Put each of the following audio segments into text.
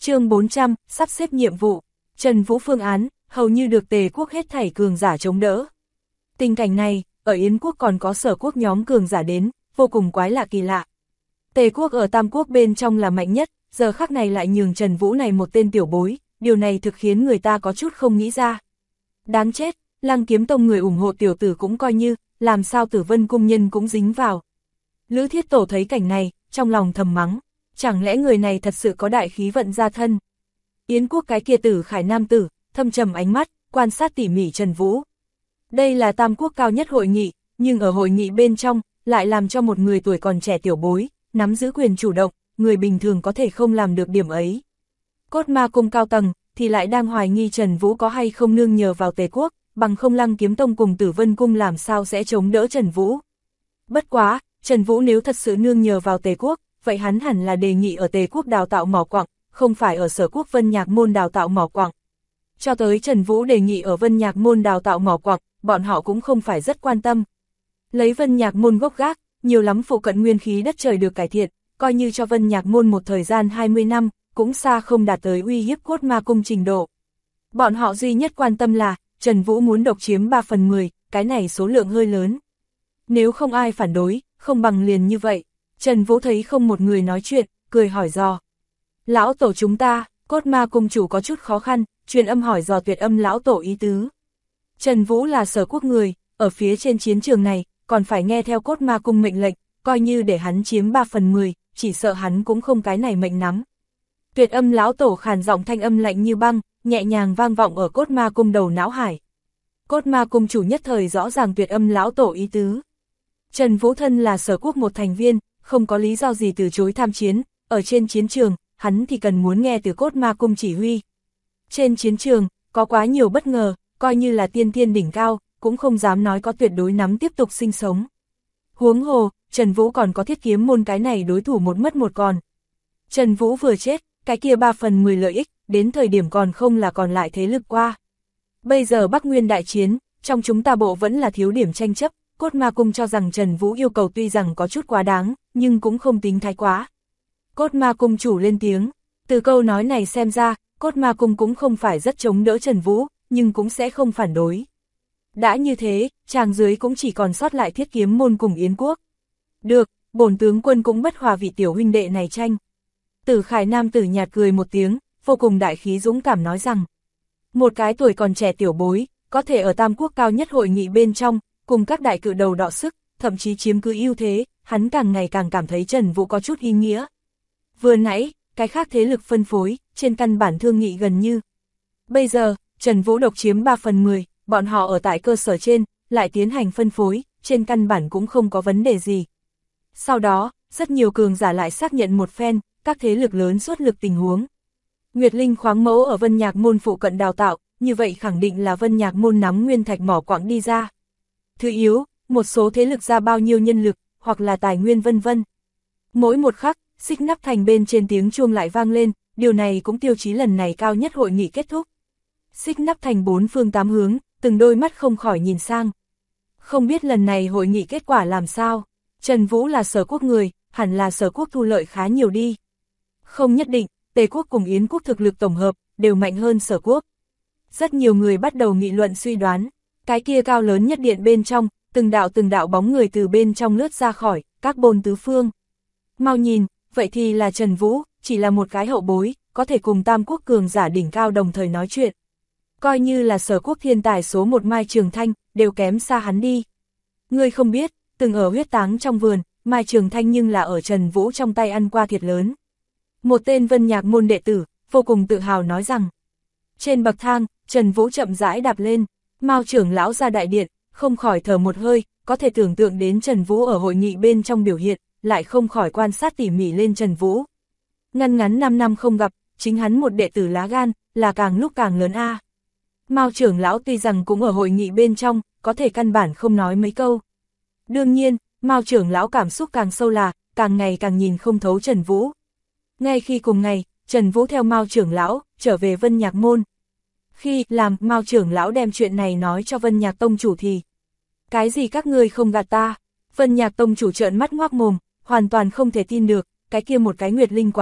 chương 400, sắp xếp nhiệm vụ. Trần Vũ phương án, hầu như được Tề quốc hết thảy cường giả chống đỡ. Tình cảnh này, ở Yến quốc còn có Sở quốc nhóm cường giả đến, vô cùng quái lạ kỳ lạ. Tề quốc ở Tam quốc bên trong là mạnh nhất, giờ khắc này lại nhường Trần Vũ này một tên tiểu bối, điều này thực khiến người ta có chút không nghĩ ra. Đáng chết, Lăng Kiếm Tông người ủng hộ tiểu tử cũng coi như, làm sao Tử Vân cung nhân cũng dính vào. Lữ Thiết Tổ thấy cảnh này, trong lòng thầm mắng, chẳng lẽ người này thật sự có đại khí vận gia thân. Yến quốc cái kia Tử Khải nam tử, thâm trầm ánh mắt, quan sát tỉ mỉ Trần Vũ. Đây là Tam quốc cao nhất hội nghị, nhưng ở hội nghị bên trong, lại làm cho một người tuổi còn trẻ tiểu bối, nắm giữ quyền chủ động, người bình thường có thể không làm được điểm ấy. Cốt Ma cung cao tầng, thì lại đang hoài nghi Trần Vũ có hay không nương nhờ vào Tề quốc, bằng không Lăng Kiếm Tông cùng Tử Vân cung làm sao sẽ chống đỡ Trần Vũ. Bất quá, Trần Vũ nếu thật sự nương nhờ vào Tề quốc, vậy hắn hẳn là đề nghị ở Tề quốc đào tạo mỏ quặng, không phải ở Sở quốc Vân Nhạc môn đào tạo mỏ quặng. Cho tới Trần Vũ đề nghị ở Vân Nhạc môn đào tạo mỏ quặng, bọn họ cũng không phải rất quan tâm. Lấy Vân Nhạc môn gốc gác, nhiều lắm phụ cận nguyên khí đất trời được cải thiện, coi như cho Vân Nhạc môn một thời gian 20 năm, cũng xa không đạt tới uy hiếp Cốt Ma cung trình độ. Bọn họ duy nhất quan tâm là, Trần Vũ muốn độc chiếm 3/10, cái này số lượng hơi lớn. Nếu không ai phản đối, không bằng liền như vậy. Trần Vũ thấy không một người nói chuyện, cười hỏi dò. Lão tổ chúng ta, Cốt Ma cung chủ có chút khó khăn, truyền âm hỏi dò Tuyệt Âm lão tổ ý tứ. Trần Vũ là Sở quốc người, ở phía trên chiến trường này, còn phải nghe theo Cốt Ma cung mệnh lệnh, coi như để hắn chiếm 3/10, chỉ sợ hắn cũng không cái này mệnh nắm. Tuyệt Âm lão tổ khàn giọng thanh âm lạnh như băng, nhẹ nhàng vang vọng ở Cốt Ma cung đầu não hải. Cốt Ma cung chủ nhất thời rõ ràng Tuyệt Âm lão tổ ý tứ. Trần Vũ thân là Sở quốc một thành viên, không có lý do gì từ chối tham chiến, ở trên chiến trường, hắn thì cần muốn nghe từ Cốt Ma cung chỉ huy. Trên chiến trường, có quá nhiều bất ngờ, coi như là tiên thiên đỉnh cao, cũng không dám nói có tuyệt đối nắm tiếp tục sinh sống. Huống hồ, Trần Vũ còn có Thiết Kiếm môn cái này đối thủ một mất một còn. Trần Vũ vừa chết, cái kia 3/10 lợi ích, đến thời điểm còn không là còn lại thế lực qua. Bây giờ Bắc Nguyên đại chiến, trong chúng ta bộ vẫn là thiếu điểm tranh chấp, Cốt Ma cung cho rằng Trần Vũ yêu cầu tuy rằng có chút quá đáng, nhưng cũng không tính thái quá. Cốt Ma cung chủ lên tiếng, từ câu nói này xem ra, Cốt Ma cung cũng không phải rất chống đỡ Trần Vũ, nhưng cũng sẽ không phản đối. Đã như thế, tràng dưới cũng chỉ còn sót lại Thiết Kiếm môn cùng Yến quốc. Được, bổn tướng quân cũng bất hòa vị tiểu huynh đệ này tranh. Tử Khải nam tử nhạt cười một tiếng, vô cùng đại khí dũng cảm nói rằng, một cái tuổi còn trẻ tiểu bối, có thể ở Tam quốc cao nhất hội nghị bên trong, cùng các đại cự đầu đọ sức, thậm chí chiếm cứ ưu thế, hắn càng ngày càng cảm thấy Trần Vũ có chút ý nghĩa. Vừa nãy, cái khác thế lực phân phối, trên căn bản thương nghị gần như. Bây giờ, Trần Vũ độc chiếm 3/10, bọn họ ở tại cơ sở trên, lại tiến hành phân phối, trên căn bản cũng không có vấn đề gì. Sau đó, rất nhiều cường giả lại xác nhận một phen, các thế lực lớn xuất lực tình huống. Nguyệt Linh khoáng mẫu ở Vân Nhạc môn phụ cận đào tạo, như vậy khẳng định là Vân Nhạc môn nắm nguyên thạch mỏ quặng đi ra. Thứ yếu, một số thế lực ra bao nhiêu nhân lực, hoặc là tài nguyên vân vân. Mỗi một khắc, Xích Nắp Thành bên trên tiếng chuông lại vang lên, điều này cũng tiêu chí lần này cao nhất hội nghị kết thúc. Xích Nắp Thành 4 phương 8 hướng, từng đôi mắt không khỏi nhìn sang. Không biết lần này hội nghị kết quả làm sao, Trần Vũ là Sở quốc người, hẳn là Sở quốc thu lợi khá nhiều đi. Không nhất định, Tề quốc cùng Yến quốc thực lực tổng hợp, đều mạnh hơn Sở quốc. Rất nhiều người bắt đầu nghị luận suy đoán, cái kia cao lớn nhất điện bên trong, từng đạo bóng người từ bên trong lướt ra khỏi, các bồn tứ phương. Mau nhìn, vậy thì là Trần Vũ, chỉ là một cái hậu bối, có thể cùng Tam quốc cường giả đỉnh cao đồng thời nói chuyện. Coi như là Sở quốc thiên tài số 1 Mai Trường Thanh, đều kém xa hắn đi. Ngươi không biết, từng ở huyết táng trong vườn, Mai Trường Thanh nhưng là ở Trần Vũ trong tay ăn qua thiệt lớn. Một tên Vân Nhạc môn đệ tử, vô cùng tự hào nói rằng. Trên bậc thang, Trần Vũ chậm rãi đạp lên, Mao trưởng lão ra đại điện, không khỏi thở một hơi, có thể tưởng tượng đến Trần Vũ ở hội nghị bên trong biểu hiện, lại không khỏi quan sát tỉ mỉ lên Trần Vũ. Ngắn 5 năm không gặp, chính hắn một đệ tử lá gan, là càng lúc càng lớn a. Mao trưởng lão tuy rằng cũng ở hội nghị bên trong, có thể căn bản không nói mấy câu. Đương nhiên, Mao trưởng lão cảm xúc càng sâu là, càng ngày càng nhìn không thấu Trần Vũ. Ngay khi cùng ngày, Trần Vũ theo Mao trưởng lão, trở về Vân Nhạc môn. Khi làm Mao trưởng lão đem chuyện này nói cho Vân Nhạc tông chủ thì, cái gì các ngươi không gạt ta? Vân Nhạc tông chủ trợn mắt ngoác mồm, hoàn toàn không thể tin được, cái kia một cái Nguyệt Linh quáng mạch,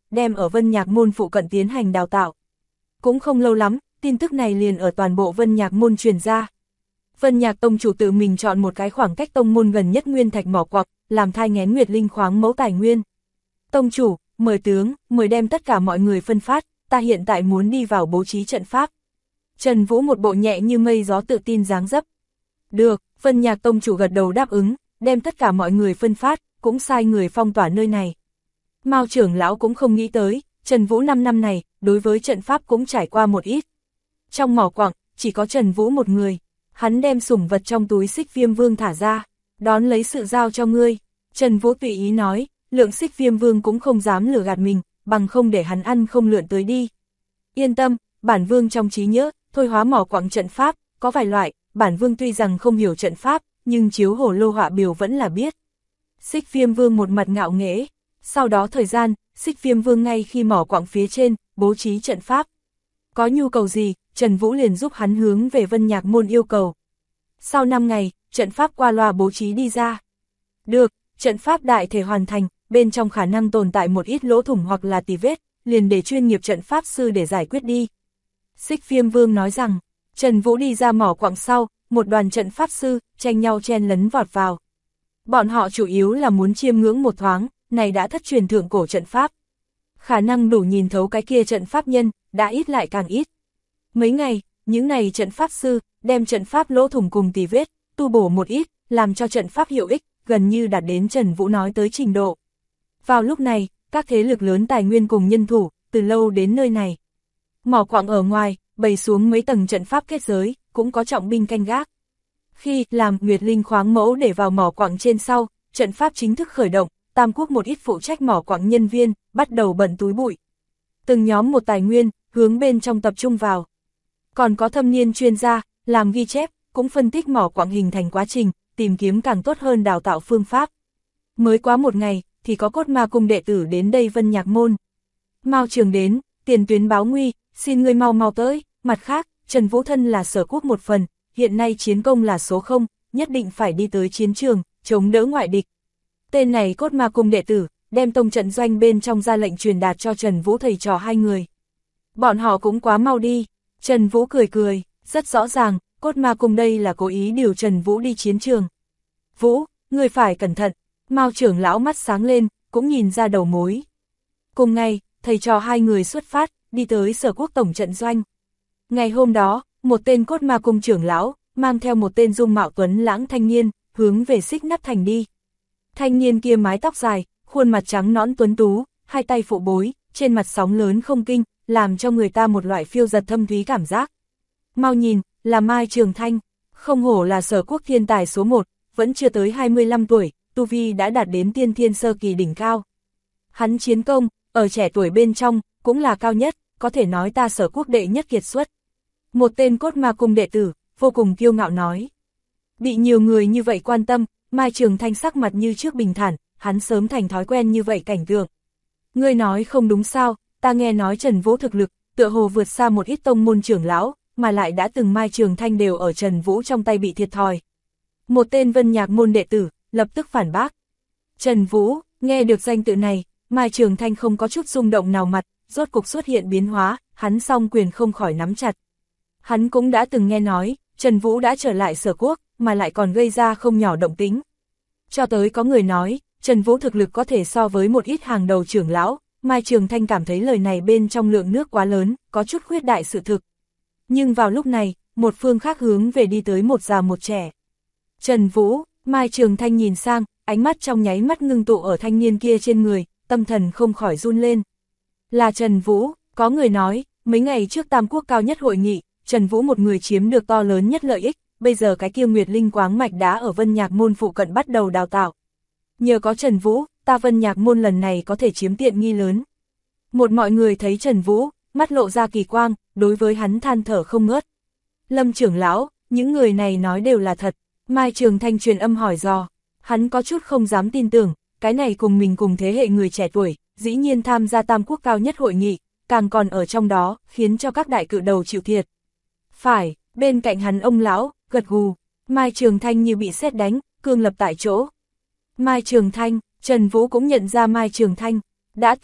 đem ở Vân Nhạc Môn phụ cận tiến hành đào tạo. Cũng không lâu lắm, tin tức này liền ở toàn bộ Vân Nhạc Môn truyền ra. Vân Nhạc tông chủ tự mình chọn một cái khoảng cách tông môn gần nhất nguyên thạch mỏ quặng, làm thai nghén nguyệt linh khoáng mẫu tài nguyên. Tông chủ, mời tướng, mời đem tất cả mọi người phân phát, ta hiện tại muốn đi vào bố trí trận pháp. Trần Vũ một bộ nhẹ như mây gió tự tin dáng dấp. Được, Vân Nhạc tông chủ gật đầu đáp ứng, đem tất cả mọi người phân phát, cũng sai người phong tỏa nơi này. Mao trưởng lão cũng không nghĩ tới, Trần Vũ 5 năm này, đối với trận pháp cũng trải qua một ít. Trong mỏ quặng, chỉ có Trần Vũ một người, hắn đem sủng vật trong túi Xích Viêm Vương thả ra, đón lấy sự giao cho ngươi. Trần Vũ tùy ý nói, Lượng Xích Viêm Vương cũng không dám lừa gạt mình, bằng không để hắn ăn không lượn tới đi. Yên tâm, bản vương trong trí nhớ, thôi hóa mỏ quặng trận pháp, có vài loại, bản vương tuy rằng không hiểu trận pháp, nhưng chiếu hồ lô họa biểu vẫn là biết. Xích Viêm Vương một mặt ngạo nghễ, sau đó thời gian, Xích Viêm Vương ngay khi mỏ quặng phía trên, bố trí trận pháp. Có nhu cầu gì, Trần Vũ liền giúp hắn hướng về Vân Nhạc Môn yêu cầu. Sau 5 ngày, trận pháp qua loa bố trí đi ra. Được, trận pháp đại thể hoàn thành, bên trong khả năng tồn tại một ít lỗ thủng hoặc là tì vết, liền để chuyên nghiệp trận pháp sư để giải quyết đi. Xích Viêm Vương nói rằng, Trần Vũ đi ra mỏ quặng sau, một đoàn trận pháp sư, tranh nhau chen lấn vọt vào. Bọn họ chủ yếu là muốn chiêm ngưỡng một thoáng, này đã thất truyền thượng cổ trận pháp. Khả năng đủ nhìn thấu cái kia trận pháp nhân, đã ít lại càng ít. Mấy ngày, những này trận pháp sư, đem trận pháp lỗ thủng cùng tì vết, tu bổ một ít, làm cho trận pháp hiệu ích, gần như đạt đến Trần Vũ nói tới trình độ. Vào lúc này, các thế lực lớn tài nguyên cùng nhân thủ, từ lâu đến nơi này. Mỏ quặng ở ngoài, bày xuống mấy tầng trận pháp kết giới, cũng có trọng binh canh gác. Khi làm nguyệt linh khoáng mẫu để vào mỏ quặng trên sau, trận pháp chính thức khởi động, Tam Quốc một ít phụ trách mỏ quặng nhân viên, bắt đầu bận túi bụi. Từng nhóm một tài nguyên, hướng bên trong tập trung vào. Còn có thâm niên chuyên gia, làm ghi chép, cũng phân tích mỏ quặng hình thành quá trình, tìm kiếm càng tốt hơn đào tạo phương pháp. Mới quá một ngày, thì có Cốt Ma Cung đệ tử đến đây Vân Nhạc Môn. Mao Trường đến, tiền tuyến báo nguy, xin ngươi mau mau tới. Mặt khác, Trần Vũ thân là Sở Quốc một phần, hiện nay chiến công là số 0, nhất định phải đi tới chiến trường, chống đỡ ngoại địch. Tên này Cốt Ma Cung đệ tử, đem tông trận doanh bên trong ra lệnh truyền đạt cho Trần Vũ thầy trò hai người. Bọn họ cũng quá mau đi. Trần Vũ cười cười, rất rõ ràng, Cốt Ma Cung đây là cố ý điều Trần Vũ đi chiến trường. Vũ, ngươi phải cẩn thận. Mao trưởng lão mắt sáng lên, cũng nhìn ra đầu mối. Cùng ngày, thầy trò hai người xuất phát, đi tới Sở Quốc tổng trận doanh. Ngày hôm đó, một tên Cốt Ma Cung trưởng lão, mang theo một tên dung mạo tuấn lãng thanh niên, hướng về Xích Nắp Thành đi. Thanh niên kia mái tóc dài, khuôn mặt trắng nõn tuấn tú, hai tay phụ bối, trên mặt sóng lớn không kinh, làm cho người ta một loại phiêu giật thâm thúy cảm giác. Mau nhìn, là Mai Trường Thanh, không hổ là Sở Quốc thiên tài số 1, vẫn chưa tới 25 tuổi, tu vi đã đạt đến tiên thiên sơ kỳ đỉnh cao. Hắn chiến công, ở trẻ tuổi bên trong, cũng là cao nhất, có thể nói ta Sở Quốc đệ nhất kiệt xuất. Một tên Cốt Ma Cung đệ tử, vô cùng kiêu ngạo nói. Bị nhiều người như vậy quan tâm, Mai Trường Thanh sắc mặt như trước bình thản, hắn sớm thành thói quen như vậy cảnh tượng. Ngươi nói không đúng sao, ta nghe nói Trần Vũ thực lực, tựa hồ vượt xa một ít tông môn trưởng lão, mà lại đã từng Mai Trường Thanh đều ở Trần Vũ trong tay bị thiệt thòi. Một tên Vân Nhạc Môn đệ tử, lập tức phản bác. Trần Vũ, nghe được danh tự này, Mai Trường Thanh không có chút rung động nào mặt, rốt cục xuất hiện biến hóa, hắn song quyền không khỏi nắm chặt. Hắn cũng đã từng nghe nói, Trần Vũ đã trở lại Sở Quốc, mà lại còn gây ra không nhỏ động tĩnh. Cho tới có người nói, Trần Vũ thực lực có thể so với một ít hàng đầu trưởng lão, Mai Trường Thanh cảm thấy lời này bên trong lượng nước quá lớn, có chút khuyết đại sự thực. Nhưng vào lúc này, một phương khác hướng về đi tới một già một trẻ. Trần Vũ, Mai Trường Thanh nhìn sang, ánh mắt trong nháy mắt ngưng tụ ở thanh niên kia trên người, tâm thần không khỏi run lên. Là Trần Vũ, có người nói, mấy ngày trước Tam Quốc cao nhất hội nghị, Trần Vũ một người chiếm được to lớn nhất lợi ích, bây giờ cái kia Nguyệt Linh Quáng Mạch đã ở Vân Nhạc Môn phụ cận bắt đầu đào tạo. Nhờ có Trần Vũ, ta Vân Nhạc Môn lần này có thể chiếm tiện nghi lớn. Một mọi người thấy Trần Vũ, mắt lộ ra kỳ quang, đối với hắn than thở không ngớt. Lâm trưởng lão, những người này nói đều là thật. Mai Trường Thanh truyền âm hỏi dò, hắn có chút không dám tin tưởng, cái này cùng mình cùng thế hệ người trẻ tuổi, dĩ nhiên tham gia Tam Quốc cao nhất hội nghị, càng còn ở trong đó, khiến cho các đại cự đầu chịu thiệt. Phải, bên cạnh hắn ông lão, gật gù, Mai Trường Thanh như bị sét đánh, cương lập tại chỗ. Mai Trường Thanh, Trần Vũ cũng nhận ra Mai Trường Thanh, đã từng,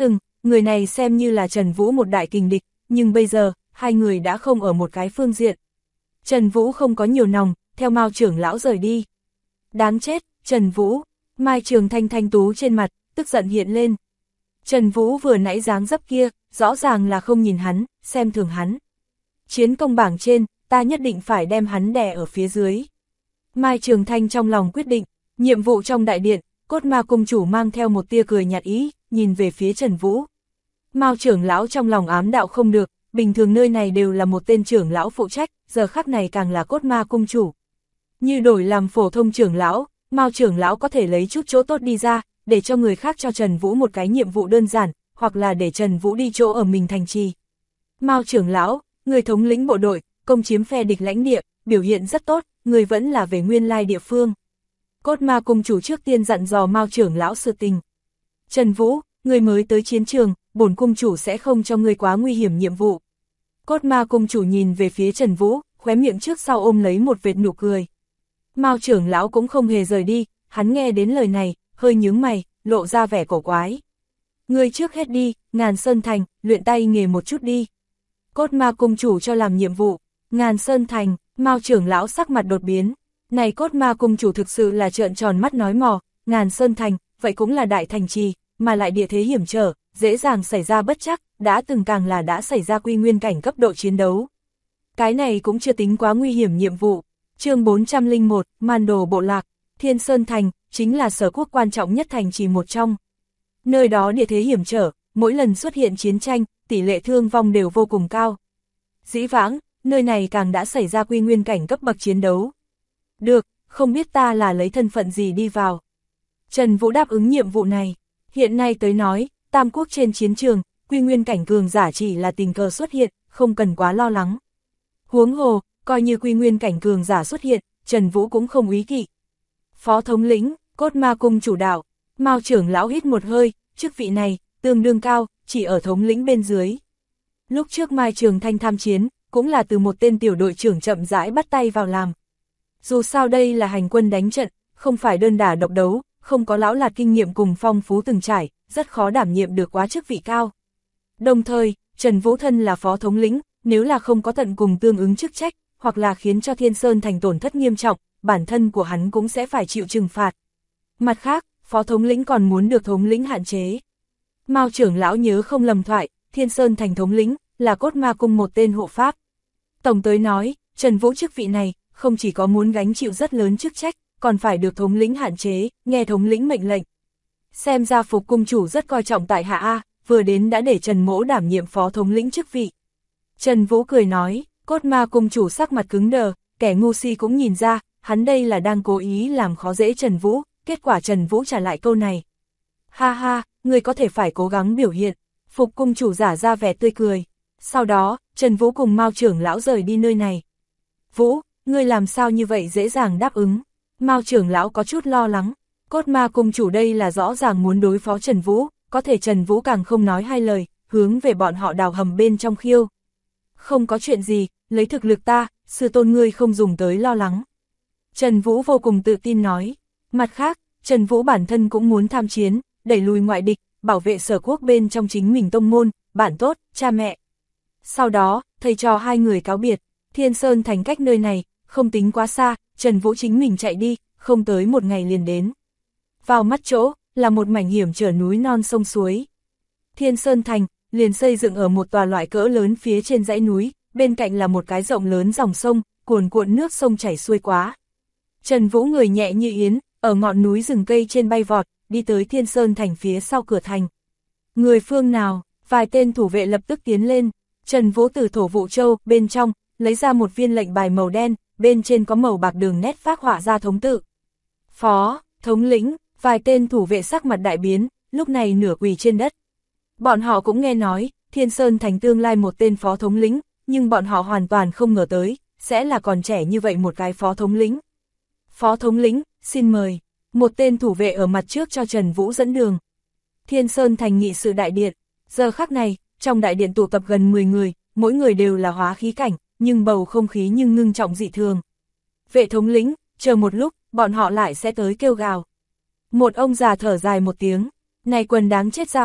người này xem như là Trần Vũ một đại kình địch, nhưng bây giờ, hai người đã không ở một cái phương diện. Trần Vũ không có nhiều nòng, theo Mao trưởng lão rời đi. Đáng chết, Trần Vũ, Mai Trường Thanh thanh tú trên mặt, tức giận hiện lên. Trần Vũ vừa nãy dáng dấp kia, rõ ràng là không nhìn hắn, xem thường hắn. Chiến công bảng trên, ta nhất định phải đem hắn đè ở phía dưới. Mai Trường Thanh trong lòng quyết định, nhiệm vụ trong đại điện, Cốt Ma cung chủ mang theo một tia cười nhạt ý, nhìn về phía Trần Vũ. Mao trưởng lão trong lòng ám đạo không được, bình thường nơi này đều là một tên trưởng lão phụ trách, giờ khắc này càng là Cốt Ma cung chủ. Như đổi làm phổ thông trưởng lão, Mao trưởng lão có thể lấy chút chỗ tốt đi ra, để cho người khác cho Trần Vũ một cái nhiệm vụ đơn giản, hoặc là để Trần Vũ đi chỗ ở mình thành trì. Mao trưởng lão, người thống lĩnh bộ đội, công chiếm phe địch lãnh địa, biểu hiện rất tốt, người vẫn là về nguyên lai địa phương. Cốt Ma cung chủ trước tiên dặn dò Mao trưởng lão sự tình. Trần Vũ, người mới tới chiến trường, bổn cung chủ sẽ không cho người quá nguy hiểm nhiệm vụ. Cốt Ma cung chủ nhìn về phía Trần Vũ, khóe miệng trước sau ôm lấy một vệt nụ cười. Mao trưởng lão cũng không hề rời đi, hắn nghe đến lời này, hơi nhướng mày, lộ ra vẻ cổ quái. Người trước hết đi, Ngàn Sơn Thành, luyện tay nghề một chút đi. Cốt Ma cung chủ cho làm nhiệm vụ, Ngàn Sơn Thành, Mao trưởng lão sắc mặt đột biến. Này Cốt Ma cung chủ thực sự là trợn tròn mắt nói mò, Ngàn Sơn Thành, vậy cũng là đại thành trì, mà lại địa thế hiểm trở, dễ dàng xảy ra bất trắc, đã từng càng là đã xảy ra quy nguyên cảnh cấp độ chiến đấu. Cái này cũng chưa tính quá nguy hiểm nhiệm vụ. Chương 401, Man Đồ bộ lạc, Thiên Sơn Thành, chính là sở quốc quan trọng nhất thành trì một trong. Nơi đó địa thế hiểm trở, mỗi lần xuất hiện chiến tranh, tỷ lệ thương vong đều vô cùng cao. Dĩ vãng, nơi này càng đã xảy ra quy nguyên cảnh cấp bậc chiến đấu. Được, không biết ta là lấy thân phận gì đi vào. Trần Vũ đáp ứng nhiệm vụ này. Hiện nay tới nói, Tam Quốc trên chiến trường, quy nguyên cảnh cường giả chỉ là tình cờ xuất hiện, không cần quá lo lắng. Huống hồ, coi như quy nguyên cảnh cường giả xuất hiện, Trần Vũ cũng không úy kỵ. Phó thống lĩnh, Cốt Ma cung chủ đạo, Mao trưởng lão hít một hơi, chức vị này, tương đương cao, chỉ ở thống lĩnh bên dưới. Lúc trước Mai Trường Thanh tham chiến, cũng là từ một tên tiểu đội trưởng chậm rãi bắt tay vào làm. Dù sao đây là hành quân đánh trận, không phải đơn đả độc đấu, không có lão lạt kinh nghiệm cùng phong phú từng trải, rất khó đảm nhiệm được quá chức vị cao. Đồng thời, Trần Vũ thân là phó thống lĩnh, nếu là không có tận cùng tương ứng chức trách, hoặc là khiến cho Thiên Sơn Thành tổn thất nghiêm trọng, bản thân của hắn cũng sẽ phải chịu trừng phạt. Mặt khác, phó thống lĩnh còn muốn được thống lĩnh hạn chế. Mao trưởng lão nhớ không lầm thoại, Thiên Sơn Thành thống lĩnh, là Cốt Ma cung một tên hộ pháp. Tổng tới nói, Trần Vũ chức vị này, không chỉ có muốn gánh chịu rất lớn chức trách, còn phải được thống lĩnh hạn chế, nghe thống lĩnh mệnh lệnh. Xem ra Phục cung chủ rất coi trọng tại hạ A, vừa đến đã để Trần Mỗ đảm nhiệm phó thống lĩnh chức vị. Trần Vũ cười nói, Cốt Ma cung chủ sắc mặt cứng đờ, kẻ ngu si cũng nhìn ra, hắn đây là đang cố ý làm khó dễ Trần Vũ, kết quả Trần Vũ trả lại câu này. Ha ha, người có thể phải cố gắng biểu hiện, Phục cung chủ giả ra vẻ tươi cười. Sau đó, Trần Vũ cùng Mao trưởng lão rời đi nơi này. Vũ, ngươi làm sao như vậy dễ dàng đáp ứng? Mao trưởng lão có chút lo lắng, Cốt Ma cung chủ đây là rõ ràng muốn đối phó Trần Vũ, có thể Trần Vũ càng không nói hai lời, hướng về bọn họ đào hầm bên trong khiêu. Không có chuyện gì, lấy thực lực ta, sư tôn ngươi không dùng tới lo lắng. Trần Vũ vô cùng tự tin nói. Mặt khác, Trần Vũ bản thân cũng muốn tham chiến, đẩy lùi ngoại địch, bảo vệ sở quốc bên trong chính mình tông môn, bản tốt, cha mẹ. Sau đó, thầy trò hai người cáo biệt, Thiên Sơn Thành cách nơi này, không tính quá xa, Trần Vũ chính mình chạy đi, không tới một ngày liền đến. Vào mắt chỗ, là một mảnh hiểm trở núi non sông suối. Thiên Sơn Thành, liền xây dựng ở một tòa loại cỡ lớn phía trên dãy núi, bên cạnh là một cái rộng lớn dòng sông, cuồn cuộn nước sông chảy xuôi quá. Trần Vũ người nhẹ như yến, ở ngọn núi rừng cây trên bay vọt, đi tới Thiên Sơn Thành phía sau cửa thành. Người phương nào, vài tên thủ vệ lập tức tiến lên, Trần Vũ từ thổ vụ châu, bên trong, lấy ra một viên lệnh bài màu đen, bên trên có màu bạc đường nét phác họa ra thống tự. Phó, thống lĩnh, vài tên thủ vệ sắc mặt đại biến, lúc này nửa quỳ trên đất. Bọn họ cũng nghe nói, Thiên Sơn Thành tương lai một tên phó thống lĩnh, nhưng bọn họ hoàn toàn không ngờ tới, sẽ là còn trẻ như vậy một cái phó thống lĩnh. Phó thống lĩnh, xin mời. Một tên thủ vệ ở mặt trước cho Trần Vũ dẫn đường. Thiên Sơn Thành nghị sự đại điện. Giờ khắc này, trong đại điện tụ tập gần 10 người, mỗi người đều là hóa khí cảnh, nhưng bầu không khí nhưng ngưng trọng dị thường. Vệ thống lĩnh, chờ một lúc, bọn họ lại sẽ tới kêu gào. Một ông già thở dài một tiếng. Này quần đáng chết ra hỏa,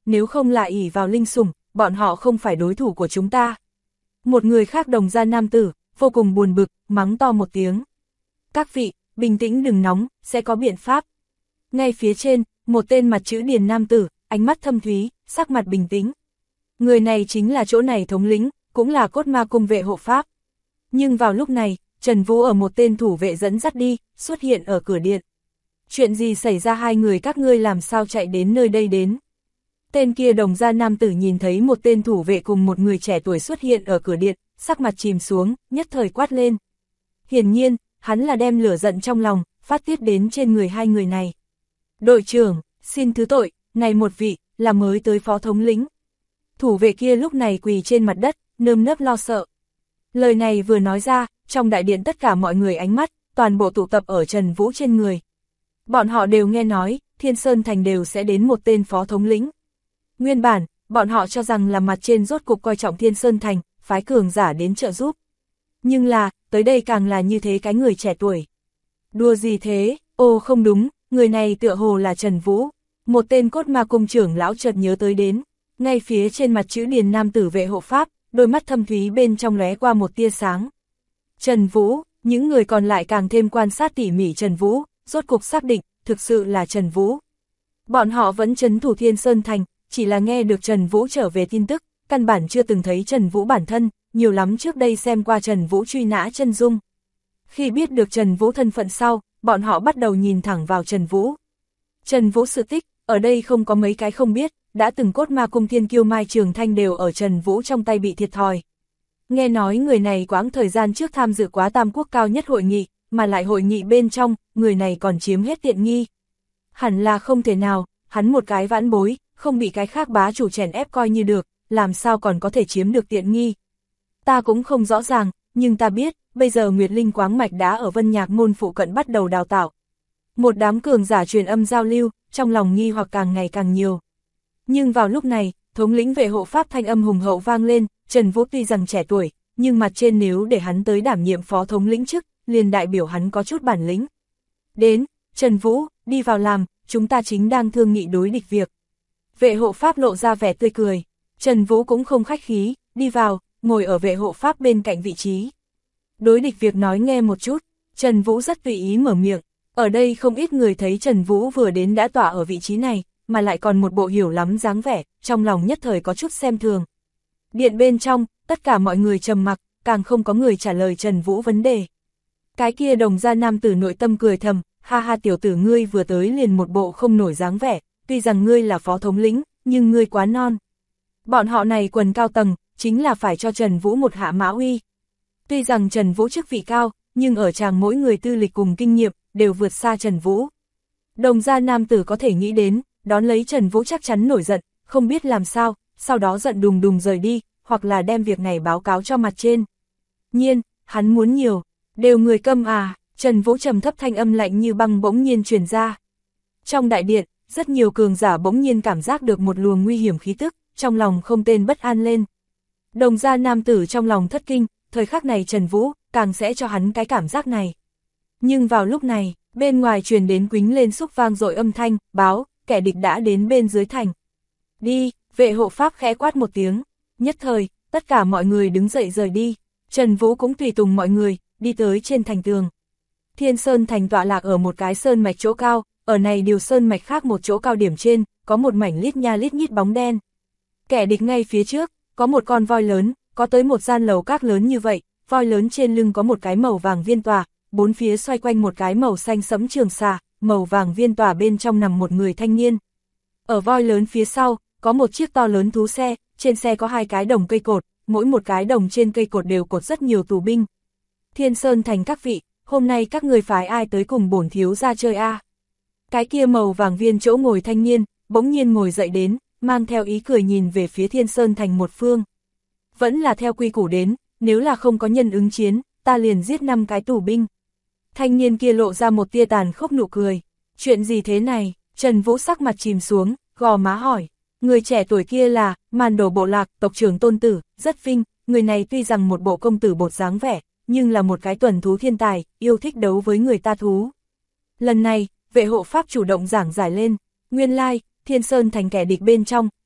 nếu không lại ỷ vào linh sủng, bọn họ không phải đối thủ của chúng ta. Một người khác Đồng gia nam tử, vô cùng buồn bực, mắng to một tiếng. Các vị, bình tĩnh đừng nóng, sẽ có biện pháp. Ngay phía trên, một tên mặt chữ Điền nam tử, ánh mắt thâm thúy, sắc mặt bình tĩnh. Người này chính là chỗ này thống lĩnh, cũng là Cốt Ma cung vệ hộ pháp. Nhưng vào lúc này, Trần Vũ ở một tên thủ vệ dẫn dắt đi, xuất hiện ở cửa điện. Chuyện gì xảy ra, hai người các ngươi làm sao chạy đến nơi đây đến? Tên kia Đồng gia nam tử nhìn thấy một tên thủ vệ cùng một người trẻ tuổi xuất hiện ở cửa điện, sắc mặt chìm xuống, nhất thời quát lên. Hiển nhiên, hắn là đem lửa giận trong lòng, phát tiết đến trên người hai người này. Đội trưởng, xin thứ tội, này một vị, là mới tới phó thống lĩnh. Thủ vệ kia lúc này quỳ trên mặt đất, nơm nớp lo sợ. Lời này vừa nói ra, trong đại điện tất cả mọi người ánh mắt, toàn bộ tụ tập ở Trần Vũ trên người. Bọn họ đều nghe nói, Thiên Sơn Thành đều sẽ đến một tên phó thống lĩnh. Nguyên bản, bọn họ cho rằng là mặt trên rốt cục coi trọng Thiên Sơn Thành, phái cường giả đến trợ giúp. Nhưng là, tới đây càng là như thế cái người trẻ tuổi. Đùa gì thế, ô không đúng, người này tựa hồ là Trần Vũ. Một tên Cốt Ma cung trưởng lão chợt nhớ tới đến, ngay phía trên mặt chữ Điền nam tử vệ hộ pháp, đôi mắt thâm thúy bên trong lóe qua một tia sáng. Trần Vũ, những người còn lại càng thêm quan sát tỉ mỉ Trần Vũ, rốt cục xác định, thực sự là Trần Vũ. Bọn họ vẫn trấn thủ Thiên Sơn Thành, chỉ là nghe được Trần Vũ trở về tin tức, căn bản chưa từng thấy Trần Vũ bản thân, nhiều lắm trước đây xem qua Trần Vũ truy nã chân dung. Khi biết được Trần Vũ thân phận sau, bọn họ bắt đầu nhìn thẳng vào Trần Vũ. Trần Vũ sự tích, ở đây không có mấy cái không biết, đã từng Cốt Ma cung thiên kiêu Mai Trường Thanh đều ở Trần Vũ trong tay bị thiệt thòi. Nghe nói người này quãng thời gian trước tham dự quá Tam Quốc cao nhất hội nghị, mà lại hội nghị bên trong, người này còn chiếm hết tiện nghi. Hẳn là không thể nào, hắn một cái vãn bối, không bị cái khác bá chủ chèn ép coi như được, làm sao còn có thể chiếm được tiện nghi. Ta cũng không rõ ràng, nhưng ta biết, bây giờ Nguyệt Linh Quáng Mạch đã ở Vân Nhạc môn phụ cận bắt đầu đào tạo. Một đám cường giả truyền âm giao lưu, trong lòng nghi hoặc càng ngày càng nhiều. Nhưng vào lúc này, thống lĩnh vệ hộ pháp thanh âm hùng hậu vang lên, Trần Vũ tuy rằng trẻ tuổi, nhưng mặt trên nếu để hắn tới đảm nhiệm phó thống lĩnh chức, liền đại biểu hắn có chút bản lĩnh. Đến, Trần Vũ, đi vào làm, chúng ta chính đang thương nghị đối địch việc. Vệ hộ pháp lộ ra vẻ tươi cười, Trần Vũ cũng không khách khí, đi vào, ngồi ở vệ hộ pháp bên cạnh vị trí. Đối địch việc nói nghe một chút, Trần Vũ rất tùy ý mở miệng, ở đây không ít người thấy Trần Vũ vừa đến đã tỏa ở vị trí này, mà lại còn một bộ hiểu lắm dáng vẻ, trong lòng nhất thời có chút xem thường. Điện bên trong, tất cả mọi người trầm mặc, càng không có người trả lời Trần Vũ vấn đề. Cái kia Đồng gia nam tử nội tâm cười thầm, ha ha tiểu tử ngươi vừa tới liền một bộ không nổi dáng vẻ, tuy rằng ngươi là phó thống lĩnh, nhưng ngươi quá non. Bọn họ này quần cao tầng, chính là phải cho Trần Vũ một hạ mã uy. Tuy rằng Trần Vũ chức vị cao, nhưng ở chàng mỗi người tư lịch cùng kinh nghiệm, đều vượt xa Trần Vũ. Đồng gia nam tử có thể nghĩ đến, đón lấy Trần Vũ chắc chắn nổi giận, không biết làm sao, sau đó giận đùng đùng rời đi, hoặc là đem việc này báo cáo cho mặt trên. Nhiên, hắn muốn nhiều, đều người câm à, Trần Vũ trầm thấp thanh âm lạnh như băng bỗng nhiên truyền ra. Trong đại điện, rất nhiều cường giả bỗng nhiên cảm giác được một luồng nguy hiểm khí tức, trong lòng không tên bất an lên. Đồng gia nam tử trong lòng thất kinh, thời khắc này Trần Vũ, càng sẽ cho hắn cái cảm giác này. Nhưng vào lúc này, bên ngoài truyền đến quính lên xúc vang dội âm thanh, báo, kẻ địch đã đến bên dưới thành. Đi, vệ hộ pháp khẽ quát một tiếng, nhất thời, tất cả mọi người đứng dậy rời đi, Trần Vũ cũng tùy tùng mọi người, đi tới trên thành tường. Thiên Sơn Thành tọa lạc ở một cái sơn mạch chỗ cao, ở này điều sơn mạch khác một chỗ cao điểm trên, có một mảnh lít nha lít nhít bóng đen. Kẻ địch ngay phía trước, có một con voi lớn, có tới một gian lầu các lớn như vậy, voi lớn trên lưng có một cái màu vàng viên tòa, bốn phía xoay quanh một cái màu xanh sẫm trường xà, màu vàng viên tòa bên trong nằm một người thanh niên. Ở voi lớn phía sau, có một chiếc to lớn thú xe, trên xe có hai cái đồng cây cột, mỗi một cái đồng trên cây cột đều cột rất nhiều tù binh. Thiên Sơn Thành các vị, hôm nay các người phái ai tới cùng bổn thiếu ra chơi a? Cái kia màu vàng viên chỗ ngồi thanh niên, bỗng nhiên ngồi dậy đến, mang theo ý cười nhìn về phía Thiên Sơn Thành một phương. Vẫn là theo quy củ đến, nếu là không có nhân ứng chiến, ta liền giết 5 cái tù binh. Thanh niên kia lộ ra một tia tàn khốc nụ cười. Chuyện gì thế này? Trần Vũ sắc mặt chìm xuống, gò má hỏi. Người trẻ tuổi kia là Màn Đổ bộ lạc, tộc trưởng Tôn Tử, rất vinh. Người này tuy rằng một bộ công tử bột dáng vẻ, nhưng là một cái tuần thú thiên tài, yêu thích đấu với người ta thú. Lần này, vệ hộ pháp chủ động giảng giải lên. Nguyên lai, Thiên Sơn Thành kẻ địch bên trong,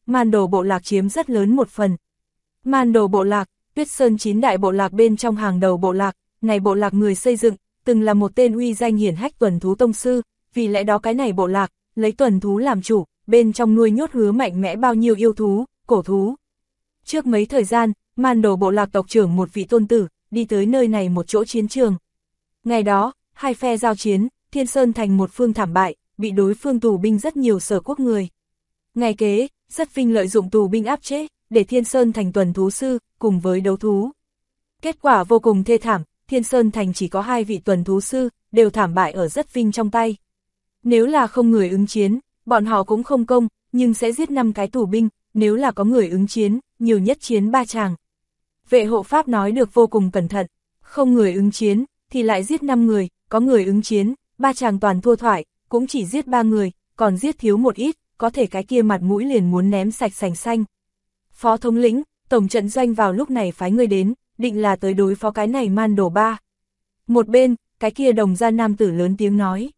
Man Đồ bộ lạc chiếm rất lớn một phần. Man Đồ bộ lạc, Tuyết Sơn 9 đại bộ lạc bên trong hàng đầu bộ lạc, này bộ lạc người xây dựng, từng là một tên uy danh hiển hách tuần thú tông sư, vì lẽ đó cái này bộ lạc, lấy tuần thú làm chủ, bên trong nuôi nhốt hứa mạnh mẽ bao nhiêu yêu thú, cổ thú. Trước mấy thời gian, Man Đồ bộ lạc tộc trưởng một vị tôn tử, đi tới nơi này một chỗ chiến trường. Ngày đó, hai phe giao chiến, Thiên Sơn thành một phương thảm bại, bị đối phương tù binh rất nhiều Sở quốc người. Ngày kế, Rất Vinh lợi dụng tù binh áp chế, để Thiên Sơn thành tuần thú sư, cùng với đấu thú. Kết quả vô cùng thê thảm, Thiên Sơn thành chỉ có 2 vị tuần thú sư, đều thảm bại ở Rất Vinh trong tay. Nếu là không người ứng chiến, bọn họ cũng không công, nhưng sẽ giết 5 cái tù binh, nếu là có người ứng chiến, nhiều nhất chiến 3 chàng. Vệ hộ pháp nói được vô cùng cẩn thận, không người ứng chiến, thì lại giết 5 người, có người ứng chiến, 3 chàng toàn thua thoại, cũng chỉ giết 3 người, còn giết thiếu một ít, có thể cái kia mặt mũi liền muốn ném sạch sành xanh. Phó thống lĩnh, tổng trận doanh vào lúc này phái người đến, định là tới đối phó cái này Man Đồ 3. Một bên, cái kia đồng gia nam tử lớn tiếng nói.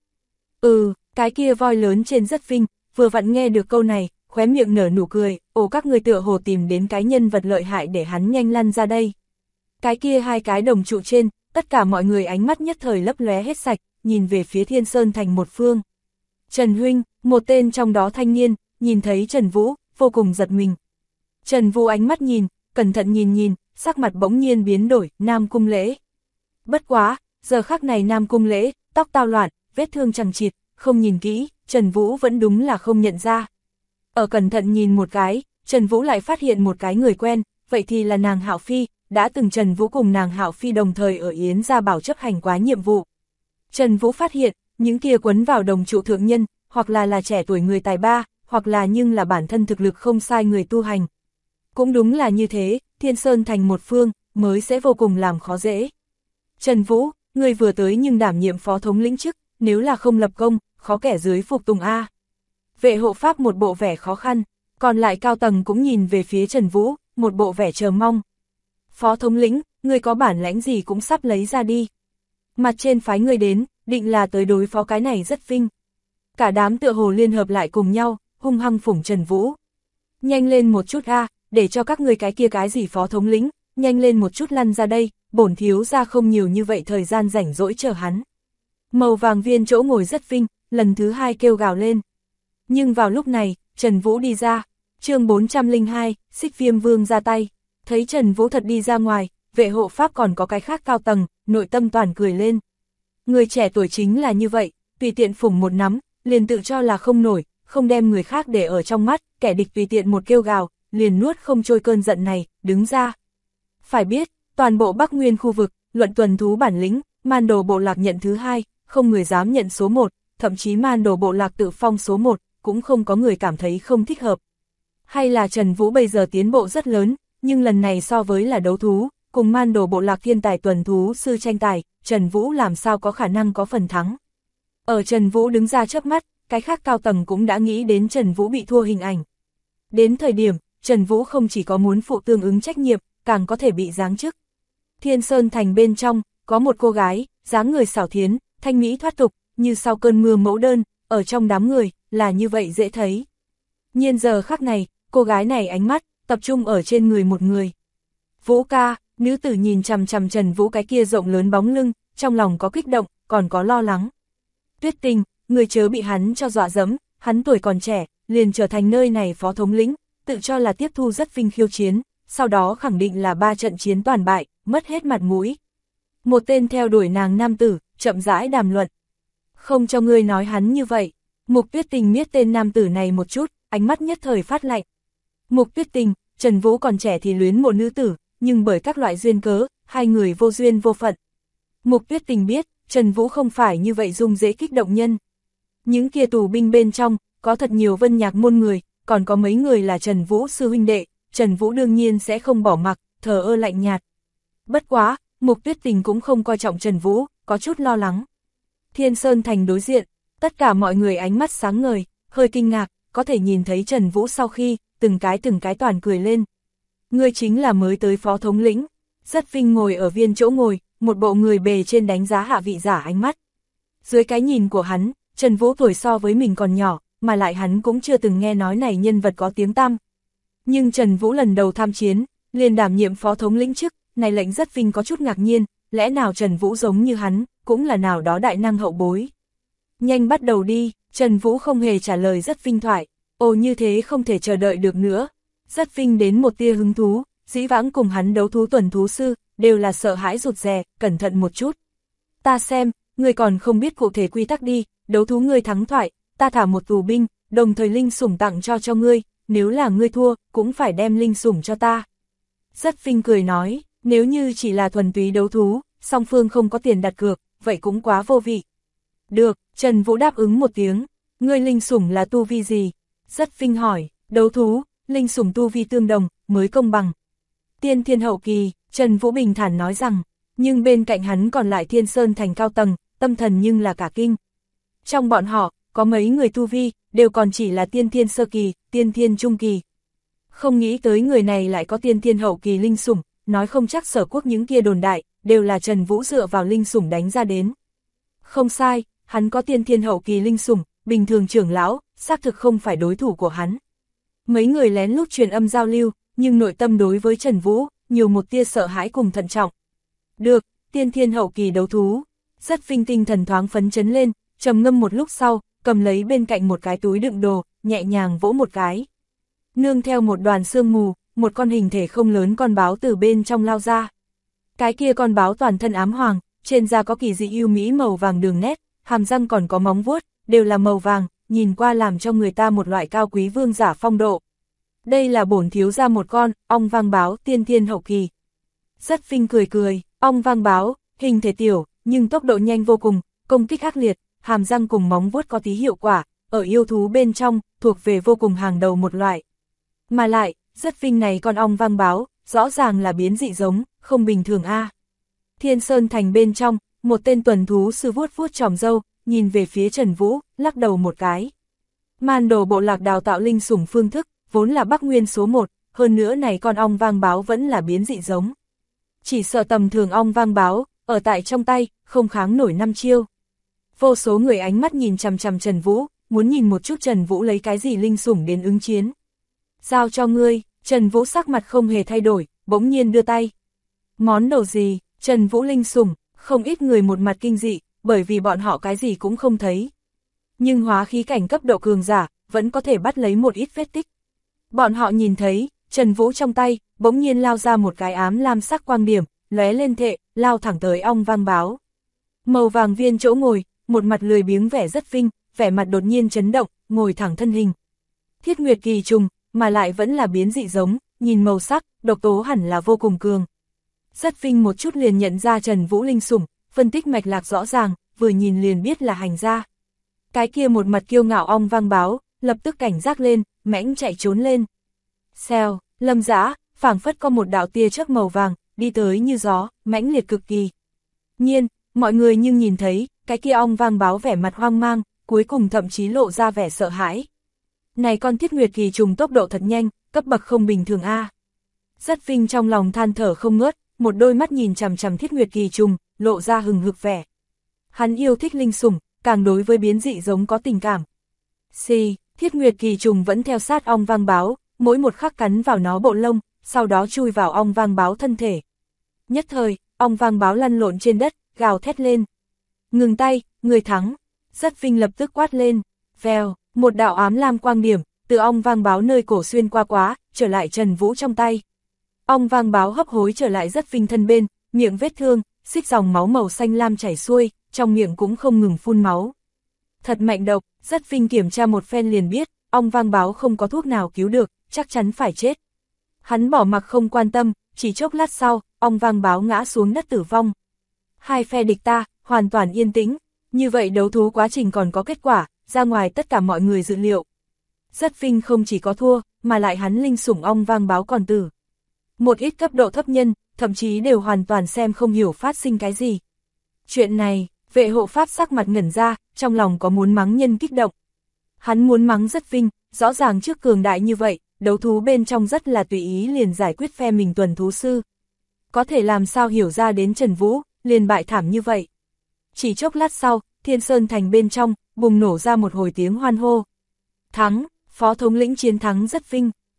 Cái kia voi lớn trên Rất Vinh, vừa vặn nghe được câu này, khóe miệng nở nụ cười, các người tựa hồ tìm đến cái nhân vật lợi hại để hắn nhanh lăn ra đây. Cái kia 2 cái đồng trụ trên, tất cả mọi người ánh mắt nhất thời lấp lóe hết sạch, nhìn về phía Thiên Sơn thành một phương. Trần huynh, một tên trong đó thanh niên, nhìn thấy Trần Vũ, vô cùng giật mình. Trần Vũ ánh mắt nhìn, cẩn thận nhìn, sắc mặt bỗng nhiên biến đổi, Nam Cung Lễ. Bất quá, giờ khắc này Nam Cung Lễ, tóc tao loạn, vết thương chằng chịt, không nhìn kỹ, Trần Vũ vẫn đúng là không nhận ra. Ở cẩn thận nhìn một cái, Trần Vũ lại phát hiện một cái người quen, vậy thì là nàng Hạo Phi, đã từng Trần Vũ cùng nàng Hạo Phi đồng thời ở Yến Gia Bảo chấp hành quá nhiệm vụ. Trần Vũ phát hiện, những kia quấn vào đồng trụ thượng nhân, hoặc là trẻ tuổi người tài ba, hoặc là nhưng là bản thân thực lực không sai người tu hành. Cũng đúng là như thế, Thiên Sơn thành một phương, mới sẽ vô cùng làm khó dễ. Trần Vũ, người vừa tới nhưng đảm nhiệm phó thống lĩnh chức, nếu là không lập công, khó kẻ dưới phục tùng A. Vệ hộ pháp một bộ vẻ khó khăn, còn lại cao tầng cũng nhìn về phía Trần Vũ, một bộ vẻ chờ mong. Phó thống lĩnh, người có bản lãnh gì cũng sắp lấy ra đi. Mặt trên phái người đến, định là tới đối phó cái này Rất Vinh. Cả đám tựa hồ liên hợp lại cùng nhau, hung hăng phủng Trần Vũ. Nhanh lên một chút A, để cho các người cái kia cái gì phó thống lĩnh, nhanh lên một chút lăn ra đây, bổn thiếu ra không nhiều như vậy thời gian rảnh rỗi chờ hắn. Màu vàng viên chỗ ngồi Rất Vinh, lần thứ 2 kêu gào lên. Nhưng vào lúc này, Trần Vũ đi ra, chương 402, Xích Viêm Vương ra tay. Thấy Trần Vũ thật đi ra ngoài, vệ hộ pháp còn có cái khác cao tầng, nội tâm toàn cười lên. Người trẻ tuổi chính là như vậy, tùy tiện phủng một nắm, liền tự cho là không nổi, không đem người khác để ở trong mắt, kẻ địch tùy tiện một kêu gào, liền nuốt không trôi cơn giận này, đứng ra. Phải biết, toàn bộ Bắc Nguyên khu vực, luận tuần thú bản lĩnh, Man Đồ bộ lạc nhận thứ 2, không người dám nhận số 1, thậm chí Man Đồ bộ lạc tự phong số 1, cũng không có người cảm thấy không thích hợp. Hay là Trần Vũ bây giờ tiến bộ rất lớn, nhưng lần này so với là đấu thú, cùng Man Đồ bộ lạc thiên tài tuần thú sư tranh tài, Trần Vũ làm sao có khả năng có phần thắng. Ở Trần Vũ đứng ra chớp mắt, cái khác cao tầng cũng đã nghĩ đến Trần Vũ bị thua hình ảnh. Đến thời điểm, Trần Vũ không chỉ có muốn phụ tương ứng trách nhiệm, càng có thể bị giáng chức. Thiên Sơn thành bên trong, có một cô gái, dáng người xảo thiến, thanh mỹ thoát tục, như sau cơn mưa mẫu đơn, ở trong đám người, là như vậy dễ thấy. Nhiên giờ khắc này, cô gái này ánh mắt, tập trung ở trên người một người. Vũ ca, nữ tử nhìn chằm chằm Trần Vũ cái kia rộng lớn bóng lưng, trong lòng có kích động, còn có lo lắng. Tuyết Tình, người chớ bị hắn cho dọa dẫm, hắn tuổi còn trẻ, liền trở thành nơi này phó thống lĩnh, tự cho là tiếp thu Rất Vinh khiêu chiến, sau đó khẳng định là 3 trận chiến toàn bại, mất hết mặt mũi. Một tên theo đuổi nàng nam tử, chậm rãi đàm luận. Không cho ngươi nói hắn như vậy. Mục Tuyết Tình miết tên nam tử này một chút, ánh mắt nhất thời phát lạnh. Mục Tuyết Tình, Trần Vũ còn trẻ thì luyến một nữ tử, nhưng bởi các loại duyên cớ, hai người vô duyên vô phận. Mục Tuyết Tình biết, Trần Vũ không phải như vậy dung dễ kích động nhân. Những kia tù binh bên trong, có thật nhiều Vân Nhạc môn người, còn có mấy người là Trần Vũ sư huynh đệ, Trần Vũ đương nhiên sẽ không bỏ mặc, thờ ơ lạnh nhạt. Bất quá, Mục Tuyết Tình cũng không coi trọng Trần Vũ, có chút lo lắng. Thiên Sơn thành đối diện, tất cả mọi người ánh mắt sáng ngời, hơi kinh ngạc, có thể nhìn thấy Trần Vũ sau khi, từng cái toàn cười lên. Ngươi chính là mới tới phó thống lĩnh. Rất Vinh ngồi ở viên chỗ ngồi, một bộ người bề trên đánh giá hạ vị giả ánh mắt. Dưới cái nhìn của hắn, Trần Vũ tuổi so với mình còn nhỏ, mà lại hắn cũng chưa từng nghe nói này nhân vật có tiếng tăm. Nhưng Trần Vũ lần đầu tham chiến, liền đảm nhiệm phó thống lĩnh chức, này lệnh rất Vinh có chút ngạc nhiên, lẽ nào Trần Vũ giống như hắn, cũng là nào đó đại năng hậu bối. Nhanh bắt đầu đi, Trần Vũ không hề trả lời rất Vinh thoại, ồ như thế không thể chờ đợi được nữa. Rất Vinh đến một tia hứng thú, dĩ vãng cùng hắn đấu thú tuần thú sư, đều là sợ hãi rụt rè, cẩn thận một chút. Ta xem, ngươi còn không biết cụ thể quy tắc đi, đấu thú ngươi thắng thoại, ta thả một tù binh, đồng thời linh sủng tặng cho ngươi, nếu là ngươi thua, cũng phải đem linh sủng cho ta. Rất Vinh cười nói, nếu như chỉ là thuần túy đấu thú, song phương không có tiền đặt cược, vậy cũng quá vô vị. Được, Trần Vũ đáp ứng một tiếng, ngươi linh sủng là tu vi gì? Rất Vinh hỏi, đấu thú, linh sủng tu vi tương đồng, mới công bằng. Tiên thiên hậu kỳ, Trần Vũ bình thản nói rằng, nhưng bên cạnh hắn còn lại Thiên Sơn Thành cao tầng, tâm thần nhưng là cả kinh. Trong bọn họ, có mấy người tu vi, đều còn chỉ là tiên thiên sơ kỳ, tiên thiên trung kỳ. Không nghĩ tới người này lại có tiên thiên hậu kỳ linh sủng, nói không chắc Sở Quốc những kia đồn đại, đều là Trần Vũ dựa vào linh sủng đánh ra đến. Không sai, hắn có tiên thiên hậu kỳ linh sủng, bình thường trưởng lão, xác thực không phải đối thủ của hắn. Mấy người lén lút truyền âm giao lưu, nhưng nội tâm đối với Trần Vũ, nhiều một tia sợ hãi cùng thận trọng. Được, tiên thiên hậu kỳ đấu thú. Rất Vinh tinh thần thoáng phấn chấn lên, trầm ngâm một lúc sau, cầm lấy bên cạnh một cái túi đựng đồ, nhẹ nhàng vỗ một cái. Nương theo một đoàn sương mù, một con hình thể không lớn con báo từ bên trong lao ra. Cái kia con báo toàn thân ám hoàng, trên da có kỳ dị yêu mỹ màu vàng đường nét, hàm răng còn có móng vuốt, đều là màu vàng, nhìn qua làm cho người ta một loại cao quý vương giả phong độ. Đây là bổn thiếu gia một con, ong vang báo tiên thiên hậu kỳ. Rất Vinh cười cười, ong vang báo, hình thể tiểu, nhưng tốc độ nhanh vô cùng, công kích ác liệt, hàm răng cùng móng vuốt có tí hiệu quả, ở yêu thú bên trong, thuộc về vô cùng hàng đầu một loại. Mà lại, Rất Vinh này con ong vang báo, rõ ràng là biến dị giống, không bình thường a. Thiên Sơn Thành bên trong, một tên tuần thú sư vuốt vuốt tròm râu, nhìn về phía Trần Vũ, lắc đầu một cái. Man Đồ bộ lạc đào tạo linh sủng phương thức, vốn là Bắc Nguyên số 1, hơn nữa này con ong vang báo vẫn là biến dị giống. Chỉ sợ tầm thường ong vang báo, ở tại trong tay, không kháng nổi 5 chiêu. Vô số người ánh mắt nhìn chằm chằm Trần Vũ, muốn nhìn một chút Trần Vũ lấy cái gì linh sủng đến ứng chiến. Giao cho ngươi, Trần Vũ sắc mặt không hề thay đổi, bỗng nhiên đưa tay. Món đồ gì, Trần Vũ linh sủng, không ít người một mặt kinh dị, bởi vì bọn họ cái gì cũng không thấy. Nhưng hóa khí cảnh cấp độ cường giả, vẫn có thể bắt lấy một ít vết tích. Bọn họ nhìn thấy, Trần Vũ trong tay, bỗng nhiên lao ra một cái ám lam sắc quang điểm, lóe lên thệ, lao thẳng tới ong vang báo. Màu vàng viên chỗ ngồi, một mặt lười biếng vẻ Rất Vinh, vẻ mặt đột nhiên chấn động, ngồi thẳng thân hình. Thiết Nguyệt kỳ trùng, mà lại vẫn là biến dị giống, nhìn màu sắc, độc tố hẳn là vô cùng cường. Rất Vinh một chút liền nhận ra Trần Vũ linh sủng, phân tích mạch lạc rõ ràng, vừa nhìn liền biết là hành gia. Cái kia một mặt kiêu ngạo ong vang báo, lập tức cảnh giác lên, mãnh chạy trốn lên. Xèo, Lâm Dã, phảng phất có một đạo tia chớp màu vàng, đi tới như gió, mãnh liệt cực kỳ. Nhiên, mọi người nhưng nhìn thấy, cái kia ong vang báo vẻ mặt hoang mang, cuối cùng thậm chí lộ ra vẻ sợ hãi. Này con Thiết Nguyệt kỳ trùng tốc độ thật nhanh, cấp bậc không bình thường a. Rất Vinh trong lòng than thở không ngớt, một đôi mắt nhìn chằm chằm Thiết Nguyệt kỳ trùng, lộ ra hừng hực vẻ. Hắn yêu thích linh sủng, càng đối với biến dị giống có tình cảm. Thiết Nguyệt kỳ trùng vẫn theo sát ong vang báo, mỗi một khắc cắn vào nó bộ lông, sau đó chui vào ong vang báo thân thể. Nhất thời, ong vang báo lăn lộn trên đất, gào thét lên. Ngừng tay, người thắng. Rất Vinh lập tức quát lên. Vèo, một đạo ám lam quang điểm, từ ong vang báo nơi cổ xuyên qua quá, trở lại Trần Vũ trong tay. Ong vang báo hấp hối trở lại Rất Vinh thân bên, miệng vết thương, xích dòng máu màu xanh lam chảy xuôi, trong miệng cũng không ngừng phun máu. Thật mạnh độc, Rất Vinh kiểm tra một phen liền biết, ong vang báo không có thuốc nào cứu được, chắc chắn phải chết. Hắn bỏ mặc không quan tâm, chỉ chốc lát sau, ong vang báo ngã xuống đất tử vong. Hai phe địch ta, hoàn toàn yên tĩnh, như vậy đấu thú quá trình còn có kết quả, ra ngoài tất cả mọi người dự liệu. Rất Vinh không chỉ có thua, mà lại hắn linh sủng ong vang báo còn tử. Một ít cấp độ thấp nhân, thậm chí đều hoàn toàn xem không hiểu phát sinh cái gì. Chuyện này, vệ hộ pháp sắc mặt ngẩn ra, trong lòng có muốn mắng nhân kích động. Hắn muốn mắng Rất Vinh, rõ ràng trước cường đại như vậy, đấu thú bên trong rất là tùy ý liền giải quyết phe mình tuần thú sư. Có thể làm sao hiểu ra đến Trần Vũ, liền bại thảm như vậy. Chỉ chốc lát sau, Thiên Sơn Thành bên trong, bùng nổ ra một hồi tiếng hoan hô. Thắng, phó thống lĩnh chiến thắng Rất Vinh,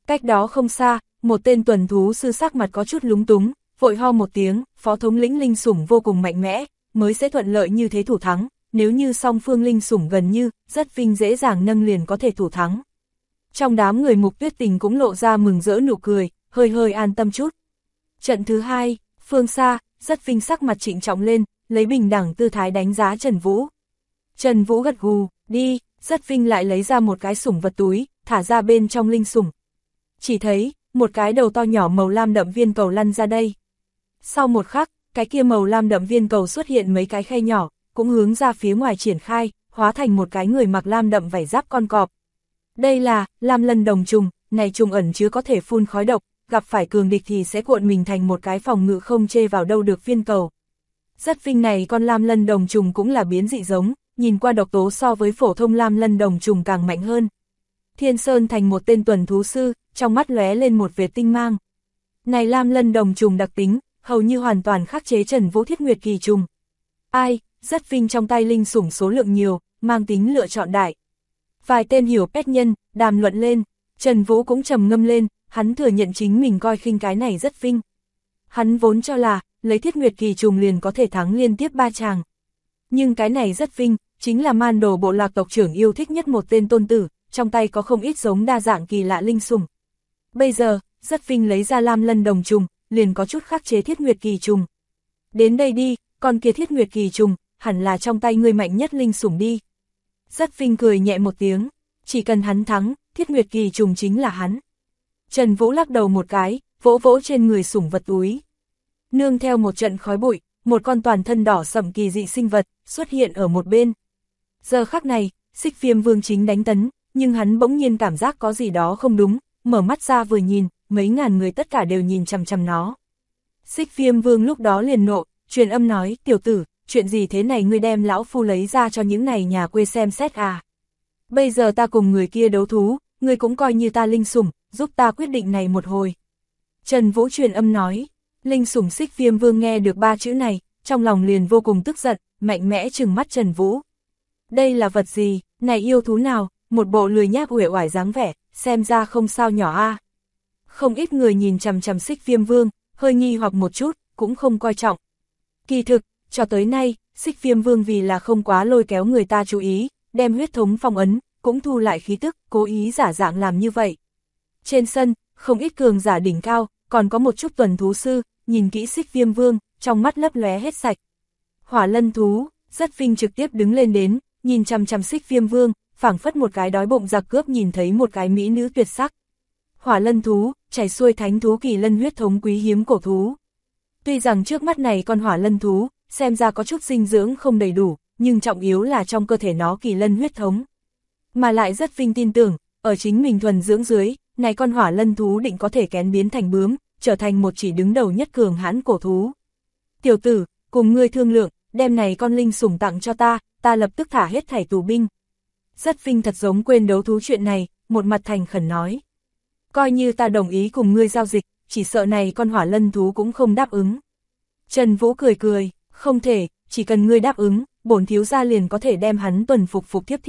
Cách đó không xa, một tên tuần thú sư sắc mặt có chút lúng túng, vội ho một tiếng, phó thống lĩnh linh sủng vô cùng mạnh mẽ, mới sẽ thuận lợi như thế thủ thắng, nếu như song phương linh sủng gần như, rất vinh dễ dàng nâng liền có thể thủ thắng. Trong đám người Mục Tuyết Tình cũng lộ ra mừng rỡ nụ cười, hơi hơi an tâm chút. Trận thứ hai, phương xa, rất vinh sắc mặt trịnh trọng lên, lấy bình đẳng tư thái đánh giá Trần Vũ. Trần Vũ gật gù, đi, rất vinh lại lấy ra một cái sủng vật túi, thả ra bên trong linh sủng. Chỉ thấy, một cái đầu to nhỏ màu lam đậm viên cầu lăn ra đây. Sau một khắc, cái kia màu lam đậm viên cầu xuất hiện mấy cái khe nhỏ, cũng hướng ra phía ngoài triển khai, hóa thành một cái người mặc lam đậm vảy giáp con cọp. Đây là lam lân đồng trùng, này trùng ẩn chứa có thể phun khói độc, gặp phải cường địch thì sẽ cuộn mình thành một cái phòng ngự không chê vào đâu được viên cầu. Rất vinh này con lam lân đồng trùng cũng là biến dị giống, nhìn qua độc tố so với phổ thông lam lân đồng trùng càng mạnh hơn. Thiên Sơn thành một tên tuần thú sư, trong mắt lóe lên một vệt tinh mang. Này lam lân đồng trùng đặc tính, hầu như hoàn toàn khắc chế Trần Vũ Thiết Nguyệt kỳ trùng. Ai, rất vinh trong tay linh sủng số lượng nhiều, mang tính lựa chọn đại. Vài tên hiểu pét nhân, đàm luận lên, Trần Vũ cũng trầm ngâm lên, hắn thừa nhận chính mình coi khinh cái này rất vinh. Hắn vốn cho là, lấy Thiết Nguyệt kỳ trùng liền có thể thắng liên tiếp 3 tràng. Nhưng cái này rất vinh, chính là man đồ bộ lạc tộc trưởng yêu thích nhất một tên tôn tử, trong tay có không ít giống đa dạng kỳ lạ linh sủng. Bây giờ, rất vinh lấy ra lam lân đồng trùng, liền có chút khắc chế Thiết Nguyệt kỳ trùng. Đến đây đi, con kia Thiết Nguyệt kỳ trùng, hẳn là trong tay người mạnh nhất linh sủng đi. Rất vinh cười nhẹ một tiếng, chỉ cần hắn thắng, Thiết Nguyệt kỳ trùng chính là hắn. Trần Vũ lắc đầu một cái, vỗ vỗ trên người sủng vật túi. Nương theo một trận khói bụi, một con toàn thân đỏ sẫm kỳ dị sinh vật xuất hiện ở một bên. Giờ khắc này, Xích Viêm Vương chính đánh tấn, nhưng hắn bỗng nhiên cảm giác có gì đó không đúng, mở mắt ra vừa nhìn, mấy ngàn người tất cả đều nhìn chằm chằm nó. Xích Viêm Vương lúc đó liền nộ, truyền âm nói, tiểu tử, chuyện gì thế này ngươi đem lão phu lấy ra cho những này nhà quê xem xét à. Bây giờ ta cùng người kia đấu thú, ngươi cũng coi như ta linh sủng, giúp ta quyết định này một hồi. Trần Vũ truyền âm nói, linh sủng Xích Viêm Vương nghe được 3 chữ này, trong lòng liền vô cùng tức giận, mạnh mẽ trừng mắt Trần Vũ. Đây là vật gì, này yêu thú nào, một bộ lười nhác uể oải dáng vẻ, xem ra không sao nhỏ a. Không ít người nhìn chằm chằm Xích Viêm Vương, hơi nghi hoặc một chút, cũng không coi trọng. Kỳ thực, cho tới nay, Xích Viêm Vương vì là không quá lôi kéo người ta chú ý, đem huyết thống phong ấn, cũng thu lại khí tức, cố ý giả dạng làm như vậy. Trên sân, không ít cường giả đỉnh cao, còn có một chút tuần thú sư, nhìn kỹ Xích Viêm Vương, trong mắt lấp lóe hết sạch. Hỏa lân thú, rất vinh trực tiếp đứng lên đến, nhìn chằm chằm Xích Viêm Vương, phảng phất một cái đói bụng giặc cướp nhìn thấy một cái mỹ nữ tuyệt sắc. Hỏa lân thú, chảy xuôi thánh thú kỳ lân huyết thống quý hiếm cổ thú. Tuy rằng trước mắt này con hỏa lân thú, xem ra có chút dinh dưỡng không đầy đủ, nhưng trọng yếu là trong cơ thể nó kỳ lân huyết thống. Mà lại rất vinh tin tưởng, ở chính mình thuần dưỡng dưới, này con hỏa lân thú định có thể kén biến thành bướm, trở thành một chỉ đứng đầu nhất cường hãn cổ thú. Tiểu tử, cùng ngươi thương lượng, đem này con linh sủng tặng cho ta lập tức thả hết thảy tù binh. Rất vinh thật giống quên đấu thú chuyện này, một mặt thành khẩn nói. Coi như ta đồng ý cùng ngươi giao dịch, chỉ sợ này con hỏa lân thú cũng không đáp ứng. Trần Vũ cười cười, không thể, chỉ cần ngươi đáp ứng, bổn thiếu gia liền có thể đem hắn tuần phục thiếp.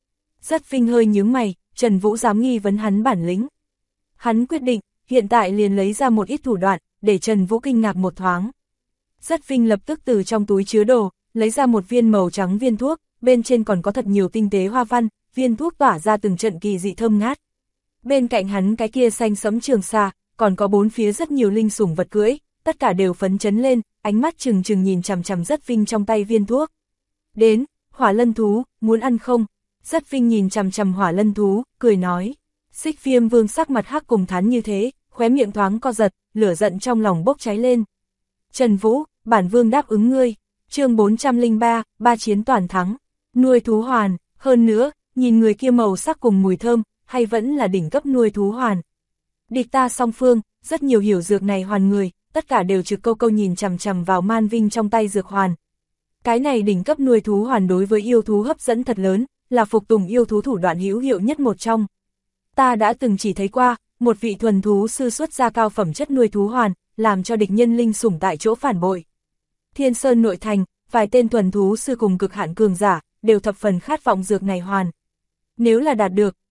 Rất vinh hơi nhướng mày, Trần Vũ dám nghi vấn hắn bản lĩnh. Hắn quyết định, hiện tại liền lấy ra một ít thủ đoạn, để Trần Vũ kinh ngạc một thoáng. Rất vinh lập tức từ trong túi chứa đồ, lấy ra một viên màu trắng viên thuốc, bên trên còn có thật nhiều tinh tế hoa văn, viên thuốc tỏa ra từng trận kỳ dị thơm ngát. Bên cạnh hắn cái kia xanh sẫm trường xà, còn có bốn phía rất nhiều linh sủng vật cưỡi, tất cả đều phấn chấn lên, ánh mắt trừng trừng nhìn chằm chằm rất vinh trong tay viên thuốc. Đến, hỏa lân thú, muốn ăn không? Rất vinh nhìn chằm chằm hỏa lân thú, cười nói. Xích Viêm Vương sắc mặt hắc cùng thán như thế, khóe miệng thoáng co giật, lửa giận trong lòng bốc cháy lên. Trần Vũ, bản vương đáp ứng ngươi. Chương 403, 3 chiến toàn thắng. Nuôi thú hoàn, hơn nữa, nhìn người kia màu sắc cùng mùi thơm, hay vẫn là đỉnh cấp nuôi thú hoàn. Địch ta song phương, rất nhiều hiểu dược này hoàn người, tất cả đều trực câu câu nhìn chằm chằm vào Man Vinh trong tay dược hoàn. Cái này đỉnh cấp nuôi thú hoàn đối với yêu thú hấp dẫn thật lớn, là phục tùng yêu thú thủ đoạn hữu hiệu nhất một trong. Ta đã từng chỉ thấy qua, một vị thuần thú sư xuất ra cao phẩm chất nuôi thú hoàn, làm cho địch nhân linh sủng tại chỗ phản bội. Thiên Sơn nội thành, vài tên thuần thú sư cùng cực hạn cường giả, đều thập phần khát vọng dược này hoàn. Nếu là đạt được,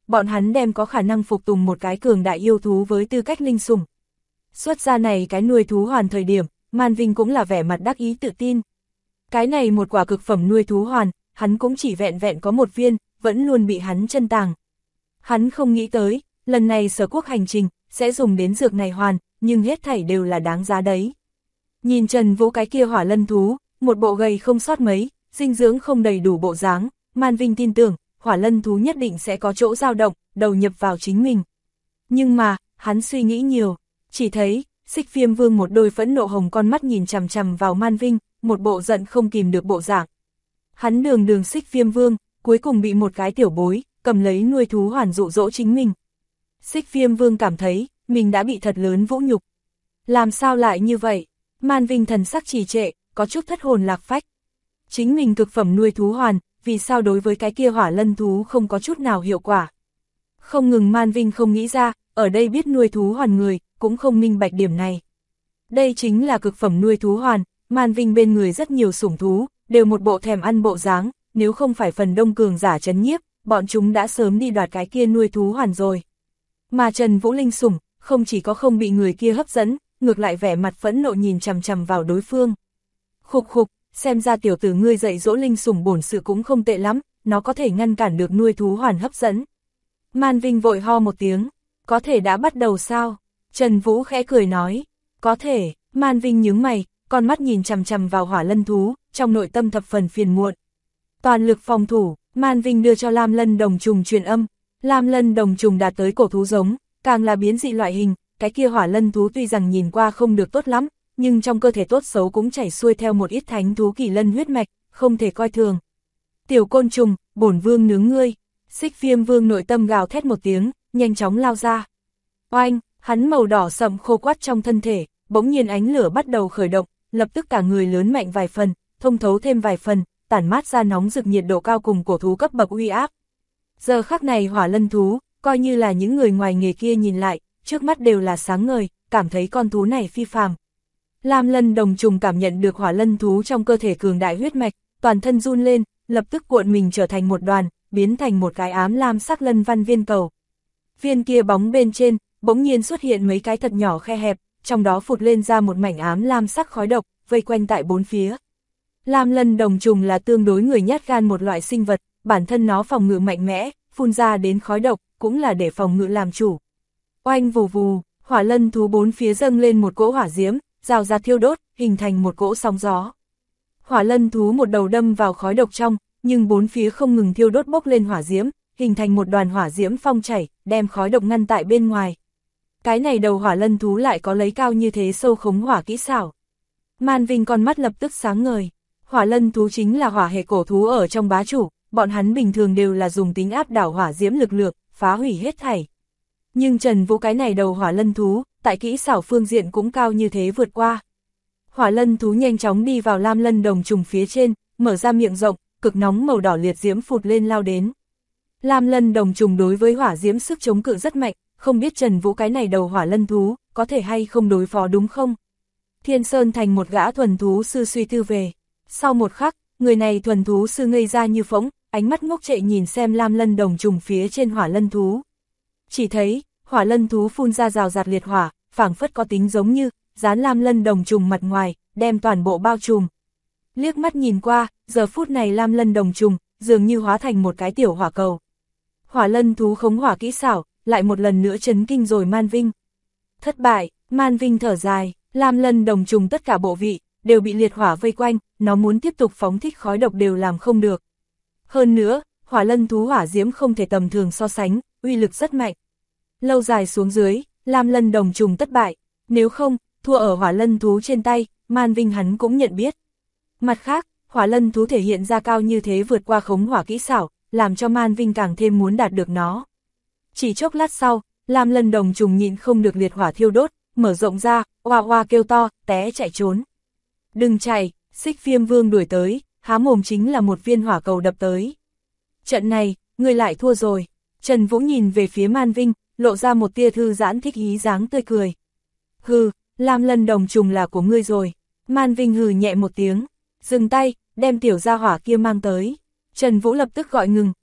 bọn hắn đem có khả năng phục tùng một cái cường đại yêu thú với tư cách linh sủng. Xuất ra này cái nuôi thú hoàn thời điểm, Man Vinh cũng là vẻ mặt đắc ý tự tin. Cái này một quả cực phẩm nuôi thú hoàn, hắn cũng chỉ vẹn vẹn có một viên, vẫn luôn bị hắn chân tàng. Hắn không nghĩ tới, lần này Sở Quốc hành trình, sẽ dùng đến dược này hoàn, nhưng hết thảy đều là đáng giá đấy. Nhìn Trần Vũ cái kia hỏa lân thú, một bộ gầy không sót mấy, dinh dưỡng không đầy đủ bộ dáng, Man Vinh tin tưởng, hỏa lân thú nhất định sẽ có chỗ dao động, đầu nhập vào chính mình. Nhưng mà, hắn suy nghĩ nhiều, chỉ thấy, Xích Viêm Vương một đôi phẫn nộ hồng con mắt nhìn chằm chằm vào Man Vinh, một bộ giận không kìm được bộ dạng. Hắn đường Xích Viêm Vương, cuối cùng bị một cái tiểu bối, cầm lấy nuôi thú hoàn dụ dỗ chính mình. Xích Viêm Vương cảm thấy, mình đã bị thật lớn vũ nhục. Làm sao lại như vậy? Man Vinh thần sắc trì trệ, có chút thất hồn lạc phách. Chính mình cực phẩm nuôi thú hoàn, vì sao đối với cái kia hỏa lân thú không có chút nào hiệu quả? Không ngừng Man Vinh không nghĩ ra, ở đây biết nuôi thú hoàn người, cũng không minh bạch điểm này. Đây chính là cực phẩm nuôi thú hoàn, Man Vinh bên người rất nhiều sủng thú, đều một bộ thèm ăn bộ dáng, nếu không phải phần đông cường giả trấn nhiếp, bọn chúng đã sớm đi đoạt cái kia nuôi thú hoàn rồi. Mà Trần Vũ linh sủng, không chỉ có không bị người kia hấp dẫn, ngược lại vẻ mặt phẫn nộ nhìn chằm chằm vào đối phương. Khục khục, xem ra tiểu tử ngươi dạy dỗ linh sủng bổn sự cũng không tệ lắm, nó có thể ngăn cản được nuôi thú hoàn hấp dẫn. Man Vinh vội ho một tiếng, có thể đã bắt đầu sao? Trần Vũ khẽ cười nói, có thể. Man Vinh nhướng mày, con mắt nhìn chằm chằm vào hỏa lân thú, trong nội tâm thập phần phiền muộn. Toàn lực phòng thủ, Man Vinh đưa cho Lam Lân Đồng Trùng truyền âm. Lam Lân Đồng Trùng đạt tới cổ thú giống, càng là biến dị loại hình, cái kia hỏa lân thú tuy rằng nhìn qua không được tốt lắm, nhưng trong cơ thể tốt xấu cũng chảy xuôi theo một ít thánh thú kỳ lân huyết mạch, không thể coi thường. Tiểu côn trùng, bổn vương nướng ngươi. Xích Viêm Vương nội tâm gào thét một tiếng, nhanh chóng lao ra. Oanh, hắn màu đỏ sậm khô quắt trong thân thể, bỗng nhiên ánh lửa bắt đầu khởi động, lập tức cả người lớn mạnh vài phần, thông thấu thêm vài phần, tản mát ra nóng rực nhiệt độ cao cùng cổ thú cấp bậc uy áp. Giờ khắc này hỏa lân thú, coi như là những người ngoài nghề kia nhìn lại, trước mắt đều là sáng ngời, cảm thấy con thú này phi phàm. Lam Lân Đồng Trùng cảm nhận được hỏa lân thú trong cơ thể cường đại huyết mạch, toàn thân run lên, lập tức cuộn mình trở thành một đoàn, biến thành một cái ám lam sắc lân văn viên cầu. Viên kia bóng bên trên, bỗng nhiên xuất hiện mấy cái thật nhỏ khe hẹp, trong đó phụt lên ra một mảnh ám lam sắc khói độc, vây quanh tại bốn phía. Lam Lân Đồng Trùng là tương đối người nhát gan một loại sinh vật, bản thân nó phòng ngự mạnh mẽ, phun ra đến khói độc, cũng là để phòng ngự làm chủ. Oanh vù vù, hỏa lân thú bốn phía dâng lên một cỗ hỏa diễm, rào ra thiêu đốt, hình thành một cỗ sóng gió. Hỏa lân thú một đầu đâm vào khói độc trong, nhưng bốn phía không ngừng thiêu đốt bốc lên hỏa diễm, hình thành một đoàn hỏa diễm phong chảy, đem khói độc ngăn tại bên ngoài. Cái này đầu hỏa lân thú lại có lấy cao như thế sâu khống hỏa kỹ xảo. Man Vinh con mắt lập tức sáng ngời. Hỏa lân thú chính là hỏa hệ cổ thú ở trong bá chủ, bọn hắn bình thường đều là dùng tính áp đảo hỏa diễm lực lượng, phá hủy hết thảy. Nhưng Trần Vũ cái này đầu hỏa lân thú, tại kỹ xảo phương diện cũng cao như thế vượt qua. Hỏa lân thú nhanh chóng đi vào Lam Lân Đồng Trùng phía trên, mở ra miệng rộng, cực nóng màu đỏ liệt diễm phụt lên lao đến. Lam Lân Đồng Trùng đối với hỏa diễm sức chống cự rất mạnh, không biết Trần Vũ cái này đầu hỏa lân thú, có thể hay không đối phó đúng không? Thiên Sơn thành một gã thuần thú sư suy tư về. Sau một khắc, người này thuần thú sư ngây ra như phỗng, ánh mắt ngốc trệ nhìn xem Lam Lân Đồng Trùng phía trên hỏa lân thú. Chỉ thấy, hỏa lân thú phun ra rào rạt liệt hỏa, phảng phất có tính giống như, dán Lam Lân Đồng Trùng mặt ngoài, đem toàn bộ bao trùm. Liếc mắt nhìn qua, giờ phút này Lam Lân Đồng Trùng, dường như hóa thành một cái tiểu hỏa cầu. Hỏa lân thú khống hỏa kỹ xảo, lại một lần nữa chấn kinh rồi Man Vinh. Thất bại, Man Vinh thở dài, Lam Lân Đồng Trùng tất cả bộ vị, đều bị liệt hỏa vây quanh, nó muốn tiếp tục phóng thích khói độc đều làm không được. Hơn nữa, hỏa lân thú hỏa diễm không thể tầm thường so sánh, uy lực rất mạnh. Lâu dài xuống dưới, Lam Lân Đồng Trùng thất bại, nếu không, thua ở hỏa lân thú trên tay, Man Vinh hắn cũng nhận biết. Mặt khác, hỏa lân thú thể hiện ra cao như thế vượt qua khống hỏa kỹ xảo, làm cho Man Vinh càng thêm muốn đạt được nó. Chỉ chốc lát sau, Lam Lân Đồng Trùng nhịn không được liệt hỏa thiêu đốt, mở rộng ra, oa oa kêu to, té chạy trốn. Đừng chạy, Xích Viêm Vương đuổi tới, há mồm chính là một viên hỏa cầu đập tới. Trận này, ngươi lại thua rồi. Trần Vũ nhìn về phía Man Vinh, lộ ra một tia thư giãn thích ý dáng tươi cười. Hừ, Lam Lân Đồng Trùng là của ngươi rồi. Man Vinh hừ nhẹ một tiếng, dừng tay, đem tiểu gia hỏa kia mang tới. Trần Vũ lập tức gọi ngừng,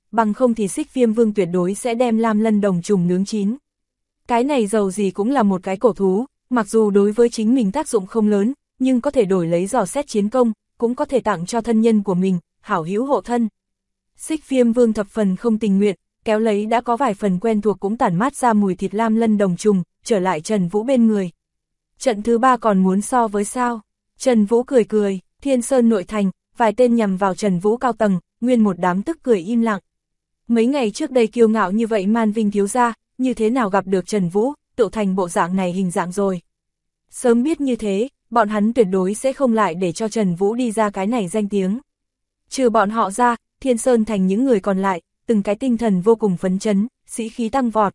bằng không thì Xích Viêm Vương tuyệt đối sẽ đem Lam Lân Đồng trùng nướng chín. Cái này dầu gì cũng là một cái cổ thú, mặc dù đối với chính mình tác dụng không lớn, nhưng có thể đổi lấy dò xét chiến công, cũng có thể tặng cho thân nhân của mình, hảo hữu hộ thân. Xích Viêm Vương thập phần không tình nguyện, kéo lấy đã có vài phần quen thuộc cũng tản mát ra mùi thịt Lam Lân Đồng trùng, trở lại Trần Vũ bên người. Trận thứ 3 còn muốn so với sao? Trần Vũ cười cười, Thiên Sơn nội thành, vài tên nhằm vào Trần Vũ cao tầng, nguyên một đám tức cười im lặng. Mấy ngày trước đây kiêu ngạo như vậy Man Vinh thiếu gia, như thế nào gặp được Trần Vũ, tự thành bộ dạng này hình dạng rồi. Sớm biết như thế, bọn hắn tuyệt đối sẽ không lại để cho Trần Vũ đi ra cái này danh tiếng. Trừ bọn họ ra, Thiên Sơn thành những người còn lại, từng cái tinh thần vô cùng phấn chấn, sĩ khí tăng vọt.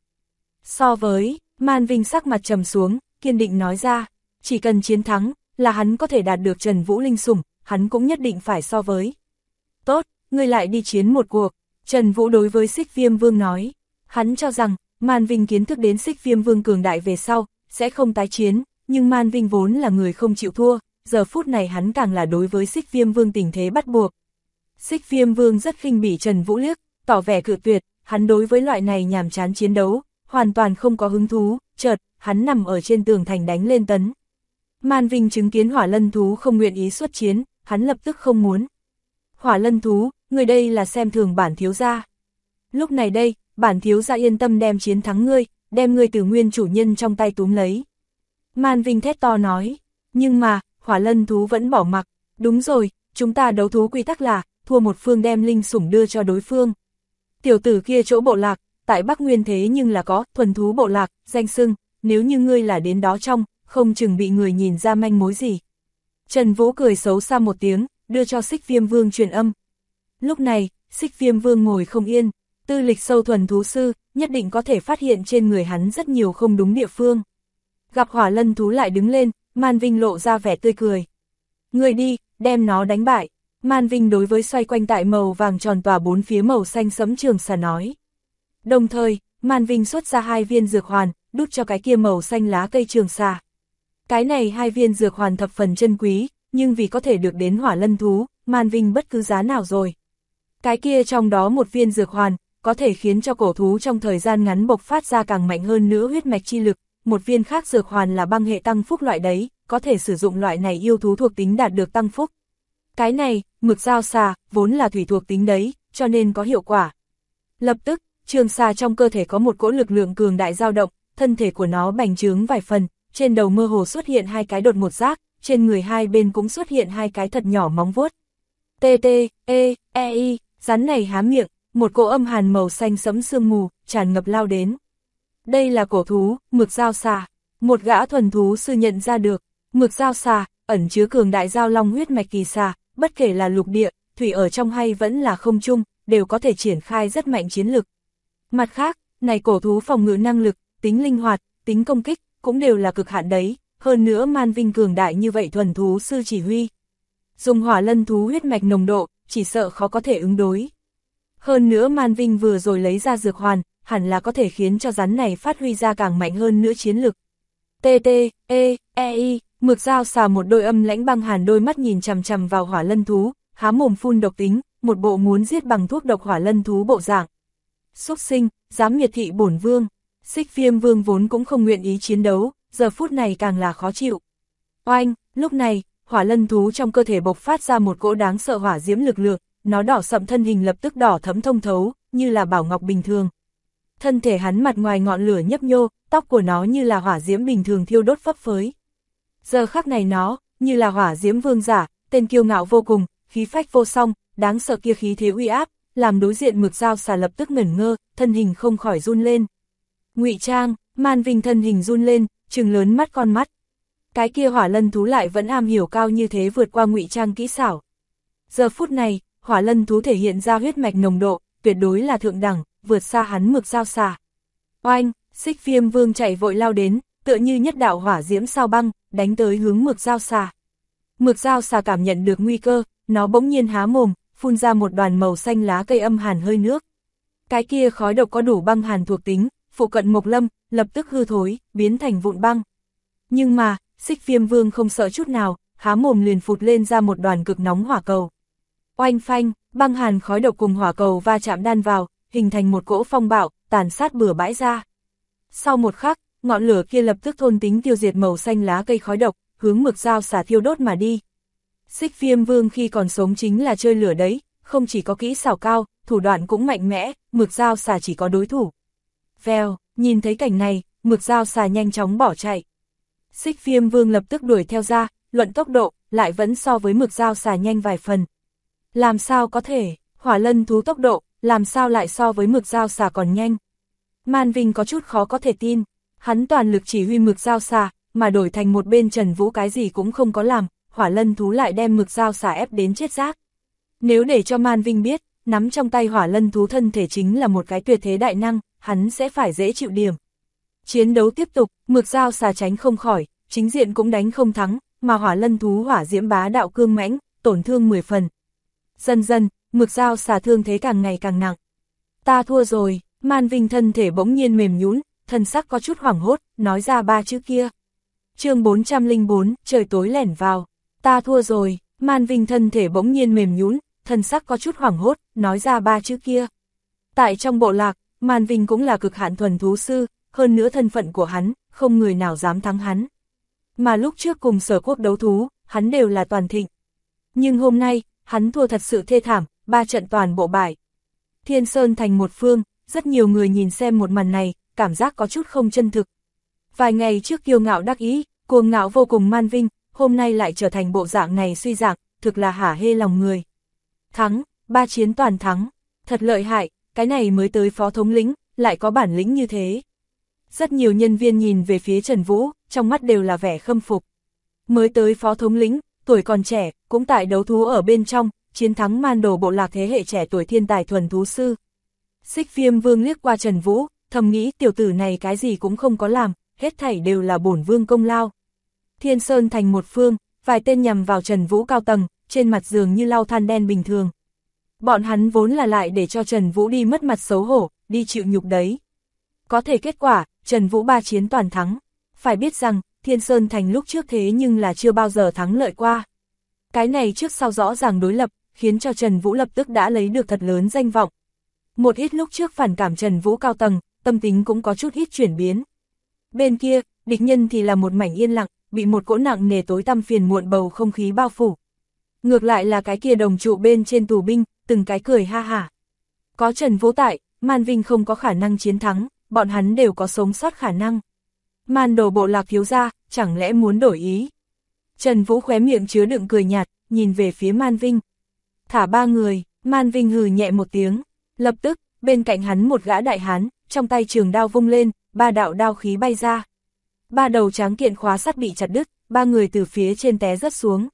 So với, Man Vinh sắc mặt trầm xuống, kiên định nói ra, chỉ cần chiến thắng, là hắn có thể đạt được Trần Vũ linh sủng, hắn cũng nhất định phải so với. Tốt, ngươi lại đi chiến một cuộc, Trần Vũ đối với Xích Viêm Vương nói. Hắn cho rằng, Man Vinh kiến thức đến Xích Viêm Vương cường đại về sau, sẽ không tái chiến, nhưng Man Vinh vốn là người không chịu thua, giờ phút này hắn càng là đối với Xích Viêm Vương tình thế bắt buộc. Xích Viêm Vương rất khinh bỉ Trần Vũ liếc, tỏ vẻ cự tuyệt, hắn đối với loại này nhàm chán chiến đấu, hoàn toàn không có hứng thú, chợt, hắn nằm ở trên tường thành đánh lên tấn. Man Vinh chứng kiến hỏa lân thú không nguyện ý xuất chiến, hắn lập tức không muốn. Hỏa lân thú, người đây là xem thường bản thiếu gia. Lúc này đây, bản thiếu gia yên tâm đem chiến thắng ngươi, đem ngươi từ nguyên chủ nhân trong tay túm lấy. Man Vinh thét to nói, nhưng mà, hỏa lân thú vẫn bỏ mặc, đúng rồi, chúng ta đấu thú quy tắc là, thua một phương đem linh sủng đưa cho đối phương. Tiểu tử kia chỗ bộ lạc, tại Bắc Nguyên thế nhưng là có thuần thú bộ lạc, danh xưng, nếu như ngươi là đến đó trong, không chừng bị người nhìn ra manh mối gì. Trần Vũ cười xấu xa một tiếng, đưa cho Xích Viêm Vương truyền âm. Lúc này, Xích Viêm Vương ngồi không yên, tư lịch sâu thuần thú sư, nhất định có thể phát hiện trên người hắn rất nhiều không đúng địa phương. Gặp hỏa lân thú lại đứng lên, Man Vinh lộ ra vẻ tươi cười. Người đi, đem nó đánh bại. Man Vinh đối với xoay quanh tại màu vàng tròn tỏa bốn phía màu xanh sẫm trường xà nói. Đồng thời, Man Vinh xuất ra 2 viên dược hoàn, đút cho cái kia màu xanh lá cây trường xà. Cái này 2 viên dược hoàn thập phần chân quý, nhưng vì có thể được đến hỏa lân thú, Man Vinh bất cứ giá nào rồi. Cái kia trong đó một viên dược hoàn, có thể khiến cho cổ thú trong thời gian ngắn bộc phát ra càng mạnh hơn nữa huyết mạch chi lực, một viên khác dược hoàn là băng hệ tăng phúc loại đấy, có thể sử dụng loại này yêu thú thuộc tính đạt được tăng phúc. Cái này, mực dao xà, vốn là thủy thuộc tính đấy, cho nên có hiệu quả. Lập tức, trường xà trong cơ thể có một cỗ lực lượng cường đại dao động, thân thể của nó bành trướng vài phần, trên đầu mơ hồ xuất hiện 2 cái đột một giác, trên người hai bên cũng xuất hiện 2 cái thật nhỏ móng vuốt. T-T-E-E-I, rắn này há miệng, một cỗ âm hàn màu xanh sẫm sương mù, tràn ngập lao đến. Đây là cổ thú, mực dao xà. Một gã thuần thú sư nhận ra được, mực dao xà, ẩn chứa cường đại dao long huyết mạch kỳ xà, bất kể là lục địa, thủy ở trong hay vẫn là không trung, đều có thể triển khai rất mạnh chiến lực. Mặt khác, này cổ thú phòng ngự năng lực, tính linh hoạt, tính công kích, cũng đều là cực hạn đấy, hơn nữa Man Vinh cường đại như vậy thuần thú sư chỉ huy. Dùng hỏa lân thú huyết mạch nồng độ, chỉ sợ khó có thể ứng đối. Hơn nữa Man Vinh vừa rồi lấy ra dược hoàn, hẳn là có thể khiến cho rắn này phát huy ra càng mạnh hơn nữa chiến lực. T-T-E-E-I, mực dao xà một đôi âm lãnh băng hàn đôi mắt nhìn chằm chằm vào hỏa lân thú, há mồm phun độc tính, một bộ muốn giết bằng thuốc độc hỏa lân thú bộ dạng. Xúc sinh, dám miệt thị bổn vương. Xích Viêm Vương vốn cũng không nguyện ý chiến đấu, giờ phút này càng là khó chịu. Oanh, lúc này, hỏa lân thú trong cơ thể bộc phát ra một cỗ đáng sợ hỏa diễm lực lượng, nó đỏ sậm thân hình lập tức đỏ thẫm thông thấu, như là bảo ngọc bình thường. Thân thể hắn mặt ngoài ngọn lửa nhấp nhô, tóc của nó như là hỏa diễm bình thường thiêu đốt phấp phới. Giờ khắc này nó, như là hỏa diễm vương giả, tên kiêu ngạo vô cùng, khí phách vô song, đáng sợ kia khí thế uy áp, làm đối diện mực dao xà lập tức ngẩn ngơ, thân hình không khỏi run lên. Ngụy trang, Man Vinh thân hình run lên, trừng lớn mắt con mắt. Cái kia hỏa lân thú lại vẫn am hiểu cao như thế vượt qua ngụy trang kỹ xảo. Giờ phút này, hỏa lân thú thể hiện ra huyết mạch nồng độ, tuyệt đối là thượng đẳng, vượt xa hắn mực dao xà. Oanh, Xích Viêm Vương chạy vội lao đến, tựa như nhất đạo hỏa diễm sao băng, đánh tới hướng mực dao xà. Mực dao xà cảm nhận được nguy cơ, nó bỗng nhiên há mồm, phun ra một đoàn màu xanh lá cây âm hàn hơi nước. Cái kia khói độc có đủ băng hàn thuộc tính, phụ cận Mộc Lâm, lập tức hư thối, biến thành vụn băng. Nhưng mà, Xích Viêm Vương không sợ chút nào, há mồm liền phụt lên ra một đoàn cực nóng hỏa cầu. Oanh phanh, Băng hàn khói độc cùng hỏa cầu va chạm đan vào, hình thành một cỗ phong bạo, tàn sát bừa bãi ra. Sau một khắc, ngọn lửa kia lập tức thôn tính tiêu diệt màu xanh lá cây khói độc, hướng mực dao xả thiêu đốt mà đi. Xích Viêm Vương khi còn sống chính là chơi lửa đấy, không chỉ có kỹ xảo cao, thủ đoạn cũng mạnh mẽ, mực dao xả chỉ có đối thủ. Vèo, nhìn thấy cảnh này, mực dao xả nhanh chóng bỏ chạy. Xích Viêm Vương lập tức đuổi theo ra, luận tốc độ, lại vẫn so với mực dao xả nhanh vài phần. Làm sao có thể, hỏa lân thú tốc độ, làm sao lại so với mực dao xả còn nhanh. Man Vinh có chút khó có thể tin, hắn toàn lực chỉ huy mực dao xả, mà đổi thành một bên Trần Vũ cái gì cũng không có làm, hỏa lân thú lại đem mực dao xả ép đến chết rác. Nếu để cho Man Vinh biết, nắm trong tay hỏa lân thú thân thể chính là một cái tuyệt thế đại năng, hắn sẽ phải dễ chịu điểm. Chiến đấu tiếp tục, mực dao xả tránh không khỏi, chính diện cũng đánh không thắng, mà hỏa lân thú hỏa diễm bá đạo cương mãnh, tổn thương 10 phần. Dần dần, mực dao xả thương thế càng ngày càng nặng. Ta thua rồi, Man Vinh thân thể bỗng nhiên mềm nhũn, thân sắc có chút hoảng hốt, nói ra 3 chữ kia. Chương 404, trời tối lẻn vào. Ta thua rồi, Man Vinh thân thể bỗng nhiên mềm nhũn, thân sắc có chút hoảng hốt, nói ra 3 chữ kia. Tại trong bộ lạc, Man Vinh cũng là cực hạn thuần thú sư, hơn nữa thân phận của hắn, không người nào dám thắng hắn. Mà lúc trước cùng Sở Quốc đấu thú, hắn đều là toàn thịnh. Nhưng hôm nay, hắn thua thật sự thê thảm, 3 trận toàn bộ bại. Thiên Sơn thành một phương, rất nhiều người nhìn xem một màn này, cảm giác có chút không chân thực. Vài ngày trước kiêu ngạo đắc ý, cuồng ngạo vô cùng Man Vinh, hôm nay lại trở thành bộ dạng này suy dạng, thực là hả hê lòng người. Thắng, 3 chiến toàn thắng, thật lợi hại, cái này mới tới phó thống lĩnh, lại có bản lĩnh như thế. Rất nhiều nhân viên nhìn về phía Trần Vũ, trong mắt đều là vẻ khâm phục. Mới tới phó thống lĩnh, tuổi còn trẻ, cũng tại đấu thú ở bên trong, chiến thắng man đồ bộ lạc thế hệ trẻ tuổi thiên tài thuần thú sư. Xích Viêm Vương liếc qua Trần Vũ, thầm nghĩ tiểu tử này cái gì cũng không có làm, hết thảy đều là bổn vương công lao. Thiên Sơn thành một phương, vài tên nhằm vào Trần Vũ cao tầng, trên mặt dường như lau than đen bình thường. Bọn hắn vốn là lại để cho Trần Vũ đi mất mặt xấu hổ, đi chịu nhục đấy. Có thể kết quả, Trần Vũ 3 chiến toàn thắng. Phải biết rằng, Thiên Sơn thành lúc trước thế nhưng là chưa bao giờ thắng lợi qua. Cái này trước sau rõ ràng đối lập, khiến cho Trần Vũ lập tức đã lấy được thật lớn danh vọng. Một ít lúc trước phản cảm Trần Vũ cao tầng, tâm tính cũng có chút ít chuyển biến. Bên kia, địch nhân thì là một mảnh yên lặng, bị một cỗ nặng nề tối tăm phiền muộn bầu không khí bao phủ. Ngược lại là cái kia đồng trụ bên trên tù binh, từng cái cười ha hả. Có Trần Vũ tại, Man Vinh không có khả năng chiến thắng, bọn hắn đều có sống sót khả năng. Man đồ bộ lạc thiếu gia, chẳng lẽ muốn đổi ý? Trần Vũ khóe miệng chứa đựng cười nhạt, nhìn về phía Man Vinh. Thả 3 người, Man Vinh hừ nhẹ một tiếng. Lập tức, bên cạnh hắn một gã đại hán, trong tay trường đao vung lên, 3 đạo đao khí bay ra. 3 đầu tráng kiện khóa sắt bị chặt đứt, 3 người từ phía trên té rớt xuống.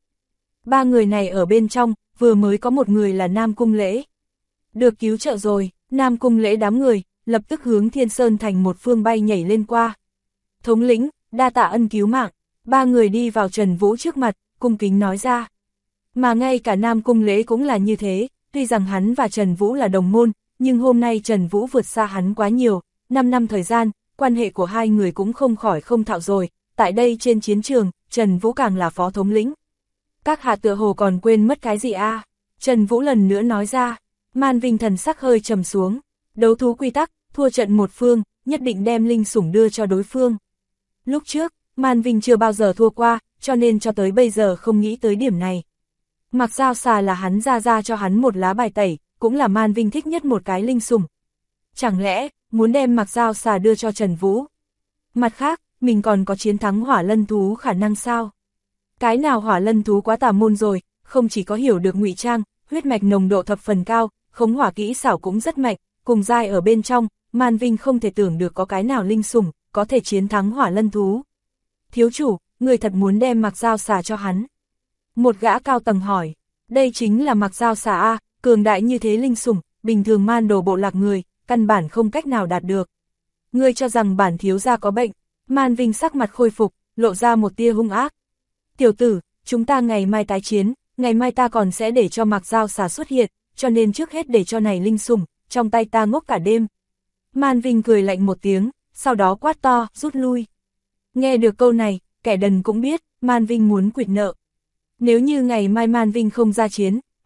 3 người này ở bên trong, vừa mới có một người là Nam Cung Lễ. Được cứu trợ rồi, Nam Cung Lễ đám người, lập tức hướng Thiên Sơn thành một phương bay nhảy lên qua. Thống lĩnh, đa tạ ân cứu mạng, 3 người đi vào Trần Vũ trước mặt, cung kính nói ra. Mà ngay cả Nam Cung Lễ cũng là như thế, tuy rằng hắn và Trần Vũ là đồng môn, nhưng hôm nay Trần Vũ vượt xa hắn quá nhiều, 5 năm thời gian, quan hệ của hai người cũng không khỏi không thạo rồi, tại đây trên chiến trường, Trần Vũ càng là phó thống lĩnh. Các hạ tựa hồ còn quên mất cái gì a? Trần Vũ lần nữa nói ra. Man Vinh thần sắc hơi trầm xuống, đấu thú quy tắc, thua trận một phương, nhất định đem linh sủng đưa cho đối phương. Lúc trước, Man Vinh chưa bao giờ thua qua, cho nên cho tới bây giờ không nghĩ tới điểm này. Mặc dao xà là hắn ra cho hắn một lá bài tẩy, cũng là Man Vinh thích nhất một cái linh sủng. Chẳng lẽ, muốn đem mặc dao xà đưa cho Trần Vũ? Mặt khác, mình còn có chiến thắng hỏa lân thú khả năng sao? Cái nào hỏa lân thú quá tà môn rồi, không chỉ có hiểu được ngụy trang, huyết mạch nồng độ thập phần cao, khống hỏa kỹ xảo cũng rất mạnh, cùng giai ở bên trong, Man Vinh không thể tưởng được có cái nào linh sủng có thể chiến thắng hỏa lân thú. Thiếu chủ, người thật muốn đem mặc dao xà cho hắn? Một gã cao tầng hỏi, đây chính là mặc dao xà a, cường đại như thế linh sủng, bình thường man đồ bộ lạc người, căn bản không cách nào đạt được. Ngươi cho rằng bản thiếu gia có bệnh? Man Vinh sắc mặt khôi phục, lộ ra một tia hung ác. Tiểu tử, chúng ta ngày mai tái chiến, ngày mai ta còn sẽ để cho mặc dao xà xuất hiện, cho nên trước hết để cho này linh sủng trong tay ta ngốc cả đêm. Man Vinh cười lạnh một tiếng, sau đó quát to, rút lui. Nghe được câu này, kẻ đần cũng biết, Man Vinh muốn quỵt nợ. Nếu như ngày mai Man Vinh không ra chiến,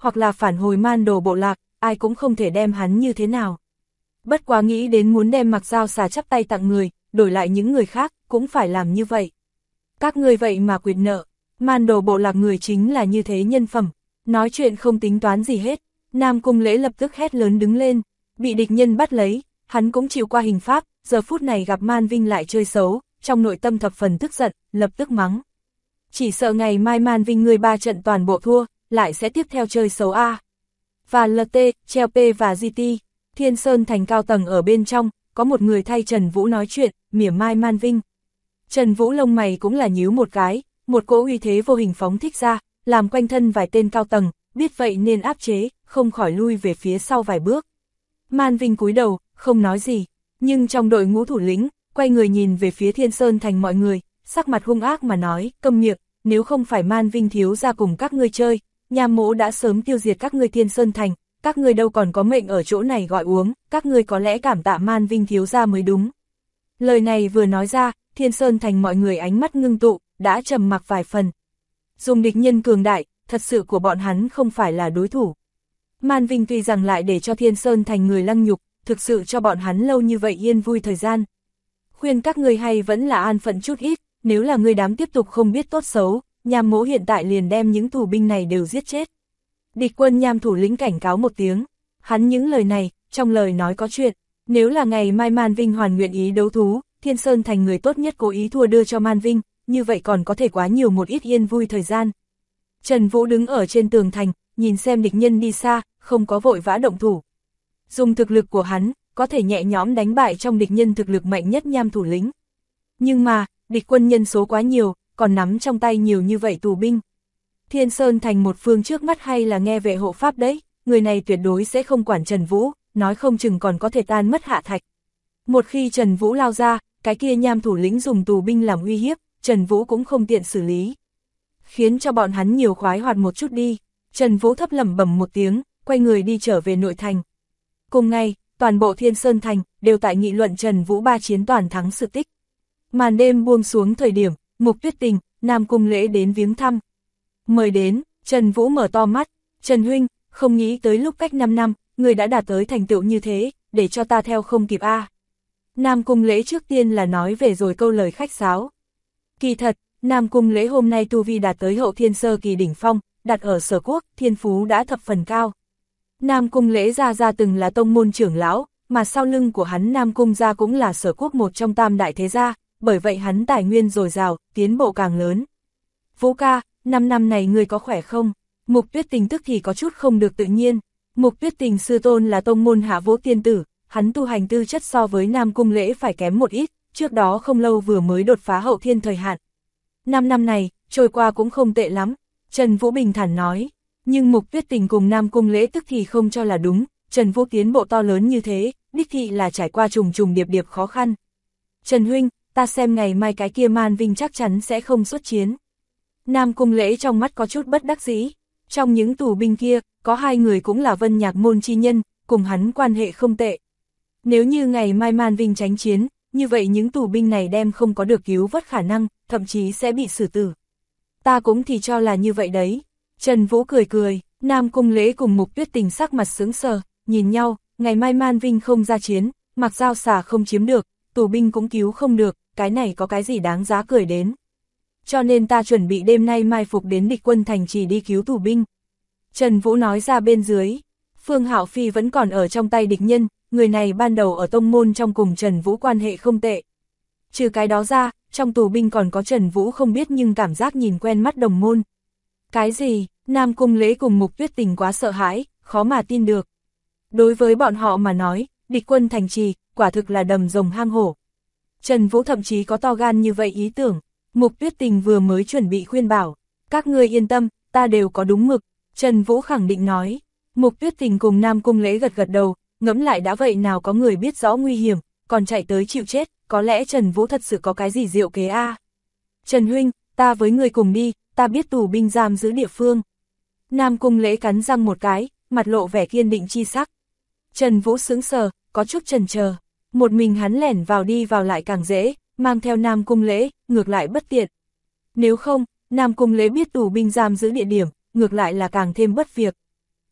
hoặc là phản hồi Man Đồ bộ lạc, ai cũng không thể đem hắn như thế nào. Bất quá nghĩ đến muốn đem Mặc Dao Xà chắp tay tặng người, đổi lại những người khác, cũng phải làm như vậy. Các ngươi vậy mà quyệt nợ, Man Đồ bộ lạc người chính là như thế nhân phẩm, nói chuyện không tính toán gì hết. Nam Cung Lễ lập tức hét lớn đứng lên, bị địch nhân bắt lấy, hắn cũng chịu qua hình pháp, giờ phút này gặp Man Vinh lại chơi xấu, trong nội tâm thập phần tức giận, lập tức mắng. Chỉ sợ ngày mai Man Vinh người 3 trận toàn bộ thua, lại sẽ tiếp theo chơi xấu A. Và LT, Treo P và GT, Thiên Sơn thành cao tầng ở bên trong, có một người thay Trần Vũ nói chuyện, mỉa mai Man Vinh. Trần Vũ lông mày cũng là nhíu một cái, một cỗ uy thế vô hình phóng thích ra, làm quanh thân vài tên cao tầng, biết vậy nên áp chế, không khỏi lui về phía sau vài bước. Man Vinh cúi đầu, không nói gì, nhưng trong đội ngũ thủ lĩnh, quay người nhìn về phía Thiên Sơn thành mọi người, sắc mặt hung ác mà nói, câm miệng, nếu không phải Man Vinh thiếu ra cùng các ngươi chơi, Nham Mỗ đã sớm tiêu diệt các ngươi Thiên Sơn thành, các ngươi đâu còn có mệnh ở chỗ này gọi uống, các ngươi có lẽ cảm tạ Man Vinh thiếu ra mới đúng. Lời này vừa nói ra, Thiên Sơn thành mọi người ánh mắt ngưng tụ, đã trầm mặc vài phần. Dùng địch nhân cường đại, thật sự của bọn hắn không phải là đối thủ. Man Vinh tuy rằng lại để cho Thiên Sơn thành người lăng nhục, thực sự cho bọn hắn lâu như vậy yên vui thời gian. Khuyên các ngươi hay vẫn là an phận chút ít, nếu là ngươi đám tiếp tục không biết tốt xấu, Nham Mỗ hiện tại liền đem những tù binh này đều giết chết. Địch quân Nham thủ lĩnh cảnh cáo một tiếng, hắn những lời này, trong lời nói có chuyện, nếu là ngày mai Man Vinh hoàn nguyện ý đấu thú, Thiên Sơn thành người tốt nhất cố ý thua đưa cho Man Vinh, như vậy còn có thể quá nhiều một ít yên vui thời gian. Trần Vũ đứng ở trên tường thành, nhìn xem địch nhân đi xa, không có vội vã động thủ. Dùng thực lực của hắn, có thể nhẹ nhõm đánh bại trong địch nhân thực lực mạnh nhất Nham thủ lĩnh. Nhưng mà, địch quân nhân số quá nhiều, còn nắm trong tay nhiều như vậy tù binh. Thiên Sơn thành một phương trước mắt hay là nghe vệ hộ pháp đấy, người này tuyệt đối sẽ không quản Trần Vũ, nói không chừng còn có thể tan mất hạ thạch. Một khi Trần Vũ lao ra, cái kia Nham thủ lĩnh dùng tù binh làm uy hiếp, Trần Vũ cũng không tiện xử lý. Khiến cho bọn hắn nhiều khoái hoạt một chút đi. Trần Vũ thấp lẩm bẩm một tiếng, quay người đi trở về nội thành. Cùng ngày, toàn bộ Thiên Sơn thành đều tại nghị luận Trần Vũ 3 chiến toàn thắng sự tích. Màn đêm buông xuống thời điểm, Mục Tuyết Tình, Nam Cung Lễ đến viếng thăm. Mời đến, Trần Vũ mở to mắt, Trần huynh, không nghĩ tới lúc cách 5 năm, người đã đạt tới thành tựu như thế, để cho ta theo không kịp a. Nam Cung Lễ trước tiên là nói về rồi câu lời khách sáo. Kỳ thật, Nam Cung Lễ hôm nay tu vi đạt tới hậu thiên sơ kỳ đỉnh phong, đặt ở Sở Quốc, thiên phú đã thập phần cao. Nam Cung Lễ gia từng là tông môn trưởng lão, mà sau lưng của hắn Nam Cung gia cũng là Sở Quốc một trong tam đại thế gia, bởi vậy hắn tài nguyên dồi dào, tiến bộ càng lớn. Vũ ca, 5 năm này ngươi có khỏe không? Mục Tuyết Tình tức thì có chút không được tự nhiên. Mục Tuyết Tình sư tôn là tông môn Hạ Vũ tiên tử, hắn tu hành tư chất so với Nam Cung Lễ phải kém một ít, trước đó không lâu vừa mới đột phá hậu thiên thời hạn. 5 năm này, trôi qua cũng không tệ lắm, Trần Vũ bình thản nói. Nhưng Mục Tuyết Tình cùng Nam Cung Lễ tức thì không cho là đúng, Trần Vũ tiến bộ to lớn như thế, đích thị là trải qua trùng trùng điệp điệp khó khăn. Trần huynh, ta xem ngày mai cái kia Man Vinh chắc chắn sẽ không xuất chiến. Nam Cung Lễ trong mắt có chút bất đắc dĩ, trong những tù binh kia, có 2 người cũng là Vân Nhạc môn chi nhân, cùng hắn quan hệ không tệ. Nếu như ngày mai Man Vinh tránh chiến, như vậy những tù binh này đem không có được cứu vớt khả năng, thậm chí sẽ bị xử tử. Ta cũng thì cho là như vậy đấy. Trần Vũ cười cười, Nam Cung Lễ cùng Mục Tuyết Tình sắc mặt sững sờ, nhìn nhau, ngày mai Man Vinh không ra chiến, Mặc Dao Xà không chiếm được, tù binh cũng cứu không được, cái này có cái gì đáng giá cười đến. Cho nên ta chuẩn bị đêm nay mai phục đến địch quân thành trì đi cứu tù binh. Trần Vũ nói ra bên dưới, Phương Hạo Phi vẫn còn ở trong tay địch nhân, người này ban đầu ở tông môn trong cùng Trần Vũ quan hệ không tệ. Trừ cái đó ra, trong tù binh còn có Trần Vũ không biết nhưng cảm giác nhìn quen mắt đồng môn. Cái gì? Nam Cung Lễ cùng Mục Tuyết Tình quá sợ hãi, khó mà tin được. Đối với bọn họ mà nói, địch quân thành trì, quả thực là đầm rồng hang hổ. Trần Vũ thậm chí có to gan như vậy ý tưởng. Mục Tuyết Tình vừa mới chuẩn bị khuyên bảo, các ngươi yên tâm, ta đều có đúng mực, Trần Vũ khẳng định nói. Mục Tuyết Tình cùng Nam Cung Lễ gật gật đầu, ngẫm lại đã vậy nào có người biết rõ nguy hiểm, còn chạy tới chịu chết, có lẽ Trần Vũ thật sự có cái gì diệu kế a. Trần huynh, ta với người cùng đi, ta biết tù binh giam giữ địa phương. Nam Cung Lễ cắn răng một cái, mặt lộ vẻ kiên định chi sắc. Trần Vũ sững sờ, có chút chần chờ, một mình hắn lẻn vào đi vào lại càng dễ, mang theo Nam Cung Lễ, ngược lại bất tiện. Nếu không, Nam Cung Lễ biết tù binh giam giữ địa điểm, ngược lại là càng thêm bất việc.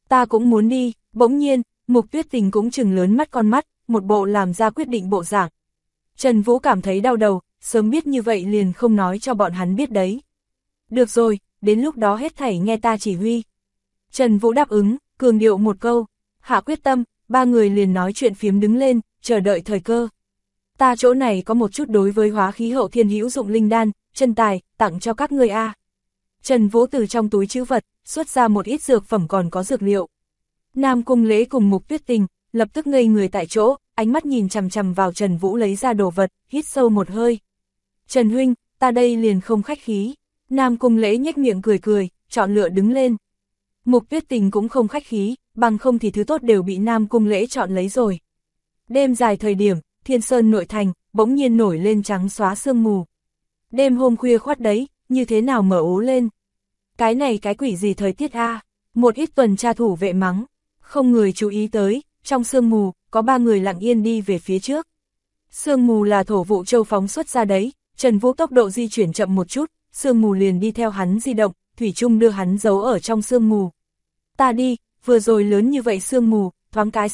Ta cũng muốn đi, bỗng nhiên, Mục Tuyết Tình cũng trừng lớn mắt con mắt, một bộ làm ra quyết định bộ dạng. Trần Vũ cảm thấy đau đầu, sớm biết như vậy liền không nói cho bọn hắn biết đấy. Được rồi, đến lúc đó hết thảy nghe ta chỉ huy. Trần Vũ đáp ứng, cường điệu một câu, hạ quyết tâm, ba người liền nói chuyện phiếm đứng lên, chờ đợi thời cơ. Ta chỗ này có một chút đối với hóa khí hậu thiên hữu dụng linh đan, chân tài, tặng cho các ngươi a. Trần Vũ từ trong túi trữ vật, xuất ra một ít dược phẩm còn có dược liệu. Nam Cung Lễ cùng Mục Tuyết Tình, lập tức ngây người tại chỗ, ánh mắt nhìn chằm chằm vào Trần Vũ lấy ra đồ vật, hít sâu một hơi. Trần huynh, ta đây liền không khách khí. Nam Cung Lễ nhếch miệng cười cười, chọn lựa đứng lên. Mục Tuyết Tình cũng không khách khí, bằng không thì thứ tốt đều bị Nam Cung Lễ chọn lấy rồi. Đêm dài thời điểm, Thiên Sơn nội thành, bỗng nhiên nổi lên trắng xóa sương mù. Đêm hôm khuya khoắt đấy, như thế nào mở ố lên. Cái này cái quỷ gì thời tiết a? Một ít tuần tra thủ vệ mắng, không người chú ý tới, trong sương mù, có ba người lặng yên đi về phía trước. Sương mù là Thổ Vụ Châu phóng xuất ra đấy, Trần Vũ tốc độ di chuyển chậm một chút, sương mù liền đi theo hắn di động, thủy chung đưa hắn giấu ở trong sương mù. Ta đi, vừa rồi lớn như vậy sương mù, thoáng cái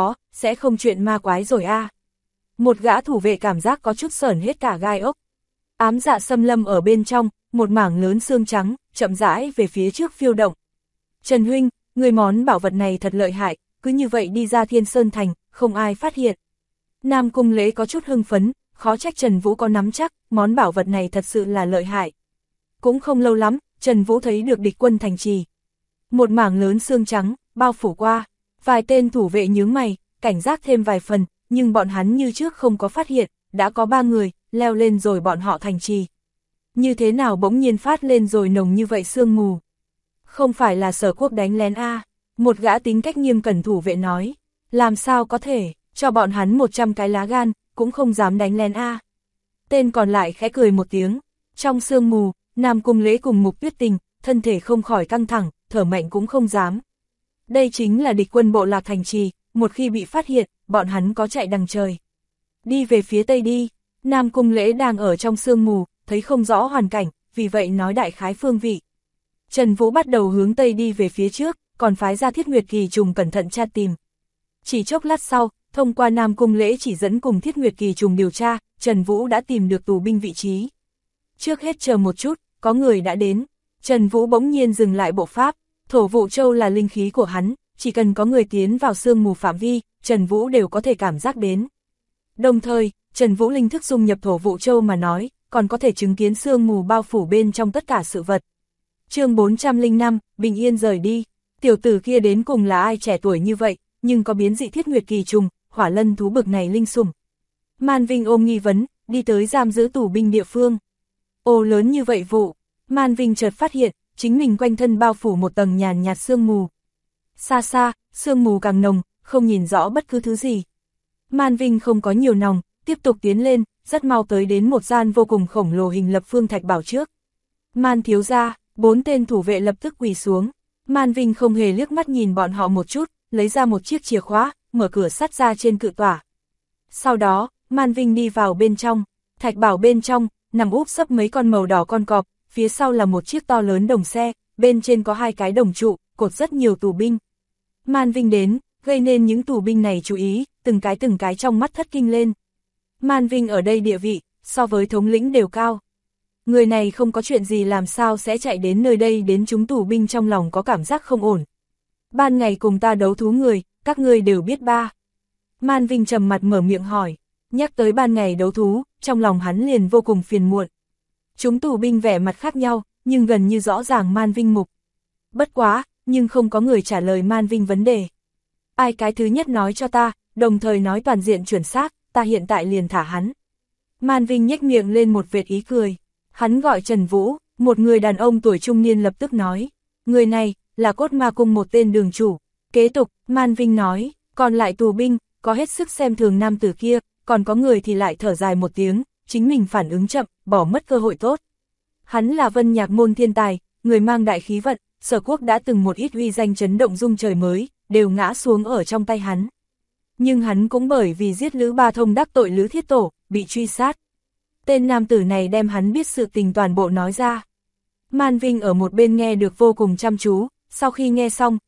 sẽ không chuyện ma quái rồi a. Một gã thủ vệ cảm giác có chút sởn hết cả gai ốc. Ám dạ xâm lâm ở bên trong, một mảng lớn xương trắng, chậm rãi về phía trước phiêu động. Trần huynh, người món bảo vật này thật lợi hại, cứ như vậy đi ra Thiên Sơn Thành, không ai phát hiện. Nam Cung Lễ có chút hưng phấn, khó trách Trần Vũ có nắm chắc, món bảo vật này thật sự là lợi hại. Cũng không lâu lắm, Trần Vũ thấy được địch quân thành trì. Một mảng lớn xương trắng, bao phủ qua, vài tên thủ vệ nhướng mày, cảnh giác thêm vài phần, nhưng bọn hắn như trước không có phát hiện, đã có ba người, leo lên rồi bọn họ thành trì. Như thế nào bỗng nhiên phát lên rồi nồng như vậy sương mù? Không phải là Sở Quốc đánh lén a? Một gã tính cách nghiêm cẩn thủ vệ nói, làm sao có thể, cho bọn hắn 100 cái lá gan, cũng không dám đánh lén a. Tên còn lại khẽ cười một tiếng, trong sương mù, Nam Cung Lễ cùng Mục Tuyết Tình, thân thể không khỏi căng thẳng, thở mạnh cũng không dám. Đây chính là địch quân bộ lạc thành trì, một khi bị phát hiện, bọn hắn có chạy đằng trời. Đi về phía tây đi, Nam Cung Lễ đang ở trong sương mù, thấy không rõ hoàn cảnh, vì vậy nói đại khái phương vị. Trần Vũ bắt đầu hướng tây đi về phía trước, còn phái ra Thiết Nguyệt Kỳ Trùng cẩn thận tra tìm. Chỉ chốc lát sau, thông qua Nam Cung Lễ chỉ dẫn cùng Thiết Nguyệt Kỳ Trùng điều tra, Trần Vũ đã tìm được tù binh vị trí. Trước hết chờ một chút, có người đã đến. Trần Vũ bỗng nhiên dừng lại bộ pháp, Thổ Vụ Châu là linh khí của hắn, chỉ cần có người tiến vào sương mù phạm vi, Trần Vũ đều có thể cảm giác đến. Đồng thời, Trần Vũ linh thức dung nhập Thổ Vụ Châu mà nói, còn có thể chứng kiến sương mù bao phủ bên trong tất cả sự vật. Chương 405, bình yên rời đi. Tiểu tử kia đến cùng là ai trẻ tuổi như vậy, nhưng có biến dị Thiết Nguyệt Kỳ Trùng, hỏa lân thú bực này linh sủng. Man Vinh ôm nghi vấn, đi tới giam giữ tù binh địa phương. Ồ lớn như vậy vụ, Man Vinh chợt phát hiện, chính mình quanh thân bao phủ một tầng nhàn nhạt sương mù. Xa xa, sương mù càng nồng, không nhìn rõ bất cứ thứ gì. Man Vinh không có nhiều nòng, tiếp tục tiến lên, rất mau tới đến một gian vô cùng khổng lồ hình lập phương thạch bảo trước. Man thiếu gia, 4 tên thủ vệ lập tức quỳ xuống. Man Vinh không hề liếc mắt nhìn bọn họ một chút, lấy ra một chiếc chìa khóa, mở cửa sắt ra trên cự tỏa. Sau đó, Man Vinh đi vào bên trong, thạch bảo bên trong, nằm úp sấp mấy con màu đỏ con cọp, phía sau là một chiếc to lớn đồng xe, bên trên có 2 cái đồng trụ, cột rất nhiều tù binh. Man Vinh đến, gây nên những tù binh này chú ý, từng cái trong mắt thất kinh lên. Man Vinh ở đây địa vị, so với thống lĩnh đều cao. Người này không có chuyện gì làm sao sẽ chạy đến nơi đây, đến chúng tù binh trong lòng có cảm giác không ổn. Ban ngày cùng ta đấu thú người, các ngươi đều biết ba. Man Vinh trầm mặt mở miệng hỏi, nhắc tới ban ngày đấu thú, trong lòng hắn liền vô cùng phiền muộn. Chúng tù binh vẻ mặt khác nhau, nhưng gần như rõ ràng Man Vinh mục. Bất quá, nhưng không có người trả lời Man Vinh vấn đề. Ai cái thứ nhất nói cho ta, đồng thời nói toàn diện chuẩn xác, ta hiện tại liền thả hắn. Man Vinh nhếch miệng lên một vệt ý cười. Hắn gọi Trần Vũ, một người đàn ông tuổi trung niên lập tức nói. Người này, là Cốt Ma Cung một tên đường chủ. Kế tục, Man Vinh nói, còn lại tù binh, có hết sức xem thường nam tử kia, còn có người thì lại thở dài một tiếng, chính mình phản ứng chậm, bỏ mất cơ hội tốt. Hắn là Vân Nhạc môn thiên tài, người mang đại khí vận, Sở Quốc đã từng một ít uy danh chấn động dung trời mới, đều ngã xuống ở trong tay hắn. Nhưng hắn cũng bởi vì giết Lữ Ba Thông đắc tội Lữ Thiết Tổ, bị truy sát. Tên nam tử này đem hắn biết sự tình toàn bộ nói ra. Man Vinh ở một bên nghe được vô cùng chăm chú, sau khi nghe xong,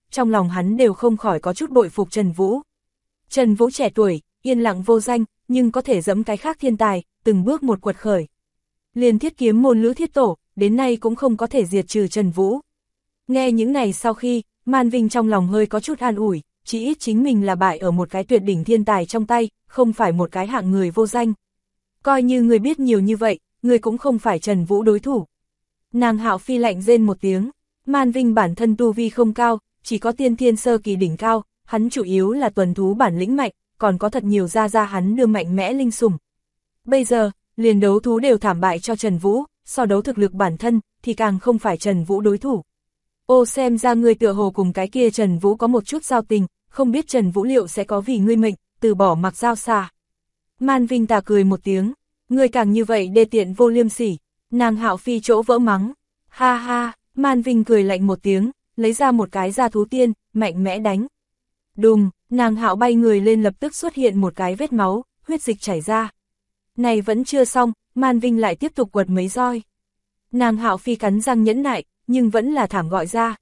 trong lòng hắn đều không khỏi có chút bội phục Trần Vũ. Trần Vũ trẻ tuổi, yên lặng vô danh, nhưng có thể dẫm cái khác thiên tài, từng bước một quật khởi. Liền Thiết Kiếm môn Lữ Thiết Tổ, đến nay cũng không có thể diệt trừ Trần Vũ. Nghe những này sau khi, Man Vinh trong lòng hơi có chút an ủi, chỉ ít chính mình là bại ở một cái tuyệt đỉnh thiên tài trong tay, không phải một cái hạng người vô danh. Coi như người biết nhiều như vậy, người cũng không phải Trần Vũ đối thủ. Nàng Hạo Phi lạnh rên một tiếng, Man Vinh bản thân tu vi không cao, chỉ có tiên thiên sơ kỳ đỉnh cao, hắn chủ yếu là tuần thú bản lĩnh mạnh, còn có thật nhiều ra hắn đưa mạnh mẽ linh sủng. Bây giờ, liền đấu thú đều thảm bại cho Trần Vũ, so đấu thực lực bản thân, thì càng không phải Trần Vũ đối thủ. Ô xem ra ngươi tựa hồ cùng cái kia Trần Vũ có một chút giao tình, không biết Trần Vũ liệu sẽ có vì ngươi mệnh, từ bỏ mặc giao xà. Man Vinh tà cười một tiếng, ngươi càng như vậy đê tiện vô liêm sỉ, nàng Hạo Phi chỗ vỡ mắng. Ha ha, Man Vinh cười lạnh một tiếng, lấy ra một cái gia thú tiên, mạnh mẽ đánh. Đùng, nàng Hạo bay người lên lập tức xuất hiện một cái vết máu, huyết dịch chảy ra. Này vẫn chưa xong, Man Vinh lại tiếp tục quật mấy roi. Nàng Hạo Phi cắn răng nhẫn nại, nhưng vẫn là thảm gọi ra.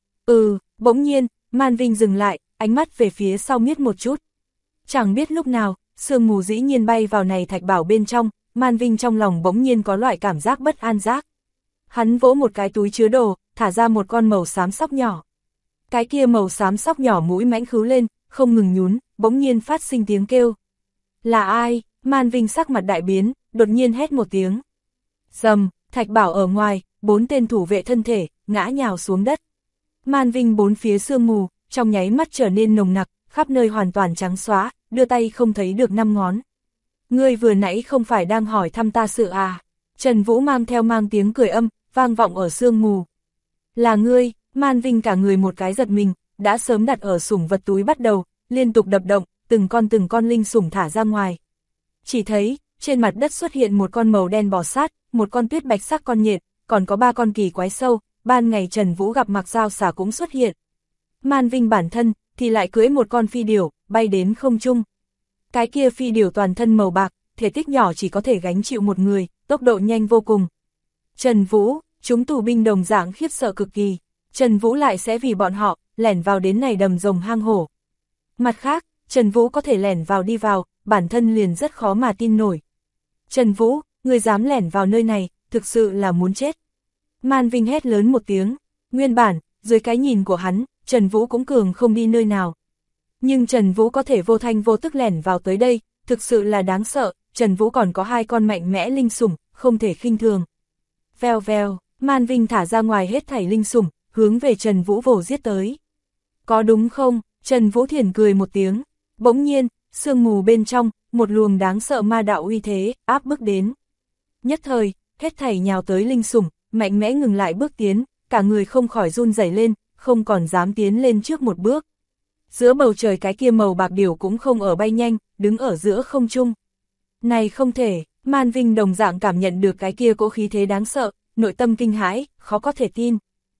Bỗng nhiên, Man Vinh dừng lại, ánh mắt về phía sau miết một chút. Chẳng biết lúc nào, sương mù dĩ nhiên bay vào này thạch bảo bên trong, Man Vinh trong lòng bỗng nhiên có loại cảm giác bất an giác. Hắn vỗ một cái túi chứa đồ, thả ra một con màu xám sóc nhỏ. Cái kia màu xám sóc nhỏ mũi mãnh khứu lên, không ngừng nhún, bỗng nhiên phát sinh tiếng kêu. Là ai? Man Vinh sắc mặt đại biến, đột nhiên hét một tiếng. Rầm, thạch bảo ở ngoài, 4 tên thủ vệ thân thể, ngã nhào xuống đất. Man Vinh bốn phía sương mù, trong nháy mắt trở nên nồng nặc, khắp nơi hoàn toàn trắng xóa, đưa tay không thấy được 5 ngón. Ngươi vừa nãy không phải đang hỏi thăm ta sự à? Trần Vũ mang tiếng cười âm, vang vọng ở sương mù. Là ngươi, Man Vinh cả người một cái giật mình, đã sớm đặt ở sủng vật túi bắt đầu, liên tục đập động, từng con linh sủng thả ra ngoài. Chỉ thấy, trên mặt đất xuất hiện một con màu đen bò sát, một con tuyết bạch sắc con nhện, còn có 3 con kỳ quái sâu, ban ngày Trần Vũ gặp mặc dao xả cũng xuất hiện. Man Vinh bản thân, thì lại cưỡi một con phi điểu, bay đến không trung. Cái kia phi điểu toàn thân màu bạc, thể tích nhỏ chỉ có thể gánh chịu một người, tốc độ nhanh vô cùng. Trần Vũ, chúng tù binh đồng dạng khiếp sợ cực kỳ, Trần Vũ lại sẽ vì bọn họ, lẻn vào đến này đầm rồng hang hổ. Mặt khác, Trần Vũ có thể lẻn vào đi vào, bản thân liền rất khó mà tin nổi. Trần Vũ, người dám lẻn vào nơi này, thực sự là muốn chết. Man Vinh hét lớn một tiếng, nguyên bản, dưới cái nhìn của hắn, Trần Vũ cũng cường không đi nơi nào. Nhưng Trần Vũ có thể vô thanh vô tức lẻn vào tới đây, thực sự là đáng sợ, Trần Vũ còn có 2 con mạnh mẽ linh sủng, không thể khinh thường. Vèo vèo, Man Vinh thả ra ngoài hết thảy linh sủng, hướng về Trần Vũ vồ giết tới. Có đúng không? Trần Vũ thiển cười một tiếng, bỗng nhiên, sương mù bên trong, một luồng đáng sợ ma đạo uy thế, áp bức đến. Nhất thời, hết thảy nhào tới linh sủng, mạnh mẽ ngừng lại bước tiến, cả người không khỏi run rẩy lên, không còn dám tiến lên trước một bước. Giữa bầu trời cái kia màu bạc điểu cũng không ở bay nhanh, đứng ở giữa không trung. Này không thể, Man Vinh đồng dạng cảm nhận được cái kia cỗ khí thế đáng sợ, nội tâm kinh hãi, khó có thể tin.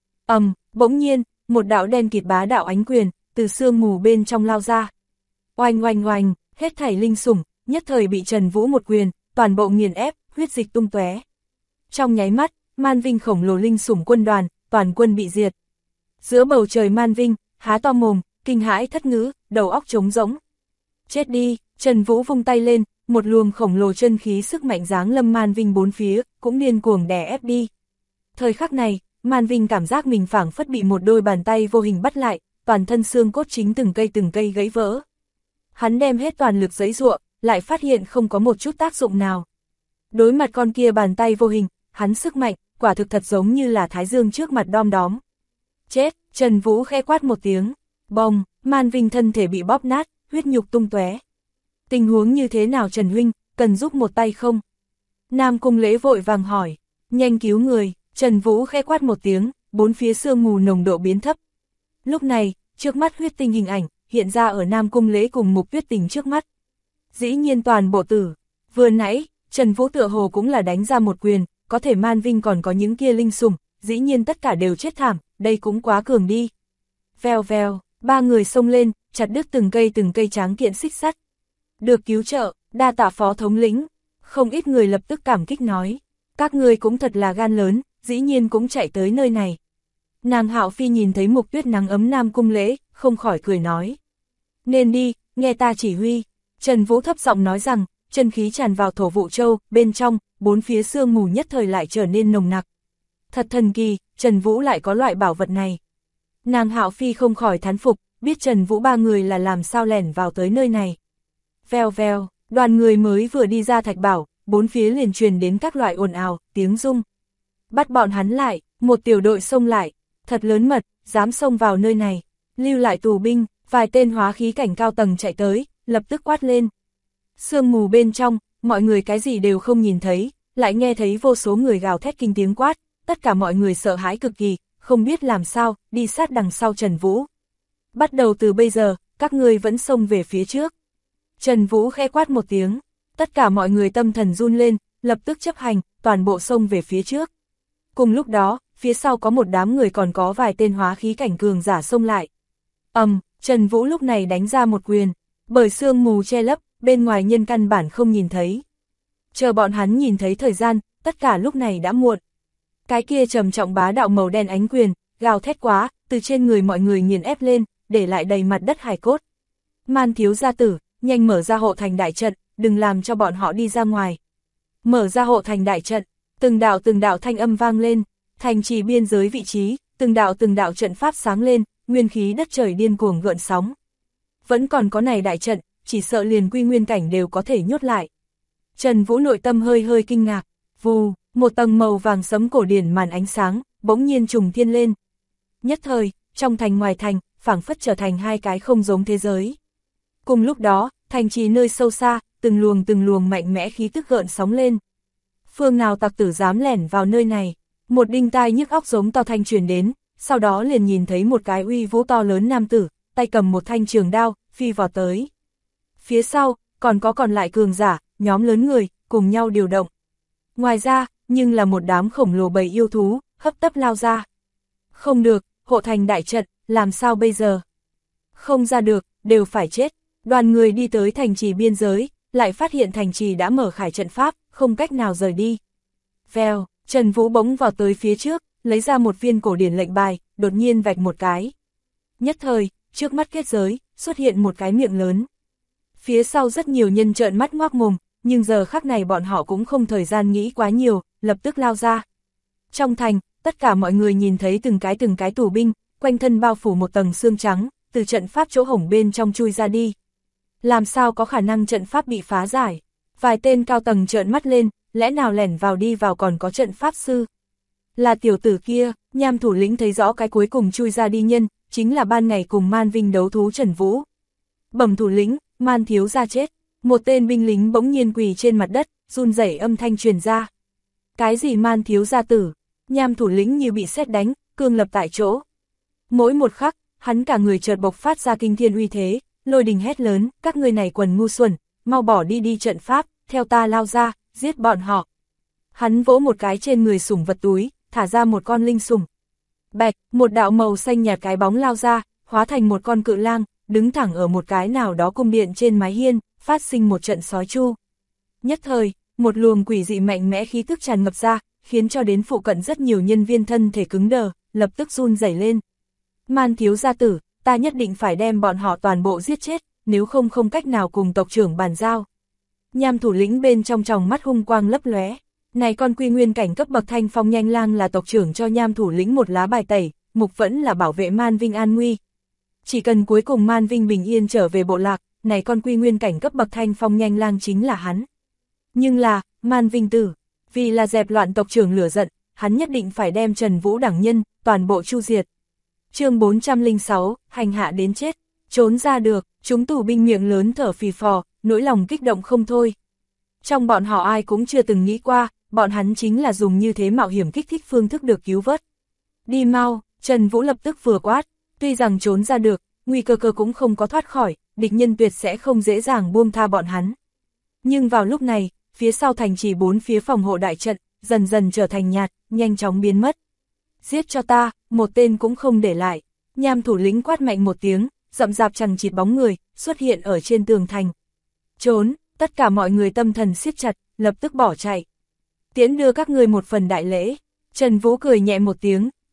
Bỗng nhiên, một đạo đen kịt bá đạo ánh quyền, từ sương mù bên trong lao ra. Oanh oanh oanh, hết thảy linh sủng, nhất thời bị Trần Vũ một quyền, toàn bộ nghiền ép, huyết dịch tung tóe. Trong nháy mắt, Man Vinh khổng lồ linh sủng quân đoàn, toàn quân bị diệt. Giữa bầu trời Man Vinh, há to mồm, kinh hãi thất ngữ, đầu óc trống rỗng. Chết đi, Trần Vũ vung tay lên, một luồng khổng lồ chân khí sức mạnh giáng lâm Man Vinh bốn phía, cũng điên cuồng đè ép đi. Thời khắc này, Man Vinh cảm giác mình phảng phất bị một đôi bàn tay vô hình bắt lại, toàn thân xương cốt chính từng cây gãy vỡ. Hắn đem hết toàn lực giãy giụa, lại phát hiện không có một chút tác dụng nào. Đối mặt con kia bàn tay vô hình, hắn sức mạnh, quả thực thật giống như là thái dương trước mặt đom đóm. Chết, Trần Vũ khẽ quát một tiếng, bồng, Man Vinh thân thể bị bóp nát, huyết nhục tung tóe. Tình huống như thế nào Trần huynh, cần giúp một tay không? Nam Cung Lễ vội vàng hỏi, nhanh cứu người, Trần Vũ khẽ quát một tiếng, bốn phía sương mù nồng độ biến thấp. Lúc này, trước mắt huyết tinh hình ảnh, hiện ra ở Nam Cung Lễ cùng Mục Tuyết Tình trước mắt. Dĩ nhiên toàn bộ tử, vừa nãy, Trần Vũ tựa hồ cũng là đánh ra một quyền, có thể Man Vinh còn có những kia linh sủng, dĩ nhiên tất cả đều chết thảm, đây cũng quá cường đi. Vèo vèo, 3 người xông lên, chặt đứt từng cây tráng kiện xích sắt. Được cứu trợ, đa tạ phó thống lĩnh, không ít người lập tức cảm kích nói. Các ngươi cũng thật là gan lớn, dĩ nhiên cũng chạy tới nơi này. Nàng Hạo Phi nhìn thấy Mục Tuyết nắng ấm Nam Cung lễ, không khỏi cười nói. Nên đi, nghe ta chỉ huy. Trần Vũ thấp giọng nói rằng, chân khí tràn vào thổ vụ châu, bên trong, bốn phía sương mù nhất thời lại trở nên nồng nặc. Thật thần kỳ, Trần Vũ lại có loại bảo vật này. Nàng Hạo Phi không khỏi thán phục, biết Trần Vũ ba người là làm sao lẻn vào tới nơi này. Vèo vèo, đoàn người mới vừa đi ra thạch bảo, bốn phía liền truyền đến các loại ồn ào, tiếng rung. Bắt bọn hắn lại, một tiểu đội xông lại, thật lớn mật, dám xông vào nơi này, lưu lại tù binh, vài tên hóa khí cảnh cao tầng chạy tới, lập tức quát lên. Sương mù bên trong, mọi người cái gì đều không nhìn thấy, lại nghe thấy vô số người gào thét kinh tiếng quát, tất cả mọi người sợ hãi cực kỳ, không biết làm sao, đi sát đằng sau Trần Vũ. Bắt đầu từ bây giờ, các ngươi vẫn xông về phía trước. Trần Vũ khẽ quát một tiếng, tất cả mọi người tâm thần run lên, lập tức chấp hành, toàn bộ xông về phía trước. Cùng lúc đó, phía sau có một đám người còn có vài tên hóa khí cảnh cường giả xông lại. Trần Vũ lúc này đánh ra một quyền, bởi sương mù che lấp, bên ngoài nhân căn bản không nhìn thấy. Chờ bọn hắn nhìn thấy thời gian, tất cả lúc này đã muộn. Cái kia trầm trọng bá đạo màu đen ánh quyền, gào thét quá, từ trên người mọi người nghiền ép lên, để lại đầy mặt đất hài cốt. Man thiếu gia tử, nhanh mở ra hộ thành đại trận, đừng làm cho bọn họ đi ra ngoài. Mở ra hộ thành đại trận, từng đạo thanh âm vang lên, thành trì biên giới vị trí, từng đạo trận pháp sáng lên, nguyên khí đất trời điên cuồng gợn sóng. Vẫn còn có này đại trận, chỉ sợ liền quy nguyên cảnh đều có thể nhốt lại. Trần Vũ nội tâm hơi kinh ngạc, vù, một tầng màu vàng sẫm cổ điển màn ánh sáng, bỗng nhiên trùng thiên lên. Nhất thời, trong thành ngoài thành, phảng phất trở thành hai cái không giống thế giới. Cùng lúc đó, thành trì nơi sâu xa, từng luồng mạnh mẽ khí tức gợn sóng lên. Phương nào tặc tử dám lẻn vào nơi này, một đinh tai nhức óc giống to thanh truyền đến, sau đó liền nhìn thấy một cái uy vũ to lớn nam tử, tay cầm một thanh trường đao, phi vào tới. Phía sau, còn lại cường giả, nhóm lớn người, cùng nhau điều động. Ngoài ra, nhưng là một đám khổng lồ bầy yêu thú, hấp tấp lao ra. Không được, hộ thành đại trận, làm sao bây giờ? Không ra được, đều phải chết. Đoàn người đi tới thành trì biên giới, lại phát hiện thành trì đã mở khải trận pháp, không cách nào rời đi. Vèo, Trần Vũ bỗng vào tới phía trước, lấy ra một viên cổ điển lệnh bài, đột nhiên vạch một cái. Nhất thời, trước mắt kết giới, xuất hiện một cái miệng lớn. Phía sau rất nhiều nhân trợn mắt ngoác mồm, nhưng giờ khắc này bọn họ cũng không thời gian nghĩ quá nhiều, lập tức lao ra. Trong thành, tất cả mọi người nhìn thấy từng cái tù binh, quanh thân bao phủ một tầng xương trắng, từ trận pháp chỗ hổng bên trong chui ra đi. Làm sao có khả năng trận pháp bị phá giải? Vài tên cao tầng trợn mắt lên, lẽ nào lẻn vào đi vào còn có trận pháp sư? Là tiểu tử kia, Nham thủ lĩnh thấy rõ cái cuối cùng chui ra đi nhân, chính là ban ngày cùng Man Vinh đấu thú Trần Vũ. Bẩm thủ lĩnh, Man thiếu gia chết. Một tên binh lính bỗng nhiên quỳ trên mặt đất, run rẩy âm thanh truyền ra. Cái gì Man thiếu gia tử? Nham thủ lĩnh như bị sét đánh, cương lập tại chỗ. Mỗi một khắc, hắn cả người chợt bộc phát ra kinh thiên uy thế, lôi đình hét lớn, các ngươi này quần ngu xuẩn, mau bỏ đi trận pháp, theo ta lao ra, giết bọn họ. Hắn vỗ một cái trên người sủng vật túi, thả ra một con linh sủng. Bạch, một đạo màu xanh nhạt cái bóng lao ra, hóa thành một con cự lang, đứng thẳng ở một cái nào đó cung điện trên mái hiên, phát sinh một trận sói chu. Nhất thời, một luồng quỷ dị mạnh mẽ khí tức tràn ngập ra, khiến cho đến phụ cận rất nhiều nhân viên thân thể cứng đờ, lập tức run rẩy lên. Man thiếu gia tử, ta nhất định phải đem bọn họ toàn bộ giết chết, nếu không cách nào cùng tộc trưởng bàn giao. Nham thủ lĩnh bên trong tròng mắt hung quang lấp lóe. Này con quy nguyên cảnh cấp bậc thanh phong nhanh lang là tộc trưởng cho Nham thủ lĩnh một lá bài tẩy, mục vẫn là bảo vệ Man Vinh an nguy. Chỉ cần cuối cùng Man Vinh bình yên trở về bộ lạc, này con quy nguyên cảnh cấp bậc thanh phong nhanh lang chính là hắn. Nhưng là, Man Vinh tử, vì là dẹp loạn tộc trưởng lửa giận, hắn nhất định phải đem Trần Vũ đẳng nhân, toàn bộ chu diệt. Chương 406, hành hạ đến chết, trốn ra được, chúng tù binh miệng lớn thở phì phò, nỗi lòng kích động không thôi. Trong bọn họ ai cũng chưa từng nghĩ qua, bọn hắn chính là dùng như thế mạo hiểm kích thích phương thức được cứu vớt. Đi mau, Trần Vũ lập tức vừa quát, tuy rằng trốn ra được, nguy cơ cũng không có thoát khỏi, địch nhân tuyệt sẽ không dễ dàng buông tha bọn hắn. Nhưng vào lúc này, phía sau thành trì bốn phía phòng hộ đại trận, dần dần trở thành nhạt, nhanh chóng biến mất. Giết cho ta, một tên cũng không để lại. Nham thủ lĩnh quát mạnh một tiếng, rậm rạp chằng chịt bóng người, xuất hiện ở trên tường thành. Trốn, tất cả mọi người tâm thần siết chặt, lập tức bỏ chạy. Tiễn đưa các ngươi một phần đại lễ. Trần Vũ cười nhẹ một tiếng,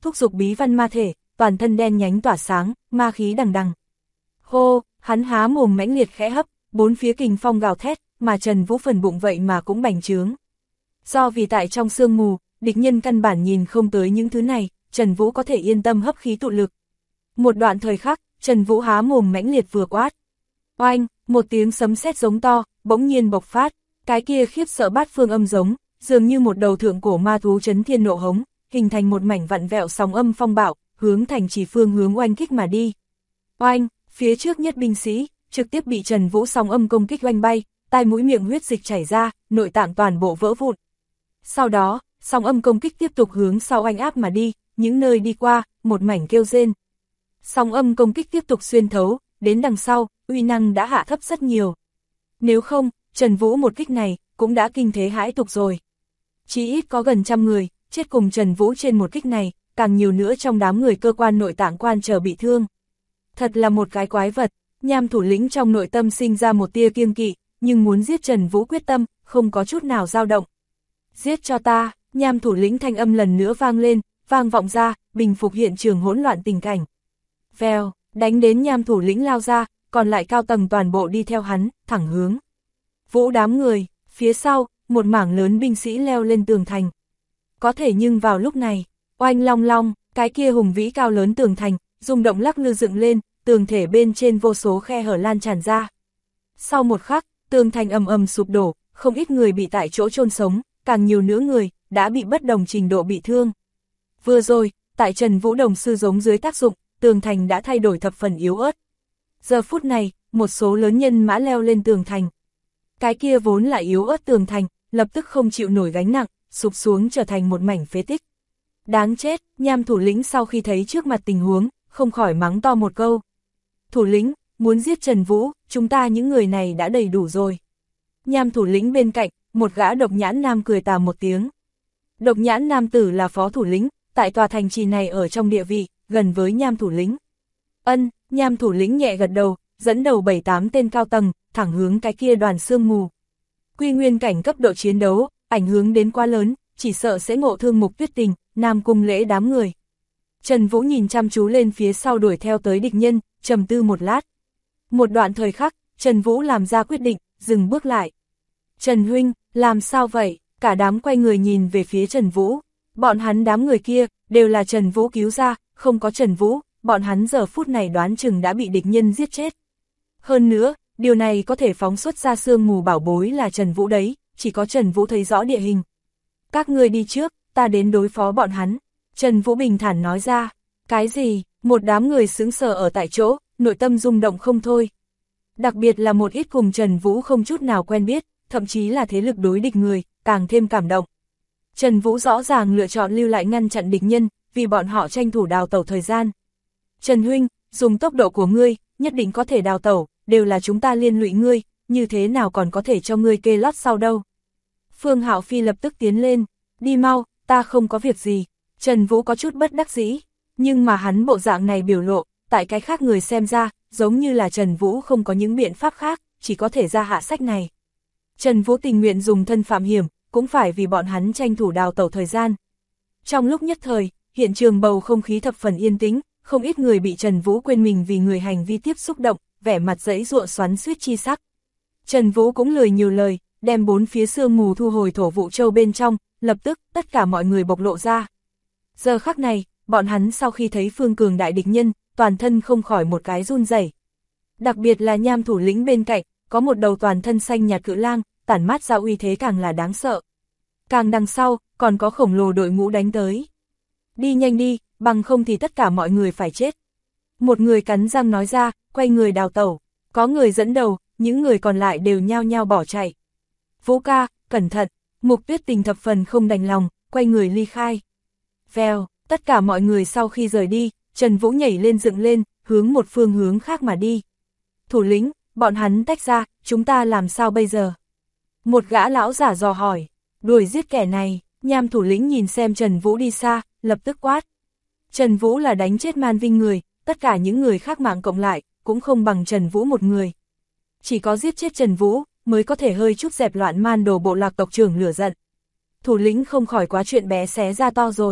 thúc giục bí văn ma thể, toàn thân đen nhánh tỏa sáng, ma khí đằng đằng. Hô, hắn há mồm mãnh liệt khẽ hấp, bốn phía kình phong gào thét, mà Trần Vũ phần bụng vậy mà cũng bành trướng. Do vì tại trong sương mù, địch nhân căn bản nhìn không tới những thứ này, Trần Vũ có thể yên tâm hấp khí tụ lực. Một đoạn thời khắc, Trần Vũ há mồm mãnh liệt vừa quát. Oanh, một tiếng sấm sét giống to, bỗng nhiên bộc phát, cái kia khiếp sợ bát phương âm giống, dường như một đầu thượng cổ ma thú chấn thiên nộ hống, hình thành một mảnh vặn vẹo sóng âm phong bạo, hướng thành trì phương hướng oanh kích mà đi. Oanh, phía trước nhất binh sĩ, trực tiếp bị Trần Vũ sóng âm công kích oanh bay, tai mũi miệng huyết dịch chảy ra, nội tạng toàn bộ vỡ vụn. Sau đó, sóng âm công kích tiếp tục hướng sau oanh áp mà đi, những nơi đi qua, một mảnh kêu rên. Sóng âm công kích tiếp tục xuyên thấu, đến đằng sau, uy năng đã hạ thấp rất nhiều. Nếu không, Trần Vũ một kích này, cũng đã kinh thế hãi tục rồi. Chỉ ít có gần 100 người, chết cùng Trần Vũ trên một kích này, càng nhiều nữa trong đám người cơ quan nội tạng quan trở bị thương. Thật là một cái quái vật, Nham thủ lĩnh trong nội tâm sinh ra một tia kiêng kỵ, nhưng muốn giết Trần Vũ quyết tâm, không có chút nào dao động. Giết cho ta, Nham thủ lĩnh thanh âm lần nữa vang lên, vang vọng ra, bình phục hiện trường hỗn loạn tình cảnh. Vèo, đánh đến Nham thủ lĩnh lao ra, còn lại cao tầng toàn bộ đi theo hắn, thẳng hướng Vũ đám người, phía sau, một mảng lớn binh sĩ leo lên tường thành. Có thể nhưng vào lúc này, oanh long long, cái kia hùng vĩ cao lớn tường thành, rung động lắc lư dựng lên, tường thể bên trên vô số khe hở lan tràn ra. Sau một khắc, tường thành ầm ầm sụp đổ, không ít người bị tại chỗ chôn sống, càng nhiều nữa người, đã bị bất đồng trình độ bị thương. Vừa rồi, tại Trần Vũ đồng sư giống dưới tác dụng, tường thành đã thay đổi thập phần yếu ớt. Giờ phút này, một số lớn nhân mã leo lên tường thành. Cái kia vốn là yếu ớt tường thành, lập tức không chịu nổi gánh nặng, sụp xuống trở thành một mảnh phế tích. Đáng chết, Nham thủ lĩnh sau khi thấy trước mặt tình huống, không khỏi mắng to một câu. Thủ lĩnh, muốn giết Trần Vũ, chúng ta những người này đã đầy đủ rồi. Nham thủ lĩnh bên cạnh, một gã độc nhãn nam cười tà một tiếng. Độc nhãn nam tử là phó thủ lĩnh, tại tòa thành trì này ở trong địa vị, gần với Nham thủ lĩnh. Ân, Nham thủ lĩnh nhẹ gật đầu, dẫn đầu 7-8 tên cao tầng, thẳng hướng cái kia đoàn sương mù. Quy nguyên cảnh cấp độ chiến đấu, ảnh hưởng đến quá lớn, chỉ sợ sẽ ngộ thương Mục Tuyết Tình, Nam Cung Lễ đám người. Trần Vũ nhìn chăm chú lên phía sau đuổi theo tới địch nhân, trầm tư một lát. Một đoạn thời khắc, Trần Vũ làm ra quyết định, dừng bước lại. Trần huynh, làm sao vậy? Cả đám quay người nhìn về phía Trần Vũ. Bọn hắn đám người kia, đều là Trần Vũ cứu ra, không có Trần Vũ, bọn hắn giờ phút này đoán chừng đã bị địch nhân giết chết. Hơn nữa, điều này có thể phóng xuất ra sương mù bảo bối là Trần Vũ đấy, chỉ có Trần Vũ thấy rõ địa hình. Các ngươi đi trước, ta đến đối phó bọn hắn. Trần Vũ bình thản nói ra. Cái gì? Một đám người sững sờ ở tại chỗ, nội tâm rung động không thôi. Đặc biệt là một ít cùng Trần Vũ không chút nào quen biết, thậm chí là thế lực đối địch người, càng thêm cảm động. Trần Vũ rõ ràng lựa chọn lưu lại ngăn chặn địch nhân, vì bọn họ tranh thủ đào tẩu thời gian. Trần huynh, dùng tốc độ của ngươi, nhất định có thể đào tẩu, đều là chúng ta liên lụy ngươi, như thế nào còn có thể cho ngươi kê lót sau đâu. Phương Hạo Phi lập tức tiến lên, đi mau, ta không có việc gì. Trần Vũ có chút bất đắc dĩ, nhưng mà hắn bộ dạng này biểu lộ, tại cái khác người xem ra, giống như là Trần Vũ không có những biện pháp khác, chỉ có thể ra hạ sách này. Trần Vũ tình nguyện dùng thân phạm hiểm, cũng phải vì bọn hắn tranh thủ đào tẩu thời gian. Trong lúc nhất thời, hiện trường bầu không khí thập phần yên tĩnh, không ít người bị Trần Vũ quên mình vì người hành vi tiếp xúc động, vẻ mặt giãy giụa xoắn xuýt chi sắc. Trần Vũ cũng lười nhiều lời, đem bốn phía sương mù thu hồi thổ vụ châu bên trong, lập tức tất cả mọi người bộc lộ ra. Giờ khắc này, bọn hắn sau khi thấy phương cường đại địch nhân, toàn thân không khỏi một cái run rẩy. Đặc biệt là Nham thủ lĩnh bên cạnh, có một đầu toàn thân xanh nhạt cự lang, tản mát ra uy thế càng là đáng sợ. Càng đằng sau, còn có khổng lồ đội ngũ đánh tới. Đi nhanh đi, bằng không thì tất cả mọi người phải chết. Một người cắn răng nói ra, quay người đào tẩu. Có người dẫn đầu, những người còn lại đều nhao nhao bỏ chạy. Vũ ca, cẩn thận, Mục Tuyết Tình thập phần không đành lòng, quay người ly khai. Vèo, tất cả mọi người sau khi rời đi, Trần Vũ nhảy lên dựng lên, hướng một phương hướng khác mà đi. Thủ lĩnh, bọn hắn tách ra, chúng ta làm sao bây giờ? Một gã lão giả dò hỏi, đuổi giết kẻ này. Nham thủ lĩnh nhìn xem Trần Vũ đi xa, lập tức quát. Trần Vũ là đánh chết Man Vinh người, tất cả những người khác mạng cộng lại, cũng không bằng Trần Vũ một người. Chỉ có giết chết Trần Vũ, mới có thể hơi chút dẹp loạn Man Đồ bộ lạc tộc trưởng lửa giận. Thủ lĩnh không khỏi quá chuyện bé xé ra to rồi.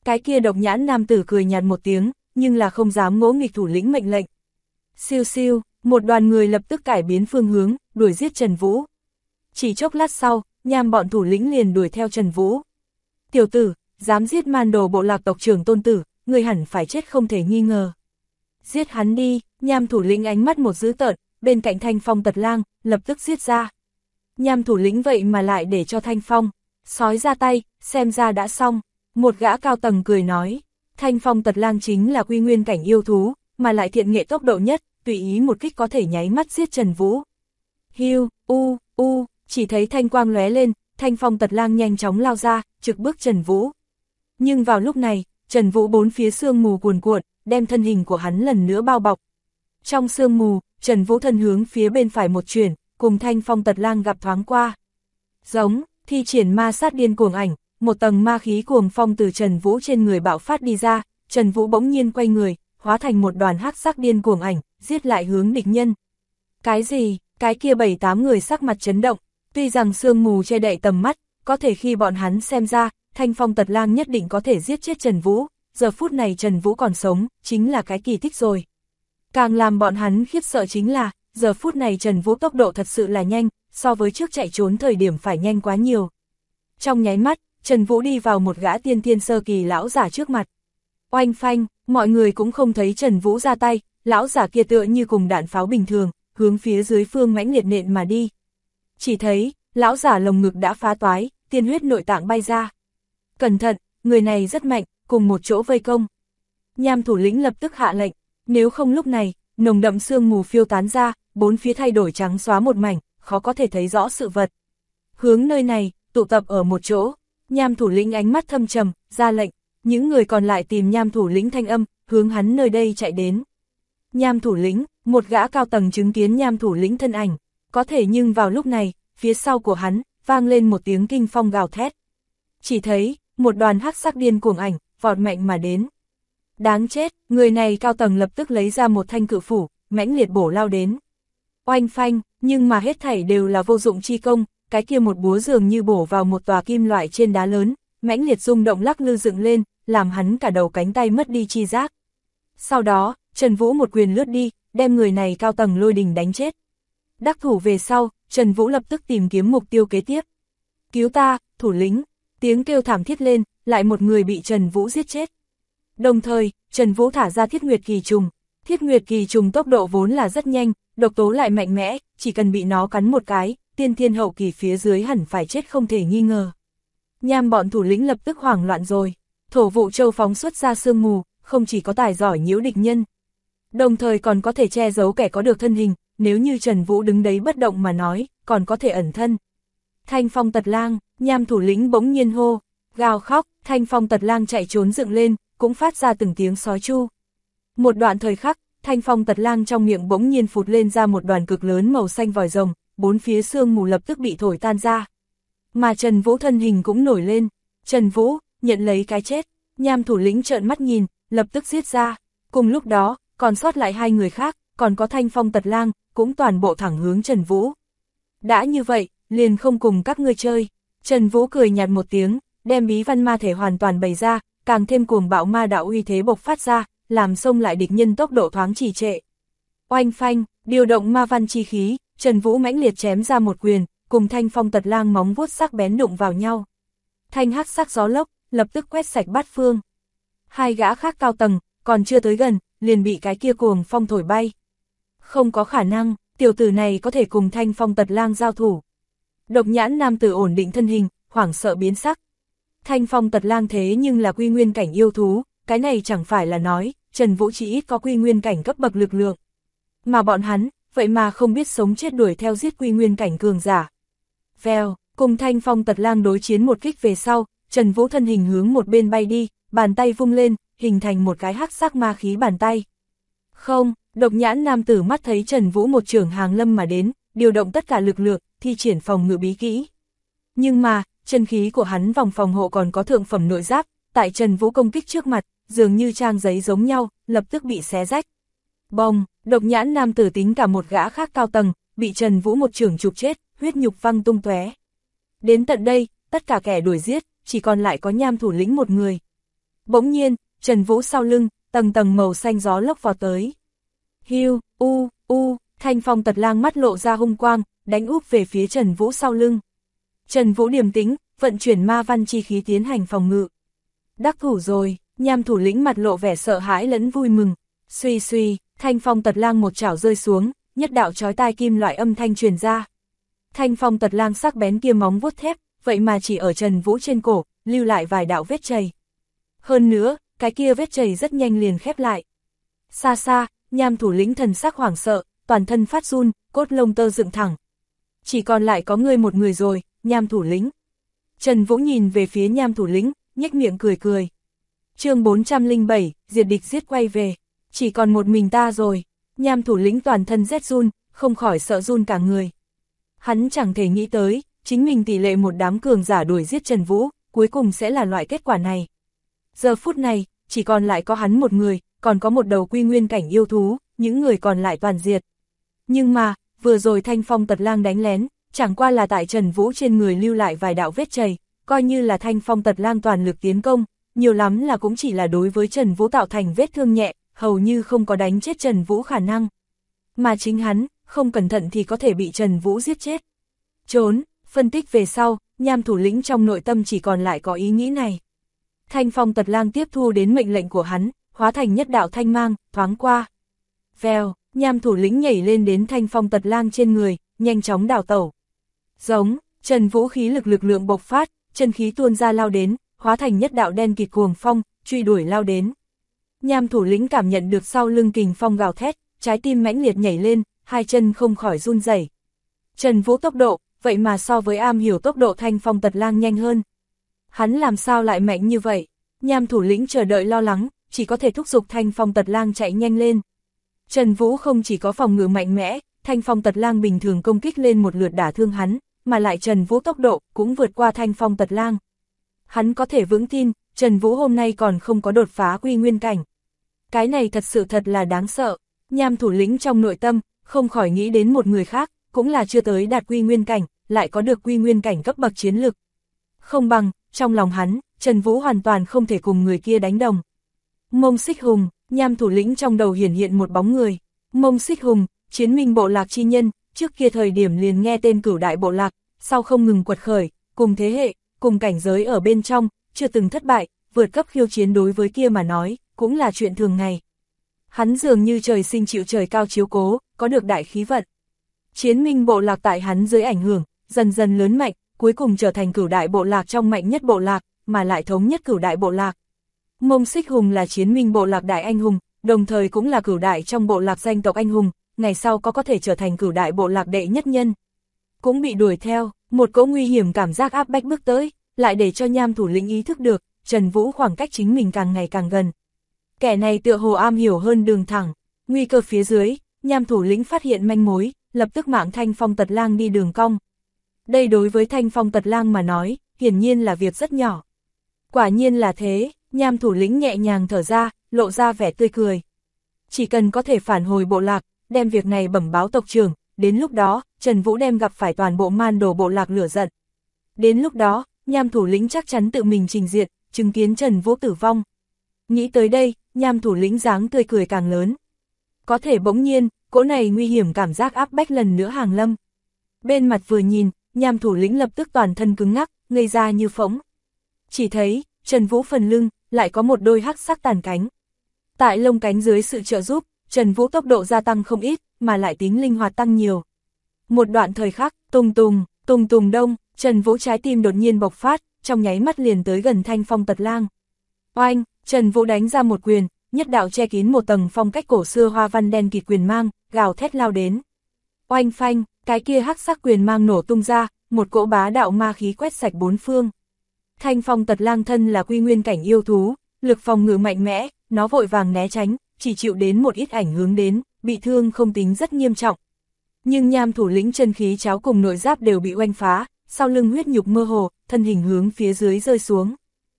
Cái kia độc nhãn nam tử cười nhạt một tiếng, nhưng là không dám ngỗ nghịch thủ lĩnh mệnh lệnh. Siêu siêu, một đoàn người lập tức cải biến phương hướng, đuổi giết Trần Vũ. Chỉ chốc lát sau, nham bọn thủ lĩnh liền đuổi theo Trần Vũ. Tiểu tử, dám giết man đồ bộ lạc tộc trưởng Tôn Tử, người hẳn phải chết không thể nghi ngờ. Giết hắn đi, nham thủ lĩnh ánh mắt một dữ tợn, bên cạnh Thanh Phong Tật Lang, lập tức giết ra. Nham thủ lĩnh vậy mà lại để cho Thanh Phong, sói ra tay, xem ra đã xong. Một gã cao tầng cười nói, Thanh Phong Tật Lang chính là quy nguyên cảnh yêu thú, mà lại thiện nghệ tốc độ nhất, tùy ý một kích có thể nháy mắt giết Trần Vũ. Hiu, chỉ thấy thanh quang lóe lên, Thanh Phong Tật Lang nhanh chóng lao ra, trực bước Trần Vũ. Nhưng vào lúc này, Trần Vũ bốn phía sương mù cuồn cuộn, đem thân hình của hắn lần nữa bao bọc. Trong sương mù, Trần Vũ thân hướng phía bên phải một chuyển, cùng Thanh Phong Tật Lang gặp thoáng qua. Giống, thi triển ma sát điên cuồng ảnh, một tầng ma khí cuồng phong từ Trần Vũ trên người bạo phát đi ra, Trần Vũ bỗng nhiên quay người, hóa thành một đoàn hắc sắc điên cuồng ảnh, giết lại hướng địch nhân. Cái gì? Cái kia 7-8 người sắc mặt chấn động, tuy rằng sương mù che đậy tầm mắt, có thể khi bọn hắn xem ra, Thanh Phong Tật Lang nhất định có thể giết chết Trần Vũ, giờ phút này Trần Vũ còn sống, chính là cái kỳ tích rồi. Càng làm bọn hắn khiếp sợ chính là, giờ phút này Trần Vũ tốc độ thật sự là nhanh, so với trước chạy trốn thời điểm phải nhanh quá nhiều. Trong nháy mắt, Trần Vũ đi vào một gã tiên thiên sơ kỳ lão giả trước mặt. Oanh phanh, mọi người cũng không thấy Trần Vũ ra tay, lão giả kia tựa như cùng đạn pháo bình thường, hướng phía dưới phương mãnh liệt nện mà đi. Chỉ thấy, lão giả lồng ngực đã phá toái, tiên huyết nội tạng bay ra. Cẩn thận, người này rất mạnh, cùng một chỗ vây công. Nham thủ lĩnh lập tức hạ lệnh, nếu không lúc này, nồng đậm sương mù phiêu tán ra, bốn phía thay đổi trắng xóa một mảnh, khó có thể thấy rõ sự vật. Hướng nơi này, tụ tập ở một chỗ, nham thủ lĩnh ánh mắt thâm trầm, ra lệnh, những người còn lại tìm nham thủ lĩnh thanh âm, hướng hắn nơi đây chạy đến. Nham thủ lĩnh, một gã cao tầng chứng kiến nham thủ lĩnh thân ảnh, có thể nhưng vào lúc này, phía sau của hắn, vang lên một tiếng kinh phong gào thét. Chỉ thấy, một đoàn hắc sắc điên cuồng ảnh, vọt mạnh mà đến. Đáng chết, người này cao tầng lập tức lấy ra một thanh cự phủ, mãnh liệt bổ lao đến. Oanh phanh, nhưng mà hết thảy đều là vô dụng chi công, cái kia một búa dường như bổ vào một tòa kim loại trên đá lớn, mãnh liệt rung động lắc lư dựng lên, làm hắn cả đầu cánh tay mất đi chi giác. Sau đó, Trần Vũ một quyền lướt đi, đem người này cao tầng lôi đình đánh chết. Đắc thủ về sau, Trần Vũ lập tức tìm kiếm mục tiêu kế tiếp. Cứu ta, thủ lĩnh, tiếng kêu thảm thiết lên, lại một người bị Trần Vũ giết chết. Đồng thời, Trần Vũ thả ra Thiết Nguyệt Kỳ Trùng. Thiết Nguyệt Kỳ Trùng tốc độ vốn là rất nhanh, độc tố lại mạnh mẽ, chỉ cần bị nó cắn một cái, tiên thiên hậu kỳ phía dưới hẳn phải chết không thể nghi ngờ. Nham bọn thủ lĩnh lập tức hoảng loạn rồi. Thổ Vụ Châu phóng xuất ra sương mù, không chỉ có tài giỏi nhiễu địch nhân, đồng thời còn có thể che giấu kẻ có được thân hình, nếu như Trần Vũ đứng đấy bất động mà nói, còn có thể ẩn thân. Thanh Phong Tật Lang, nham thủ lĩnh bỗng nhiên hô, gào khóc, Thanh Phong Tật Lang chạy trốn dựng lên, cũng phát ra từng tiếng sói chu. Một đoạn thời khắc, Thanh Phong Tật Lang trong miệng bỗng nhiên phụt lên ra một đoàn cực lớn màu xanh vòi rồng, bốn phía sương mù lập tức bị thổi tan ra. Mà Trần Vũ thân hình cũng nổi lên, Trần Vũ, nhận lấy cái chết, nham thủ lĩnh trợn mắt nhìn, lập tức giết ra. Cùng lúc đó, còn sót lại hai người khác, còn có Thanh Phong Tật Lang, cũng toàn bộ thẳng hướng Trần Vũ. Đã như vậy, liền không cùng các ngươi chơi. Trần Vũ cười nhạt một tiếng, đem bí văn ma thể hoàn toàn bày ra, càng thêm cuồng bạo ma đạo uy thế bộc phát ra, làm xông lại địch nhân tốc độ thoáng trì trệ. Oanh phanh, điều động ma văn chi khí, Trần Vũ mãnh liệt chém ra một quyền, cùng Thanh Phong Tật Lang móng vuốt sắc bén đụng vào nhau. Thanh hắc sắc gió lốc, lập tức quét sạch bát phương. Hai gã khác cao tầng, còn chưa tới gần, liền bị cái kia cuồng phong thổi bay. Không có khả năng, tiểu tử này có thể cùng Thanh Phong Tật Lang giao thủ. Độc nhãn nam tử ổn định thân hình, hoảng sợ biến sắc. Thanh Phong Tật Lang thế nhưng là quy nguyên cảnh yêu thú, cái này chẳng phải là nói, Trần Vũ chỉ ít có quy nguyên cảnh cấp bậc lực lượng. Mà bọn hắn, vậy mà không biết sống chết đuổi theo giết quy nguyên cảnh cường giả. Vèo, cùng Thanh Phong Tật Lang đối chiến một kích về sau, Trần Vũ thân hình hướng một bên bay đi, bàn tay vung lên, hình thành một cái hắc sắc ma khí bàn tay. Không, độc nhãn nam tử mắt thấy Trần Vũ một chưởng hàng lâm mà đến, điều động tất cả lực lượng, thi triển phòng ngự bí kỹ. Nhưng mà, chân khí của hắn vòng phòng hộ còn có thượng phẩm nội giáp, tại Trần Vũ công kích trước mặt, dường như trang giấy giống nhau, lập tức bị xé rách. Bông, độc nhãn nam tử tính cả một gã khác cao tầng, bị Trần Vũ một chưởng chụp chết, huyết nhục văng tung tóe. Đến tận đây, tất cả kẻ đuổi giết, chỉ còn lại có nham thủ lĩnh một người. Bỗng nhiên, Trần Vũ sau lưng, tầng tầng màu xanh gió lốc vào tới. Hiu, Thanh Phong Tật Lang mắt lộ ra hung quang, đánh úp về phía Trần Vũ sau lưng. Trần Vũ điềm tĩnh, vận chuyển ma văn chi khí tiến hành phòng ngự. Đắc thủ rồi, Nham thủ lĩnh mặt lộ vẻ sợ hãi lẫn vui mừng. Suy suy, Thanh Phong Tật Lang một chảo rơi xuống, nhất đạo chói tai kim loại âm thanh truyền ra. Thanh Phong Tật Lang sắc bén kia móng vuốt thép, vậy mà chỉ ở Trần Vũ trên cổ, lưu lại vài đạo vết chày. Hơn nữa, cái kia vết chày rất nhanh liền khép lại. Xa xa, Nham thủ lĩnh thần sắc hoảng sợ, toàn thân phát run, cốt lông tơ dựng thẳng. Chỉ còn lại có ngươi một người rồi, Nham thủ lĩnh. Trần Vũ nhìn về phía Nham thủ lĩnh, nhếch miệng cười cười. Chương 407, diệt địch giết quay về. Chỉ còn một mình ta rồi. Nham thủ lĩnh toàn thân rét run, không khỏi sợ run cả người. Hắn chẳng thể nghĩ tới, chính mình tỷ lệ một đám cường giả đuổi giết Trần Vũ, cuối cùng sẽ là loại kết quả này. Giờ phút này, chỉ còn lại có hắn một người, còn có một đầu quy nguyên cảnh yêu thú, những người còn lại toàn diệt. Nhưng mà, vừa rồi Thanh Phong Tật Lang đánh lén, chẳng qua là tại Trần Vũ trên người lưu lại vài đạo vết chày, coi như là Thanh Phong Tật Lang toàn lực tiến công, nhiều lắm là cũng chỉ là đối với Trần Vũ tạo thành vết thương nhẹ, hầu như không có đánh chết Trần Vũ khả năng. Mà chính hắn, không cẩn thận thì có thể bị Trần Vũ giết chết. Trốn, phân tích về sau, Nham thủ lĩnh trong nội tâm chỉ còn lại có ý nghĩ này. Thanh Phong Tật Lang tiếp thu đến mệnh lệnh của hắn, hóa thành nhất đạo thanh mang, thoáng qua. Vèo, Nham thủ lĩnh nhảy lên đến Thanh Phong Tật Lang trên người, nhanh chóng đào tẩu. Giống, Trần Vũ khí lực lượng bộc phát, chân khí tuôn ra lao đến, hóa thành nhất đạo đen kịt cuồng phong, truy đuổi lao đến. Nham thủ lĩnh cảm nhận được sau lưng kình phong gào thét, trái tim mãnh liệt nhảy lên, hai chân không khỏi run rẩy. Trần Vũ tốc độ, vậy mà so với am hiểu tốc độ Thanh Phong Tật Lang nhanh hơn. Hắn làm sao lại mạnh như vậy? Nham thủ lĩnh chờ đợi lo lắng, chỉ có thể thúc giục Thanh Phong Tật Lang chạy nhanh lên. Trần Vũ không chỉ có phòng ngự mạnh mẽ, Thanh Phong Tật Lang bình thường công kích lên một lượt đả thương hắn, mà lại Trần Vũ tốc độ cũng vượt qua Thanh Phong Tật Lang. Hắn có thể vững tin, Trần Vũ hôm nay còn không có đột phá quy nguyên cảnh. Cái này thật là đáng sợ. Nham thủ lĩnh trong nội tâm, không khỏi nghĩ đến một người khác, cũng là chưa tới đạt quy nguyên cảnh, lại có được quy nguyên cảnh cấp bậc chiến lực. Không bằng, trong lòng hắn, Trần Vũ hoàn toàn không thể cùng người kia đánh đồng. Mông Xích Hùng, Nham thủ lĩnh trong đầu hiển hiện một bóng người. Mông Xích Hùng, chiến minh bộ lạc chi nhân, trước kia thời điểm liền nghe tên Cửu Đại bộ lạc, sau không ngừng quật khởi, cùng thế hệ, cùng cảnh giới ở bên trong, chưa từng thất bại, vượt cấp khiêu chiến đối với kia mà nói, cũng là chuyện thường ngày. Hắn dường như trời sinh chịu trời cao chiếu cố, có được đại khí vận. Chiến minh bộ lạc tại hắn dưới ảnh hưởng, dần dần lớn mạnh, cuối cùng trở thành Cửu Đại bộ lạc trong mạnh nhất bộ lạc, mà lại thống nhất Cửu Đại bộ lạc. Mông Xích Hùng là chiến minh bộ lạc đại anh hùng, đồng thời cũng là Cửu Đại trong bộ lạc danh tộc anh hùng, ngày sau có thể trở thành Cửu Đại bộ lạc đệ nhất nhân. Cũng bị đuổi theo, một cỗ nguy hiểm cảm giác áp bách bước tới, lại để cho Nham thủ lĩnh ý thức được, Trần Vũ khoảng cách chính mình càng ngày càng gần. Kẻ này tựa hồ am hiểu hơn đường thẳng, nguy cơ phía dưới, Nham thủ lĩnh phát hiện manh mối, lập tức mạng Thanh Phong Tật Lang đi đường cong. Đây đối với Thanh Phong Tật Lang mà nói, hiển nhiên là việc rất nhỏ. Quả nhiên là thế, Nham thủ lĩnh nhẹ nhàng thở ra, lộ ra vẻ tươi cười. Chỉ cần có thể phản hồi bộ lạc, đem việc này bẩm báo tộc trưởng, đến lúc đó, Trần Vũ đem gặp phải toàn bộ man đồ bộ lạc lửa giận. Đến lúc đó, Nham thủ lĩnh chắc chắn tự mình trình diện, chứng kiến Trần Vũ tử vong. Nghĩ tới đây, Nham thủ lĩnh dáng tươi cười càng lớn. Có thể bỗng nhiên, cỗ này nguy hiểm cảm giác áp bách lần nữa hàng lâm. Bên mặt vừa nhìn, Nham thủ lĩnh lập tức toàn thân cứng ngắc, ngây ra như phỗng. Chỉ thấy, Trần Vũ phần lưng, lại có một đôi hắc sắc tàn cánh. Tại lông cánh dưới sự trợ giúp, Trần Vũ tốc độ gia tăng không ít, mà lại tính linh hoạt tăng nhiều. Một đoạn thời khắc, tùng tùng đông, Trần Vũ trái tim đột nhiên bộc phát, trong nháy mắt liền tới gần Thanh Phong Tật Lang. Oanh, Trần Vũ đánh ra một quyền, nhất đạo che kín một tầng phong cách cổ xưa hoa văn đen kịt quyền mang, gào thét lao đến. Oanh phanh, cái kia hắc sắc quyền mang nổ tung ra, một cỗ bá đạo ma khí quét sạch bốn phương. Thanh Phong Tật Lang thân là quy nguyên cảnh yêu thú, lực phòng ngự mạnh mẽ, nó vội vàng né tránh, chỉ chịu đến một ít ảnh hưởng đến, bị thương không tính rất nghiêm trọng. Nhưng Nham thủ lĩnh chân khí cháo cùng nội giáp đều bị oanh phá, sau lưng huyết nhục mơ hồ, thân hình hướng phía dưới rơi xuống.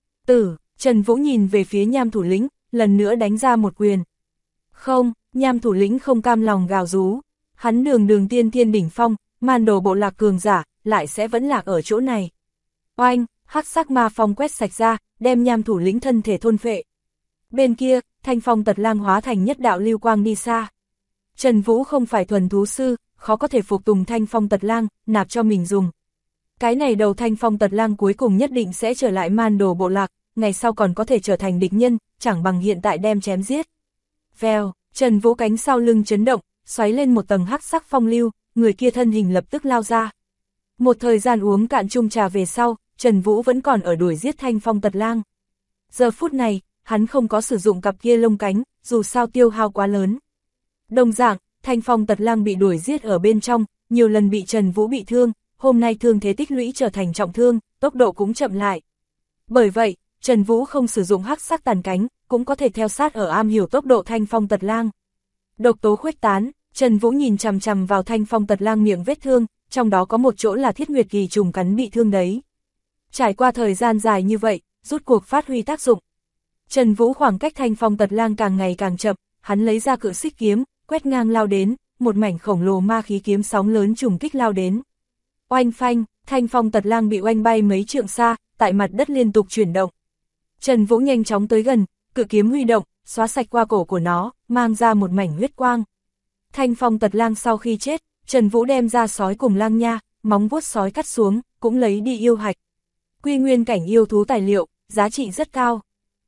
Trần Vũ nhìn về phía Nham thủ lĩnh, lần nữa đánh ra một quyền. Không, Nham thủ lĩnh không cam lòng gào rú. Hắn đường tiên thiên đỉnh phong, man đồ bộ lạc cường giả, lại sẽ vẫn lạc ở chỗ này. Oanh, hắc sắc ma phong quét sạch ra, đem Nham thủ lĩnh thân thể thôn phệ. Bên kia, Thanh Phong Tật Lang hóa thành nhất đạo lưu quang đi xa. Trần Vũ không phải thuần thú sư, khó có thể phục tùng Thanh Phong Tật Lang, nạp cho mình dùng. Cái này đầu Thanh Phong Tật Lang cuối cùng nhất định sẽ trở lại man đồ bộ lạc, ngày sau còn có thể trở thành địch nhân, chẳng bằng hiện tại đem chém giết. Vèo, Trần Vũ cánh sau lưng chấn động, xoáy lên một tầng hắc sắc phong lưu, người kia thân hình lập tức lao ra. Một thời gian uống cạn chung trà về sau, Trần Vũ vẫn còn ở đuổi giết Thanh Phong Tật Lang. Giờ phút này, hắn không có sử dụng cặp kia lông cánh, dù sao tiêu hao quá lớn. Đồng dạng, Thanh Phong Tật Lang bị đuổi giết ở bên trong, nhiều lần bị Trần Vũ bị thương, hôm nay thương thế tích lũy trở thành trọng thương, tốc độ cũng chậm lại. Bởi vậy, Trần Vũ không sử dụng hắc sắc tàn cánh, cũng có thể theo sát ở am hiểu tốc độ Thanh Phong Tật Lang. Độc tố khuếch tán, Trần Vũ nhìn chằm chằm vào Thanh Phong Tật Lang miệng vết thương, trong đó có một chỗ là Thiết Nguyệt Kỳ trùng cắn bị thương đấy. Trải qua thời gian dài như vậy, rút cuộc phát huy tác dụng. Trần Vũ khoảng cách Thanh Phong Tật Lang càng ngày càng chậm, hắn lấy ra cự xích kiếm, quét ngang lao đến, một mảnh khổng lồ ma khí kiếm sóng lớn trùng kích lao đến. Oanh phanh, Thanh Phong Tật Lang bị oanh bay mấy trượng xa, tại mặt đất liên tục chuyển động. Trần Vũ nhanh chóng tới gần, cự kiếm huy động, xóa sạch qua cổ của nó, mang ra một mảnh huyết quang. Thanh Phong Tật Lang sau khi chết, Trần Vũ đem ra sói cùng lang nha, móng vuốt sói cắt xuống, cũng lấy đi yêu hạch. Quy nguyên cảnh yêu thú tài liệu, giá trị rất cao.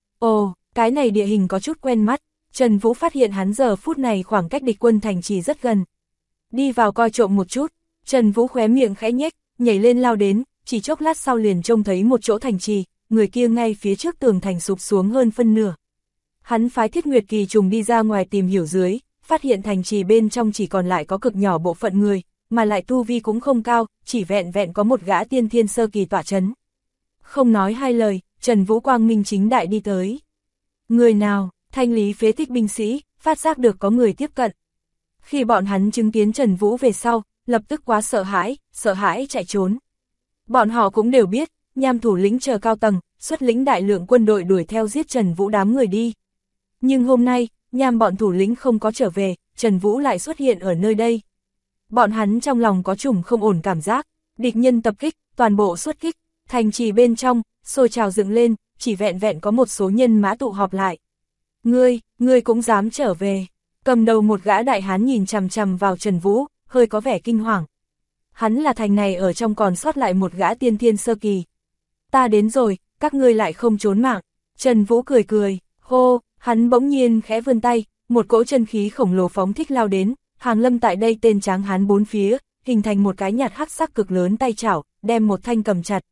Ồ, cái này địa hình có chút quen mắt, Trần Vũ phát hiện hắn giờ phút này khoảng cách địch quân thành trì rất gần. Đi vào coi trộm một chút, Trần Vũ khóe miệng khẽ nhếch, nhảy lên lao đến, chỉ chốc lát sau liền trông thấy một chỗ thành trì, người kia ngay phía trước tường thành sụp xuống hơn phân nửa. Hắn phái Thiết Nguyệt Kỳ trùng đi ra ngoài tìm hiểu dưới, phát hiện thành trì bên trong chỉ còn lại có cực nhỏ bộ phận người, mà lại tu vi cũng không cao, chỉ vẹn vẹn có một gã tiên thiên sơ kỳ tỏa chấn. Không nói hai lời, Trần Vũ quang minh chính đại đi tới. Người nào? Thanh lý phế tích binh sĩ, phát giác được có người tiếp cận. Khi bọn hắn chứng kiến Trần Vũ về sau, lập tức quá sợ hãi chạy trốn. Bọn họ cũng đều biết, Nham thủ lĩnh chờ cao tầng, xuất lĩnh đại lượng quân đội đuổi theo giết Trần Vũ đám người đi. Nhưng hôm nay, Nham bọn thủ lĩnh không có trở về, Trần Vũ lại xuất hiện ở nơi đây. Bọn hắn trong lòng có chủng không ổn cảm giác, địch nhân tập kích, toàn bộ xuất kích, thành trì bên trong, sôi trào dựng lên, chỉ vẹn vẹn có một số nhân mã tụ họp lại. Ngươi cũng dám trở về. Cầm đầu một gã đại hán nhìn chằm chằm vào Trần Vũ, hơi có vẻ kinh hoàng. Hắn là thành này ở trong còn sót lại một gã tiên thiên sơ kỳ. Ta đến rồi, các ngươi lại không trốn mạng. Trần Vũ cười cười, hô, hắn bỗng nhiên khẽ vươn tay, một cỗ chân khí khổng lồ phóng thích lao đến, hàng lâm tại đây tên tráng hán bốn phía, hình thành một cái nhạt hắc sắc cực lớn tay chảo, đem một thanh cầm chặt.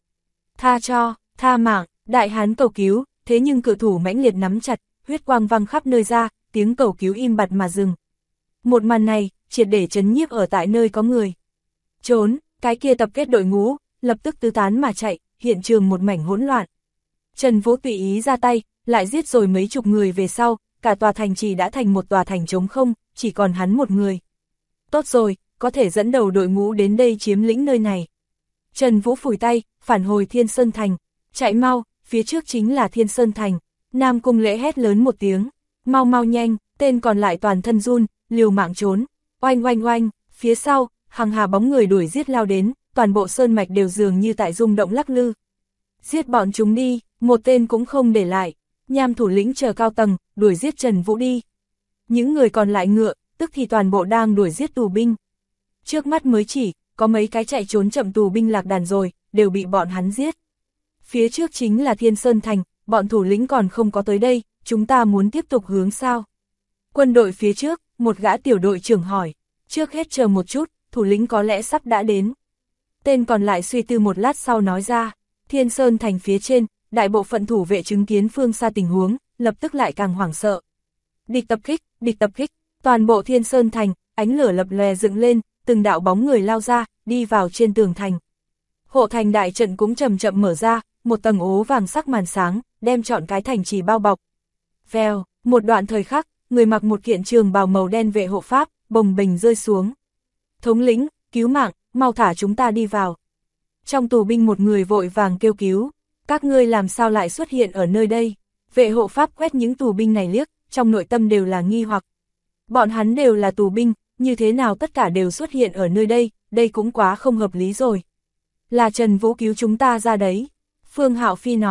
Tha mạng, đại hán cầu cứu, thế nhưng cự thủ mãnh liệt nắm chặt, huyết quang văng khắp nơi ra, tiếng cầu cứu im bặt mà dừng. Một màn này, triệt để chấn nhiếp ở tại nơi có người. Trốn, cái kia tập kết đội ngũ, lập tức tứ tán mà chạy, hiện trường một mảnh hỗn loạn. Trần Vũ tùy ý ra tay, lại giết rồi mấy chục người về sau, cả tòa thành trì đã thành một tòa thành trống không, chỉ còn hắn một người. Tốt rồi, có thể dẫn đầu đội ngũ đến đây chiếm lĩnh nơi này. Trần Vũ phủi tay, phản hồi Thiên Sơn Thành, chạy mau, phía trước chính là Thiên Sơn Thành. Nam Cung Lễ hét lớn một tiếng, mau nhanh, tên còn lại toàn thân run, liều mạng trốn, oanh, phía sau, hàng hà bóng người đuổi giết lao đến, toàn bộ sơn mạch đều dường như tại rung động lắc lư. Giết bọn chúng đi, một tên cũng không để lại, Nham thủ lĩnh chờ cao tầng, đuổi giết Trần Vũ đi. Những người còn lại ngựa, tức thì toàn bộ đang đuổi giết tù binh. Trước mắt mới chỉ, có mấy cái chạy trốn chậm tù binh lạc đàn rồi, đều bị bọn hắn giết. Phía trước chính là Thiên Sơn Thành, bọn thủ lĩnh còn không có tới đây, chúng ta muốn tiếp tục hướng sao? Quân đội phía trước, một gã tiểu đội trưởng hỏi, trước hết chờ một chút, thủ lĩnh có lẽ sắp đã đến. Tên còn lại suy tư một lát sau nói ra, Thiên Sơn Thành phía trên, đại bộ phận thủ vệ chứng kiến phương xa tình huống, lập tức lại càng hoảng sợ. Địch tập kích, toàn bộ Thiên Sơn Thành, ánh lửa lập lòe dựng lên, từng đạo bóng người lao ra, đi vào trên tường thành. Hộ thành đại trận cũng chậm chậm mở ra, một tầng ố vàng sắc màn sáng, đem trọn cái thành trì bao bọc. Vèo, một đoạn thời khắc, người mặc một kiện trường bào màu đen vệ hộ pháp, bồng bềnh rơi xuống. Thống lĩnh, cứu mạng, mau thả chúng ta đi vào. Trong tù binh một người vội vàng kêu cứu, các ngươi làm sao lại xuất hiện ở nơi đây? Vệ hộ pháp quét những tù binh này liếc, trong nội tâm đều là nghi hoặc. Bọn hắn đều là tù binh, như thế nào tất cả đều xuất hiện ở nơi đây cũng quá không hợp lý rồi. Là Trần Vũ cứu chúng ta ra đấy. Phương Hạo Phi nói,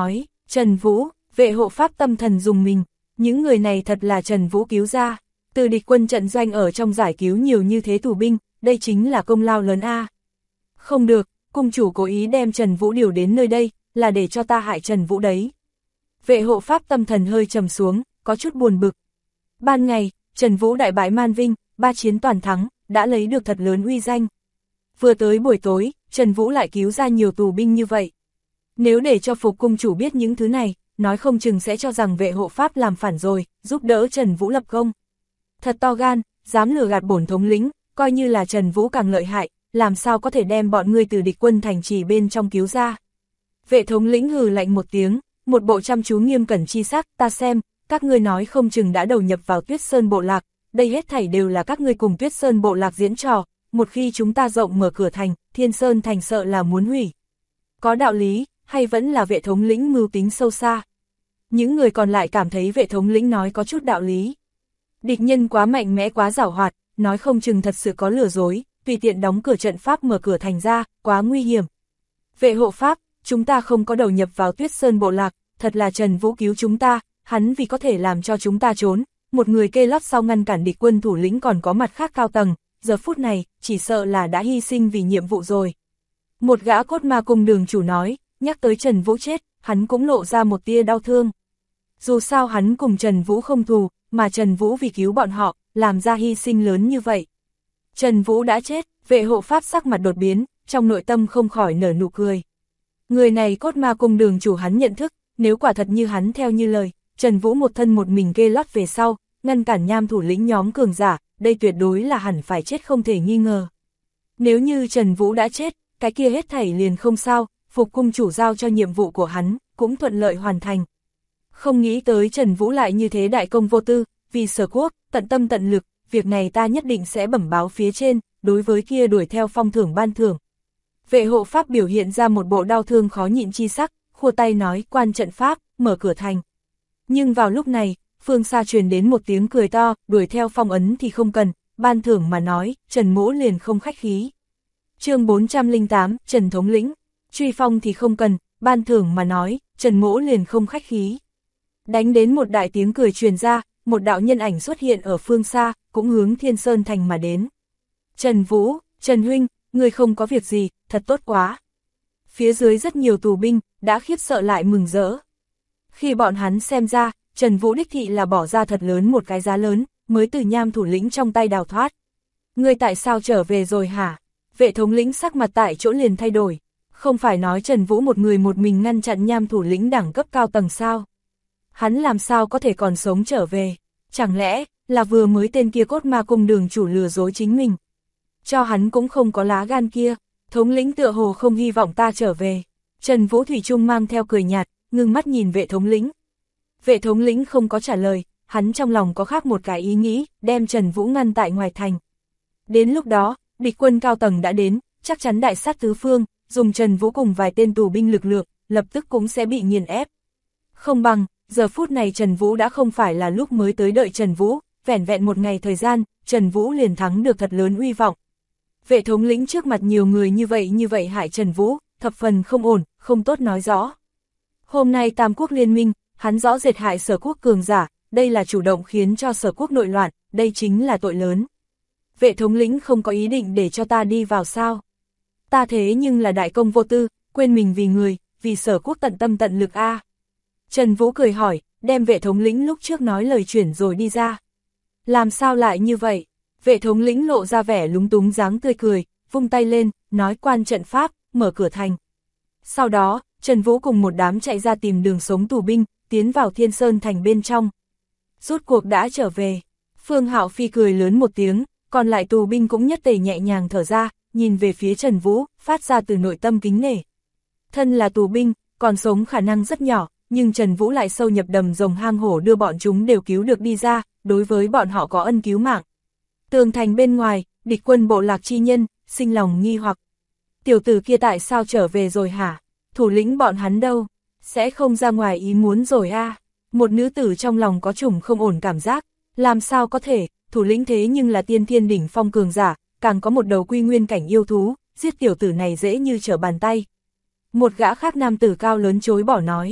Trần Vũ, vệ hộ pháp tâm thần dùng mình, những người này thật là Trần Vũ cứu ra, từ địch quân trận doanh ở trong giải cứu nhiều như thế tù binh, đây chính là công lao lớn a. Không được, cung chủ cố ý đem Trần Vũ điều đến nơi đây, là để cho ta hại Trần Vũ đấy. Vệ hộ pháp tâm thần hơi trầm xuống, có chút buồn bực. Ban ngày, Trần Vũ đại bại Man Vinh, 3 chiến toàn thắng, đã lấy được thật lớn uy danh. Vừa tới buổi tối, Trần Vũ lại cứu ra nhiều tù binh như vậy. Nếu để cho Phục cung chủ biết những thứ này, nói không chừng sẽ cho rằng vệ hộ pháp làm phản rồi, giúp đỡ Trần Vũ lập công. Thật to gan, dám lừa gạt bổn thống lĩnh, coi như là Trần Vũ càng lợi hại, làm sao có thể đem bọn ngươi từ địch quân thành trì bên trong cứu ra. Vệ thống lĩnh hừ lạnh một tiếng, một bộ chăm chú nghiêm cẩn chi sắc, ta xem, các ngươi nói không chừng đã đầu nhập vào Tuyết Sơn bộ lạc, đây hết thảy đều là các ngươi cùng Tuyết Sơn bộ lạc diễn trò, một khi chúng ta rộng mở cửa thành, Thiên Sơn thành sợ là muốn hủy. Có đạo lý, hay vẫn là vệ thống lĩnh mưu tính sâu xa. Những người còn lại cảm thấy vệ thống lĩnh nói có chút đạo lý. Địch nhân quá mạnh mẽ quá giảo hoạt, nói không chừng thật sự có lừa dối, tùy tiện đóng cửa trận pháp mở cửa thành ra, quá nguy hiểm. Vệ hộ pháp, chúng ta không có đầu nhập vào Tuyết Sơn bộ lạc, thật là Trần Vũ cứu chúng ta, hắn vì có thể làm cho chúng ta trốn, một người kê lót sau ngăn cản địch quân thủ lĩnh còn có mặt khác cao tầng, giờ phút này, chỉ sợ là đã hy sinh vì nhiệm vụ rồi. Một gã cốt ma cung đường chủ nói, nhắc tới Trần Vũ chết, hắn cũng lộ ra một tia đau thương. Dù sao hắn cùng Trần Vũ không thù, mà Trần Vũ vì cứu bọn họ, làm ra hy sinh lớn như vậy. Trần Vũ đã chết, vệ hộ pháp sắc mặt đột biến, trong nội tâm không khỏi nở nụ cười. Người này cốt ma cung đường chủ hắn nhận thức, nếu quả thật như hắn theo như lời, Trần Vũ một thân một mình kê lót về sau, ngăn cản nham thủ lĩnh nhóm cường giả, đây tuyệt đối là hẳn phải chết không thể nghi ngờ. Nếu như Trần Vũ đã chết, cái kia hết thảy liền không sao, Phục cung chủ giao cho nhiệm vụ của hắn, cũng thuận lợi hoàn thành. Không nghĩ tới Trần Vũ lại như thế đại công vô tư, vì Sở Quốc, tận tâm tận lực, việc này ta nhất định sẽ bẩm báo phía trên, đối với kia đuổi theo phong thưởng ban thưởng. Vệ hộ pháp biểu hiện ra một bộ đau thương khó nhịn chi sắc, khua tay nói quan trận pháp, mở cửa thành. Nhưng vào lúc này, phương xa truyền đến một tiếng cười to, đuổi theo phong ấn thì không cần, ban thưởng mà nói, Trần Mỗ liền không khách khí. Chương 408, Trần Thống lĩnh, truy phong thì không cần, ban thưởng mà nói, Trần Mỗ liền không khách khí. Đánh đến một đại tiếng cười truyền ra, một đạo nhân ảnh xuất hiện ở phương xa, cũng hướng Thiên Sơn thành mà đến. Trần Vũ, Trần Huynh, người không có việc gì, thật tốt quá. Phía dưới rất nhiều tù binh, đã khiếp sợ lại mừng rỡ. Khi bọn hắn xem ra, Trần Vũ đích thị là bỏ ra thật lớn một cái giá lớn, mới từ nham thủ lĩnh trong tay đào thoát. Ngươi tại sao trở về rồi hả? Vệ thống lĩnh sắc mặt tại chỗ liền thay đổi. Không phải nói Trần Vũ một người một mình ngăn chặn nham thủ lĩnh đẳng cấp cao tầng sao? Hắn làm sao có thể còn sống trở về? Chẳng lẽ là vừa mới tên kia cốt ma cung đường chủ lừa dối chính mình? Cho hắn cũng không có lá gan kia, thống lĩnh tựa hồ không hy vọng ta trở về. Trần Vũ thủy chung mang theo cười nhạt, ngưng mắt nhìn vệ thống lĩnh. Vệ thống lĩnh không có trả lời, hắn trong lòng có khác một cái ý nghĩ, đem Trần Vũ ngăn tại ngoài thành. Đến lúc đó, địch quân cao tầng đã đến, chắc chắn đại sát tứ phương, dùng Trần Vũ cùng vài tên tù binh lực lượng, lập tức cũng sẽ bị nghiền ép. Không bằng, giờ phút này Trần Vũ đã không phải là lúc mới tới đợi Trần Vũ, vẻn vẹn một ngày thời gian, Trần Vũ liền thắng được thật lớn uy vọng. Vệ thống lĩnh trước mặt nhiều người như vậy hại Trần Vũ, thập phần không ổn, không tốt nói rõ. Hôm nay Tam Quốc liên minh, hắn rõ rệt hại Sở Quốc cường giả, đây là chủ động khiến cho Sở Quốc nội loạn, đây chính là tội lớn. Vệ thống lĩnh không có ý định để cho ta đi vào sao? Ta thế nhưng là đại công vô tư, quên mình vì người, vì Sở Quốc tận tâm tận lực a. Trần Vũ cười hỏi, đem vệ thống lĩnh lúc trước nói lời chuyển rồi đi ra. Làm sao lại như vậy? Vệ thống lĩnh lộ ra vẻ lúng túng dáng tươi cười, vung tay lên, nói quan trận pháp, mở cửa thành. Sau đó, Trần Vũ cùng một đám chạy ra tìm đường sống tù binh, tiến vào Thiên Sơn thành bên trong. Rốt cuộc đã trở về. Phương Hạo Phi cười lớn một tiếng, còn lại tù binh cũng nhất tề nhẹ nhàng thở ra, nhìn về phía Trần Vũ, phát ra từ nội tâm kính nể. Thân là tù binh, còn sống khả năng rất nhỏ, nhưng Trần Vũ lại sâu nhập đầm rồng hang hổ đưa bọn chúng đều cứu được đi ra, đối với bọn họ có ân cứu mạng. Tường thành bên ngoài, địch quân bộ lạc chi nhân, sinh lòng nghi hoặc. Tiểu tử kia tại sao trở về rồi hả? Thủ lĩnh bọn hắn đâu? Sẽ không ra ngoài ý muốn rồi a? Một nữ tử trong lòng có chủng không ổn cảm giác, làm sao có thể, thủ lĩnh thế nhưng là tiên thiên đỉnh phong cường giả, càng có một đầu quy nguyên cảnh yêu thú, giết tiểu tử này dễ như trở bàn tay. Một gã khác nam tử cao lớn chối bỏ nói,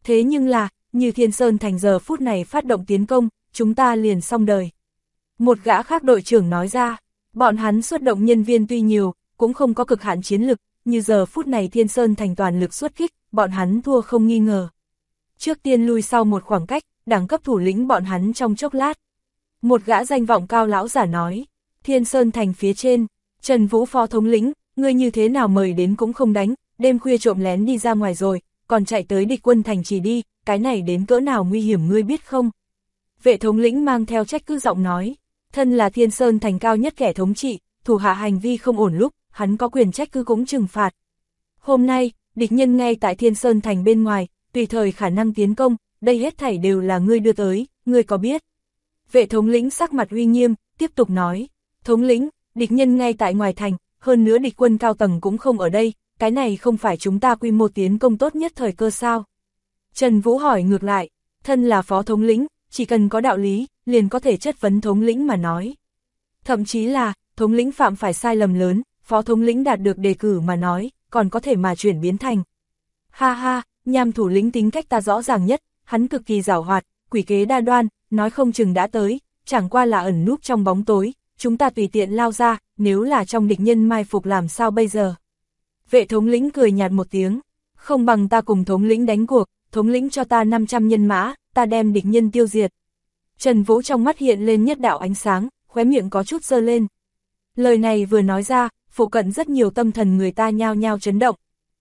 Thế nhưng là, như Thiên Sơn Thành giờ phút này phát động tiến công, chúng ta liền xong đời. Một gã khác đội trưởng nói ra, bọn hắn xuất động nhân viên tuy nhiều, cũng không có cực hạn chiến lực, như giờ phút này Thiên Sơn Thành toàn lực xuất kích, bọn hắn thua không nghi ngờ. Trước tiên lui sau một khoảng cách, đẳng cấp thủ lĩnh bọn hắn trong chốc lát. Một gã danh vọng cao lão giả nói, Thiên Sơn Thành phía trên, Trần Vũ phó thống lĩnh, ngươi như thế nào mời đến cũng không đánh, đêm khuya trộm lén đi ra ngoài rồi, còn chạy tới địch quân thành trì đi, cái này đến cỡ nào nguy hiểm ngươi biết không? Vệ thống lĩnh mang theo trách cứ giọng nói, thân là Thiên Sơn Thành cao nhất kẻ thống trị, thủ hạ hành vi không ổn lúc, hắn có quyền trách cứ cũng trừng phạt. Hôm nay, địch nhân ngay tại Thiên Sơn Thành bên ngoài, tùy thời khả năng tiến công, đây hết thảy đều là ngươi đưa tới, ngươi có biết? Vệ thống lĩnh sắc mặt uy nghiêm, tiếp tục nói, thống lĩnh, địch nhân ngay tại ngoài thành, hơn nữa địch quân cao tầng cũng không ở đây, cái này không phải chúng ta quy mô tiến công tốt nhất thời cơ sao? Trần Vũ hỏi ngược lại, thân là phó thống lĩnh, chỉ cần có đạo lý, liền có thể chất vấn thống lĩnh mà nói. Thậm chí là, thống lĩnh phạm phải sai lầm lớn, phó thống lĩnh đạt được đề cử mà nói, còn có thể mà chuyển biến thành. Ha ha, Nham thủ lĩnh tính cách ta rõ ràng nhất, hắn cực kỳ giảo hoạt, quỷ kế đa đoan, nói không chừng đã tới, chẳng qua là ẩn núp trong bóng tối, chúng ta tùy tiện lao ra, nếu là trong địch nhân mai phục làm sao bây giờ? Vệ thống lĩnh cười nhạt một tiếng, không bằng ta cùng thống lĩnh đánh cuộc, thống lĩnh cho ta 500 nhân mã, ta đem địch nhân tiêu diệt. Trần Vũ trong mắt hiện lên nhất đạo ánh sáng, khóe miệng có chút giơ lên. Lời này vừa nói ra, phụ cận rất nhiều tâm thần người ta nhao nhao chấn động.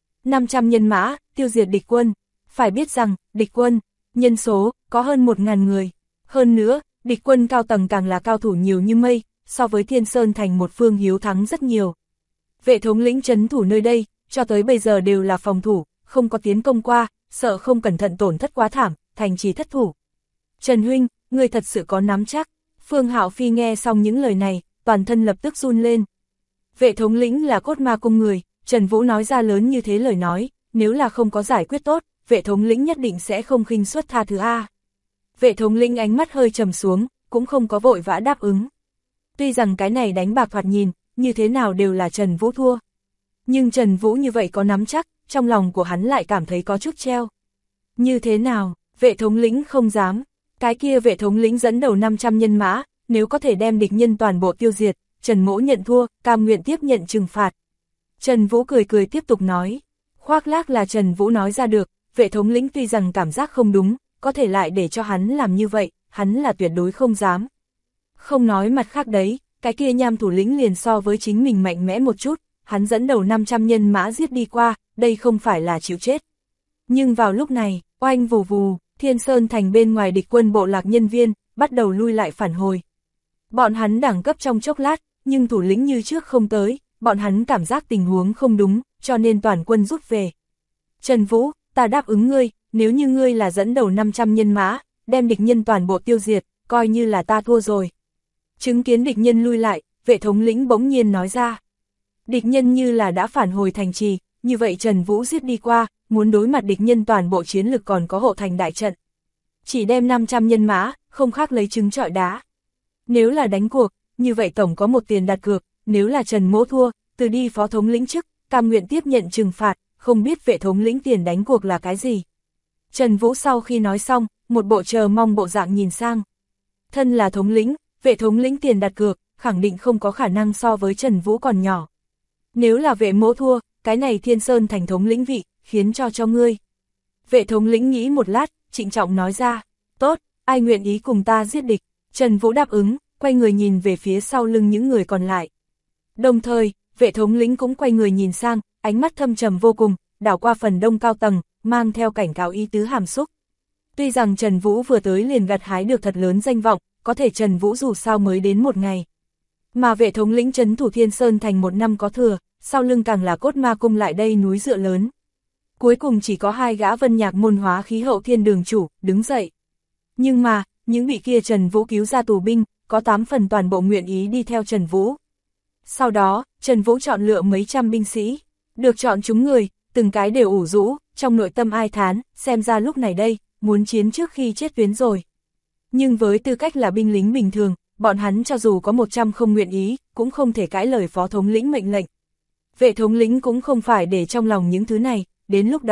500 nhân mã, tiêu diệt địch quân. Phải biết rằng, địch quân, nhân số, có hơn 1000 người. Hơn nữa, địch quân cao tầng càng là cao thủ nhiều như mây, so với Thiên Sơn Thành một phương hiếu thắng rất nhiều. Vệ thống lĩnh trấn thủ nơi đây, cho tới bây giờ đều là phòng thủ, không có tiến công qua, sợ không cẩn thận tổn thất quá thảm, thành trì thất thủ. Trần huynh, ngươi thật sự có nắm chắc. Phương Hạo Phi nghe xong những lời này, toàn thân lập tức run lên. Vệ thống lĩnh là cốt ma cung người, Trần Vũ nói ra lớn như thế lời nói, nếu là không có giải quyết tốt, vệ thống lĩnh nhất định sẽ không khinh suất tha thứ A. Vệ thống lĩnh ánh mắt hơi trầm xuống, cũng không có vội vã đáp ứng. Tuy rằng cái này đánh bạc thoạt nhìn, như thế nào đều là Trần Vũ thua. Nhưng Trần Vũ như vậy có nắm chắc, trong lòng của hắn lại cảm thấy có chút treo. Như thế nào, vệ thống lĩnh không dám. Cái kia vệ thống lĩnh dẫn đầu 500 nhân mã, nếu có thể đem địch nhân toàn bộ tiêu diệt, Trần Mỗ nhận thua, cam nguyện tiếp nhận trừng phạt. Trần Vũ cười cười tiếp tục nói. Khoác lác là Trần Vũ nói ra được, vệ thống lĩnh tuy rằng cảm giác không đúng, có thể lại để cho hắn làm như vậy, hắn là tuyệt đối không dám. Không nói mặt khác đấy, cái kia Nham thủ lĩnh liền so với chính mình mạnh mẽ một chút, hắn dẫn đầu 500 nhân mã giết đi qua, đây không phải là chịu chết. Nhưng vào lúc này, oanh vù vù, Thiên Sơn Thành bên ngoài địch quân bộ lạc nhân viên, bắt đầu lui lại phản hồi. Bọn hắn đẳng cấp trong chốc lát, nhưng thủ lĩnh như trước không tới, bọn hắn cảm giác tình huống không đúng, cho nên toàn quân rút về. Trần Vũ, ta đáp ứng ngươi, nếu như ngươi là dẫn đầu 500 nhân mã, đem địch nhân toàn bộ tiêu diệt, coi như là ta thua rồi. Chứng kiến địch nhân lui lại, vệ thống lĩnh bỗng nhiên nói ra. Địch nhân như là đã phản hồi thành trì, như vậy Trần Vũ giết đi qua, muốn đối mặt địch nhân toàn bộ chiến lực còn có hộ thành đại trận. Chỉ đem 500 nhân mã, không khác lấy trứng trọi đá. Nếu là đánh cuộc, như vậy tổng có một tiền đặt cược, nếu là Trần Mỗ thua, từ đi phó thống lĩnh chức, cam nguyện tiếp nhận trừng phạt, không biết vệ thống lĩnh tiền đánh cuộc là cái gì. Trần Vũ sau khi nói xong, một bộ chờ mong bộ dạng nhìn sang. Thân là thống lĩnh, vệ thống lĩnh tiền đặt cược, khẳng định không có khả năng so với Trần Vũ còn nhỏ. Nếu là vệ mỗ thua, cái này Thiên Sơn Thành thống lĩnh vị, khiến cho ngươi. Vệ thống lĩnh nghĩ một lát, trịnh trọng nói ra, tốt, ai nguyện ý cùng ta giết địch. Trần Vũ đáp ứng, quay người nhìn về phía sau lưng những người còn lại. Đồng thời, vệ thống lĩnh cũng quay người nhìn sang, ánh mắt thâm trầm vô cùng, đảo qua phần đông cao tầng, mang theo cảnh cáo ý tứ hàm xúc. Tuy rằng Trần Vũ vừa tới liền gặt hái được thật lớn danh vọng, có thể Trần Vũ dù sao mới đến một ngày. Mà vệ thống lĩnh trấn thủ Thiên Sơn Thành một năm có thừa, sau lưng càng là cốt ma cung lại đây núi dựa lớn. Cuối cùng chỉ có 2 gã Vân Nhạc môn hóa khí hậu thiên đường chủ, đứng dậy. Nhưng mà, những vị kia Trần Vũ cứu ra tù binh, có 8 phần toàn bộ nguyện ý đi theo Trần Vũ. Sau đó, Trần Vũ chọn lựa mấy trăm binh sĩ, được chọn chúng người, từng cái đều ủ rũ, trong nội tâm ai thán, xem ra lúc này đây, muốn chiến trước khi chết tuyến rồi. Nhưng với tư cách là binh lính bình thường, bọn hắn cho dù có 100 không nguyện ý, cũng không thể cãi lời phó thống lĩnh mệnh lệnh. Vệ thống lĩnh cũng không phải để trong lòng những thứ này, đến lúc đó,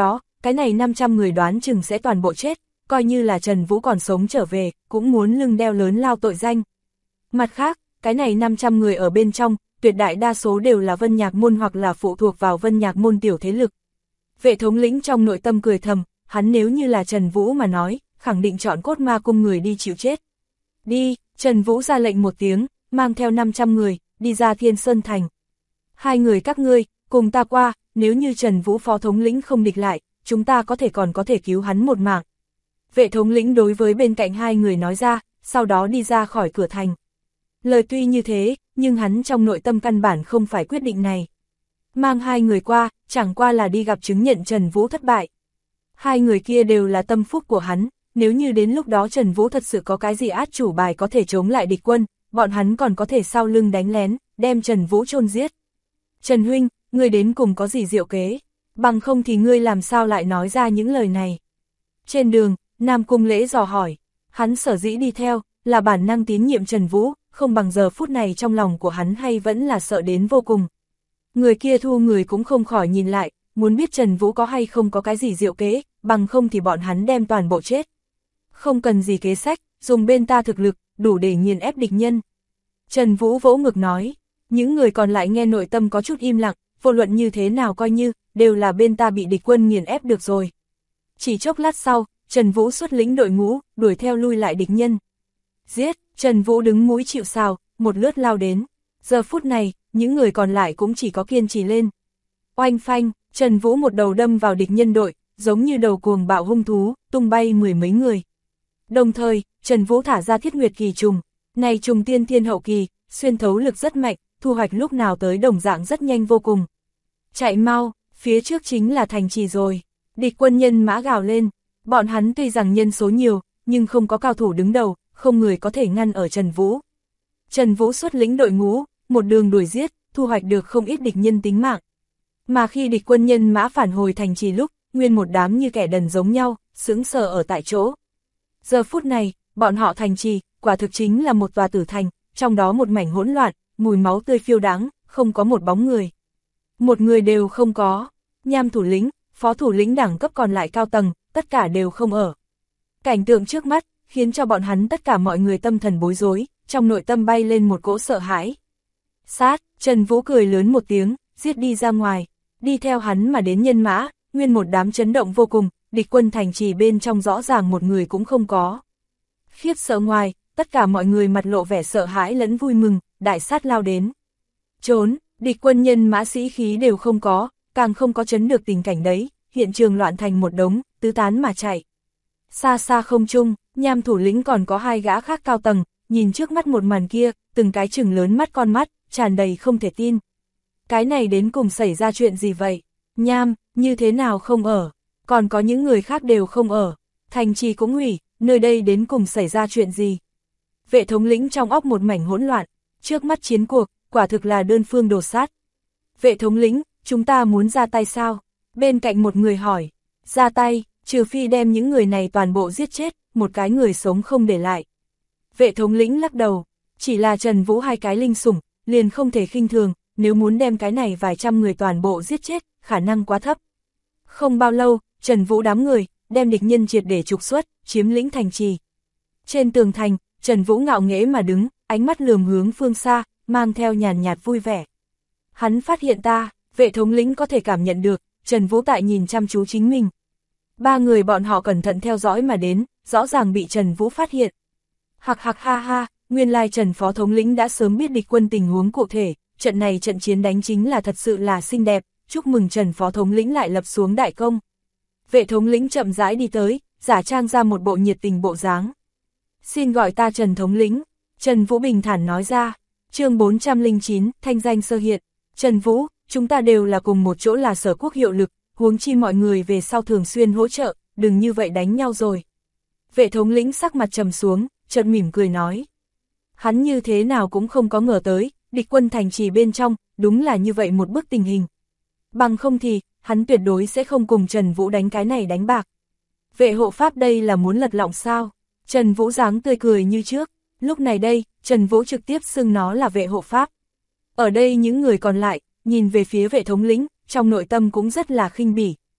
cái này 500 người đoán chừng sẽ toàn bộ chết, coi như là Trần Vũ còn sống trở về, cũng muốn lưng đeo lớn lao tội danh. Mặt khác, cái này 500 người ở bên trong, tuyệt đại đa số đều là Vân Nhạc Môn hoặc là phụ thuộc vào Vân Nhạc Môn tiểu thế lực. Vệ thống lĩnh trong nội tâm cười thầm, hắn nếu như là Trần Vũ mà nói, khẳng định chọn Cốt Ma Cung người đi chịu chết. Đi, Trần Vũ ra lệnh một tiếng, mang theo 500 người, đi ra Thiên Sơn Thành. Hai người các ngươi, cùng ta qua, nếu như Trần Vũ phó thống lĩnh không địch lại, chúng ta còn có thể cứu hắn một mạng. Vệ thống lĩnh đối với bên cạnh hai người nói ra, sau đó đi ra khỏi cửa thành. Lời tuy như thế, nhưng hắn trong nội tâm căn bản không phải quyết định này. Mang hai người qua, chẳng qua là đi gặp chứng nhận Trần Vũ thất bại. Hai người kia đều là tâm phúc của hắn, nếu như đến lúc đó Trần Vũ thật sự có cái gì át chủ bài có thể chống lại địch quân, bọn hắn còn có thể sau lưng đánh lén, đem Trần Vũ chôn giết. Trần huynh, ngươi đến cùng có gì diệu kế, bằng không thì ngươi làm sao lại nói ra những lời này. Trên đường, Nam Cung Lễ dò hỏi, hắn sở dĩ đi theo, là bản năng tín nhiệm Trần Vũ, không bằng giờ phút này trong lòng của hắn hay vẫn là sợ đến vô cùng. Người kia thu người cũng không khỏi nhìn lại, muốn biết Trần Vũ có hay không có cái gì diệu kế, bằng không thì bọn hắn đem toàn bộ chết. Không cần gì kế sách, dùng bên ta thực lực, đủ để nghiền ép địch nhân. Trần Vũ vỗ ngực nói, những người còn lại nghe nội tâm có chút im lặng, vô luận như thế nào coi như, đều là bên ta bị địch quân nghiền ép được rồi. Chỉ chốc lát sau, Trần Vũ xuất lĩnh đội ngũ, đuổi theo lui lại địch nhân. Giết, Trần Vũ đứng mũi chịu sào, một lướt lao đến. Giờ phút này, những người còn lại cũng chỉ có kiên trì lên. Oanh phanh, Trần Vũ một đầu đâm vào địch nhân đội, giống như đầu cuồng bạo hung thú, tung bay mười mấy người. Đồng thời, Trần Vũ thả ra Thiết Nguyệt Kỳ trùng, này trùng tiên thiên hậu kỳ, xuyên thấu lực rất mạnh, thu hoạch lúc nào tới đồng dạng rất nhanh vô cùng. Chạy mau, phía trước chính là thành trì rồi. Địch quân nhân mã gào lên, bọn hắn tuy rằng nhân số nhiều, nhưng không có cao thủ đứng đầu, không người có thể ngăn ở Trần Vũ. Trần Vũ xuất lĩnh đội ngũ, một đường đuổi giết, thu hoạch được không ít địch nhân tính mạng. Mà khi địch quân nhân mã phản hồi thành trì lúc, nguyên một đám như kẻ đần giống nhau, sững sờ ở tại chỗ. Giờ phút này, bọn họ thành trì, quả thực chính là một tòa tử thành, trong đó một mảnh hỗn loạn, mùi máu tươi phiêu đáng, không có một bóng người. Một người đều không có, nham thủ lĩnh, phó thủ lĩnh đẳng cấp còn lại cao tầng, tất cả đều không ở. Cảnh tượng trước mắt, khiến cho bọn hắn tất cả mọi người tâm thần bối rối, trong nội tâm bay lên một cỗ sợ hãi. Sát, Trần Vũ cười lớn một tiếng, giết đi ra ngoài, đi theo hắn mà đến nhân mã, nguyên một đám chấn động vô cùng, địch quân thành trì bên trong rõ ràng một người cũng không có. Khiếp sợ ngoài, tất cả mọi người mặt lộ vẻ sợ hãi lẫn vui mừng, đại sát lao đến. Trốn, địch quân nhân mã sĩ khí đều không có, càng không có chấn được tình cảnh đấy, hiện trường loạn thành một đống, tứ tán mà chạy. Xa xa không trung, nham thủ lĩnh còn có hai gã khác cao tầng, nhìn trước mắt một màn kia, từng cái chừng lớn mắt con mắt, tràn đầy không thể tin. Cái này đến cùng xảy ra chuyện gì vậy? Nham, như thế nào không ở? Còn có những người khác đều không ở. Thành trì cũng hủy, nơi đây đến cùng xảy ra chuyện gì? Vệ thống lĩnh trong óc một mảnh hỗn loạn, trước mắt chiến cuộc, quả thực là đơn phương đổ sát. Vệ thống lĩnh, chúng ta muốn ra tay sao? Bên cạnh một người hỏi, ra tay, trừ phi đem những người này toàn bộ giết chết, một cái người sống không để lại. Vệ thống lĩnh lắc đầu, chỉ là Trần Vũ hai cái linh sủng, liền không thể khinh thường, nếu muốn đem cái này vài trăm người toàn bộ giết chết, khả năng quá thấp. Không bao lâu, Trần Vũ đám người, đem địch nhân triệt để trục xuất, chiếm lĩnh thành trì. Trên tường thành, Trần Vũ ngạo nghễ mà đứng, ánh mắt lườm hướng phương xa, mang theo nhàn nhạt vui vẻ. Hắn phát hiện ta, vệ thống lĩnh có thể cảm nhận được, Trần Vũ tại nhìn chăm chú chính mình. Ba người bọn họ cẩn thận theo dõi mà đến, rõ ràng bị Trần Vũ phát hiện. Hạc hạc ha ha, nguyên lai Trần phó thống lĩnh đã sớm biết địch quân tình huống cụ thể, trận này trận chiến đánh chính là thật sự là xinh đẹp, chúc mừng Trần phó thống lĩnh lại lập xuống đại công. Vệ thống lĩnh chậm rãi đi tới, giả trang ra một bộ nhiệt tình bộ dáng. Xin gọi ta Trần thống lĩnh, Trần Vũ bình thản nói ra. Chương 409, thanh danh sơ hiện. Trần Vũ, chúng ta đều là cùng một chỗ là Sở Quốc hiệu lực, huống chi mọi người về sau thường xuyên hỗ trợ, đừng như vậy đánh nhau rồi. Vệ thống lĩnh sắc mặt trầm xuống, chợt mỉm cười nói. Hắn như thế nào cũng không có ngờ tới, địch quân thành trì bên trong, đúng là như vậy một bức tình hình. Bằng không thì, hắn tuyệt đối sẽ không cùng Trần Vũ đánh cái này đánh bạc. Vệ hộ pháp đây là muốn lật lọng sao? Trần Vũ dáng tươi cười như trước, lúc này đây, Trần Vũ trực tiếp xưng nó là vệ hộ pháp. Ở đây những người còn lại, nhìn về phía vệ thống lĩnh, trong nội tâm cũng rất là khinh bỉ.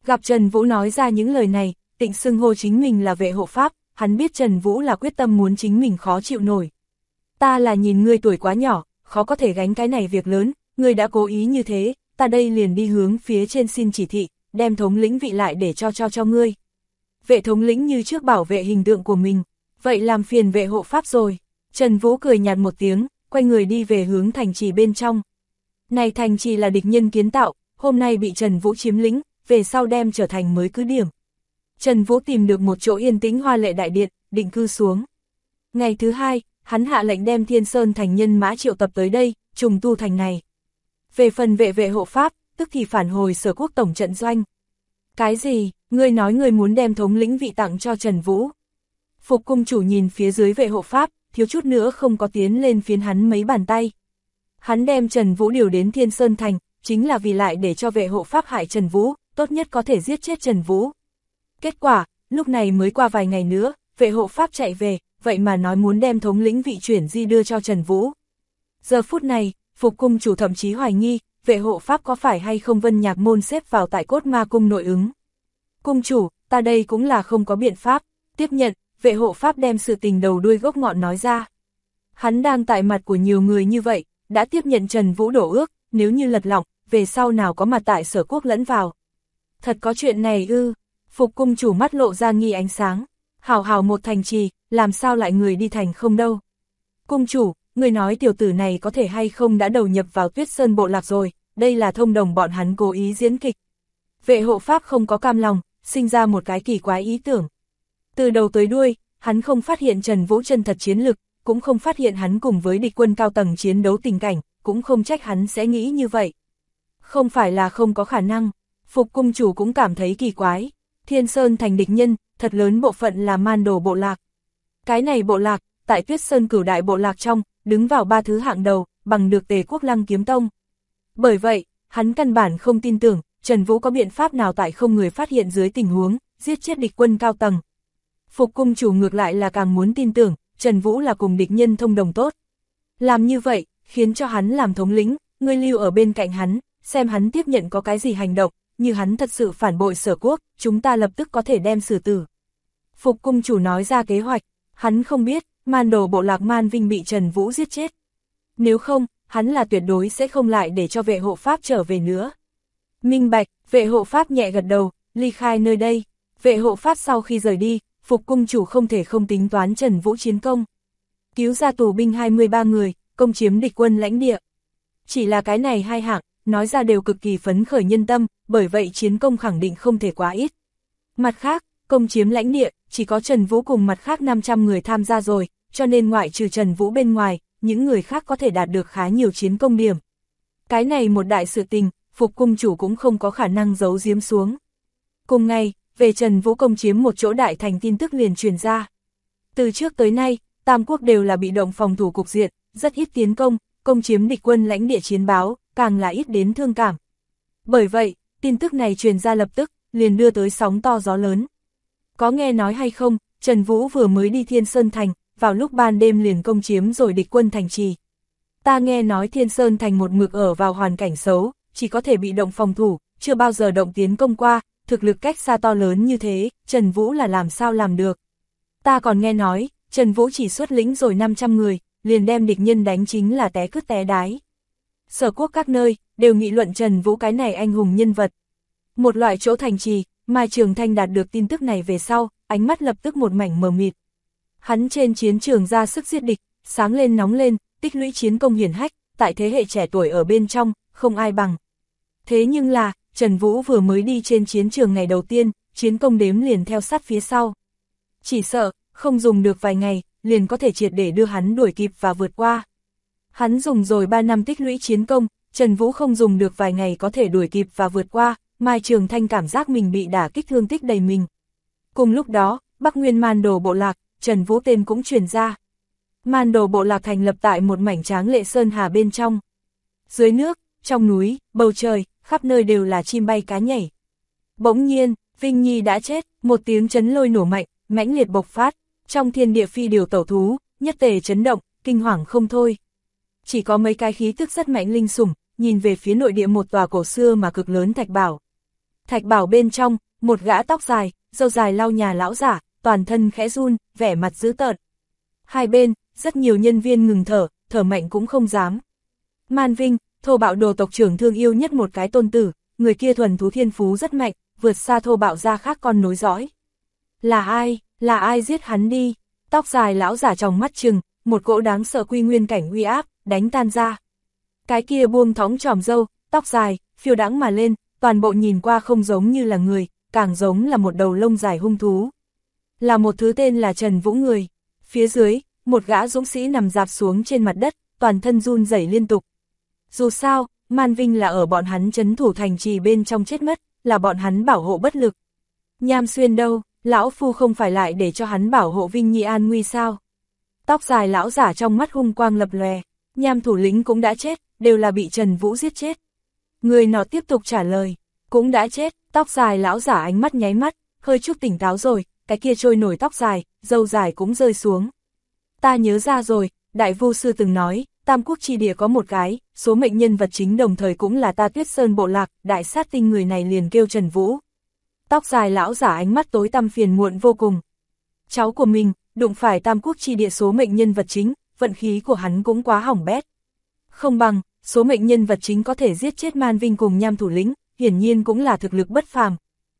Gặp Trần Vũ nói ra những lời này, Tịnh xưng hô chính mình là vệ hộ pháp, hắn biết Trần Vũ là quyết tâm muốn chính mình khó chịu nổi. Ta là nhìn ngươi tuổi quá nhỏ, khó có thể gánh cái này việc lớn, ngươi đã cố ý như thế, ta đây liền đi hướng phía trên xin chỉ thị, đem thống lĩnh vị lại để cho ngươi. Vệ thống lĩnh như trước bảo vệ hình tượng của mình, vậy làm phiền vệ hộ pháp rồi. Trần Vũ cười nhạt một tiếng, quay người đi về hướng thành trì bên trong. Này thành trì là địch nhân kiến tạo, hôm nay bị Trần Vũ chiếm lĩnh, về sau đem trở thành mới cứ điểm. Trần Vũ tìm được một chỗ yên tĩnh hoa lệ đại điện, định cư xuống. Ngày thứ hai, hắn hạ lệnh đem Thiên Sơn thành nhân mã triệu tập tới đây, trùng tu thành này. Về phần vệ hộ pháp, tức thì phản hồi Sở Quốc tổng trận doanh. Cái gì, ngươi nói ngươi muốn đem thống lĩnh vị tặng cho Trần Vũ? Phục cung chủ nhìn phía dưới vệ hộ pháp, thiếu chút nữa không có tiến lên phiến hắn mấy bàn tay. Hắn đem Trần Vũ điều đến Thiên Sơn thành, chính là vì lại để cho vệ hộ pháp hại Trần Vũ, tốt nhất có thể giết chết Trần Vũ. Kết quả, lúc này mới qua vài ngày nữa, vệ hộ pháp chạy về, vậy mà nói muốn đem thống lĩnh vị chuyển di đưa cho Trần Vũ. Giờ phút này, Phục cung chủ thậm chí hoài nghi, vệ hộ pháp có phải hay không Vân Nhạc môn xếp vào tại Cốt Ma cung nội ứng. Cung chủ, ta đây cũng là không có biện pháp, tiếp nhận, vệ hộ pháp đem sự tình đầu đuôi gốc ngọn nói ra. Hắn đang tại mặt của nhiều người như vậy, đã tiếp nhận Trần Vũ đổ ước, nếu như lật lọng, về sau nào có mặt tại Sở Quốc lẫn vào. Thật có chuyện này ư? Phục cung chủ mắt lộ ra nghi ánh sáng. Hào một thành trì, làm sao lại người đi thành không đâu. Cung chủ, người nói tiểu tử này có thể hay không đã đầu nhập vào Tuyết Sơn bộ lạc rồi, đây là thông đồng bọn hắn cố ý diễn kịch. Vệ hộ pháp không có cam lòng, sinh ra một cái kỳ quái ý tưởng. Từ đầu tới đuôi, hắn không phát hiện Trần Vũ chân thật chiến lực, cũng không phát hiện hắn cùng với địch quân cao tầng chiến đấu tình cảnh, cũng không trách hắn sẽ nghĩ như vậy. Không phải là không có khả năng, Phục cung chủ cũng cảm thấy kỳ quái. Thiên Sơn thành địch nhân, thật lớn bộ phận là Man Đồ bộ lạc. Cái này bộ lạc, tại Tuyết Sơn cửu đại bộ lạc trong, đứng vào 3 thứ hạng đầu, bằng được Tề Quốc Lăng Kiếm Tông. Bởi vậy, hắn căn bản không tin tưởng, Trần Vũ có biện pháp nào tại không người phát hiện dưới tình huống, giết chết địch quân cao tầng. Phục cung chủ ngược lại là càng muốn tin tưởng, Trần Vũ là cùng địch nhân thông đồng tốt. Làm như vậy, khiến cho hắn làm thống lĩnh, ngươi lưu ở bên cạnh hắn, xem hắn tiếp nhận có cái gì hành động, như hắn thật sự phản bội Sở Quốc, chúng ta lập tức có thể đem xử tử. Phục cung chủ nói ra kế hoạch, hắn không biết, Man Đồ bộ lạc Man Vinh bị Trần Vũ giết chết. Nếu không, hắn là tuyệt đối sẽ không lại để cho vệ hộ pháp trở về nữa. Minh bạch, vệ hộ pháp nhẹ gật đầu, ly khai nơi đây. Vệ hộ pháp sau khi rời đi, Phục cung chủ không thể không tính toán Trần Vũ chiến công. Cứu ra tù binh 23 người, công chiếm địch quân lãnh địa. Chỉ là cái này hai hạng, nói ra đều cực kỳ phấn khởi nhân tâm, bởi vậy chiến công khẳng định không thể quá ít. Mặt khác, công chiếm lãnh địa, chỉ có Trần Vũ cùng mặt khác 500 người tham gia rồi, cho nên ngoại trừ Trần Vũ bên ngoài, những người khác có thể đạt được khá nhiều chiến công điểm. Cái này một đại sự tình, Phục cung chủ cũng không có khả năng giấu giếm xuống. Cùng ngày, về Trần Vũ công chiếm một chỗ đại thành tin tức liền truyền ra. Từ trước tới nay, Tam Quốc đều là bị động phòng thủ cục diện, rất ít tiến công, công chiếm địch quân lãnh địa chiến báo, càng là ít đến thương cảm. Bởi vậy, tin tức này truyền ra lập tức, liền đưa tới sóng to gió lớn. Có nghe nói hay không, Trần Vũ vừa mới đi Thiên Sơn thành, vào lúc ban đêm liền công chiếm rồi địch quân thành trì. Ta nghe nói Thiên Sơn thành một mực ở vào hoàn cảnh xấu, chỉ có thể bị động phòng thủ, chưa bao giờ động tiến công qua, thực lực cách xa to lớn như thế, Trần Vũ là làm sao làm được. Ta còn nghe nói, Trần Vũ chỉ xuất lĩnh rồi 500 người, liền đem địch nhân đánh chính là té cứt té đái. Sở Quốc các nơi, đều nghị luận Trần Vũ cái này anh hùng nhân vật. Một loại chỗ thành trì, Mai Trường Thanh đạt được tin tức này về sau, ánh mắt lập tức một mảnh mờ mịt. Hắn trên chiến trường ra sức giết địch, sáng lên nóng lên, tích lũy chiến công hiển hách, tại thế hệ trẻ tuổi ở bên trong, không ai bằng. Thế nhưng là, Trần Vũ vừa mới đi trên chiến trường ngày đầu tiên, chiến công đếm liền theo sát phía sau. Chỉ sợ, không dùng được vài ngày, liền có thể triệt để đưa hắn đuổi kịp và vượt qua. Hắn dùng rồi 3 năm tích lũy chiến công, Trần Vũ không dùng được vài ngày có thể đuổi kịp và vượt qua, Mai Trường Thanh cảm giác mình bị đả kích thương tích đầy mình. Cùng lúc đó, Bắc Nguyên Man Đồ bộ lạc, Trần Vũ tên cũng truyền ra. Man Đồ bộ lạc thành lập tại một mảnh tráng lệ sơn hà bên trong. Dưới nước, trong núi, bầu trời, khắp nơi đều là chim bay cá nhảy. Bỗng nhiên, Vinh Nhi đã chết, một tiếng chấn lôi nổ mạnh, mãnh liệt bộc phát, trong thiên địa phi điều tẩu thú, nhất tề chấn động, kinh hoàng không thôi. Chỉ có mấy cái khí tức rất mạnh linh sủng, nhìn về phía nội địa một tòa cổ xưa mà cực lớn thạch bảo. Thạch bảo bên trong, một gã tóc dài, râu dài lau nhà lão giả, toàn thân khẽ run, vẻ mặt dữ tợn. Hai bên, rất nhiều nhân viên ngừng thở, thở mạnh cũng không dám. Man Vinh, thô bạo đồ tộc trưởng thương yêu nhất một cái tôn tử, người kia thuần thú thiên phú rất mạnh, vượt xa thô bạo gia khác con nối dõi. Là ai giết hắn đi? Tóc dài lão giả trong mắt trừng, một cỗ đáng sợ quy nguyên cảnh uy áp, đánh tan ra. Cái kia buông thõng tròm râu, tóc dài, phiêu đãng mà lên, toàn bộ nhìn qua không giống như là người, càng giống là một đầu lông dài hung thú. Là một thứ tên là Trần Vũ người. Phía dưới, một gã dũng sĩ nằm dạp xuống trên mặt đất, toàn thân run rẩy liên tục. Dù sao, Man Vinh là ở bọn hắn trấn thủ thành trì bên trong chết mất, là bọn hắn bảo hộ bất lực. Nham Xuyên đâu, lão phu không phải lại để cho hắn bảo hộ Vinh Nhi an nguy sao? Tóc dài lão giả trong mắt hung quang lập lòe, Nham thủ lĩnh cũng đã chết, đều là bị Trần Vũ giết chết. Người nọ tiếp tục trả lời, cũng đã chết, tóc dài lão giả ánh mắt nháy mắt, hơi chút tỉnh táo rồi, cái kia trôi nổi tóc dài, râu dài cũng rơi xuống. Ta nhớ ra rồi, Đại Vu Sư từng nói, Tam Quốc chi địa có một cái, số mệnh nhân vật chính đồng thời cũng là ta Tuyết Sơn bộ lạc, đại sát tinh người này liền kêu Trần Vũ. Tóc dài lão giả ánh mắt tối tăm phiền muộn vô cùng. Cháu của mình, đụng phải Tam Quốc chi địa số mệnh nhân vật chính, vận khí của hắn cũng quá hỏng bét. Không bằng, số mệnh nhân vật chính có thể giết chết Man Vinh cùng Nham thủ lĩnh, hiển nhiên cũng là thực lực bất phàm.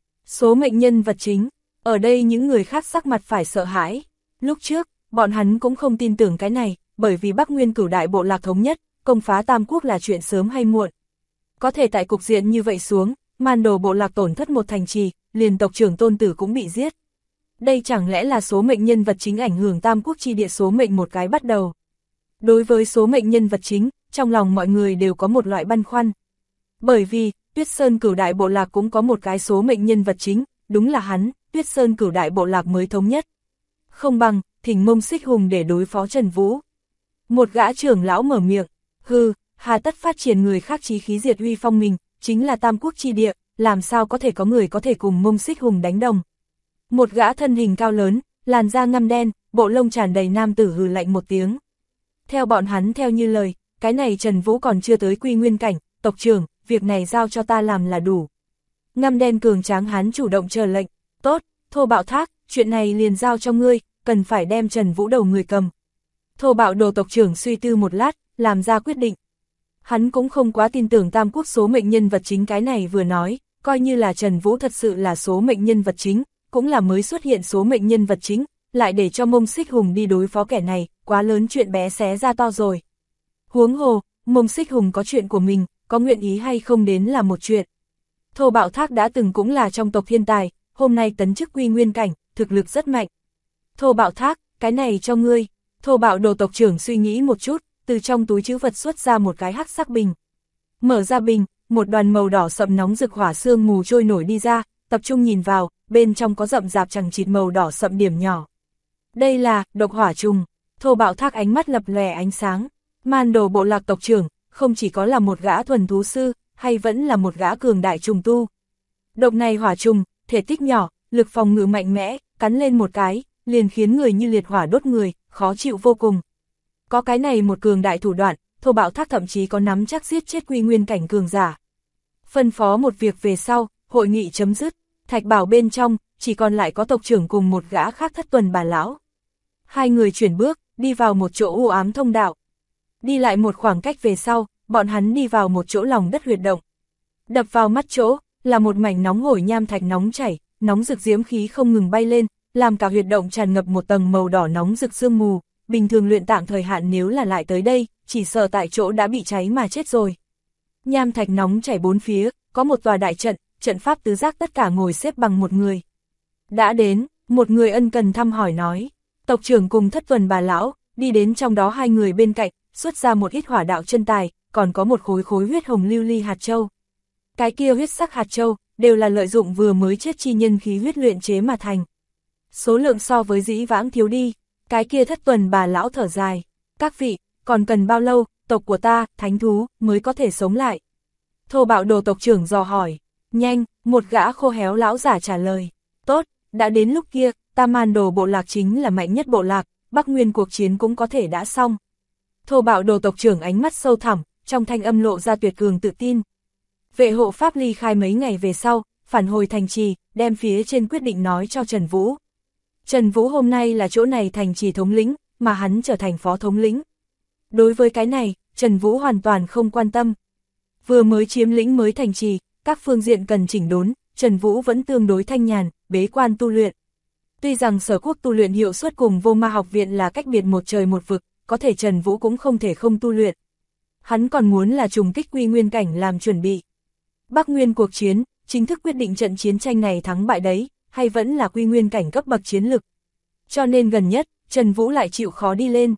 Số mệnh nhân vật chính, ở đây những người khác sắc mặt phải sợ hãi. Lúc trước, bọn hắn cũng không tin tưởng cái này, bởi vì Bắc Nguyên Cửu đại bộ lạc thống nhất, công phá Tam Quốc là chuyện sớm hay muộn. Có thể tại cục diện như vậy xuống, Man Đồ bộ lạc tổn thất một thành trì, liền tộc trưởng tôn tử cũng bị giết. Đây chẳng lẽ là số mệnh nhân vật chính ảnh hưởng Tam Quốc chi địa số mệnh một cái bắt đầu. Đối với số mệnh nhân vật chính, trong lòng mọi người đều có một loại băn khoăn. Bởi vì, Tuyết Sơn Cửu đại bộ lạc cũng có một cái số mệnh nhân vật chính, đúng là hắn, Tuyết Sơn Cửu đại bộ lạc mới thống nhất. Không bằng, thỉnh Mông Xích Hùng để đối phó Trần Vũ. Một gã trưởng lão mở miệng, hà tất phát triển người khác chí khí diệt uy phong mình, chính là Tam Quốc chi địa, làm sao có thể có người có thể cùng Mông Xích Hùng đánh đồng. Một gã thân hình cao lớn, làn da ngăm đen, bộ lông tràn đầy nam tử hừ lạnh một tiếng. Theo bọn hắn theo như lời, cái này Trần Vũ còn chưa tới quy nguyên cảnh, tộc trưởng, việc này giao cho ta làm là đủ. Ngăm đen cường tráng hắn chủ động chờ lệnh, tốt, Thô Bạo Thác, chuyện này liền giao cho ngươi, cần phải đem Trần Vũ đầu người cầm. Thô Bạo Đồ tộc trưởng suy tư một lát, làm ra quyết định. Hắn cũng không quá tin tưởng Tam Quốc số mệnh nhân vật chính cái này vừa nói, coi như là Trần Vũ thật sự là số mệnh nhân vật chính, cũng là mới xuất hiện số mệnh nhân vật chính, lại để cho Mông Xích Hùng đi đối phó kẻ này, quá lớn chuyện bé xé ra to rồi. Huống hồ, Mông Xích Hùng có chuyện của mình, có nguyện ý hay không đến là một chuyện. Thô Bạo Thác đã từng cũng là trong tộc thiên tài, hôm nay tấn chức quy nguyên cảnh, thực lực rất mạnh. Thô Bạo Thác, cái này cho ngươi. Thô Bạo Đồ tộc trưởng suy nghĩ một chút, từ trong túi trữ vật xuất ra một cái hắc sắc bình. Mở ra bình, một đoàn màu đỏ sậm nóng rực hỏa sương mù trôi nổi đi ra, tập trung nhìn vào, bên trong có rậm rạp chằng chịt màu đỏ sậm điểm nhỏ. Đây là độc hỏa trùng. Thô Bạo Thác ánh mắt lập lòe ánh sáng. Man Đồ bộ lạc tộc trưởng, không chỉ có là một gã thuần thú sư, hay vẫn là một gã cường đại trùng tu. Độc này hỏa trùng, thể tích nhỏ, lực phòng ngự mạnh mẽ, cắn lên một cái, liền khiến người như liệt hỏa đốt người, khó chịu vô cùng. Có cái này một cường đại thủ đoạn, Thô Bạo Thác thậm chí có nắm chắc giết chết quy nguyên cảnh cường giả. Phân phó một việc về sau, hội nghị chấm dứt, Thạch Bảo bên trong, chỉ còn lại có tộc trưởng cùng một gã khác Thất Tuần bà lão. Hai người chuyển bước, đi vào một chỗ u ám thông đạo. Đi lại một khoảng cách về sau, bọn hắn đi vào một chỗ lòng đất huyệt động. Đập vào mắt chỗ, là một mảnh nóng hổi nham thạch nóng chảy, nóng rực diễm khí không ngừng bay lên, làm cả huyệt động tràn ngập một tầng màu đỏ nóng rực sương mù. Bình thường luyện tạng thời hạn nếu là lại tới đây, chỉ sợ tại chỗ đã bị cháy mà chết rồi. Nham thạch nóng chảy bốn phía, có một tòa đại trận, trận pháp tứ giác tất cả ngồi xếp bằng một người. Đã đến, một người ân cần thăm hỏi nói. Tộc trưởng cùng Thất Tuần bà lão, đi đến trong đó hai người bên cạnh, xuất ra một ít hỏa đạo chân tài, còn có một khối huyết hồng lưu ly hạt châu. Cái kia huyết sắc hạt châu, đều là lợi dụng vừa mới chết chi nhân khí huyết luyện chế mà thành. Số lượng so với dĩ vãng thiếu đi, cái kia Thất Tuần bà lão thở dài. Các vị, còn cần bao lâu, tộc của ta, thánh thú, mới có thể sống lại? Thô Bạo Đồ tộc trưởng dò hỏi. Nhanh, một gã khô héo lão giả trả lời. Tốt, đã đến lúc kia, ta Man Đồ bộ lạc chính là mạnh nhất bộ lạc, Bắc Nguyên cuộc chiến cũng có thể đã xong. Thô Bạo Đồ tộc trưởng ánh mắt sâu thẳm, trong thanh âm lộ ra tuyệt cường tự tin. Vệ hộ pháp ly khai mấy ngày về sau, phản hồi thành trì, đem phía trên quyết định nói cho Trần Vũ. Trần Vũ hôm nay là chỗ này thành trì thống lĩnh, mà hắn trở thành phó thống lĩnh. Đối với cái này, Trần Vũ hoàn toàn không quan tâm. Vừa mới chiếm lĩnh mới thành trì, các phương diện cần chỉnh đốn, Trần Vũ vẫn tương đối thanh nhàn, bế quan tu luyện. Tuy rằng Sở Quốc tu luyện hiệu suất cùng Vô Ma học viện là cách biệt một trời một vực, có thể Trần Vũ cũng không thể không tu luyện. Hắn còn muốn là trùng kích Quy Nguyên cảnh làm chuẩn bị. Bắc Nguyên cuộc chiến, chính thức quyết định trận chiến tranh này thắng bại đấy, hay vẫn là Quy Nguyên cảnh cấp bậc chiến lực. Cho nên gần nhất, Trần Vũ lại chịu khó đi lên.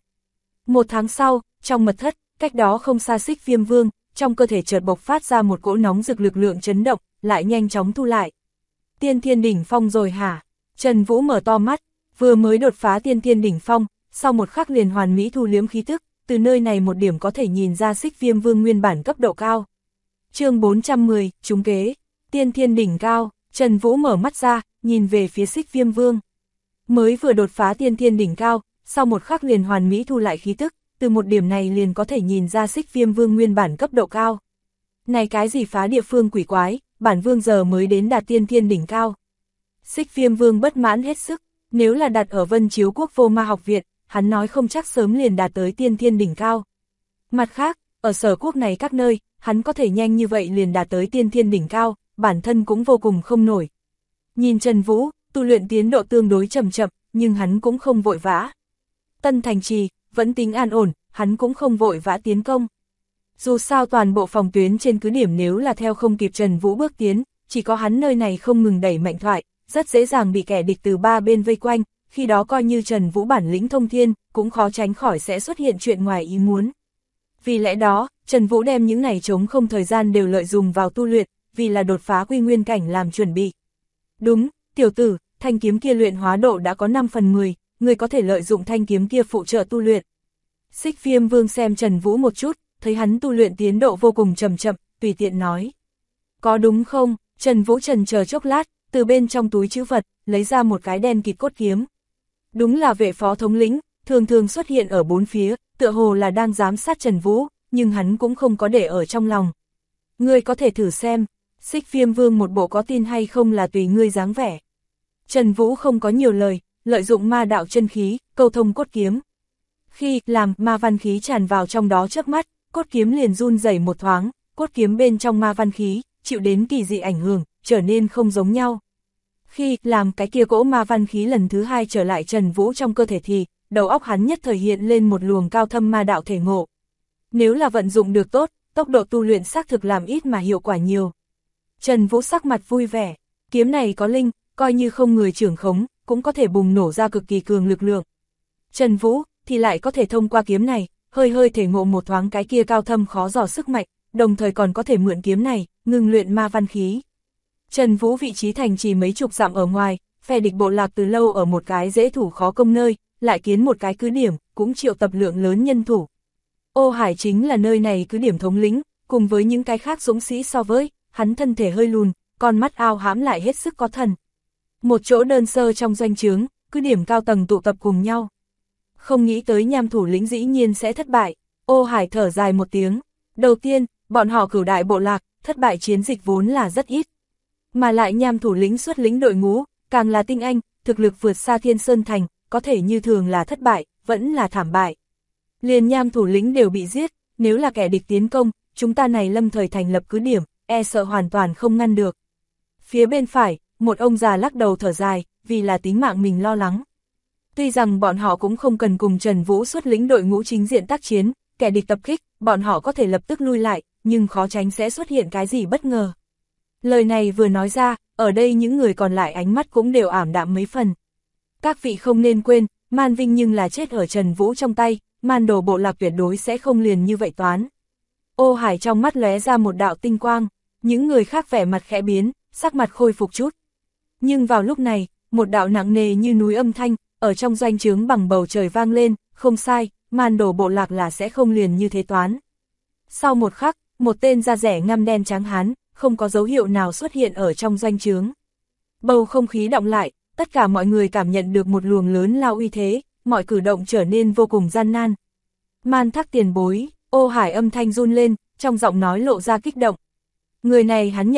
1 tháng sau, trong mật thất, cách đó không xa Xích Viêm Vương, trong cơ thể chợt bộc phát ra một cỗ nóng rực lực lượng chấn động, lại nhanh chóng thu lại. Tiên Thiên đỉnh phong rồi hả? Trần Vũ mở to mắt, vừa mới đột phá Tiên Thiên đỉnh phong, sau một khắc liền hoàn mỹ thu liếm khí tức, từ nơi này một điểm có thể nhìn ra Xích Viêm Vương nguyên bản cấp độ cao. Chương 410, trúng kế, Tiên Thiên đỉnh cao, Trần Vũ mở mắt ra, nhìn về phía Xích Viêm Vương. Mới vừa đột phá Tiên Thiên đỉnh cao, sau một khắc liền hoàn mỹ thu lại khí tức, từ một điểm này liền có thể nhìn ra Xích Viêm Vương nguyên bản cấp độ cao. Này cái gì phá địa phương quỷ quái, bản vương giờ mới đến đạt Tiên Thiên đỉnh cao. Xích Viêm Vương bất mãn hết sức, nếu là đặt ở Vân Chiếu Quốc Vô Ma học viện, hắn nói không chắc sớm liền đạt tới Tiên Thiên đỉnh cao. Mặt khác, ở Sở Quốc này các nơi, hắn có thể nhanh như vậy liền đạt tới Tiên Thiên đỉnh cao, bản thân cũng vô cùng không nổi. Nhìn Trần Vũ, tu luyện tiến độ tương đối chậm chậm, nhưng hắn cũng không vội vã. Tân thành trì, vẫn tính an ổn, hắn cũng không vội vã tiến công. Dù sao toàn bộ phòng tuyến trên cứ điểm nếu là theo không kịp Trần Vũ bước tiến, chỉ có hắn nơi này không ngừng đẩy mạnh thoại, rất dễ dàng bị kẻ địch từ 3 bên vây quanh, khi đó coi như Trần Vũ bản lĩnh thông thiên, cũng khó tránh khỏi sẽ xuất hiện chuyện ngoài ý muốn. Vì lẽ đó, Trần Vũ đem những này trống không thời gian đều lợi dụng vào tu luyện, vì là đột phá Quy Nguyên cảnh làm chuẩn bị. Đúng, tiểu tử, thanh kiếm kia luyện hóa độ đã có 5/10, người có thể lợi dụng thanh kiếm kia phụ trợ tu luyện. Xích Viêm Vương xem Trần Vũ một chút, thấy hắn tu luyện tiến độ vô cùng chậm chậm, tùy tiện nói. Có đúng không? Trần Vũ chần chờ chốc lát, từ bên trong túi trữ vật, lấy ra một cái đen kịt cốt kiếm. Đúng là vệ phó thống lĩnh, thường thường xuất hiện ở bốn phía, tựa hồ là đang giám sát Trần Vũ, nhưng hắn cũng không có để ở trong lòng. Ngươi có thể thử xem, Xích Viêm Vương một bộ có tin hay không là tùy ngươi dáng vẻ. Trần Vũ không có nhiều lời, lợi dụng ma đạo chân khí, câu thông cốt kiếm. Khi làm ma văn khí tràn vào trong đó chớp mắt, cốt kiếm liền run rẩy một thoáng, cốt kiếm bên trong ma văn khí, chịu đến kỳ dị ảnh hưởng, trở nên không giống nhau. Khi làm cái kia cỗ ma văn khí lần thứ 2 trở lại Trần Vũ trong cơ thể thì, đầu óc hắn nhất thời hiện lên một luồng cao thâm ma đạo thể ngộ. Nếu là vận dụng được tốt, tốc độ tu luyện xác thực làm ít mà hiệu quả nhiều. Trần Vũ sắc mặt vui vẻ, kiếm này có linh, coi như không người trưởng khống, cũng có thể bùng nổ ra cực kỳ cường lực lượng. Trần Vũ thì lại có thể thông qua kiếm này, hơi thể ngộ một thoáng cái kia cao thâm khó dò sức mạnh, đồng thời còn có thể mượn kiếm này, ngừng luyện ma văn khí. Trần Vũ vị trí thành trì mấy chục dặm ở ngoài, phe địch bộ lạc từ lâu ở một cái dễ thủ khó công nơi, lại kiến một cái cứ điểm, cũng triệu tập lượng lớn nhân thủ. Ô Hải chính là nơi này cứ điểm thống lĩnh, cùng với những cái khác dũng sĩ so với, hắn thân thể hơi lùn, con mắt ao hãm lại hết sức có thần. Một chỗ đơn sơ trong doanh trướng, cứ điểm cao tầng tụ tập cùng nhau. Không nghĩ tới Nham thủ lĩnh dĩ nhiên sẽ thất bại, Ô Hải thở dài một tiếng. Đầu tiên, bọn họ cửu đại bộ lạc, thất bại chiến dịch vốn là rất ít. Mà lại Nham thủ lĩnh xuất lĩnh đội ngũ, càng là tinh anh, thực lực vượt xa Thiên Sơn Thành, có thể như thường là thất bại, vẫn là thảm bại. Liền Nham thủ lĩnh đều bị giết, nếu là kẻ địch tiến công, chúng ta này lâm thời thành lập cứ điểm, e sợ hoàn toàn không ngăn được. Phía bên phải, một ông già lắc đầu thở dài, vì là tính mạng mình lo lắng. Tuy rằng bọn họ cũng không cần cùng Trần Vũ xuất lĩnh đội ngũ chính diện tác chiến, kẻ địch tập kích, bọn họ có thể lập tức lui lại, nhưng khó tránh sẽ xuất hiện cái gì bất ngờ. Lời này vừa nói ra, ở đây những người còn lại ánh mắt cũng đều ảm đạm mấy phần. Các vị không nên quên, Man Vinh nhưng là chết ở Trần Vũ trong tay, Man Đồ bộ lạc tuyệt đối sẽ không liền như vậy toán. Ô Hải trong mắt lóe ra một đạo tinh quang, những người khác vẻ mặt khẽ biến, sắc mặt khôi phục chút. Nhưng vào lúc này, một đạo nặng nề như núi âm thanh, ở trong doanh trướng bằng bầu trời vang lên, không sai, Man Đồ bộ lạc là sẽ không liền như thế toán. Sau một khắc, một tên da rẻ ngăm đen trắng hán, không có dấu hiệu nào xuất hiện ở trong doanh trướng. Bầu không khí đọng lại, tất cả mọi người cảm nhận được một luồng lớn lao uy thế, mọi cử động trở nên vô cùng gian nan. Man Thác tiền bối, Ô Hải âm thanh run lên, trong giọng nói lộ ra kích động. Người này hắn nhận thức,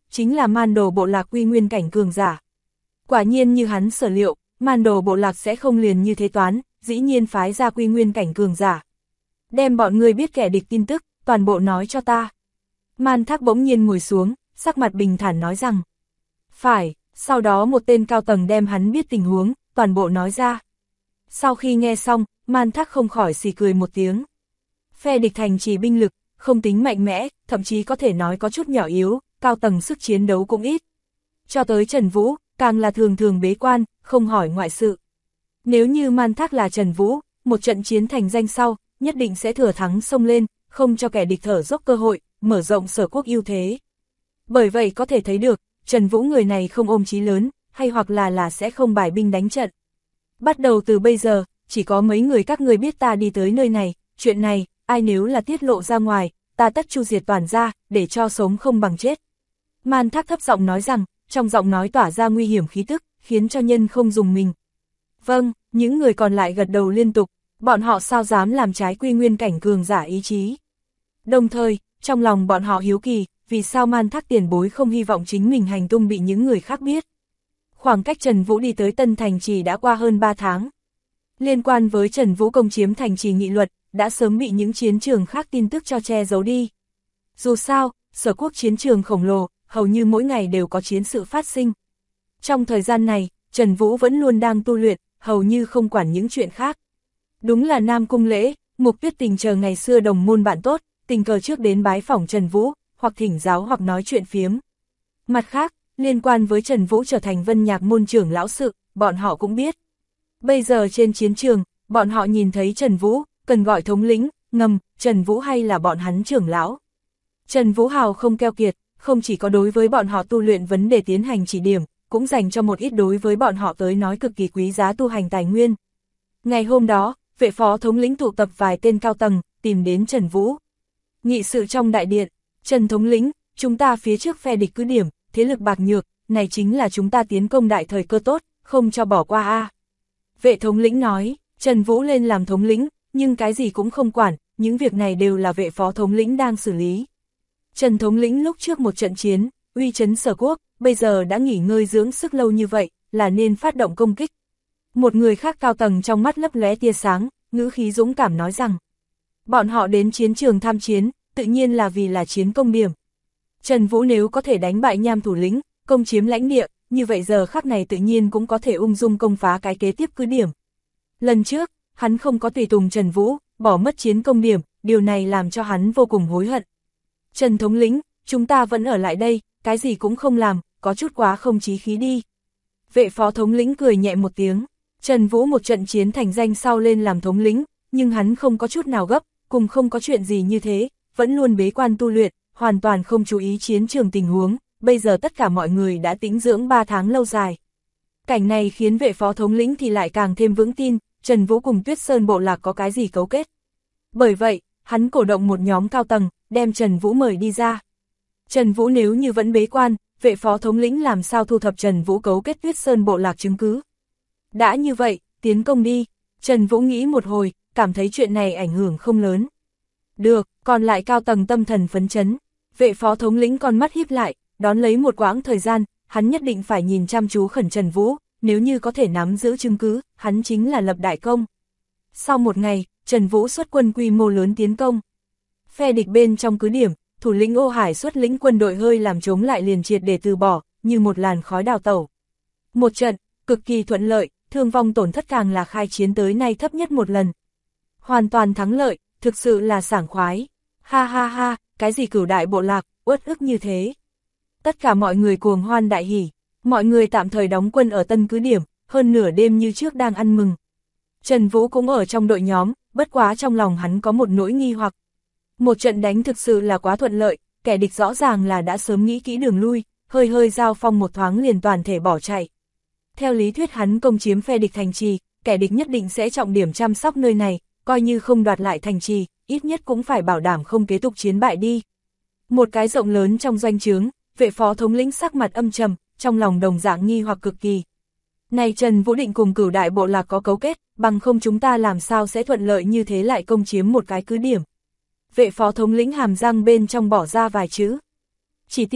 chính là Man Đồ bộ lạc quy nguyên cảnh cường giả. Quả nhiên như hắn sở liệu, Man Đồ bộ lạc sẽ không liền như thế toán, dĩ nhiên phái ra quy nguyên cảnh cường giả. Đem bọn người biết kẻ địch tin tức, toàn bộ nói cho ta. Man Thác bỗng nhiên ngồi xuống, sắc mặt bình thản nói rằng. Phải, sau đó một tên cao tầng đem hắn biết tình huống, toàn bộ nói ra. Sau khi nghe xong, Man Thác không khỏi xì cười một tiếng. Phe địch thành trì binh lực, không tính mạnh mẽ, thậm chí có thể nói có chút nhỏ yếu, cao tầng sức chiến đấu cũng ít. Cho tới Trần Vũ, càng là thường thường bế quan, không hỏi ngoại sự. Nếu như Man Thác là Trần Vũ, một trận chiến thành danh sau, nhất định sẽ thừa thắng xông lên, không cho kẻ địch thở dốc cơ hội, mở rộng Sở Quốc ưu thế. Bởi vậy có thể thấy được, Trần Vũ người này không ôm chí lớn, hay hoặc là sẽ không bài binh đánh trận. Bắt đầu từ bây giờ, chỉ có mấy người các ngươi biết ta đi tới nơi này, chuyện này, ai nếu là tiết lộ ra ngoài, ta tất chu diệt toàn ra, để cho sống không bằng chết. Man Thác thấp giọng nói rằng, trong giọng nói tỏa ra nguy hiểm khí tức, khiến cho nhân không dùng mình. Vâng, những người còn lại gật đầu liên tục, bọn họ sao dám làm trái quy nguyên cảnh cường giả ý chí. Đồng thời, trong lòng bọn họ hiếu kỳ, vì sao Man Thác tiền bối không hy vọng chính mình hành tung bị những người khác biết. Khoảng cách Trần Vũ đi tới Tân Thành Trì đã qua hơn 3 tháng. Liên quan với Trần Vũ công chiếm thành trì nghị luật, đã sớm bị những chiến trường khác tin tức cho che giấu đi. Dù sao, Sở Quốc chiến trường khổng lồ, hầu như mỗi ngày đều có chiến sự phát sinh. Trong thời gian này, Trần Vũ vẫn luôn đang tu luyện, hầu như không quản những chuyện khác. Đúng là Nam Cung Lễ, Mục Tuyết Tình chờ ngày xưa đồng môn bạn tốt, tình cờ trước đến bái phỏng Trần Vũ, hoặc thỉnh giáo hoặc nói chuyện phiếm. Mặt khác, liên quan với Trần Vũ trở thành Vân Nhạc môn trưởng lão sự, bọn họ cũng biết. Bây giờ trên chiến trường, bọn họ nhìn thấy Trần Vũ, cần gọi thống lĩnh, ngầm, Trần Vũ hay là bọn hắn trưởng lão. Trần Vũ hào không keo kiệt, không chỉ có đối với bọn họ tu luyện vấn đề tiến hành chỉ điểm, cũng dành cho một ít đối với bọn họ tới nói cực kỳ quý giá tu hành tài nguyên. Ngày hôm đó, vệ phó thống lĩnh tụ tập vài tên cao tầng, tìm đến Trần Vũ. Nghị sự trong đại điện, Trần thống lĩnh, chúng ta phía trước phe địch cứ điểm, thế lực bạc nhược, này chính là chúng ta tiến công đại thời cơ tốt, không cho bỏ qua a. Vệ thống lĩnh nói, Trần Vũ lên làm thống lĩnh, nhưng cái gì cũng không quản, những việc này đều là vệ phó thống lĩnh đang xử lý. Trần thống lĩnh lúc trước một trận chiến, uy chấn Sở Quốc, bây giờ đã nghỉ ngơi dưỡng sức lâu như vậy, là nên phát động công kích. Một người khác cao tầng trong mắt lấp lóe tia sáng, ngữ khí dũng cảm nói rằng, bọn họ đến chiến trường tham chiến, tự nhiên là vì là chiến công điểm. Trần Vũ nếu có thể đánh bại Nham thủ lĩnh, công chiếm lãnh địa, như vậy giờ khắc này tự nhiên cũng có thể ung dung công phá cái kế tiếp cứ điểm. Lần trước, hắn không có tùy tùng Trần Vũ, bỏ mất chiến công điểm, điều này làm cho hắn vô cùng hối hận. Trần thống lĩnh, chúng ta vẫn ở lại đây, cái gì cũng không làm, có chút quá không chí khí đi. Vệ phó thống lĩnh cười nhẹ một tiếng, Trần Vũ một trận chiến thành danh sau lên làm thống lĩnh, nhưng hắn không có chút nào gấp, cùng không có chuyện gì như thế, vẫn luôn bế quan tu luyện, hoàn toàn không chú ý chiến trường tình huống, bây giờ tất cả mọi người đã tĩnh dưỡng 3 tháng lâu dài. Cảnh này khiến vệ phó thống lĩnh thì lại càng thêm vững tin, Trần Vũ cùng Tuyết Sơn bộ lạc có cái gì cấu kết. Bởi vậy, hắn cổ động một nhóm cao tầng, đem Trần Vũ mời đi ra. Trần Vũ nếu như vẫn bế quan, vệ phó thống lĩnh làm sao thu thập Trần Vũ cấu kết Tuyết Sơn bộ lạc chứng cứ. Đã như vậy, tiến công đi. Trần Vũ nghĩ một hồi, cảm thấy chuyện này ảnh hưởng không lớn. Được, còn lại cao tầng tâm thần phấn chấn. Vệ phó thống lĩnh con mắt híp lại, đón lấy một quãng thời gian, hắn nhất định phải nhìn chăm chú khẩn Trần Vũ, nếu như có thể nắm giữ chứng cứ, hắn chính là lập đại công. Sau một ngày, Trần Vũ xuất quân quy mô lớn tiến công. Phe địch bên trong cứ điểm, thủ lĩnh Ô Hải xuất lĩnh quân đội hơi làm chống lại liền triệt để từ bỏ, như một làn khói đào tẩu. Một trận, cực kỳ thuận lợi, thương vong tổn thất càng là khai chiến tới nay thấp nhất một lần. Hoàn toàn thắng lợi, thực sự là sảng khoái. Ha ha ha, cái gì cửu đại bộ lạc, uất ức như thế. Tất cả mọi người cuồng hoan đại hỉ, mọi người tạm thời đóng quân ở tân cứ điểm, hơn nửa đêm như trước đang ăn mừng. Trần Vũ cũng ở trong đội nhóm, bất quá trong lòng hắn có một nỗi nghi hoặc. Một trận đánh thực sự là quá thuận lợi, kẻ địch rõ ràng là đã sớm nghĩ kỹ đường lui, hơi giao phong một thoáng liền toàn thể bỏ chạy. Theo lý thuyết hắn công chiếm phe địch thành trì, kẻ địch nhất định sẽ trọng điểm chăm sóc nơi này, coi như không đoạt lại thành trì, ít nhất cũng phải bảo đảm không kế tục chiến bại đi. Một cái rộng lớn trong doanh trướng, vệ phó thống lĩnh sắc mặt âm trầm, trong lòng đồng dạng nghi hoặc cực kỳ. Này Trần Vũ định cùng cửu đại bộ lạc có cấu kết, bằng không chúng ta làm sao sẽ thuận lợi như thế lại công chiếm một cái cứ điểm. Vệ phó thống lĩnh hàm răng bên trong bỏ ra vài chữ. Chỉ tiếc,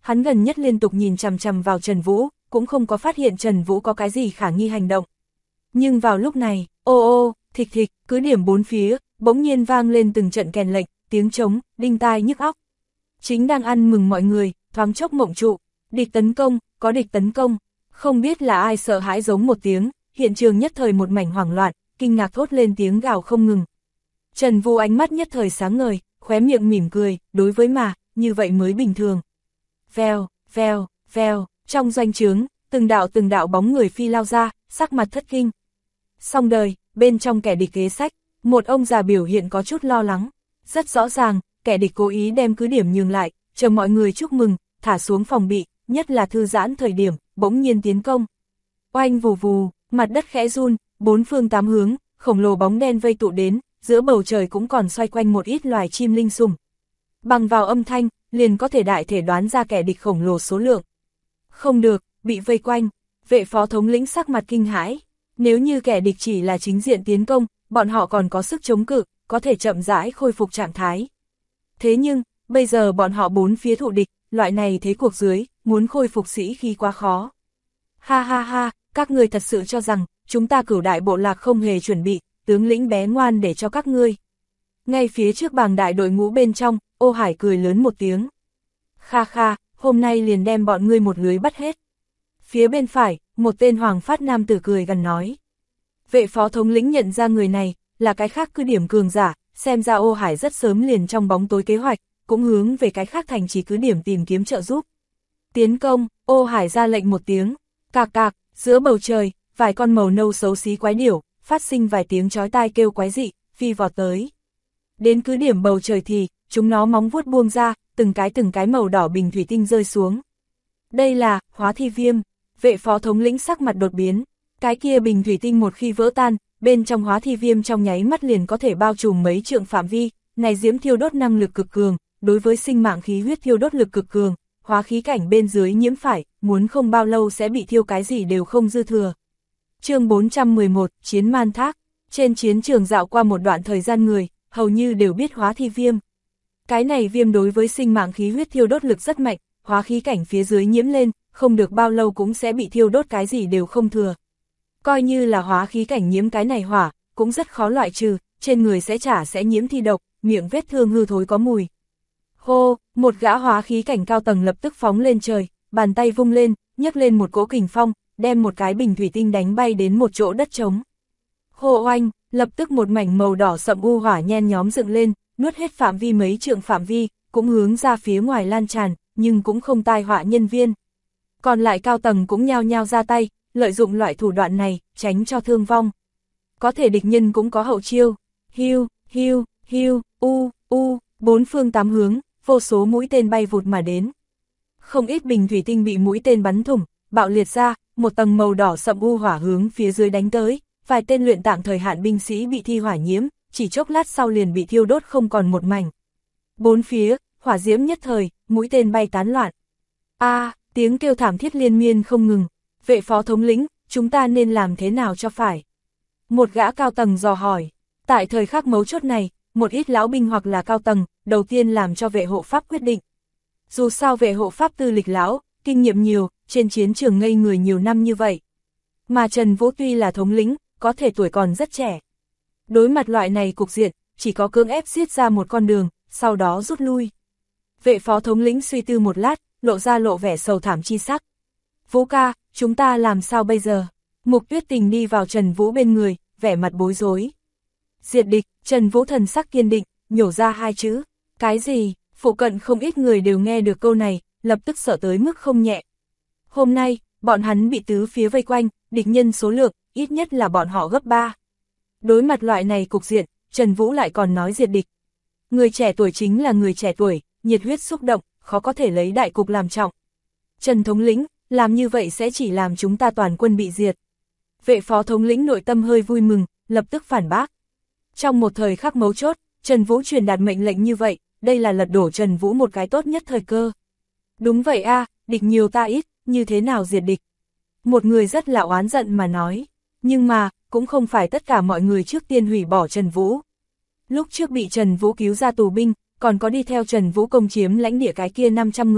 hắn gần nhất liên tục nhìn chằm chằm vào Trần Vũ, cũng không có phát hiện Trần Vũ có cái gì khả nghi hành động. Nhưng vào lúc này, ô ô, thịch thịch, cứ điểm bốn phía, bỗng nhiên vang lên từng trận kèn lệnh, tiếng trống, đinh tai nhức óc. Chính đang ăn mừng mọi người, thoáng chốc mộng trụ, địch tấn công, có địch tấn công, không biết là ai sợ hãi giống một tiếng, hiện trường nhất thời một mảnh hoảng loạn, kinh ngạc thốt lên tiếng gào không ngừng. Trần Vũ ánh mắt nhất thời sáng ngời, khóe miệng mỉm cười, đối với mà, như vậy mới bình thường. Vèo, vèo, vèo, trong doanh trướng, từng đạo bóng người phi lao ra, sắc mặt thất kinh. Xong đời, bên trong kẻ địch kế sách, một ông già biểu hiện có chút lo lắng. Rất rõ ràng, kẻ địch cố ý đem cứ điểm nhường lại, chờ mọi người chúc mừng, thả xuống phòng bị, nhất là thư giãn thời điểm, bỗng nhiên tiến công. Oanh vù vù, mặt đất khẽ run, bốn phương tám hướng, khổng lồ bóng đen vây tụ đến, giữa bầu trời cũng còn xoay quanh một ít loài chim linh sủng. Bằng vào âm thanh, liền có thể đại thể đoán ra kẻ địch khổng lồ số lượng. Không được, bị vây quanh, vệ phó thống lĩnh sắc mặt kinh hãi. Nếu như kẻ địch chỉ là chính diện tiến công, bọn họ còn có sức chống cự, có thể chậm rãi khôi phục trạng thái. Thế nhưng, bây giờ bọn họ bốn phía thụ địch, loại này thế cuộc dưới, muốn khôi phục sĩ khí quá khó. Ha ha ha, các ngươi thật sự cho rằng, chúng ta Cửu đại bộ lạc không hề chuẩn bị, tướng lĩnh bé ngoan để cho các ngươi. Ngay phía trước bàng đại đội ngũ bên trong, Ô Hải cười lớn một tiếng. Kha kha, hôm nay liền đem bọn ngươi một lưới bắt hết. Phía bên phải, một tên hoàng phát nam tử cười gần nói. Vệ phó thống lĩnh nhận ra người này, là cái khác cứ điểm cường giả, xem ra Ô Hải rất sớm liền trong bóng tối kế hoạch, cũng hướng về cái khác thành trì cứ điểm tìm kiếm trợ giúp. Tiến công, Ô Hải ra lệnh một tiếng, cạc cạc, giữa bầu trời, vài con màu nâu xấu xí quái điểu, phát sinh vài tiếng chói tai kêu quái dị, phi vọt tới. Đến cứ điểm bầu trời thì, chúng nó móng vuốt buông ra, từng cái màu đỏ bình thủy tinh rơi xuống. Đây là, hóa thi viêm, vệ phó thống lĩnh sắc mặt đột biến, cái kia bình thủy tinh một khi vỡ tan, bên trong hóa thi viêm trong nháy mắt liền có thể bao trùm mấy trượng phạm vi, này diễm thiêu đốt năng lực cực cường, đối với sinh mạng khí huyết thiêu đốt lực cực cường, hóa khí cảnh bên dưới nhiễm phải, muốn không bao lâu sẽ bị thiêu cái gì đều không dư thừa. Chương 411, Chiến Man Thác, trên chiến trường dạo qua một đoạn thời gian người, hầu như đều biết hóa thi viêm. Cái này viêm đối với sinh mạng khí huyết thiêu đốt lực rất mạnh, hóa khí cảnh phía dưới nhiễm lên, không được bao lâu cũng sẽ bị thiêu đốt cái gì đều không thừa. Coi như là hóa khí cảnh nhiễm cái này hỏa, cũng rất khó loại trừ, trên người sẽ nhiễm thi độc, miệng vết thương hư thối có mùi. Hô, một gã hóa khí cảnh cao tầng lập tức phóng lên trời, bàn tay vung lên, nhấc lên một cỗ kình phong, đem một cái bình thủy tinh đánh bay đến một chỗ đất trống. Hô oanh, lập tức một mảnh màu đỏ sậm u hỏa nhen nhóm dựng lên, nuốt hết phạm vi mấy trượng phạm vi, cũng hướng ra phía ngoài lan tràn, nhưng cũng không tai họa nhân viên. Còn lại cao tầng cũng nhao nhao ra tay, lợi dụng loại thủ đoạn này, tránh cho thương vong. Có thể địch nhân cũng có hậu chiêu, hiu, hiu, hiu, bốn phương tám hướng, vô số mũi tên bay vụt mà đến. Không ít bình thủy tinh bị mũi tên bắn thủng, bạo liệt ra, một tầng màu đỏ sậm u hỏa hướng phía dưới đánh tới, vài tên luyện tạm thời hạn binh sĩ bị thi hỏa nhiễm, chỉ chốc lát sau liền bị thiêu đốt không còn một mảnh. Bốn phía, hỏa diễm nhất thời, mũi tên bay tán loạn. Tiếng kêu thảm thiết liên miên không ngừng. Vệ phó thống lĩnh, chúng ta nên làm thế nào cho phải? Một gã cao tầng dò hỏi. Tại thời khắc mấu chốt này, một ít lão binh hoặc là cao tầng, đầu tiên làm cho vệ hộ pháp quyết định. Dù sao vệ hộ pháp tư lịch lão, kinh nghiệm nhiều, trên chiến trường ngây người nhiều năm như vậy. Mà Trần Vũ tuy là thống lĩnh, có thể tuổi còn rất trẻ. Đối mặt loại này cục diện, chỉ có cưỡng ép giết ra một con đường, sau đó rút lui. Vệ phó thống lĩnh suy tư một lát, lộ vẻ sầu thảm chi sắc. Vũ ca, chúng ta làm sao bây giờ? Mục Tuyết Tình đi vào Trần Vũ bên người, vẻ mặt bối rối. Diệt địch, Trần Vũ thần sắc kiên định, nhổ ra hai chữ. Cái gì? Phụ cận không ít người đều nghe được câu này, lập tức sợ tới mức không nhẹ. Hôm nay, bọn hắn bị tứ phía vây quanh, địch nhân số lượng, ít nhất là bọn họ gấp 3. Đối mặt loại này cục diện, Trần Vũ lại còn nói diệt địch. Người trẻ tuổi chính là người trẻ tuổi, nhiệt huyết xúc động, khó có thể lấy đại cục làm trọng. Trần thống lĩnh, làm như vậy sẽ chỉ làm chúng ta toàn quân bị diệt. Vệ phó thống lĩnh nội tâm hơi vui mừng, lập tức phản bác. Trong một thời khắc mấu chốt, Trần Vũ truyền đạt mệnh lệnh như vậy, đây là lật đổ Trần Vũ một cái tốt nhất thời cơ. Đúng vậy địch nhiều ta ít, như thế nào diệt địch? Một người rất là oán giận mà nói, nhưng mà, cũng không phải tất cả mọi người trước tiên hủy bỏ Trần Vũ. Lúc trước bị Trần Vũ cứu ra tù binh, còn có đi theo Trần Vũ công chiếm lãnh địa cái kia 500 người,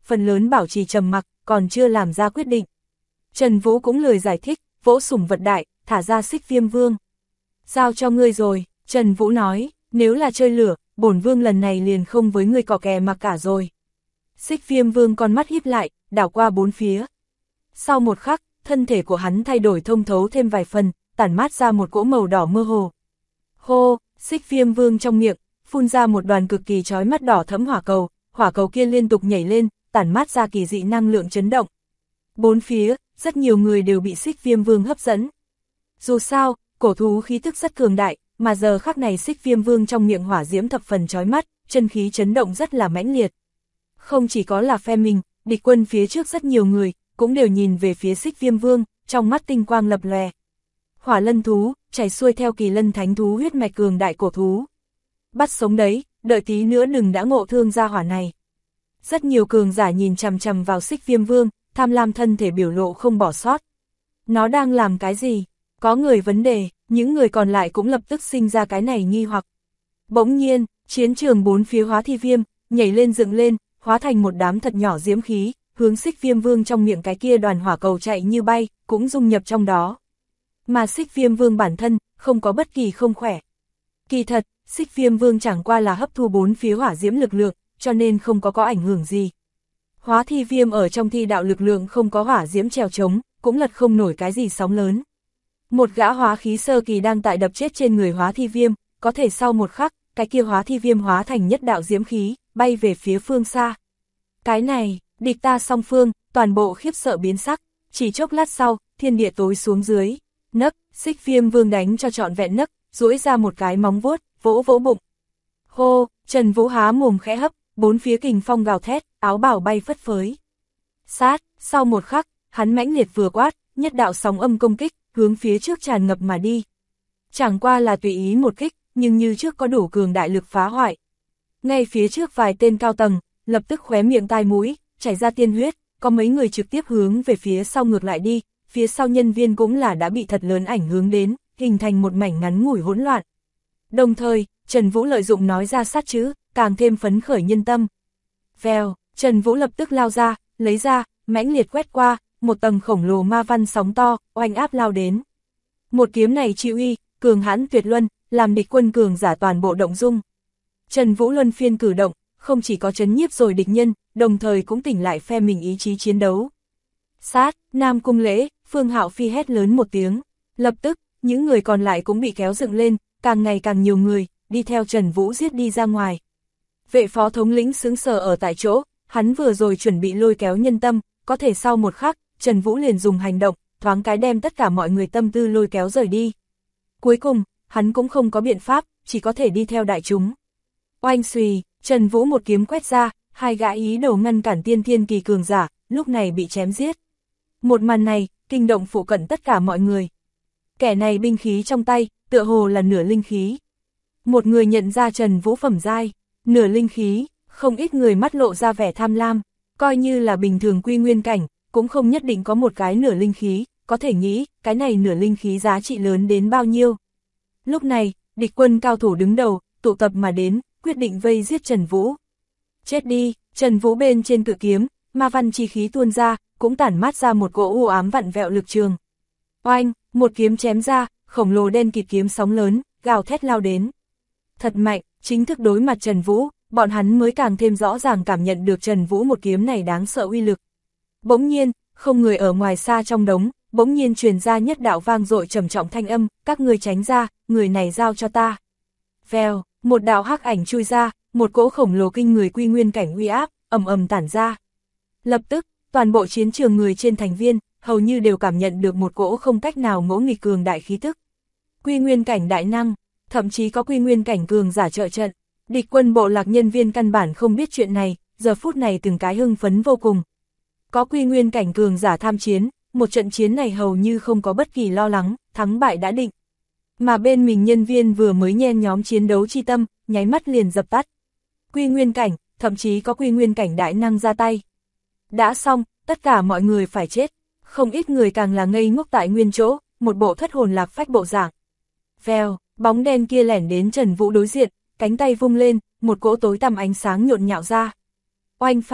phần lớn bảo trì trầm mặc, còn chưa làm ra quyết định. Trần Vũ cũng lười giải thích, vỗ sủng vật đại, thả ra Xích Viêm Vương. Giao cho ngươi rồi, Trần Vũ nói, nếu là chơi lửa, bổn vương lần này liền không với ngươi cò kè mà cả rồi. Xích Viêm Vương con mắt híp lại, đảo qua bốn phía. Sau một khắc, thân thể của hắn thay đổi thông thấu thêm vài phần, tản mát ra một cỗ màu đỏ mơ hồ. Hô, Xích Viêm Vương trong miệng, phun ra một đoàn cực kỳ chói mắt đỏ thẫm hỏa cầu kia liên tục nhảy lên, tản mát ra kỳ dị năng lượng chấn động. Bốn phía, rất nhiều người đều bị Xích Viêm Vương hấp dẫn. Dù sao, cổ thú khí tức rất cường đại, mà giờ khắc này Xích Viêm Vương trong miệng hỏa diễm thập phần chói mắt, chân khí chấn động rất là mãnh liệt. Không chỉ có là phe mình, địch quân phía trước rất nhiều người, cũng đều nhìn về phía Xích Viêm Vương, trong mắt tinh quang lập lòe. Hỏa lân thú, chảy xuôi theo kỳ lân thánh thú huyết mạch cường đại cổ thú. Bắt sống đấy, đợi tí nữa đừng đã ngộ thương ra hỏa này. Rất nhiều cường giả nhìn chằm chằm vào Xích Viêm Vương, tham lam thân thể biểu lộ không bỏ sót. Nó đang làm cái gì? Có người vấn đề, những người còn lại cũng lập tức sinh ra cái này nghi hoặc. Bỗng nhiên, chiến trường bốn phía hóa thi viêm, nhảy lên dựng lên, hóa thành một đám thật nhỏ diễm khí, hướng Xích Viêm Vương trong miệng cái kia đoàn hỏa cầu chạy như bay, cũng dung nhập trong đó. Mà Xích Viêm Vương bản thân, không có bất kỳ không khỏe. Kỳ thật, Xích Viêm Vương chẳng qua là hấp thu bốn phía hỏa diễm lực lượng, cho nên không có ảnh hưởng gì. Hóa thi viêm ở trong thi đạo lực lượng không có hỏa diễm trèo trống, cũng lật không nổi cái gì sóng lớn. Một gã hóa khí sơ kỳ đang tại đập chết trên người hóa thi viêm, có thể sau một khắc, cái kia hóa thi viêm hóa thành nhất đạo diễm khí, bay về phía phương xa. Cái này, địch ta song phương, toàn bộ khiếp sợ biến sắc, chỉ chốc lát sau, thiên địa tối xuống dưới, nấc, Xích Viêm Vương đánh cho trọn vẹn nấc, duỗi ra một cái móng vuốt, vỗ vỗ bụng. Hô, Trần Vũ há mồm khẽ hấp, bốn phía kình phong gào thét, áo bào bay phất phới. Sát, sau một khắc, hắn mãnh liệt vừa quát, nhất đạo sóng âm công kích, hướng phía trước tràn ngập mà đi. Chẳng qua là tùy ý một kích, nhưng như trước có đủ cường đại lực phá hoại. Ngay phía trước vài tên cao tầng, lập tức khóe miệng tai mũi, chảy ra tiên huyết, có mấy người trực tiếp hướng về phía sau ngược lại đi, phía sau nhân viên cũng là đã bị thật lớn ảnh hướng đến, hình thành một mảnh ngắn ngủi hỗn loạn. Đồng thời, Trần Vũ lợi dụng nói ra sát chữ, càng thêm phấn khởi nhân tâm. Vèo, Trần Vũ lập tức lao ra, lấy ra, mãnh liệt quét qua, một tầng khổng lồ ma văn sóng to, oanh áp lao đến. Một kiếm này chi uy, cường hãn tuyệt luân, làm địch quân cường giả toàn bộ động dung. Trần Vũ luân phiên cử động, không chỉ có chấn nhiếp rồi địch nhân, đồng thời cũng tỉnh lại phe mình ý chí chiến đấu. Sát, Nam Cung Lễ, Phương Hạo Phi hét lớn một tiếng, lập tức, những người còn lại cũng bị kéo dựng lên, càng ngày càng nhiều người, đi theo Trần Vũ giết đi ra ngoài. Vệ phó thống lĩnh sững sờ ở tại chỗ, hắn vừa rồi chuẩn bị lôi kéo nhân tâm, có thể sau một khắc, Trần Vũ liền dùng hành động, thoáng cái đem tất cả mọi người tâm tư lôi kéo rời đi. Cuối cùng, hắn cũng không có biện pháp, chỉ có thể đi theo đại chúng. Oanh xùy, Trần Vũ một kiếm quét ra, hai gã ý đồ ngăn cản tiên thiên kỳ cường giả, lúc này bị chém giết. Một màn này, kinh động phụ cận tất cả mọi người. Kẻ này binh khí trong tay, tựa hồ là nửa linh khí. Một người nhận ra Trần Vũ phẩm giai, nửa linh khí, không ít người mắt lộ ra vẻ tham lam, coi như là bình thường quy nguyên cảnh, cũng không nhất định có một cái nửa linh khí, có thể nghĩ, cái này nửa linh khí giá trị lớn đến bao nhiêu. Lúc này, địch quân cao thủ đứng đầu, tụ tập mà đến, quyết định vây giết Trần Vũ. Chết đi, Trần Vũ bên trên cự kiếm, ma văn chi khí tuôn ra, cũng tản mát ra một cỗ u ám vặn vẹo lực trường. Oanh, một kiếm chém ra, khổng lồ đen kịt kiếm sóng lớn, gào thét lao đến. Thật mạnh, chính thức đối mặt Trần Vũ, bọn hắn mới càng thêm rõ ràng cảm nhận được Trần Vũ một kiếm này đáng sợ uy lực. Bỗng nhiên, không người ở ngoài xa trong đống, bỗng nhiên truyền ra nhất đạo vang dội trầm trọng thanh âm, các ngươi tránh ra, người này giao cho ta. Vèo, một đạo hắc ảnh chui ra, một cỗ khổng lồ kinh người quy nguyên cảnh uy áp, ầm ầm tản ra. Lập tức, toàn bộ chiến trường người trên thành viên, hầu như đều cảm nhận được một cỗ không cách nào ngỗ nghịch cường đại khí tức. Quy nguyên cảnh đại năng, thậm chí có quy nguyên cảnh cường giả trợ trận. Địch quân bộ lạc nhân viên căn bản không biết chuyện này, giờ phút này từng cái hưng phấn vô cùng. Có quy nguyên cảnh cường giả tham chiến, một trận chiến này hầu như không có bất kỳ lo lắng, thắng bại đã định. Mà bên mình nhân viên vừa mới nhen nhóm chiến đấu chi tâm, nháy mắt liền dập tắt. Quy nguyên cảnh, thậm chí có quy nguyên cảnh đại năng ra tay. Đã xong, tất cả mọi người phải chết, không ít người càng là ngây ngốc tại nguyên chỗ, một bộ thất hồn lạc phách bộ dạng. Vèo, bóng đen kia lẻn đến Trần Vũ đối diện, cánh tay vung lên, một cỗ tối tăm ánh sáng nhộn nhạo ra. Oanh phanh,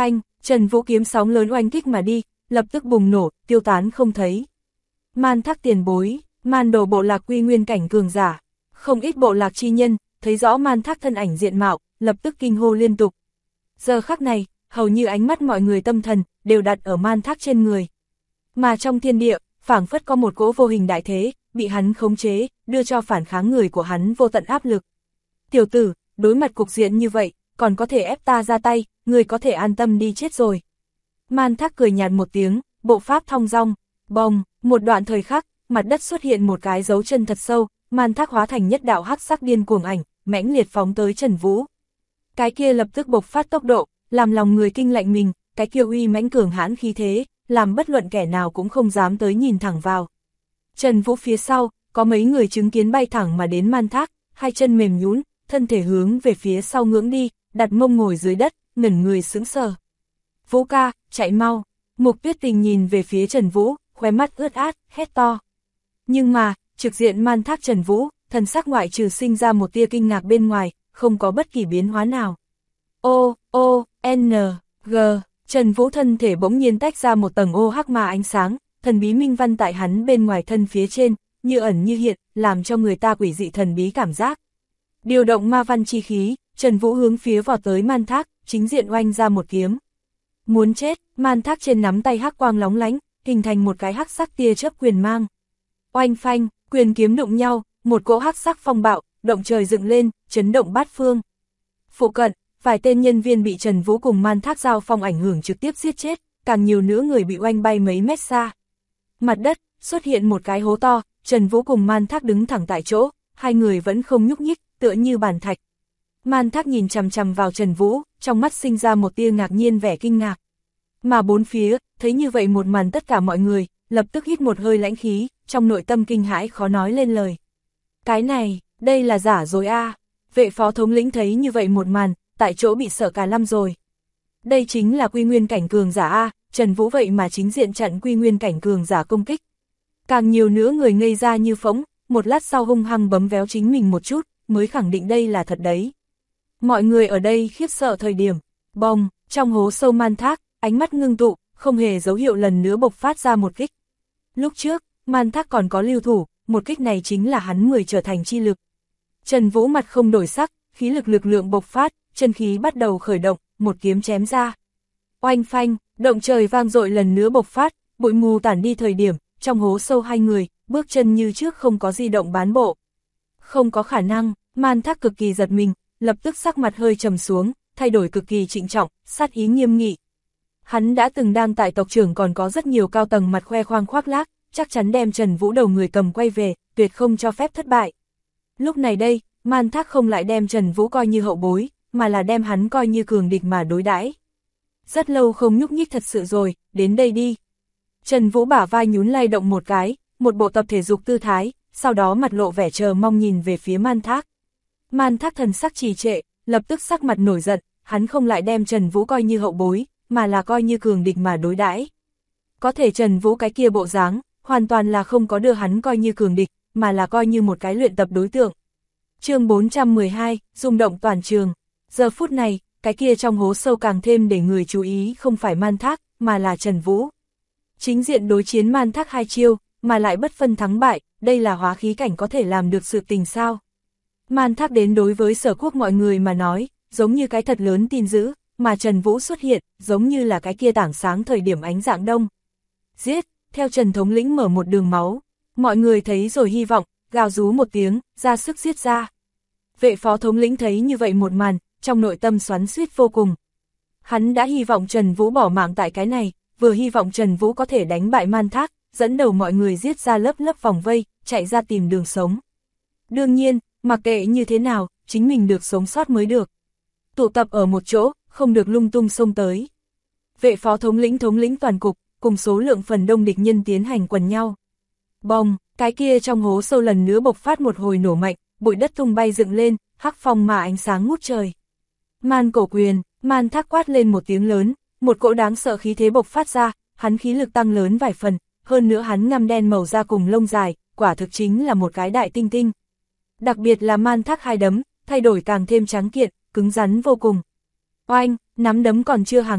Trần Vũ kiếm sóng lớn oanh kích mà đi, lập tức bùng nổ, tiêu tán không thấy. Man Thác tiền bối, Man Đồ bộ lạc quy nguyên cảnh cường giả, không ít bộ lạc chi nhân, thấy rõ Man Thác thân ảnh diện mạo, lập tức kinh hô liên tục. Giờ khắc này, hầu như ánh mắt mọi người tâm thần, đều đặt ở Man Thác trên người. Mà trong thiên địa, phảng phất có một cỗ vô hình đại thế, bị hắn khống chế, đưa cho phản kháng người của hắn vô tận áp lực. Tiểu tử, đối mặt cục diện như vậy, còn có thể ép ta ra tay, người có thể an tâm đi chết rồi. Man Thác cười nhạt một tiếng, bộ pháp thong dong, bồng, một đoạn thời khắc, mặt đất xuất hiện một cái dấu chân thật sâu, Man Thác hóa thành nhất đạo hắc sắc điên cuồng ảnh, mãnh liệt phóng tới Trần Vũ. Cái kia lập tức bộc phát tốc độ, làm lòng người kinh lạnh mình, cái kia uy mãnh cường hãn khí thế, làm bất luận kẻ nào cũng không dám tới nhìn thẳng vào. Trần Vũ phía sau, có mấy người chứng kiến bay thẳng mà đến Man Thác, hai chân mềm nhũn, thân thể hướng về phía sau ngưỡng đi, đặt mông ngồi dưới đất, ngẩn người sững sờ. Vũ ca, chạy mau. Mục Tuyết Tình nhìn về phía Trần Vũ, khóe mắt ướt át, hét to. Nhưng mà, trực diện Man Thác Trần Vũ, thần sắc ngoại trừ sinh ra một tia kinh ngạc bên ngoài, không có bất kỳ biến hóa nào. N, G, Trần Vũ thân thể bỗng nhiên tách ra một tầng ô hắc mà ánh sáng, thần bí minh văn tại hắn bên ngoài thân phía trên, như ẩn như hiện, làm cho người ta quỷ dị thần bí cảm giác. Điều động ma văn chi khí, Trần Vũ hướng phía vọt tới Man Thác, chính diện oanh ra một kiếm. Muốn chết, Man Thác trên nắm tay hắc quang lóng lánh, hình thành một cái hắc sắc tia chớp quyền mang. Oanh phanh, quyền kiếm đụng nhau, một cỗ hắc sắc phong bạo, động trời dựng lên, chấn động bát phương. Phụ cận, vài tên nhân viên bị Trần Vũ cùng Man Thác giao phong ảnh hưởng trực tiếp giết chết, càng nhiều nữa người bị oanh bay mấy mét xa. Mặt đất, xuất hiện một cái hố to, Trần Vũ cùng Man Thác đứng thẳng tại chỗ, hai người vẫn không nhúc nhích, tựa như bàn thạch. Man Thác nhìn chằm chằm vào Trần Vũ, trong mắt sinh ra một tia ngạc nhiên vẻ kinh ngạc. Mà bốn phía, thấy như vậy một màn tất cả mọi người, lập tức hít một hơi lãnh khí, trong nội tâm kinh hãi khó nói lên lời. Cái này, đây là giả rồi a. Vệ phó thống lĩnh thấy như vậy một màn, tại chỗ bị sợ cả lăm rồi. Đây chính là quy nguyên cảnh cường giả a, Trần Vũ vậy mà chính diện chặn quy nguyên cảnh cường giả công kích. Càng nhiều nữa người ngây ra như phỗng, một lát sau hung hăng bấm véo chính mình một chút, mới khẳng định đây là thật đấy. Mọi người ở đây khiếp sợ thời điểm, bong, trong hố sâu Man Thác, ánh mắt ngưng tụ, không hề dấu hiệu lần nữa bộc phát ra một kích. Lúc trước, Man Thác còn có lưu thủ, một kích này chính là hắn 10 trở thành chi lực. Trần Vũ mặt không đổi sắc, khí lực lượng bộc phát, chân khí bắt đầu khởi động, một kiếm chém ra. Oanh phanh, động trời vang dội lần nữa bộc phát, bụi mù tản đi thời điểm, trong hố sâu hai người, bước chân như trước không có di động bán bộ. Không có khả năng, Man Thác cực kỳ giật mình, lập tức sắc mặt hơi trầm xuống, thay đổi cực kỳ trịnh trọng, sát ý nghiêm nghị. Hắn đã từng đang tại tộc trưởng còn có rất nhiều cao tầng mặt khoe khoang khoác lác, chắc chắn đem Trần Vũ đầu người cầm quay về, tuyệt không cho phép thất bại. Lúc này đây, Man Thác không lại đem Trần Vũ coi như hậu bối, mà là đem hắn coi như cường địch mà đối đãi. Rất lâu không nhúc nhích thật sự rồi, đến đây đi. Trần Vũ bả vai nhún lay động một cái, một bộ tập thể dục tư thái, sau đó mặt lộ vẻ chờ mong nhìn về phía Man Thác. Man Thác thần sắc trì trệ, lập tức sắc mặt nổi giận, hắn không lại đem Trần Vũ coi như hậu bối, mà là coi như cường địch mà đối đãi. Có thể Trần Vũ cái kia bộ dáng, hoàn toàn là không có đưa hắn coi như cường địch, mà là coi như một cái luyện tập đối tượng. Chương 412, rung động toàn trường. Giờ phút này, cái kia trong hố sâu càng thêm để người chú ý không phải Man Thác, mà là Trần Vũ. Chính diện đối chiến Man Thác hai chiêu, mà lại bất phân thắng bại, đây là hóa khí cảnh có thể làm được sự tình sao. Man Thác đến đối với Sở Quốc mọi người mà nói, giống như cái thật lớn tin dữ, mà Trần Vũ xuất hiện, giống như là cái kia tảng sáng thời điểm ánh dạng đông. Giết, theo Trần thống lĩnh mở một đường máu, mọi người thấy rồi hy vọng, gào rú một tiếng, ra sức giết ra. Vệ phó thống lĩnh thấy như vậy một màn, trong nội tâm xoắn xuýt vô cùng. Hắn đã hy vọng Trần Vũ bỏ mạng tại cái này, vừa hy vọng Trần Vũ có thể đánh bại Man Thác, dẫn đầu mọi người giết ra lớp vòng vây, chạy ra tìm đường sống. Đương nhiên, mặc kệ như thế nào, chính mình được sống sót mới được. Tụ tập ở một chỗ, không được lung tung xông tới. Vệ phó thống lĩnh toàn cục, cùng số lượng phần đông địch nhân tiến hành quần nhau. Bong, cái kia trong hố sâu lần nữa bộc phát một hồi nổ mạnh, bụi đất tung bay dựng lên, hắc phong mà ánh sáng ngút trời. Man cổ quyền, Man Thác quát lên một tiếng lớn, một cỗ đáng sợ khí thế bộc phát ra, hắn khí lực tăng lớn vài phần, hơn nữa hắn ngăm đen màu da cùng lông dài, quả thực chính là một cái đại tinh tinh. Đặc biệt là Man Thác hai đấm, thay đổi càng thêm trắng kiện, cứng rắn vô cùng. Oanh, nắm đấm còn chưa hàng lâm,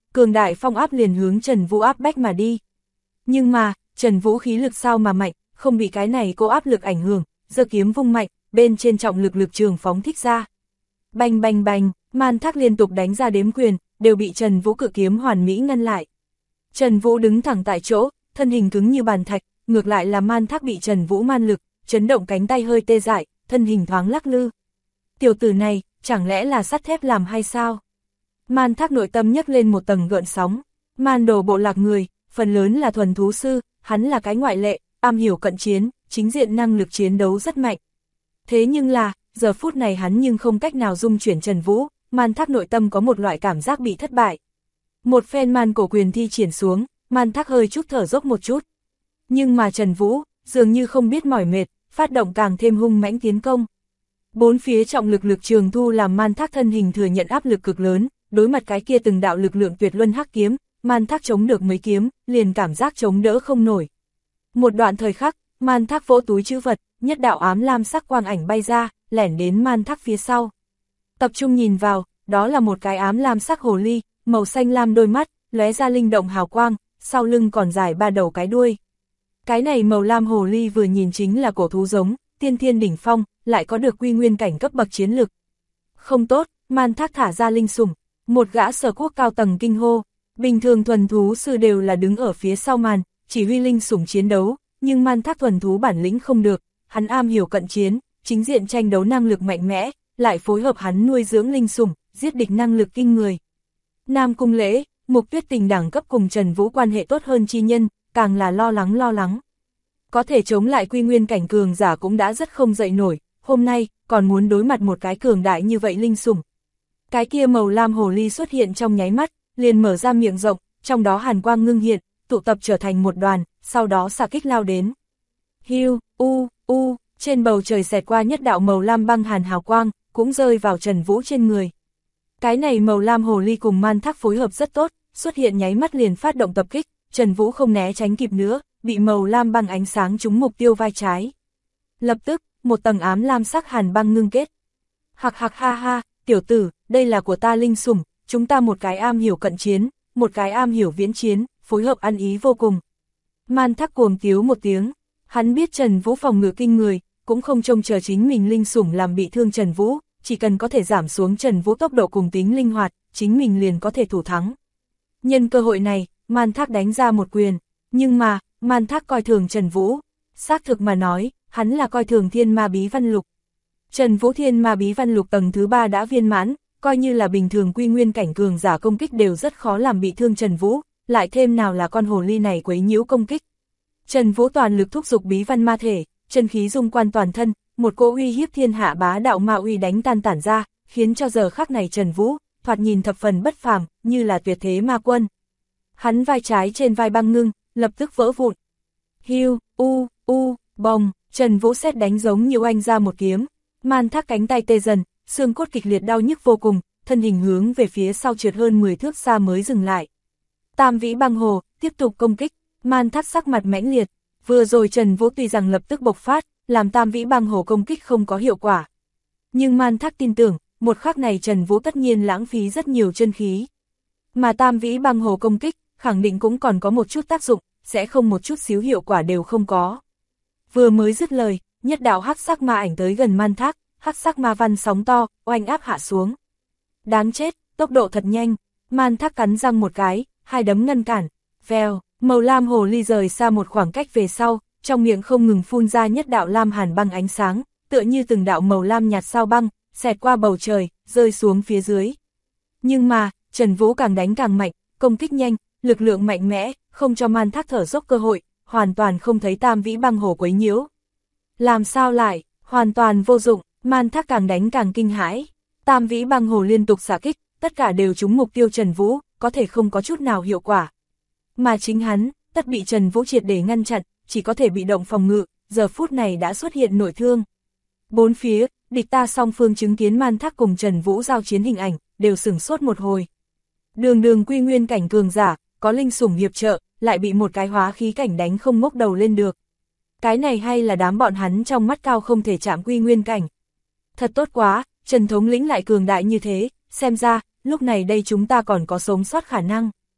cường đại phong áp liền hướng Trần Vũ áp bách mà đi. Nhưng mà, Trần Vũ khí lực sao mà mạnh, không bị cái này cô áp lực ảnh hưởng, giơ kiếm vung mạnh, bên trên trọng lực lực trường phóng thích ra. Bành bành bành, Man Thác liên tục đánh ra đếm quyền, đều bị Trần Vũ cự kiếm hoàn mỹ ngăn lại. Trần Vũ đứng thẳng tại chỗ, thân hình cứng như bàn thạch, ngược lại là Man Thác bị Trần Vũ man lực, chấn động cánh tay hơi tê dại, thân hình thoáng lắc lư. Tiểu tử này, chẳng lẽ là sắt thép làm hay sao? Man Thác nội tâm nhấc lên một tầng gợn sóng. Man Đồ bộ lạc người, phần lớn là thuần thú sư, hắn là cái ngoại lệ, am hiểu cận chiến, chính diện năng lực chiến đấu rất mạnh. Thế nhưng là, giờ phút này hắn nhưng không cách nào dung chuyển Trần Vũ, Man Thác nội tâm có một loại cảm giác bị thất bại. Một phen man cổ quyền thi triển xuống, Man Thác hơi chút thở dốc một chút. Nhưng mà Trần Vũ, dường như không biết mỏi mệt, phát động càng thêm hung mãnh tiến công. Bốn phía trọng lực lực trường thu làm Man Thác thân hình thừa nhận áp lực cực lớn, đối mặt cái kia từng đạo lực lượng tuyệt luân hắc kiếm, Man Thác chống được mấy kiếm, liền cảm giác chống đỡ không nổi. Một đoạn thời khắc, Man Thác vỗ túi trữ vật, nhất đạo ám lam sắc quang ảnh bay ra, lẻn đến Man Thác phía sau. Tập trung nhìn vào, đó là một cái ám lam sắc hồ ly, màu xanh lam đôi mắt, lóe ra linh động hào quang, sau lưng còn dài ba đầu cái đuôi. Cái này màu lam hồ ly vừa nhìn chính là cổ thú giống, tiên thiên đỉnh phong, lại có được quy nguyên cảnh cấp bậc chiến lực. Không tốt, Man Thác thả ra linh sủng, một gã sở quốc cao tầng kinh hô. Bình thường thuần thú sư đều là đứng ở phía sau màn, chỉ huy linh sủng chiến đấu, nhưng Man Thác thuần thú bản lĩnh không được, hắn am hiểu cận chiến, chính diện tranh đấu năng lực mạnh mẽ, lại phối hợp hắn nuôi dưỡng linh sủng, giết địch năng lực kinh người. Nam Cung Lễ, Mục Tuyết Tình đẳng cấp cùng Trần Vũ quan hệ tốt hơn chi nhân, càng là lo lắng. Có thể chống lại quy nguyên cảnh cường giả cũng đã rất không dậy nổi, hôm nay, còn muốn đối mặt một cái cường đại như vậy linh sủng. Cái kia màu lam hồ ly xuất hiện trong nháy mắt, liền mở ra miệng rộng, trong đó hàn quang ngưng hiện, tụ tập trở thành một đoàn, sau đó xạ kích lao đến. Hiu, trên bầu trời xẹt qua nhất đạo màu lam băng hàn hào quang, cũng rơi vào Trần Vũ trên người. Cái này màu lam hồ ly cùng Man Thác phối hợp rất tốt, xuất hiện nháy mắt liền phát động tập kích, Trần Vũ không né tránh kịp nữa, bị màu lam băng ánh sáng trúng mục tiêu vai trái. Lập tức, một tầng ám lam sắc hàn băng ngưng kết. Hạc hạc ha ha, tiểu tử, đây là của ta linh sủng, chúng ta một cái am hiểu cận chiến, một cái am hiểu viễn chiến, phối hợp ăn ý vô cùng. Man Thác cuồng tiếu một tiếng, hắn biết Trần Vũ phòng ngự kinh người, cũng không trông chờ chính mình linh sủng làm bị thương Trần Vũ, chỉ cần có thể giảm xuống Trần Vũ tốc độ cùng tính linh hoạt, chính mình liền có thể thủ thắng. Nhân cơ hội này, Man Thác đánh ra một quyền, nhưng mà, Man Thác coi thường Trần Vũ, xác thực mà nói, hắn là coi thường Thiên Ma Bí Văn Lục. Trần Vũ Thiên Ma Bí Văn Lục tầng thứ 3 đã viên mãn, coi như là bình thường quy nguyên cảnh cường giả công kích đều rất khó làm bị thương Trần Vũ, lại thêm nào là con hồ ly này quấy nhiễu công kích. Trần Vũ toàn lực thúc giục bí văn ma thể, chân khí dung quan toàn thân, một cỗ uy hiếp thiên hạ bá đạo ma uy đánh tan tản ra, khiến cho giờ khắc này Trần Vũ, thoạt nhìn thập phần bất phàm, như là tuyệt thế ma quân. Hắn vai trái trên vai băng ngưng, lập tức vỡ vụn. Hiu, bồng, Trần Vũ sét đánh giống như oanh ra một kiếm, Man Thác cánh tay tê dần, xương cốt kịch liệt đau nhức vô cùng, thân hình hướng về phía sau trượt hơn 10 thước xa mới dừng lại. Tam vĩ băng hồ, tiếp tục công kích, Man Thác sắc mặt mãnh liệt, vừa rồi Trần Vũ tuy rằng lập tức bộc phát, làm tam vĩ băng hồ công kích không có hiệu quả. Nhưng Man Thác tin tưởng, một khắc này Trần Vũ tất nhiên lãng phí rất nhiều chân khí. Mà tam vĩ băng hồ công kích, khẳng định cũng còn có một chút tác dụng, sẽ không một chút xíu hiệu quả đều không có. Vừa mới dứt lời, nhất đạo hắc sắc ma ảnh tới gần Man Thác, hắc sắc ma văn sóng to, oanh áp hạ xuống. Đáng chết, tốc độ thật nhanh, Man Thác cắn răng một cái, hai đấm ngăn cản, vèo, màu lam hồ ly rời xa một khoảng cách về sau, trong miệng không ngừng phun ra nhất đạo lam hàn băng ánh sáng, tựa như từng đạo màu lam nhạt sao băng, xẹt qua bầu trời, rơi xuống phía dưới. Nhưng mà, Trần Vũ càng đánh càng mạnh, công kích nhanh, lực lượng mạnh mẽ, không cho Man Thác thở dốc cơ hội, hoàn toàn không thấy tam vĩ băng hồ quấy nhiễu. Làm sao lại, hoàn toàn vô dụng, Man Thác càng đánh càng kinh hãi. Tam vĩ băng hồ liên tục xạ kích, tất cả đều trúng mục tiêu Trần Vũ, có thể không có chút nào hiệu quả. Mà chính hắn, tất bị Trần Vũ triệt để ngăn chặn, chỉ có thể bị động phòng ngự, giờ phút này đã xuất hiện nội thương. Bốn phía, địch ta song phương chứng kiến Man Thác cùng Trần Vũ giao chiến hình ảnh, đều sửng sốt một hồi. Đường quy nguyên cảnh cường giả, có linh sủng hiệp trợ, lại bị một cái hóa khí cảnh đánh không ngóc đầu lên được. Cái này hay là đám bọn hắn trong mắt cao không thể chạm quy nguyên cảnh. Thật tốt quá, Trần thống lĩnh lại cường đại như thế, xem ra, lúc này đây chúng ta còn có sống sót khả năng.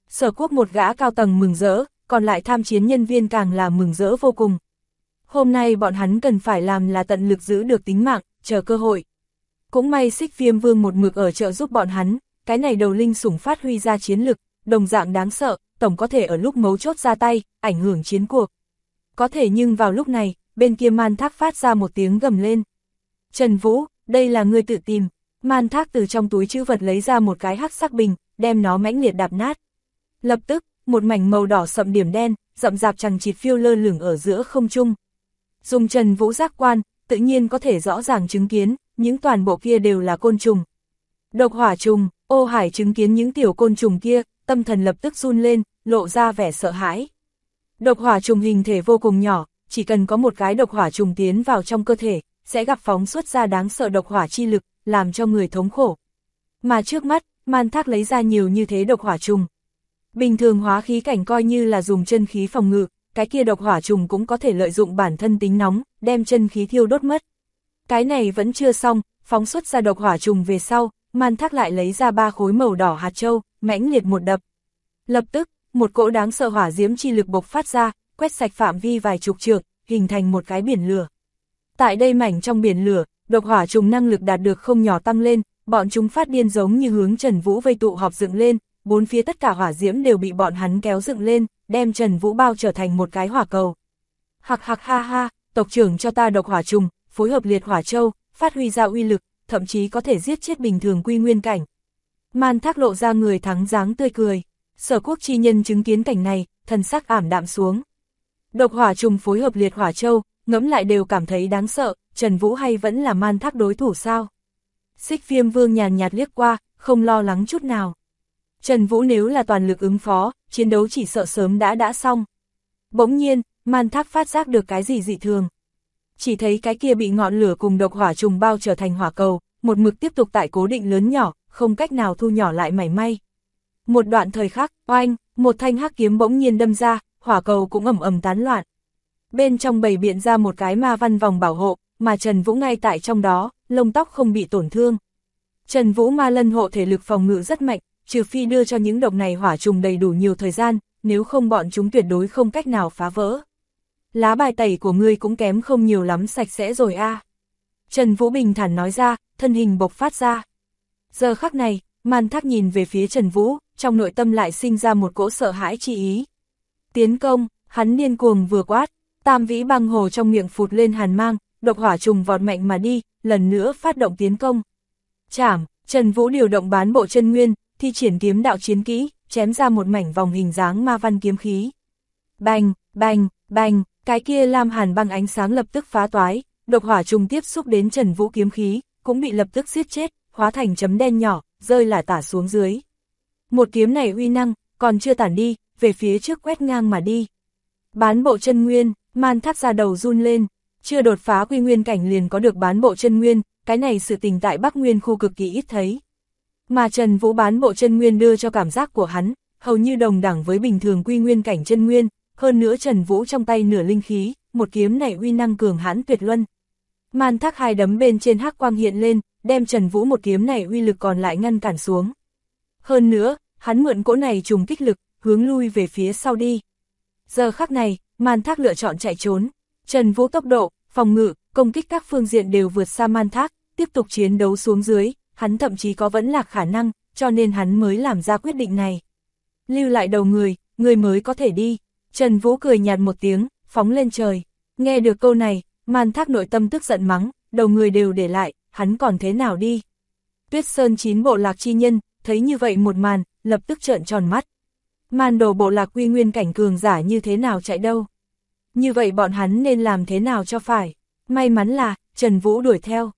Sở Quốc một gã cao tầng mừng rỡ, còn lại tham chiến nhân viên càng là mừng rỡ vô cùng. Hôm nay bọn hắn cần phải làm là tận lực giữ được tính mạng, chờ cơ hội. Cũng may Xích Viêm Vương một mực ở trợ giúp bọn hắn, cái này đầu linh sủng phát huy ra chiến lực, đồng dạng đáng sợ, tổng có thể ở lúc mấu chốt ra tay, ảnh hưởng chiến cuộc. Có thể nhưng vào lúc này, bên kia Man Thác phát ra một tiếng gầm lên. Trần Vũ, đây là ngươi tự tìm. Man Thác từ trong túi trữ vật lấy ra một cái hắc sắc bình, đem nó mãnh liệt đạp nát. Lập tức, một mảnh màu đỏ sậm điểm đen, rậm rạp chằng chịt phiêu lơ lửng ở giữa không trung. Dùng Trần Vũ giác quan, tự nhiên có thể rõ ràng chứng kiến, những toàn bộ kia đều là côn trùng. Độc hỏa trùng, Ô Hải chứng kiến những tiểu côn trùng kia, tâm thần lập tức run lên, lộ ra vẻ sợ hãi. Độc hỏa trùng hình thể vô cùng nhỏ, chỉ cần có một cái độc hỏa trùng tiến vào trong cơ thể, sẽ gặp phóng xuất ra đáng sợ độc hỏa chi lực, làm cho người thống khổ. Mà trước mắt, Man Thác lấy ra nhiều như thế độc hỏa trùng. Bình thường hóa khí cảnh coi như là dùng chân khí phòng ngự, cái kia độc hỏa trùng cũng có thể lợi dụng bản thân tính nóng, đem chân khí thiêu đốt mất. Cái này vẫn chưa xong, phóng xuất ra độc hỏa trùng về sau, Man Thác lại lấy ra 3 khối màu đỏ hạt châu, mãnh liệt một đập. Lập tức, một cỗ đáng sợ hỏa diễm chi lực bộc phát ra, quét sạch phạm vi vài chục trượng, hình thành một cái biển lửa. Tại đây mảnh trong biển lửa, độc hỏa trùng năng lực đạt được không nhỏ tăng lên, bọn chúng phát điên giống như hướng Trần Vũ vây tụ họp dựng lên, bốn phía tất cả hỏa diễm đều bị bọn hắn kéo dựng lên, đem Trần Vũ bao trở thành một cái hỏa cầu. Hạc hạc ha ha, tộc trưởng cho ta độc hỏa trùng, phối hợp liệt hỏa châu, phát huy ra uy lực, thậm chí có thể giết chết bình thường quy nguyên cảnh. Man Thác lộ ra người thắng dáng tươi cười. Sở Quốc chi nhân chứng kiến cảnh này, thần sắc ảm đạm xuống. Độc hỏa trùng phối hợp liệt hỏa châu, ngẫm lại đều cảm thấy đáng sợ, Trần Vũ hay vẫn là Man Thác đối thủ sao? Xích Viêm Vương nhàn nhạt liếc qua, không lo lắng chút nào. Trần Vũ nếu là toàn lực ứng phó, chiến đấu chỉ sợ sớm đã xong. Bỗng nhiên, Man Thác phát giác được cái gì dị thường. Chỉ thấy cái kia bị ngọn lửa cùng độc hỏa trùng bao trở thành hỏa cầu, một mực tiếp tục tại cố định lớn nhỏ, không cách nào thu nhỏ lại mảy may. Một đoạn thời khắc, oanh, một thanh hắc kiếm bỗng nhiên đâm ra, hỏa cầu cũng ầm ầm tán loạn. Bên trong bày biện ra một cái ma văn vòng bảo hộ, mà Trần Vũ ngay tại trong đó, lông tóc không bị tổn thương. Trần Vũ ma lân hộ thể lực phòng ngự rất mạnh, trừ phi đưa cho những độc này hỏa trùng đầy đủ nhiều thời gian, nếu không bọn chúng tuyệt đối không cách nào phá vỡ. Lá bài tẩy của ngươi cũng kém không nhiều lắm, sạch sẽ rồi a. Trần Vũ bình thản nói ra, thân hình bộc phát ra. Giờ khắc này, Man Thác nhìn về phía Trần Vũ, trong nội tâm lại sinh ra một cỗ sợ hãi chi ý. Tiến công, hắn điên cuồng vừa quát, Tam Vĩ Băng Hồ trong miệng phụt lên hàn mang, độc hỏa trùng vọt mạnh mà đi, lần nữa phát động tiến công. Chảm, Trần Vũ điều động bán bộ chân nguyên, thi triển kiếm đạo chiến kỹ, chém ra một mảnh vòng hình dáng ma văn kiếm khí. Bành, bành, bành, cái kia lam hàn băng ánh sáng lập tức phá toái, độc hỏa trùng tiếp xúc đến Trần Vũ kiếm khí, cũng bị lập tức giết chết, hóa thành chấm đen nhỏ, rơi lả tả xuống dưới. Một kiếm này uy năng, còn chưa tản đi, về phía trước quét ngang mà đi. Bán bộ chân nguyên, Man Thác ra đầu run lên, chưa đột phá quy nguyên cảnh liền có được bán bộ chân nguyên, cái này sự tình tại Bắc Nguyên khu cực kỳ ít thấy. Mà Trần Vũ bán bộ chân nguyên đưa cho cảm giác của hắn, hầu như đồng đẳng với bình thường quy nguyên cảnh chân nguyên, hơn nữa Trần Vũ trong tay nửa linh khí, một kiếm này uy năng cường hãn tuyệt luân. Man Thác hai đấm bên trên hắc quang hiện lên, đem Trần Vũ một kiếm này uy lực còn lại ngăn cản xuống. Hơn nữa, hắn mượn cỗ này trùng kích lực, hướng lui về phía sau đi. Giờ khắc này, Man Thác lựa chọn chạy trốn. Trần Vũ tốc độ, phòng ngự, công kích các phương diện đều vượt xa Man Thác, tiếp tục chiến đấu xuống dưới, hắn thậm chí có vẫn lạc khả năng, cho nên hắn mới làm ra quyết định này. Lưu lại đầu người mới có thể đi. Trần Vũ cười nhạt một tiếng, phóng lên trời. Nghe được câu này, Man Thác nội tâm tức giận mắng, đầu người đều để lại, hắn còn thế nào đi. Tuyết Sơn 9 bộ lạc chi nhân, thấy như vậy một màn, lập tức trợn tròn mắt. Man Đồ bộ lạc quy nguyên cảnh cường giả như thế nào chạy đâu. Như vậy bọn hắn nên làm thế nào cho phải. May mắn là, Trần Vũ đuổi theo.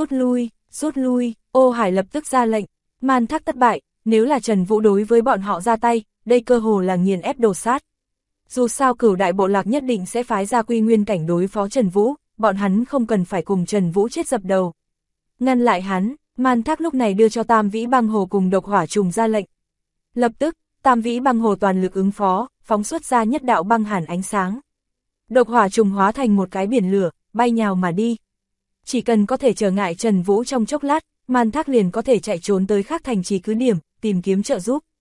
Rút lui, Ô Hải lập tức ra lệnh. Man Thác thất bại, nếu là Trần Vũ đối với bọn họ ra tay, đây cơ hồ là nghiền ép đồ sát. Dù sao Cửu đại bộ lạc nhất định sẽ phái ra quy nguyên cảnh đối phó Trần Vũ, bọn hắn không cần phải cùng Trần Vũ chết dập đầu. Ngăn lại hắn, Man Thác lúc này đưa cho Tam Vĩ Băng Hồ cùng độc hỏa trùng ra lệnh. Lập tức, Tam Vĩ Băng Hồ toàn lực ứng phó, phóng xuất ra nhất đạo băng hàn ánh sáng. Độc hỏa trùng hóa thành một cái biển lửa, bay nhào mà đi. Chỉ cần có thể trở ngại Trần Vũ trong chốc lát, Man Thác liền có thể chạy trốn tới khác thành trì cứ điểm, tìm kiếm trợ giúp.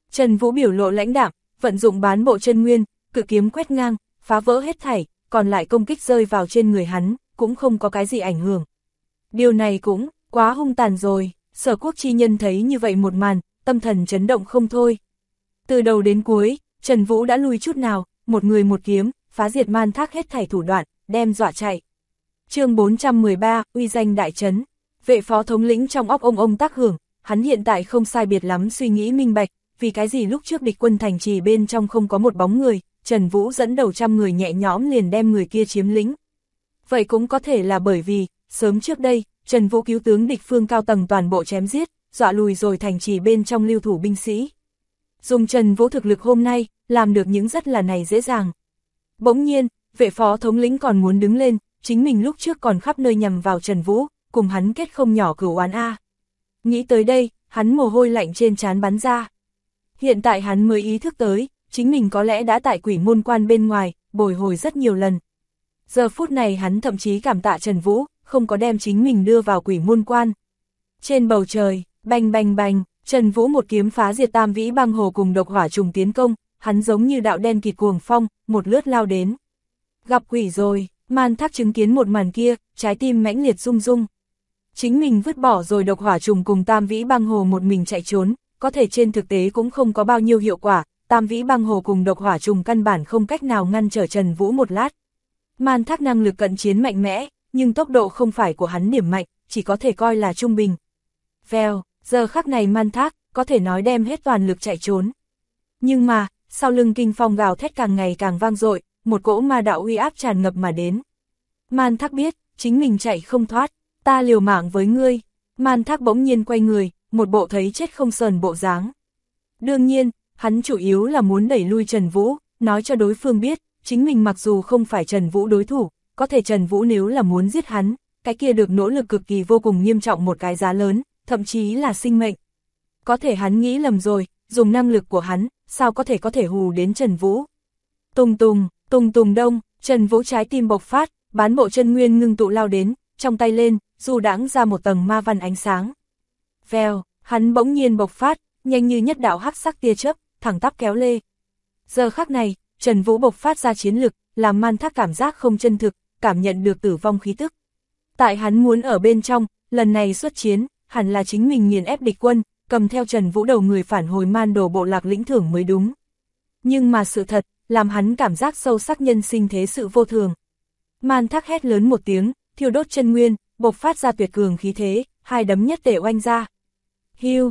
Trần Vũ biểu lộ lãnh đạm, vận dụng bán bộ chân nguyên, cự kiếm quét ngang, phá vỡ hết thảy, còn lại công kích rơi vào trên người hắn, cũng không có cái gì ảnh hưởng. Điều này cũng quá hung tàn rồi, Sở Quốc chi nhân thấy như vậy một màn, tâm thần chấn động không thôi. Từ đầu đến cuối, Trần Vũ đã lui chút nào, một người một kiếm, phá diệt Man Thác hết thảy thủ đoạn, đem dọa chạy. Chương 413, uy danh đại trấn. Vệ phó thống lĩnh trong óc ông tác hưởng, hắn hiện tại không sai biệt lắm suy nghĩ minh bạch, vì cái gì lúc trước địch quân thành trì bên trong không có một bóng người, Trần Vũ dẫn đầu trăm người nhẹ nhõm liền đem người kia chiếm lĩnh. Vậy cũng có thể là bởi vì, sớm trước đây, Trần Vũ cứu tướng địch phương cao tầng toàn bộ chém giết, dọa lùi rồi thành trì bên trong lưu thủ binh sĩ. Dùng Trần Vũ thực lực hôm nay, làm được những rất là này dễ dàng. Bỗng nhiên, vệ phó thống lĩnh còn muốn đứng lên, chính mình lúc trước còn khắp nơi nhằm vào Trần Vũ, cùng hắn kết không nhỏ cửu oán a. Nghĩ tới đây, hắn mồ hôi lạnh trên trán bắn ra. Hiện tại hắn mới ý thức tới, chính mình có lẽ đã tại Quỷ Môn Quan bên ngoài, bồi hồi rất nhiều lần. Giờ phút này hắn thậm chí cảm tạ Trần Vũ, không có đem chính mình đưa vào Quỷ Môn Quan. Trên bầu trời, bành bành bành, Trần Vũ một kiếm phá diệt Tam Vĩ Băng Hồ cùng độc hỏa trùng tiến công, hắn giống như đạo đen kịt cuồng phong, một lướt lao đến. Gặp quỷ rồi, Man Thác chứng kiến một màn kia, trái tim mãnh liệt rung rung. Chính mình vứt bỏ rồi độc hỏa trùng cùng Tam Vĩ Băng Hồ một mình chạy trốn, có thể trên thực tế cũng không có bao nhiêu hiệu quả, Tam Vĩ Băng Hồ cùng độc hỏa trùng căn bản không cách nào ngăn trở Trần Vũ một lát. Man Thác năng lực cận chiến mạnh mẽ, nhưng tốc độ không phải của hắn điểm mạnh, chỉ có thể coi là trung bình. Vèo, giờ khắc này Man Thác, có thể nói đem hết toàn lực chạy trốn. Nhưng mà, sau lưng kinh phong gào thét càng ngày càng vang dội, một cỗ ma đạo uy áp tràn ngập mà đến. Man Thác biết, chính mình chạy không thoát, ta liều mạng với ngươi. Man Thác bỗng nhiên quay người, một bộ thấy chết không sờn bộ dáng. Đương nhiên, hắn chủ yếu là muốn đẩy lui Trần Vũ, nói cho đối phương biết, chính mình mặc dù không phải Trần Vũ đối thủ, có thể Trần Vũ nếu là muốn giết hắn, cái kia được nỗ lực cực kỳ vô cùng nghiêm trọng một cái giá lớn, thậm chí là sinh mệnh. Có thể hắn nghĩ lầm rồi, dùng năng lực của hắn, sao có thể hù đến Trần Vũ. Tùng tùng đông, Trần Vũ trái tim bộc phát, bán bộ chân nguyên ngưng tụ lao đến, trong tay lên, du đãng ra một tầng ma văn ánh sáng. Vèo, hắn bỗng nhiên bộc phát, nhanh như nhất đạo hắc sắc tia chớp, thẳng tắp kéo lê. Giờ khắc này, Trần Vũ bộc phát ra chiến lực, làm Man Thác cảm giác không chân thực, cảm nhận được tử vong khí tức. Tại hắn muốn ở bên trong, lần này xuất chiến, hẳn là chính mình nghiền ép địch quân, cầm theo Trần Vũ đầu người phản hồi Man Đồ bộ lạc lĩnh thưởng mới đúng. Nhưng mà sự thật, làm hắn cảm giác sâu sắc nhân sinh thế sự vô thường. Man Thác hét lớn một tiếng, thiêu đốt chân nguyên, bộc phát ra tuyệt cường khí thế, hai đấm nhất tể oanh ra. Hiu,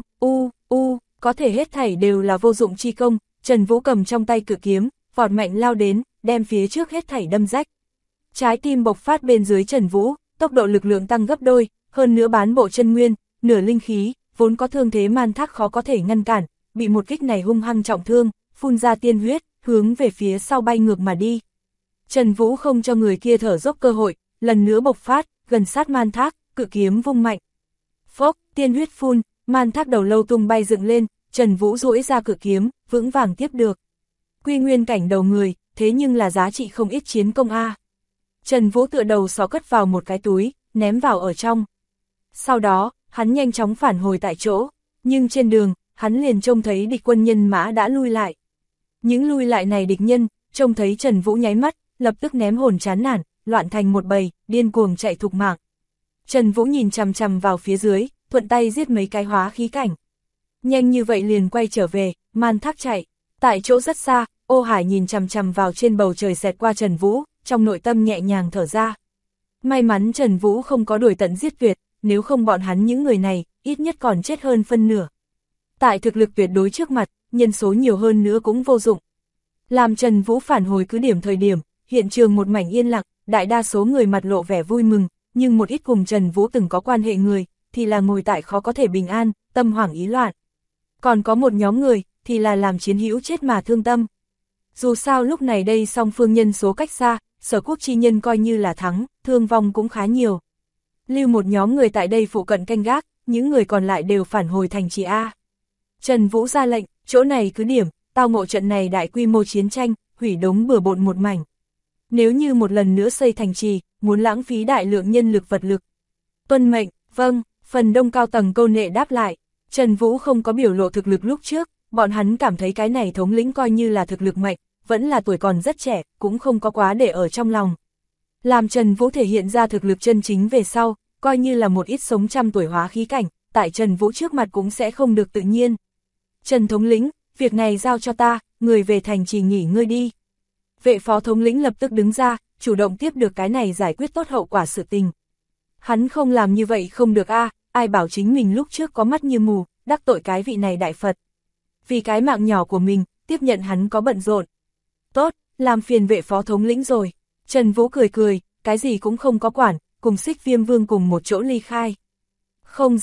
có thể hết thảy đều là vô dụng chi công, Trần Vũ cầm trong tay cự kiếm, vọt mạnh lao đến, đem phía trước hết thảy đâm rách. Trái tim bộc phát bên dưới Trần Vũ, tốc độ lực lượng tăng gấp đôi, hơn nữa bán bộ chân nguyên, nửa linh khí, vốn có thương thế Man Thác khó có thể ngăn cản, bị một kích này hung hăng trọng thương, phun ra tiên huyết, hướng về phía sau bay ngược mà đi. Trần Vũ không cho người kia thở dốc cơ hội, lần nữa bộc phát, gần sát Man Thác, cự kiếm vung mạnh. Phốc, tiên huyết phun, Man Thác đầu lâu tung bay dựng lên, Trần Vũ duỗi ra cự kiếm, vững vàng tiếp được. Quy nguyên cảnh đầu người, thế nhưng là giá trị không ít chiến công a. Trần Vũ tựa đầu xó cất vào một cái túi, ném vào ở trong. Sau đó, hắn nhanh chóng phản hồi tại chỗ, nhưng trên đường, hắn liền trông thấy địch quân nhân mã đã lui lại. Những lui lại này địch nhân, trông thấy Trần Vũ nháy mắt, lập tức ném hồn chán nản, loạn thành một bầy, điên cuồng chạy thục mạng. Trần Vũ nhìn chằm chằm vào phía dưới, thuận tay giết mấy cái hóa khí cảnh. Nhanh như vậy liền quay trở về, Man Thác chạy. Tại chỗ rất xa, Ô Hải nhìn chằm chằm vào trên bầu trời xẹt qua Trần Vũ, trong nội tâm nhẹ nhàng thở ra. May mắn Trần Vũ không có đuổi tận giết tuyệt, nếu không bọn hắn những người này, ít nhất còn chết hơn phân nửa. Tại thực lực tuyệt đối trước mặt, nhân số nhiều hơn nữa cũng vô dụng. Làm Trần Vũ phản hồi cứ điểm thời điểm, hiện trường một mảnh yên lặng, đại đa số người mặt lộ vẻ vui mừng, nhưng một ít cùng Trần Vũ từng có quan hệ người, thì là ngồi tại khó có thể bình an, tâm hoảng ý loạn. Còn có một nhóm người, thì là làm chiến hữu chết mà thương tâm. Dù sao lúc này đây song phương nhân số cách xa, Sở Quốc chi nhân coi như là thắng, thương vong cũng khá nhiều. Lưu một nhóm người tại đây phụ cận canh gác, những người còn lại đều phản hồi thành trì A. Trần Vũ ra lệnh, chỗ này cứ điểm, tao ngộ trận này đại quy mô chiến tranh, hủy đống bừa bộn một mảnh. Nếu như một lần nữa xây thành trì, muốn lãng phí đại lượng nhân lực vật lực. Tuân mệnh, vâng, phần đông cao tầng câu nệ đáp lại. Trần Vũ không có biểu lộ thực lực lúc trước, bọn hắn cảm thấy cái này thống lĩnh coi như là thực lực mạnh, vẫn là tuổi còn rất trẻ, cũng không có quá để ở trong lòng. Làm Trần Vũ thể hiện ra thực lực chân chính về sau, coi như là một ít sống trăm tuổi hóa khí cảnh, tại Trần Vũ trước mặt cũng sẽ không được tự nhiên. Trần thống lĩnh, việc này giao cho ta, người về thành trì nghỉ ngơi đi. Vệ phó thống lĩnh lập tức đứng ra, chủ động tiếp được cái này giải quyết tốt hậu quả sự tình. Hắn không làm như vậy không được ai bảo chính mình lúc trước có mắt như mù, đắc tội cái vị này đại Phật. Vì cái mạng nhỏ của mình, tiếp nhận hắn có bận rộn. Tốt, làm phiền vệ phó thống lĩnh rồi. Trần Vũ cười cười, cái gì cũng không có quản, cùng Xích Viêm Vương cùng một chỗ ly khai. Không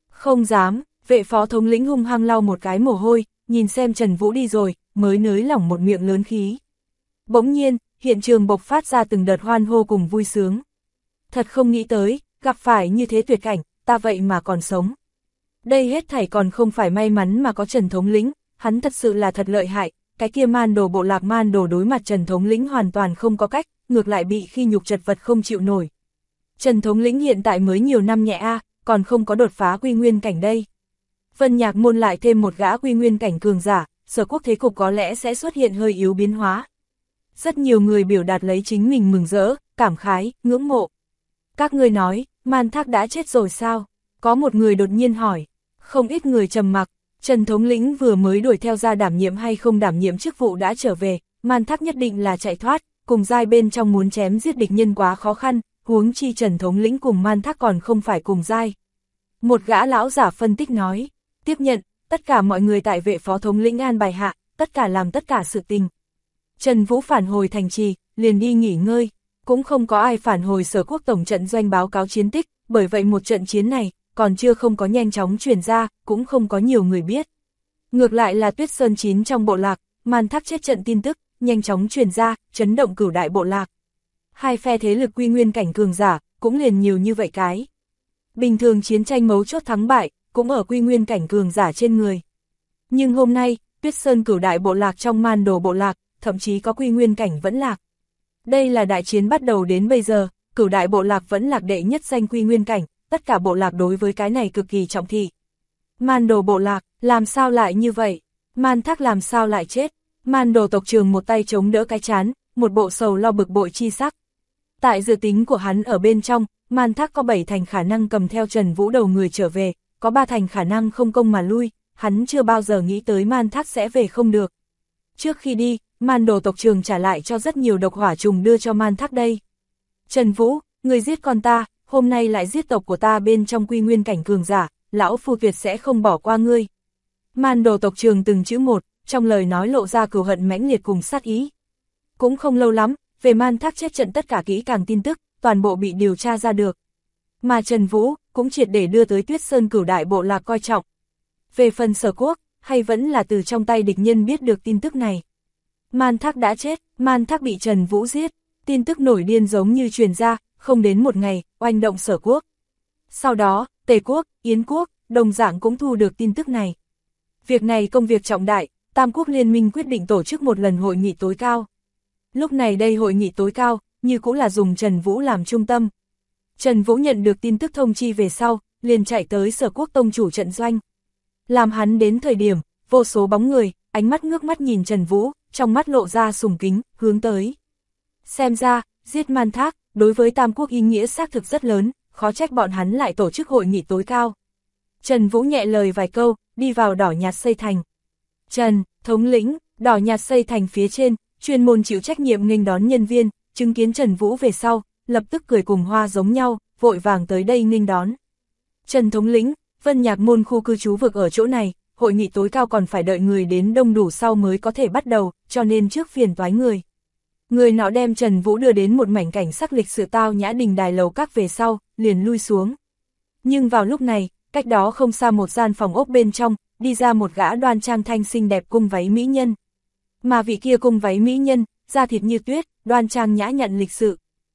dám, vệ phó thống lĩnh hung hăng lau một cái mồ hôi, nhìn xem Trần Vũ đi rồi, mới nới lỏng một miệng lớn khí. Bỗng nhiên, hiện trường bộc phát ra từng đợt hoan hô cùng vui sướng. Thật không nghĩ tới, gặp phải như thế tuyệt cảnh, ta vậy mà còn sống. Đây hết thảy còn không phải may mắn mà có Trần thống lĩnh, hắn thật sự là thật lợi hại, cái kia man đồ bộ lạc man đồ đối mặt Trần thống lĩnh hoàn toàn không có cách, ngược lại bị khi nhục chật vật không chịu nổi. Trần thống lĩnh hiện tại mới nhiều năm nhẹ còn không có đột phá quy nguyên cảnh đây. Vân Nhạc Môn lại thêm một gã quy nguyên cảnh cường giả, Sở Quốc thế cục có lẽ sẽ xuất hiện hơi yếu biến hóa. Rất nhiều người biểu đạt lấy chính mình mừng rỡ, cảm khái, ngưỡng mộ. Các ngươi nói, Man Thác đã chết rồi sao? Có một người đột nhiên hỏi. Không ít người trầm mặc, Trần thống lĩnh vừa mới đuổi theo ra đảm nhiệm hay không đảm nhiệm chức vụ đã trở về, Man Thác nhất định là chạy thoát, cùng giai bên trong muốn chém giết địch nhân quá khó khăn, huống chi Trần thống lĩnh cùng Man Thác còn không phải cùng giai. Một gã lão giả phân tích nói, tiếp nhận, tất cả mọi người tại vệ phó thống lĩnh an bài hạ, tất cả làm tất cả sự tình. Trần Vũ phản hồi thành trì, liền đi nghỉ ngơi, cũng không có ai phản hồi Sở Quốc tổng trận doanh báo cáo chiến tích, bởi vậy một trận chiến này, còn chưa không có nhanh chóng truyền ra, cũng không có nhiều người biết. Ngược lại là Tuyết Sơn 9 trong bộ lạc, Man Thác chết trận tin tức, nhanh chóng truyền ra, chấn động cửu đại bộ lạc. Hai phe thế lực quy nguyên cảnh cường giả, cũng liền nhiều như vậy cái. Bình thường chiến tranh mấu chốt thắng bại, cũng ở quy nguyên cảnh cường giả trên người. Nhưng hôm nay, Tuyết Sơn cửu đại bộ lạc trong man đồ bộ lạc, thậm chí có quy nguyên cảnh vẫn lạc. Đây là đại chiến bắt đầu đến bây giờ, cửu đại bộ lạc vẫn lạc đệ nhất danh quy nguyên cảnh, tất cả bộ lạc đối với cái này cực kỳ trọng thị. Man đồ bộ lạc, làm sao lại như vậy? Man Thác làm sao lại chết? Man đồ tộc trưởng một tay chống đỡ cái chán, một bộ sầu lo bực bội chi sắc. Tại dự tính của hắn ở bên trong, Man Thác có 7 thành khả năng cầm theo Trần Vũ đầu người trở về, có 3 thành khả năng không công mà lui, hắn chưa bao giờ nghĩ tới Man Thác sẽ về không được. Trước khi đi, Man đồ tộc trưởng trả lại cho rất nhiều độc hỏa trùng đưa cho Man Thác đây. Trần Vũ, người giết con ta, hôm nay lại giết tộc của ta bên trong quy nguyên cảnh cường giả, lão phu tuyệt sẽ không bỏ qua ngươi. Man đồ tộc trưởng từng chữ một, trong lời nói lộ ra cừu hận mãnh liệt cùng sát ý. Cũng không lâu lắm, về Man Thác chết trận tất cả kỹ càng tin tức, toàn bộ bị điều tra ra được. Mà Trần Vũ, cũng triệt để đưa tới Tuyết Sơn cửu đại bộ lạc coi trọng. Về phần Sở Quốc, hay vẫn là từ trong tay địch nhân biết được tin tức này. Man Thác đã chết, Man Thác bị Trần Vũ giết, tin tức nổi điên giống như truyền ra, không đến một ngày, oanh động Sở Quốc. Sau đó, Tề Quốc, Yến Quốc, đồng dạng cũng thu được tin tức này. Việc này công việc trọng đại, Tam Quốc Liên minh quyết định tổ chức một lần hội nghị tối cao. Lúc này đây hội nghị tối cao, như cũng là dùng Trần Vũ làm trung tâm. Trần Vũ nhận được tin tức thông chi về sau, liền chạy tới Sở Quốc tông chủ trận doanh. Làm hắn đến thời điểm, vô số bóng người, ánh mắt ngước mắt nhìn Trần Vũ, trong mắt lộ ra sùng kính, hướng tới. Xem ra, giết Man Thác, đối với Tam Quốc ý nghĩa xác thực rất lớn, khó trách bọn hắn lại tổ chức hội nghị tối cao. Trần Vũ nhẹ lời vài câu, đi vào đỏ nhạt xây thành. Trần, thống lĩnh, đỏ nhạt xây thành phía trên, chuyên môn chịu trách nhiệm nghênh đón nhân viên, chứng kiến Trần Vũ về sau, lập tức cười cùng hoa giống nhau, vội vàng tới đây nghênh đón. Trần thống lĩnh, Vân Nhạc Môn khu cư trú vực ở chỗ này, hội nghị tối cao còn phải đợi người đến đông đủ sau mới có thể bắt đầu, cho nên trước phiền toái người. Người nọ đem Trần Vũ đưa đến một mảnh cảnh sắc lịch sự tao nhã đình đài lầu các về sau, liền lui xuống. Nhưng vào lúc này, cách đó không xa một gian phòng ốc bên trong, đi ra một gã đoan trang thanh xinh đẹp cung váy mỹ nhân. Mà vị kia cung váy mỹ nhân, da thịt như tuyết, đoan trang nhã nhặn lịch sự.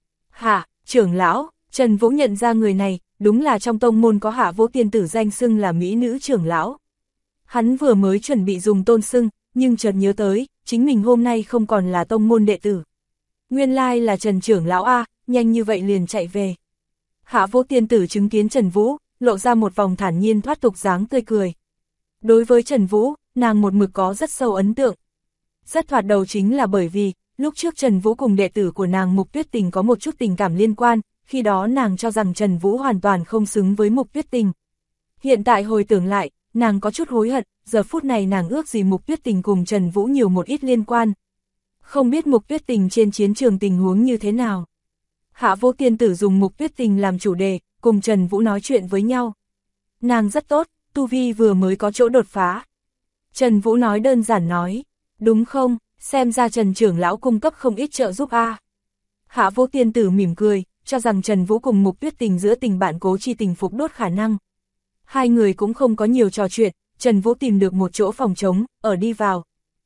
Hả, trưởng lão, Trần Vũ nhận ra người này, đúng là trong tông môn có Hạ Vũ tiên tử danh xưng là mỹ nữ trưởng lão. Hắn vừa mới chuẩn bị dùng tôn xưng, nhưng chợt nhớ tới, chính mình hôm nay không còn là tông môn đệ tử. Nguyên lai là Trần trưởng lão a, nhanh như vậy liền chạy về. Hạ Vũ tiên tử chứng kiến Trần Vũ, lộ ra một vòng thản nhiên thoát tục dáng tươi cười. Đối với Trần Vũ, nàng một mực có rất sâu ấn tượng. Rất thoạt đầu chính là bởi vì, lúc trước Trần Vũ cùng đệ tử của nàng Mục Tuyết Tình có một chút tình cảm liên quan, khi đó nàng cho rằng Trần Vũ hoàn toàn không xứng với Mục Tuyết Tình. Hiện tại hồi tưởng lại, nàng có chút hối hận, giờ phút này nàng ước gì Mục Tuyết Tình cùng Trần Vũ nhiều một ít liên quan. Không biết Mục Tuyết Tình trên chiến trường tình huống như thế nào. Hạ Vô Tiên Tử dùng Mục Tuyết Tình làm chủ đề, cùng Trần Vũ nói chuyện với nhau. Nàng rất tốt, tu vi vừa mới có chỗ đột phá. Trần Vũ nói đơn giản nói, đúng không, xem ra Trần trưởng lão cung cấp không ít trợ giúp a. Hạ Vô Tiên Tử mỉm cười, cho rằng Trần Vũ cùng Mục Tuyết Tình giữa tình bạn cố chi tình phục đốt khả năng. Hai người cũng không có nhiều trò chuyện, Trần Vũ tìm được một chỗ phòng trống, ở đi vào.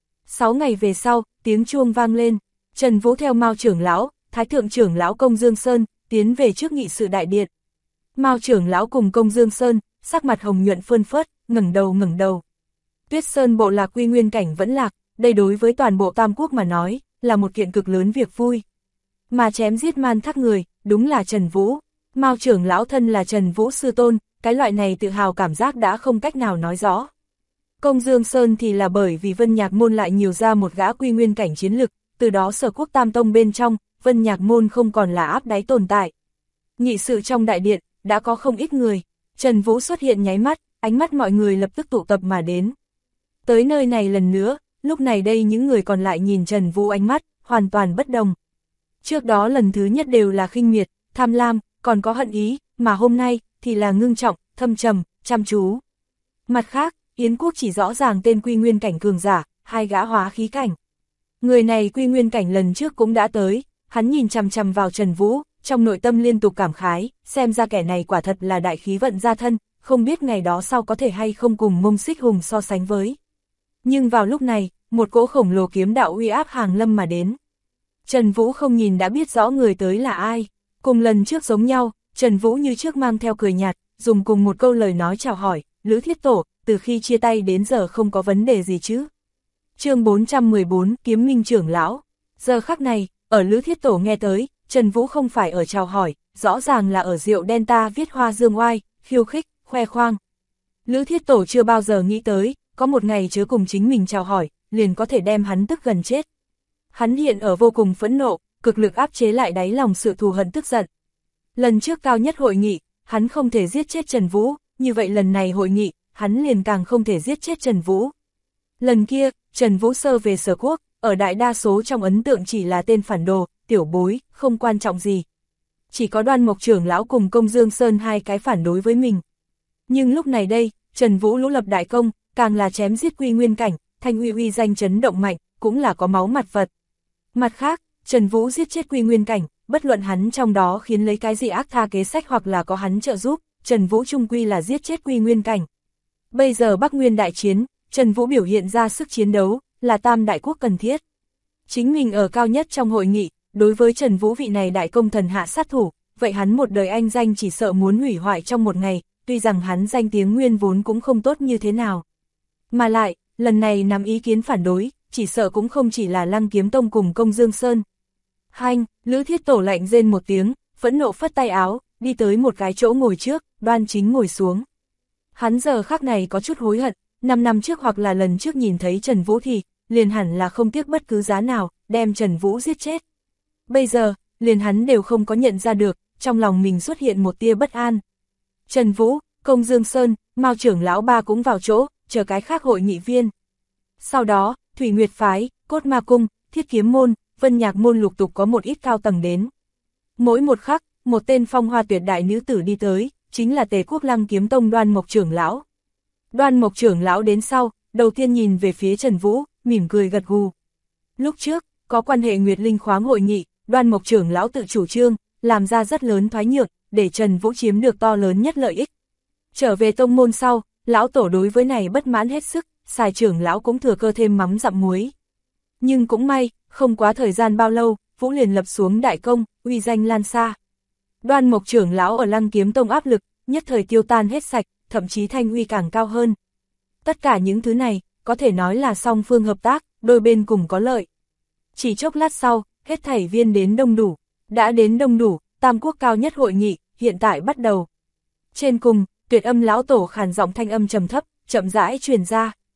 6 ngày về sau, tiếng chuông vang lên, Trần Vũ theo Mao trưởng lão, Thái thượng trưởng lão Công Dương Sơn, tiến về trước nghị sự đại điện. Mao trưởng lão cùng Công Dương Sơn, sắc mặt hồng nhuận phơn phớt, ngẩng đầu. Tuyết Sơn bộ lạc quy nguyên cảnh vẫn lạc, đây đối với toàn bộ Tam Quốc mà nói, là một kiện cực lớn việc vui. Mà chém giết man thác người, đúng là Trần Vũ. Mao trưởng lão thân là Trần Vũ sư tôn, cái loại này tự hào cảm giác đã không cách nào nói rõ. Công Dương Sơn thì là bởi vì Vân Nhạc Môn lại nhiều ra một gã quy nguyên cảnh chiến lực, từ đó Sở Quốc Tam Tông bên trong, Vân Nhạc Môn không còn là áp đáy tồn tại. Nghị sự trong đại điện, đã có không ít người, Trần Vũ xuất hiện nháy mắt, ánh mắt mọi người lập tức tụ tập mà đến. Tới nơi này lần nữa, lúc này đây những người còn lại nhìn Trần Vũ ánh mắt, hoàn toàn bất đồng. Trước đó lần thứ nhất đều là khinh miệt, tham lam, còn có hận ý, mà hôm nay, thì là ngưng trọng, thâm trầm, chăm chú. Mặt khác, Yến Quốc chỉ rõ ràng tên quy nguyên cảnh cường giả, 2 gã hóa khí cảnh. Người này quy nguyên cảnh lần trước cũng đã tới, hắn nhìn chằm chằm vào Trần Vũ, trong nội tâm liên tục cảm khái, xem ra kẻ này quả thật là đại khí vận gia thân, không biết ngày đó sau có thể hay không cùng Mông Xích Hùng so sánh với. Nhưng vào lúc này, một cỗ khổng lồ kiếm đạo uy áp hàng lâm mà đến. Trần Vũ không nhìn đã biết rõ người tới là ai, cùng lần trước giống nhau, Trần Vũ như trước mang theo cười nhạt, dùng cùng một câu lời nói chào hỏi, Lữ Thiết Tổ, từ khi chia tay đến giờ không có vấn đề gì chứ. Chương 414, Kiếm Minh trưởng lão. Giờ khắc này, ở Lữ Thiết Tổ nghe tới, Trần Vũ không phải ở chào hỏi, rõ ràng là ở rượu Delta viết hoa dương oai, khiêu khích, khoe khoang. Lữ Thiết Tổ chưa bao giờ nghĩ tới, có một ngày chớ cùng chính mình chào hỏi, liền có thể đem hắn tức gần chết. Hắn hiện ở vô cùng phẫn nộ, cực lực áp chế lại đáy lòng sự thù hận tức giận. Lần trước cao nhất hội nghị, hắn không thể giết chết Trần Vũ, như vậy lần này hội nghị, hắn liền càng không thể giết chết Trần Vũ. Lần kia, Trần Vũ sơ về Sở Quốc, ở đại đa số trong ấn tượng chỉ là tên phản đồ, tiểu bối, không quan trọng gì. Chỉ có Đoan Mộc trưởng lão cùng Công Dương Sơn 2 cái phản đối với mình. Nhưng lúc này đây, Trần Vũ lũ lập đại công, càng là chém giết quy nguyên cảnh, thanh uy danh chấn động mạnh, cũng là có máu mặt vật. Mặt khác, Trần Vũ giết chết quy nguyên cảnh, bất luận hắn trong đó khiến lấy cái gì ác tha kế sách hoặc là có hắn trợ giúp, Trần Vũ chung quy là giết chết quy nguyên cảnh. Bây giờ Bắc Nguyên đại chiến, Trần Vũ biểu hiện ra sức chiến đấu, là Tam đại quốc cần thiết. Chính mình ở cao nhất trong hội nghị, đối với Trần Vũ vị này đại công thần hạ sát thủ, vậy hắn một đời anh danh chỉ sợ muốn hủy hoại trong một ngày, tuy rằng hắn danh tiếng nguyên vốn cũng không tốt như thế nào. Mà lại, lần này nắm ý kiến phản đối, chỉ sợ cũng không chỉ là Lăng Kiếm Tông cùng Công Dương Sơn. Hanh, Lữ Thiết Tổ lạnh rên một tiếng, phẫn nộ phất tay áo, đi tới một cái chỗ ngồi trước, đoan chính ngồi xuống. Hắn giờ khắc này có chút hối hận, 5 năm trước hoặc là lần trước nhìn thấy Trần Vũ thì, liền hẳn là không tiếc bất cứ giá nào, đem Trần Vũ giết chết. Bây giờ, liền hắn đều không có nhận ra được, trong lòng mình xuất hiện một tia bất an. Trần Vũ, Công Dương Sơn, Mao trưởng lão ba cũng vào chỗ, chờ cái khác hội nghị viên. Sau đó, Thủy Nguyệt Phái, Cốt Ma Cung, Thiết Kiếm Môn, Vân Nhạc Môn lục tục có một ít cao tầng đến. Mỗi một khắc, một tên phong hoa tuyệt đại nữ tử đi tới, chính là Tề Quốc Lăng Kiếm Tông Đoan Mộc trưởng lão. Đoan Mộc trưởng lão đến sau, đầu tiên nhìn về phía Trần Vũ, mỉm cười gật gù. Lúc trước, có quan hệ Nguyệt Linh khoáng hội nghị, Đoan Mộc trưởng lão tự chủ trương, làm ra rất lớn thoái nhượng, để Trần Vũ chiếm được to lớn nhất lợi ích. Trở về tông môn sau, lão tổ đối với này bất mãn hết sức, Sài trưởng lão cũng thừa cơ thêm mắm dặm muối. Nhưng cũng may, không quá thời gian bao lâu, Vũ liền lập xuống đại công, uy danh lan xa. Đoan Mộc trưởng lão ở Lăng Kiếm Tông áp lực, nhất thời tiêu tan hết sạch, thậm chí thanh uy càng cao hơn. Tất cả những thứ này, có thể nói là song phương hợp tác, đôi bên cùng có lợi. Chỉ chốc lát sau, hết thảy viên đến đông đủ. Đã đến đông đủ, Tam Quốc cao nhất hội nghị, hiện tại bắt đầu. Trên cùng, Tuyệt Âm lão tổ khàn giọng thanh âm trầm thấp, chậm rãi truyền ra.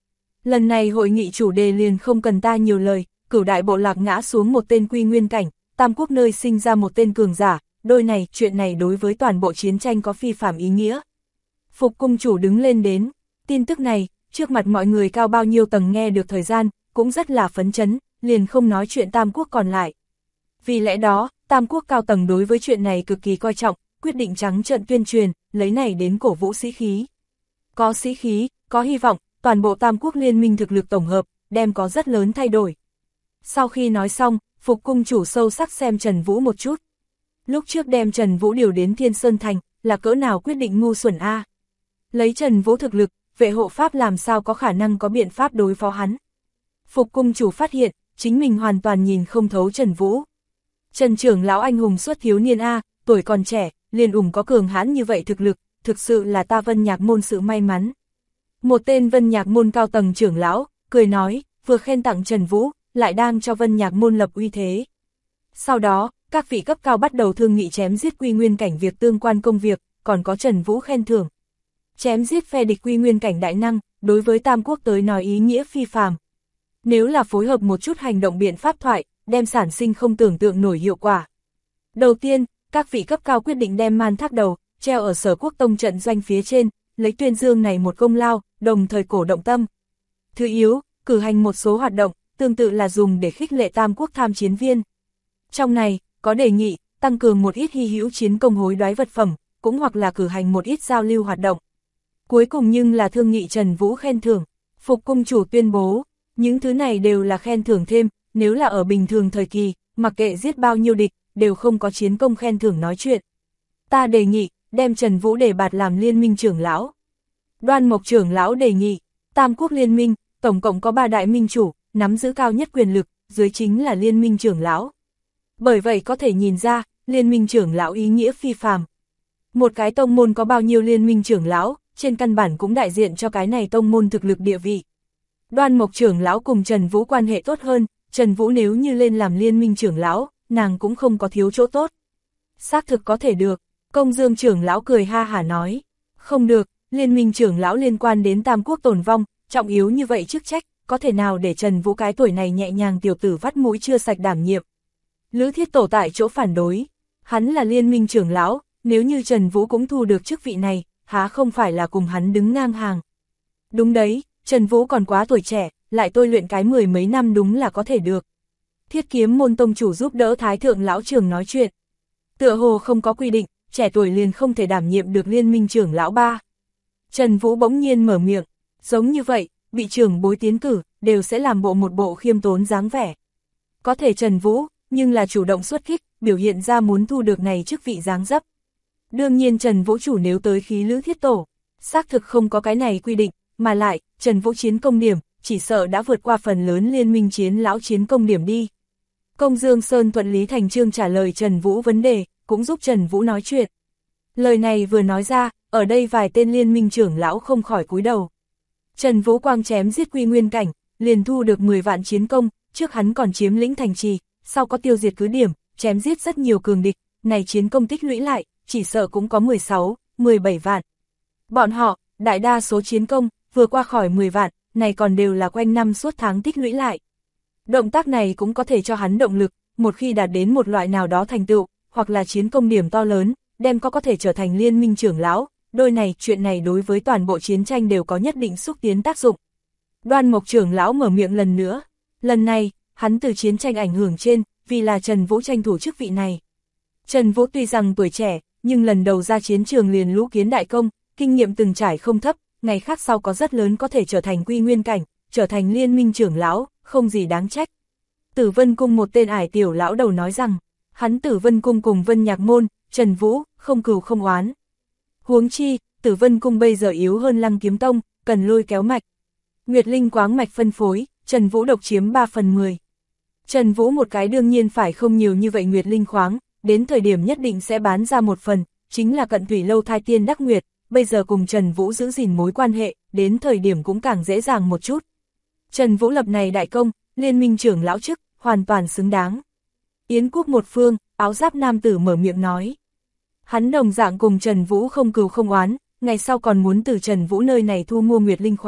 Lần này hội nghị chủ đề liền không cần ta nhiều lời, Cửu đại bộ lạc ngã xuống một tên quy nguyên cảnh, Tam quốc nơi sinh ra một tên cường giả, chuyện này đối với toàn bộ chiến tranh có phi phạm ý nghĩa. Phục cung chủ đứng lên đến, tin tức này, trước mặt mọi người cao bao nhiêu tầng nghe được thời gian, cũng rất là phấn chấn, liền không nói chuyện Tam quốc còn lại. Vì lẽ đó, Tam quốc cao tầng đối với chuyện này cực kỳ coi trọng, quyết định trắng trợn tuyên truyền, lấy này đến cổ vũ sĩ khí. Có sĩ khí, có hy vọng, toàn bộ Tam quốc liên minh thực lực tổng hợp, đem có rất lớn thay đổi. Sau khi nói xong, Phục cung chủ sâu sắc xem Trần Vũ một chút. Lúc trước đem Trần Vũ điều đến Thiên Sơn Thành, là cỡ nào quyết định ngu xuẩn a. Lấy Trần Vũ thực lực, vệ hộ pháp làm sao có khả năng có biện pháp đối phó hắn. Phục cung chủ phát hiện, chính mình hoàn toàn nhìn không thấu Trần Vũ. Trần trưởng lão anh hùng xuất thiếu niên a, tuổi còn trẻ, liền có cường hãn như vậy thực lực, thực sự là ta Vân Nhạc môn sự may mắn. Một tên Vân Nhạc môn cao tầng trưởng lão, cười nói, vừa khen tặng Trần Vũ, lại đang cho Vân Nhạc môn lập uy thế. Sau đó, các vị cấp cao bắt đầu thương nghị chém giết quy nguyên cảnh việc tương quan công việc, còn có Trần Vũ khen thưởng. Chém giết phe địch quy nguyên cảnh đại năng, đối với Tam quốc tới nói ý nghĩa phi phàm. Nếu là phối hợp một chút hành động biện pháp thoại, đem sản sinh không tưởng tượng nổi hiệu quả. Đầu tiên, các vị cấp cao quyết định đem man thác đầu, treo ở Sở Quốc Tông trận doanh phía trên, lấy tuyên dương này một công lao, đồng thời cổ động tâm. Thứ yếu, cử hành một số hoạt động, tương tự là dùng để khích lệ Tam quốc tham chiến viên. Trong này, có đề nghị, tăng cường một ít hy hữu chiến công hối đoái vật phẩm, cũng hoặc là cử hành một ít giao lưu hoạt động. Cuối cùng nhưng là thương nghị Trần Vũ khen thưởng. Phục cung chủ tuyên bố, những thứ này đều là khen thưởng thêm, nếu là ở bình thường thời kỳ, mặc kệ giết bao nhiêu địch, đều không có chiến công khen thưởng nói chuyện. Ta đề nghị, đem Trần Vũ đề bạt làm liên minh trưởng lão. Đoan Mộc trưởng lão đề nghị, Tam quốc liên minh, tổng cộng có 3 đại minh chủ, nắm giữ cao nhất quyền lực, dưới chính là liên minh trưởng lão. Bởi vậy có thể nhìn ra, liên minh trưởng lão ý nghĩa phi phàm. Một cái tông môn có bao nhiêu liên minh trưởng lão, trên căn bản cũng đại diện cho cái này tông môn thực lực địa vị. Đoan Mộc trưởng lão cùng Trần Vũ quan hệ tốt hơn, Trần Vũ nếu như lên làm liên minh trưởng lão, nàng cũng không có thiếu chỗ tốt. Xác thực có thể được, Công Dương trưởng lão cười ha hả nói, không được, liên minh trưởng lão liên quan đến Tam quốc tồn vong, trọng yếu như vậy chức trách, có thể nào để Trần Vũ cái tuổi này nhẹ nhàng tiểu tử vắt mũi chưa sạch đảm nhiệm. Lữ Thiết Tổ tại chỗ phản đối, hắn là liên minh trưởng lão, nếu như Trần Vũ cũng thu được chức vị này, há không phải là cùng hắn đứng ngang hàng. Đúng đấy, Trần Vũ còn quá tuổi trẻ, lại tôi luyện cái 10 mấy năm đúng là có thể được. Thiết Kiếm môn tông chủ giúp đỡ Thái thượng lão trưởng nói chuyện. Tựa hồ không có quy định, trẻ tuổi liền không thể đảm nhiệm được liên minh trưởng lão ba. Trần Vũ bỗng nhiên mở miệng, giống như vậy, bị trưởng bối tiến cử, đều sẽ làm một bộ khiêm tốn dáng vẻ. Có thể Trần Vũ, nhưng là chủ động xuất kích, biểu hiện ra muốn thu được này chức vị dáng dấp. Đương nhiên Trần Vũ chủ nếu tới khí Lữ Thiết Tổ, xác thực không có cái này quy định, mà lại, Trần Vũ chiến công điểm, chỉ sợ đã vượt qua phần lớn liên minh chiến lão chiến công điểm đi. Công Dương Sơn thuận lý thành chương trả lời Trần Vũ vấn đề, cũng giúp Trần Vũ nói chuyện. Lời này vừa nói ra, ở đây vài tên liên minh trưởng lão không khỏi cúi đầu. Trần Vũ quang chém giết quy nguyên cảnh, liền thu được 10 vạn chiến công, trước hắn còn chiếm lĩnh thành trì, sau có tiêu diệt cứ điểm, chém giết rất nhiều cường địch, này chiến công tích lũy lại, chỉ sợ cũng có 16, 17 vạn. Bọn họ, đại đa số chiến công, vừa qua khỏi 10 vạn, này còn đều là quanh năm suốt tháng tích lũy lại. Động tác này cũng có thể cho hắn động lực, một khi đạt đến một loại nào đó thành tựu, hoặc là chiến công điểm to lớn, đem có thể trở thành liên minh trưởng lão, chuyện này đối với toàn bộ chiến tranh đều có nhất định xúc tiến tác dụng. Đoan Mộc trưởng lão mở miệng lần nữa, lần này, hắn từ chiến tranh ảnh hưởng trên, vì là Trần Vũ tranh thủ chức vị này. Trần Vũ tuy rằng tuổi trẻ, nhưng lần đầu ra chiến trường liền lũ kiến đại công, kinh nghiệm từng trải không thấp, ngày khác sau có rất lớn có thể trở thành quy nguyên cảnh, trở thành liên minh trưởng lão, không gì đáng trách. Tử Vân Cung một tên ải tiểu lão đầu nói rằng, hắn Tử Vân Cung cùng Vân Nhạc môn, Trần Vũ, không cừu không oán. Huống chi, Tử Vân Cung bây giờ yếu hơn Lăng Kiếm Tông, cần lôi kéo mạch. Nguyệt Linh quáng mạch phân phối, Trần Vũ độc chiếm 3/10. Trần Vũ một cái đương nhiên phải không nhiều như vậy Nguyệt Linh khoáng, đến thời điểm nhất định sẽ bán ra một phần, chính là Cận Thủy Lâu thai tiên đắc nguyệt, bây giờ cùng Trần Vũ giữ gìn mối quan hệ, đến thời điểm cũng càng dễ dàng một chút. Trần Vũ lập này đại công, liên minh trưởng lão chức, hoàn toàn xứng đáng. Yến quốc một phương, áo giáp nam tử mở miệng nói. Hắn đồng dạng cùng Trần Vũ không cừu không oán, ngày sau còn muốn từ Trần Vũ nơi này thu mua Nguyệt Linh khoáng,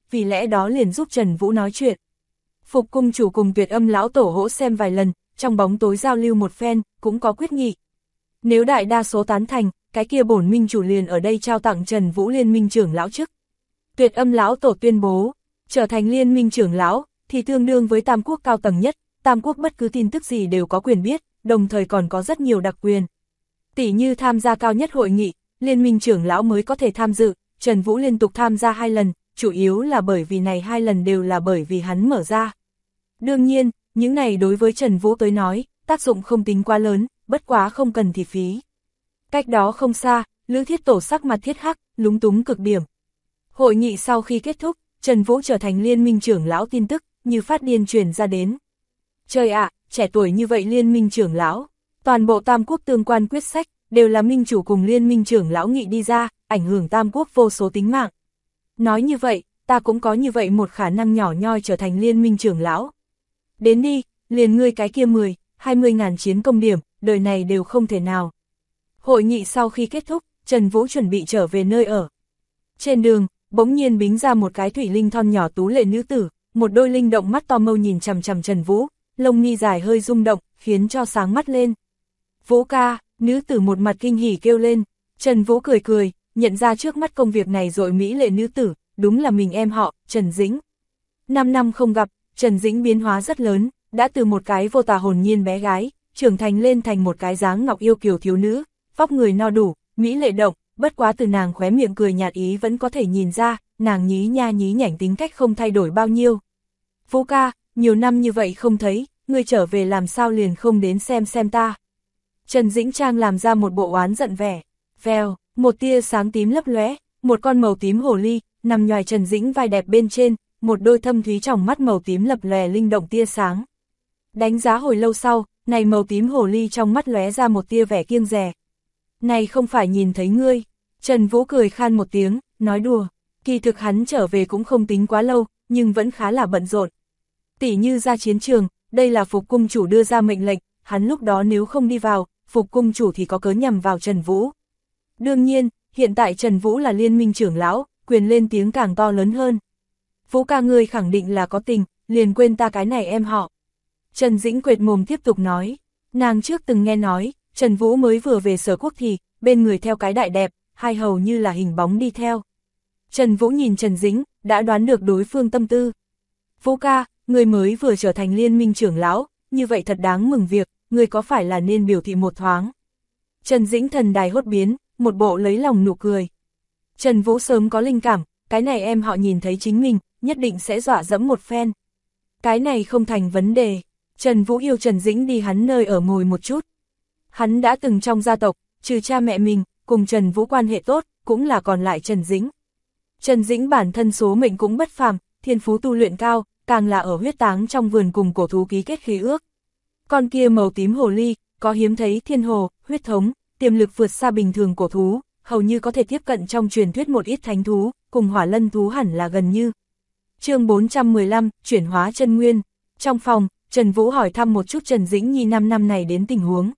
vì lẽ đó liền giúp Trần Vũ nói chuyện. Phục cung chủ cùng Tuyệt Âm lão tổ hỗ xem vài lần, trong bóng tối giao lưu một phen, cũng có quyết nghị. Nếu đại đa số tán thành, cái kia bổn minh chủ liền ở đây trao tặng Trần Vũ liên minh trưởng lão chức. Tuyệt Âm lão tổ tuyên bố, trở thành liên minh trưởng lão, thì tương đương với Tam Quốc cao tầng nhất, Tam Quốc bất cứ tin tức gì đều có quyền biết, đồng thời còn có rất nhiều đặc quyền. Tỷ như tham gia cao nhất hội nghị, liên minh trưởng lão mới có thể tham dự, Trần Vũ liên tục tham gia 2 lần, chủ yếu là bởi vì này 2 lần đều là bởi vì hắn mở ra. Đương nhiên, những này đối với Trần Vũ tới nói, tác dụng không tính quá lớn, bất quá không cần thì phí. Cách đó không xa, Lữ Thiết Tổ sắc mặt thiết hắc, lúng túng cực điểm. Hội nghị sau khi kết thúc, Trần Vũ trở thành liên minh trưởng lão tin tức, như phát điên truyền ra đến. Trời ạ, trẻ tuổi như vậy liên minh trưởng lão, toàn bộ Tam Quốc tương quan quyết sách, đều là minh chủ cùng liên minh trưởng lão nghị đi ra, ảnh hưởng Tam Quốc vô số tính mạng. Nói như vậy, ta cũng có như vậy một khả năng nhỏ nhoi trở thành liên minh trưởng lão. Đến đi, liền ngươi cái kia 10, 20 ngàn chiến công điểm, đời này đều không thể nào. Hội nghị sau khi kết thúc, Trần Vũ chuẩn bị trở về nơi ở. Trên đường, bỗng nhiên bính ra một cái thủy linh thon nhỏ tú lệ nữ tử, một đôi linh động mắt to mâu nhìn chằm chằm Trần Vũ, lông mi dài hơi rung động, khiến cho sáng mắt lên. Vũ ca, nữ tử một mặt kinh hỉ kêu lên. Trần Vũ cười cười, nhận ra trước mắt công việc này rồi mỹ lệ nữ tử, đúng là mình em họ, Trần Dĩnh. 5 năm không gặp, Trần Dĩnh biến hóa rất lớn, đã từ một cái vô tà hồn nhiên bé gái, trưởng thành lên thành một cái dáng ngọc yêu kiều thiếu nữ, vóc người no đủ, mỹ lệ động, bất quá từ nàng khóe miệng cười nhạt ý vẫn có thể nhìn ra, nàng nhí nha nhí nhảnh tính cách không thay đổi bao nhiêu. Vũ ca, nhiều năm như vậy không thấy, ngươi trở về làm sao liền không đến xem ta. Trần Dĩnh Trang làm ra một bộ oán giận vẻ, vèo, một tia sáng tím lấp lóe, một con màu tím hồ ly, nằm nhoài Trần Dĩnh vai đẹp bên trên, một đôi thâm thúy tròng mắt màu tím lập lòe linh động tia sáng. Đánh giá hồi lâu sau, này màu tím hồ ly trong mắt lóe ra một tia vẻ kiêng dè. Này không phải nhìn thấy ngươi. Trần Vũ cười khan một tiếng, nói đùa, kỳ thực hắn trở về cũng không tính quá lâu, nhưng vẫn khá là bận rộn. Tỷ như ra chiến trường, đây là Phục cung chủ đưa ra mệnh lệnh, hắn lúc đó nếu không đi vào, Phục cung chủ thì có cớ nhằm vào Trần Vũ. Đương nhiên, hiện tại Trần Vũ là liên minh trưởng lão, quyền lên tiếng càng to lớn hơn. Vũ ca ngươi khẳng định là có tình, liền quên ta cái này em họ. Trần Dĩnh quệt mồm tiếp tục nói, nàng trước từng nghe nói, Trần Vũ mới vừa về Sở Quốc thì, bên người theo cái đại đẹp, hai hầu như là hình bóng đi theo. Trần Vũ nhìn Trần Dĩnh, đã đoán được đối phương tâm tư. Vũ ca, người mới vừa trở thành liên minh trưởng lão, như vậy thật đáng mừng việc, người có phải là nên biểu thị một thoáng. Trần Dĩnh thần đài hốt biến, một bộ lấy lòng nụ cười. Trần Vũ sớm có linh cảm, cái này em họ nhìn thấy chính mình, nhất định sẽ dọa dẫm một phen. Cái này không thành vấn đề, Trần Vũ yêu Trần Dĩnh đi hắn nơi ở ngồi một chút. Hắn đã từng trong gia tộc, trừ cha mẹ mình, cùng Trần Vũ quan hệ tốt, cũng là còn lại Trần Dĩnh. Trần Dĩnh bản thân số mệnh cũng bất phàm, thiên phú tu luyện cao, càng là ở huyết táng trong vườn cùng cổ thú ký kết khí ước. Con kia màu tím hồ ly, có hiếm thấy thiên hồ, huyết thống, tiềm lực vượt xa bình thường cổ thú, hầu như có thể tiếp cận trong truyền thuyết một ít thánh thú, cùng hỏa lân thú hẳn là gần như. Chương 415, chuyển hóa chân nguyên. Trong phòng, Trần Vũ hỏi thăm một chút Trần Dĩnh Nhi 5 năm này đến tình huống.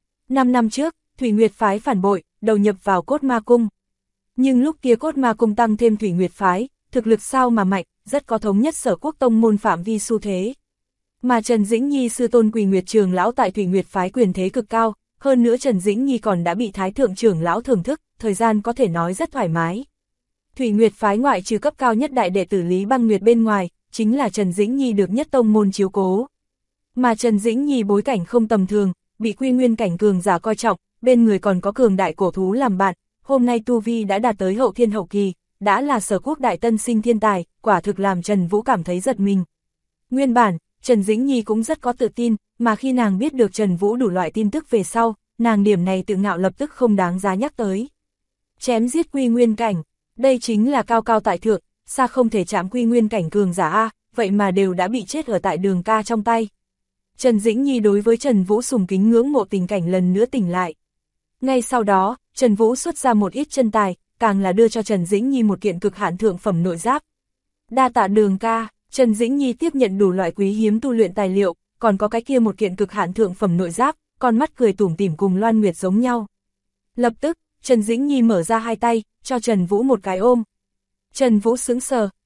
5 năm trước, Thủy Nguyệt phái phản bội, đầu nhập vào Cốt Ma Cung. Nhưng lúc kia Cốt Ma Cung tăng thêm Thủy Nguyệt phái, thực lực sao mà mạnh, rất có thống nhất Sở Quốc tông môn phạm vi xu thế. Mà Trần Dĩnh Nhi sư tôn Quỳ Nguyệt trưởng lão tại Thủy Nguyệt phái quyền thế cực cao, hơn nữa Trần Dĩnh Nhi còn đã bị Thái thượng trưởng lão thưởng thức, thời gian có thể nói rất thoải mái. Thủy Nguyệt phái ngoại trừ cấp cao nhất đại đệ tử Lý Băng Nguyệt bên ngoài, chính là Trần Dĩnh Nhi được nhất tông môn chiếu cố. Mà Trần Dĩnh Nhi bối cảnh không tầm thường, bị quy nguyên cảnh cường giả coi trọng, bên người còn có cường đại cổ thú làm bạn, hôm nay tu vi đã đạt tới hậu thiên hậu kỳ, đã là Sở Quốc đại tân sinh thiên tài, quả thực làm Trần Vũ cảm thấy giật mình. Nguyên bản, Trần Dĩnh Nhi cũng rất có tự tin, mà khi nàng biết được Trần Vũ đủ loại tin tức về sau, nàng điểm này tự ngạo lập tức không đáng giá nhắc tới. Chém giết quy nguyên cảnh, đây chính là cao cao tại thượng, xa không thể chạm quy nguyên cảnh cường giả a, vậy mà đều đã bị chết ở tại Đường ca trong tay. Trần Dĩnh Nhi đối với Trần Vũ sùng kính ngưỡng mộ tình cảnh lần nữa tỉnh lại. Ngay sau đó, Trần Vũ xuất ra một ít chân tài, càng là đưa cho Trần Dĩnh Nhi một kiện cực hạn thượng phẩm nội giáp. Đa tạ Đường ca, Trần Dĩnh Nhi tiếp nhận đủ loại quý hiếm tu luyện tài liệu, còn có cái kia một kiện cực hạn thượng phẩm nội giáp, con mắt cười tủm tỉm cùng Loan Nguyệt giống nhau. Lập tức, Trần Dĩnh Nhi mở ra hai tay, cho Trần Vũ một cái ôm. Trần Vũ sững sờ,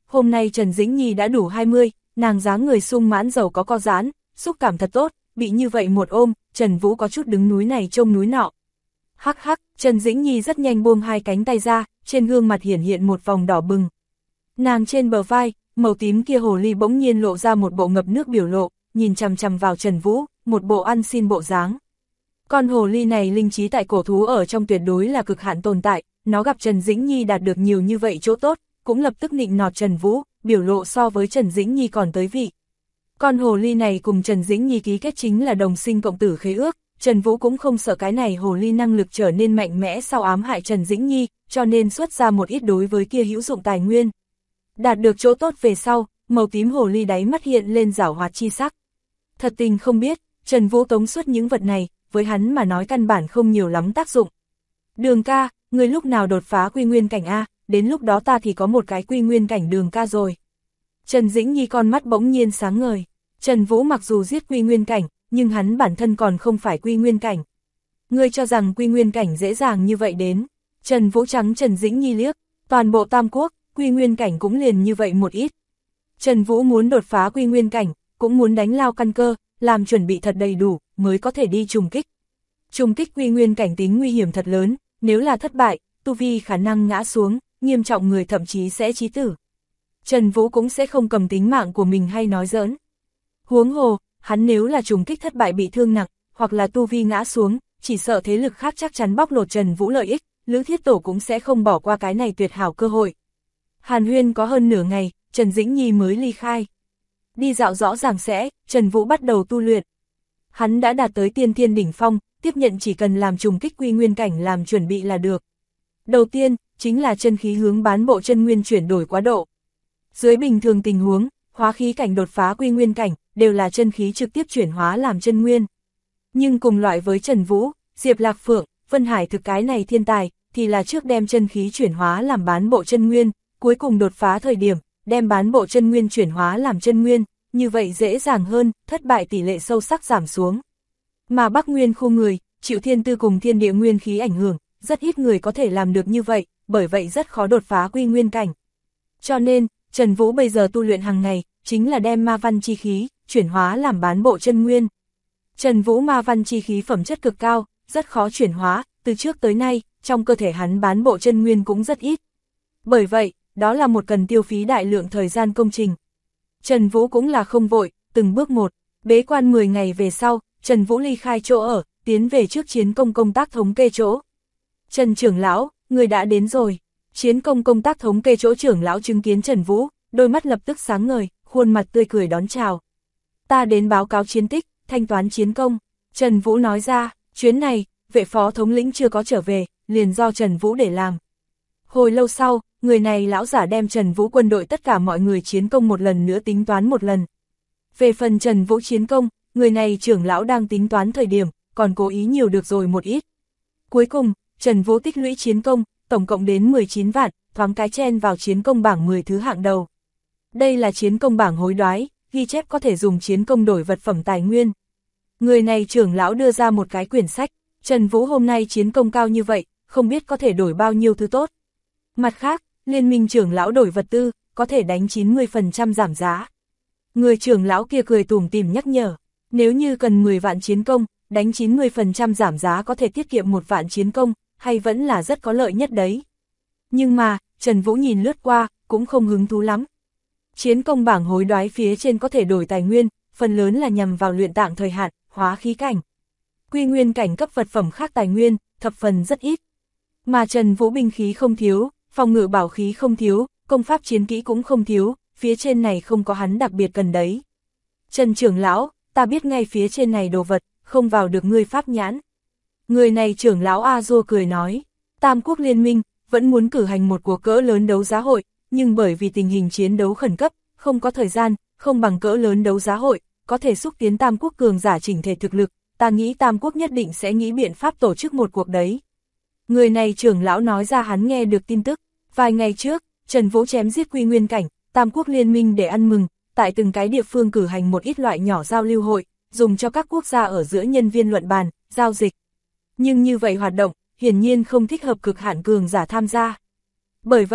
hôm nay Trần Dĩnh Nhi đã đủ 20, nàng dáng người sung mãn giàu có co giãn, xúc cảm thật tốt, bị như vậy một ôm, Trần Vũ có chút đứng núi này trông núi nọ. Hắc hắc, Trần Dĩnh Nhi rất nhanh buông hai cánh tay ra, trên gương mặt hiển hiện một vòng đỏ bừng. Nàng trên bờ vai, màu tím kia hồ ly bỗng nhiên lộ ra một bộ ngập nước biểu lộ, nhìn chằm chằm vào Trần Vũ, một bộ ăn xin bộ dáng. Con hồ ly này linh trí tại cổ thú ở trong tuyệt đối là cực hạn tồn tại, nó gặp Trần Dĩnh Nhi đạt được nhiều như vậy chỗ tốt, cũng lập tức nịnh nọt Trần Vũ, biểu lộ so với Trần Dĩnh Nhi còn tới vị. Con hồ ly này cùng Trần Dĩnh Nhi ký kết chính là đồng sinh cộng tử khế ước, Trần Vũ cũng không sợ cái này hồ ly năng lực trở nên mạnh mẽ sau ám hại Trần Dĩnh Nhi, cho nên xuất ra một ít đối với kia hữu dụng tài nguyên. Đạt được chỗ tốt về sau, màu tím hồ ly đáy mắt hiện lên giảo hoạt chi sắc. Thật tình không biết, Trần Vũ tống suốt những vật này, với hắn mà nói căn bản không nhiều lắm tác dụng. Đường ca, người lúc nào đột phá quy nguyên cảnh A, đến lúc đó ta thì có một cái quy nguyên cảnh đường ca rồi. Trần Dĩnh Nhi con mắt bỗng nhiên sáng ngời. Trần Vũ mặc dù giết quy nguyên cảnh, nhưng hắn bản thân còn không phải quy nguyên cảnh. Ngươi cho rằng quy nguyên cảnh dễ dàng như vậy đến. Trần Vũ trắng Trần Dĩnh Nhi liếc, toàn bộ Tam Quốc, quy nguyên cảnh cũng liền như vậy một ít. Trần Vũ muốn đột phá quy nguyên cảnh, cũng muốn đánh lao căn cơ, làm chuẩn bị thật đầy đủ, mới có thể đi trùng kích. Trùng kích quy nguyên cảnh tính nguy hiểm thật lớn, nếu là thất bại, tu vi khả năng ngã xuống, nghiêm trọng người thậm chí sẽ chí tử. Trần Vũ cũng sẽ không cầm tính mạng của mình hay nói giỡn. Huống hồ, hắn nếu là trùng kích thất bại bị thương nặng, hoặc là tu vi ngã xuống, chỉ sợ thế lực khác chắc chắn bóc lột Trần Vũ lợi ích, Lữ Thiết Tổ cũng sẽ không bỏ qua cái này tuyệt hảo cơ hội. Hàn huyên có hơn nửa ngày, Trần Dĩnh Nhi mới ly khai. Đi dạo rõ ràng sẽ, Trần Vũ bắt đầu tu luyện. Hắn đã đạt tới tiên thiên đỉnh phong, tiếp nhận chỉ cần làm trùng kích quy nguyên cảnh làm chuẩn bị là được. Đầu tiên, chính là chân khí hướng bán bộ chân nguyên chuyển đổi quá độ. Dưới bình thường tình huống, hóa khí cảnh đột phá quy nguyên cảnh, đều là chân khí trực tiếp chuyển hóa làm chân nguyên. Nhưng cùng loại với Trần Vũ, Diệp Lạc Phượng, Vân Hải thực cái này thiên tài, thì là trước đem chân khí chuyển hóa làm bán bộ chân nguyên, cuối cùng đột phá thời điểm, đem bán bộ chân nguyên chuyển hóa làm chân nguyên, như vậy dễ dàng hơn, thất bại tỷ lệ sâu sắc giảm xuống. Mà Bắc Nguyên khu người, chịu thiên tư cùng thiên địa nguyên khí ảnh hưởng, rất ít người có thể làm được như vậy, bởi vậy rất khó đột phá quy nguyên cảnh. Cho nên, Trần Vũ bây giờ tu luyện hàng ngày, chính là đem ma văn chi khí, chuyển hóa làm bán bộ chân nguyên. Trần Vũ ma văn chi khí phẩm chất cực cao, rất khó chuyển hóa, từ trước tới nay, trong cơ thể hắn bán bộ chân nguyên cũng rất ít. Bởi vậy, đó là một cần tiêu phí đại lượng thời gian công trình. Trần Vũ cũng là không vội, từng bước một, bế quan 10 ngày về sau, Trần Vũ ly khai chỗ ở, tiến về trước chiến công công tác thống kê chỗ. Trần trưởng lão, người đã đến rồi. Chiến công công tác thống kê chỗ trưởng lão chứng kiến Trần Vũ, đôi mắt lập tức sáng ngời, khuôn mặt tươi cười đón chào. Ta đến báo cáo chiến tích, thanh toán chiến công. Trần Vũ nói ra, chuyến này, vệ phó thống lĩnh chưa có trở về, liền do Trần Vũ để làm. Hồi lâu sau, người này lão giả đem Trần Vũ quân đội tất cả mọi người chiến công một lần nữa tính toán một lần. Về phần Trần Vũ chiến công, người này trưởng lão đang tính toán thời điểm, còn cố ý nhiều được rồi một ít. Cuối cùng, Trần Vũ tích lũy chiến công, tổng cộng đến 19 vạn, thoáng cái chen vào chiến công bảng 10 thứ hạng đầu. Đây là chiến công bảng hối đoái, ghi chép có thể dùng chiến công đổi vật phẩm tài nguyên. Người này trưởng lão đưa ra một cái quyển sách, Trần Vũ hôm nay chiến công cao như vậy, không biết có thể đổi bao nhiêu thứ tốt. Mặt khác, liên minh trưởng lão đổi vật tư, có thể đánh 90% giảm giá. Người trưởng lão kia cười tủm tỉm nhắc nhở, nếu như cần 10 vạn chiến công, đánh 90% giảm giá có thể tiết kiệm 1 vạn chiến công, hay vẫn là rất có lợi nhất đấy. Nhưng mà, Trần Vũ nhìn lướt qua, cũng không hứng thú lắm. Chiến công bảng hối đoái phía trên có thể đổi tài nguyên, phần lớn là nhằm vào luyện tạng thời hạn, hóa khí cảnh. Quy nguyên cảnh cấp vật phẩm khác tài nguyên, thập phần rất ít. Mà Trần Vũ binh khí không thiếu, phòng ngự bảo khí không thiếu, công pháp chiến kỹ cũng không thiếu, phía trên này không có hắn đặc biệt cần đấy. Trần trưởng lão, ta biết ngay phía trên này đồ vật, không vào được ngươi pháp nhãn. Người này trưởng lão A-dua cười nói, Tam Quốc Liên minh, vẫn muốn cử hành một cuộc cỡ lớn đấu giá hội, nhưng bởi vì tình hình chiến đấu khẩn cấp, không có thời gian, không bằng cỡ lớn đấu giá hội, có thể xúc tiến Tam Quốc cường giả chỉnh thể thực lực, ta nghĩ Tam Quốc nhất định sẽ nghĩ biện pháp tổ chức một cuộc đấy. Người này trưởng lão nói ra hắn nghe được tin tức, vài ngày trước, Trần Vũ chém giết quy nguyên cảnh, Tam Quốc Liên minh để ăn mừng, tại từng cái địa phương cử hành một ít loại nhỏ giao lưu hội, dùng cho các quốc gia ở giữa nhân viên luận bàn, giao dịch. Nhưng như vậy hoạt động, hiển nhiên không thích hợp cực hạn cường giả tham gia. Bởi vậy,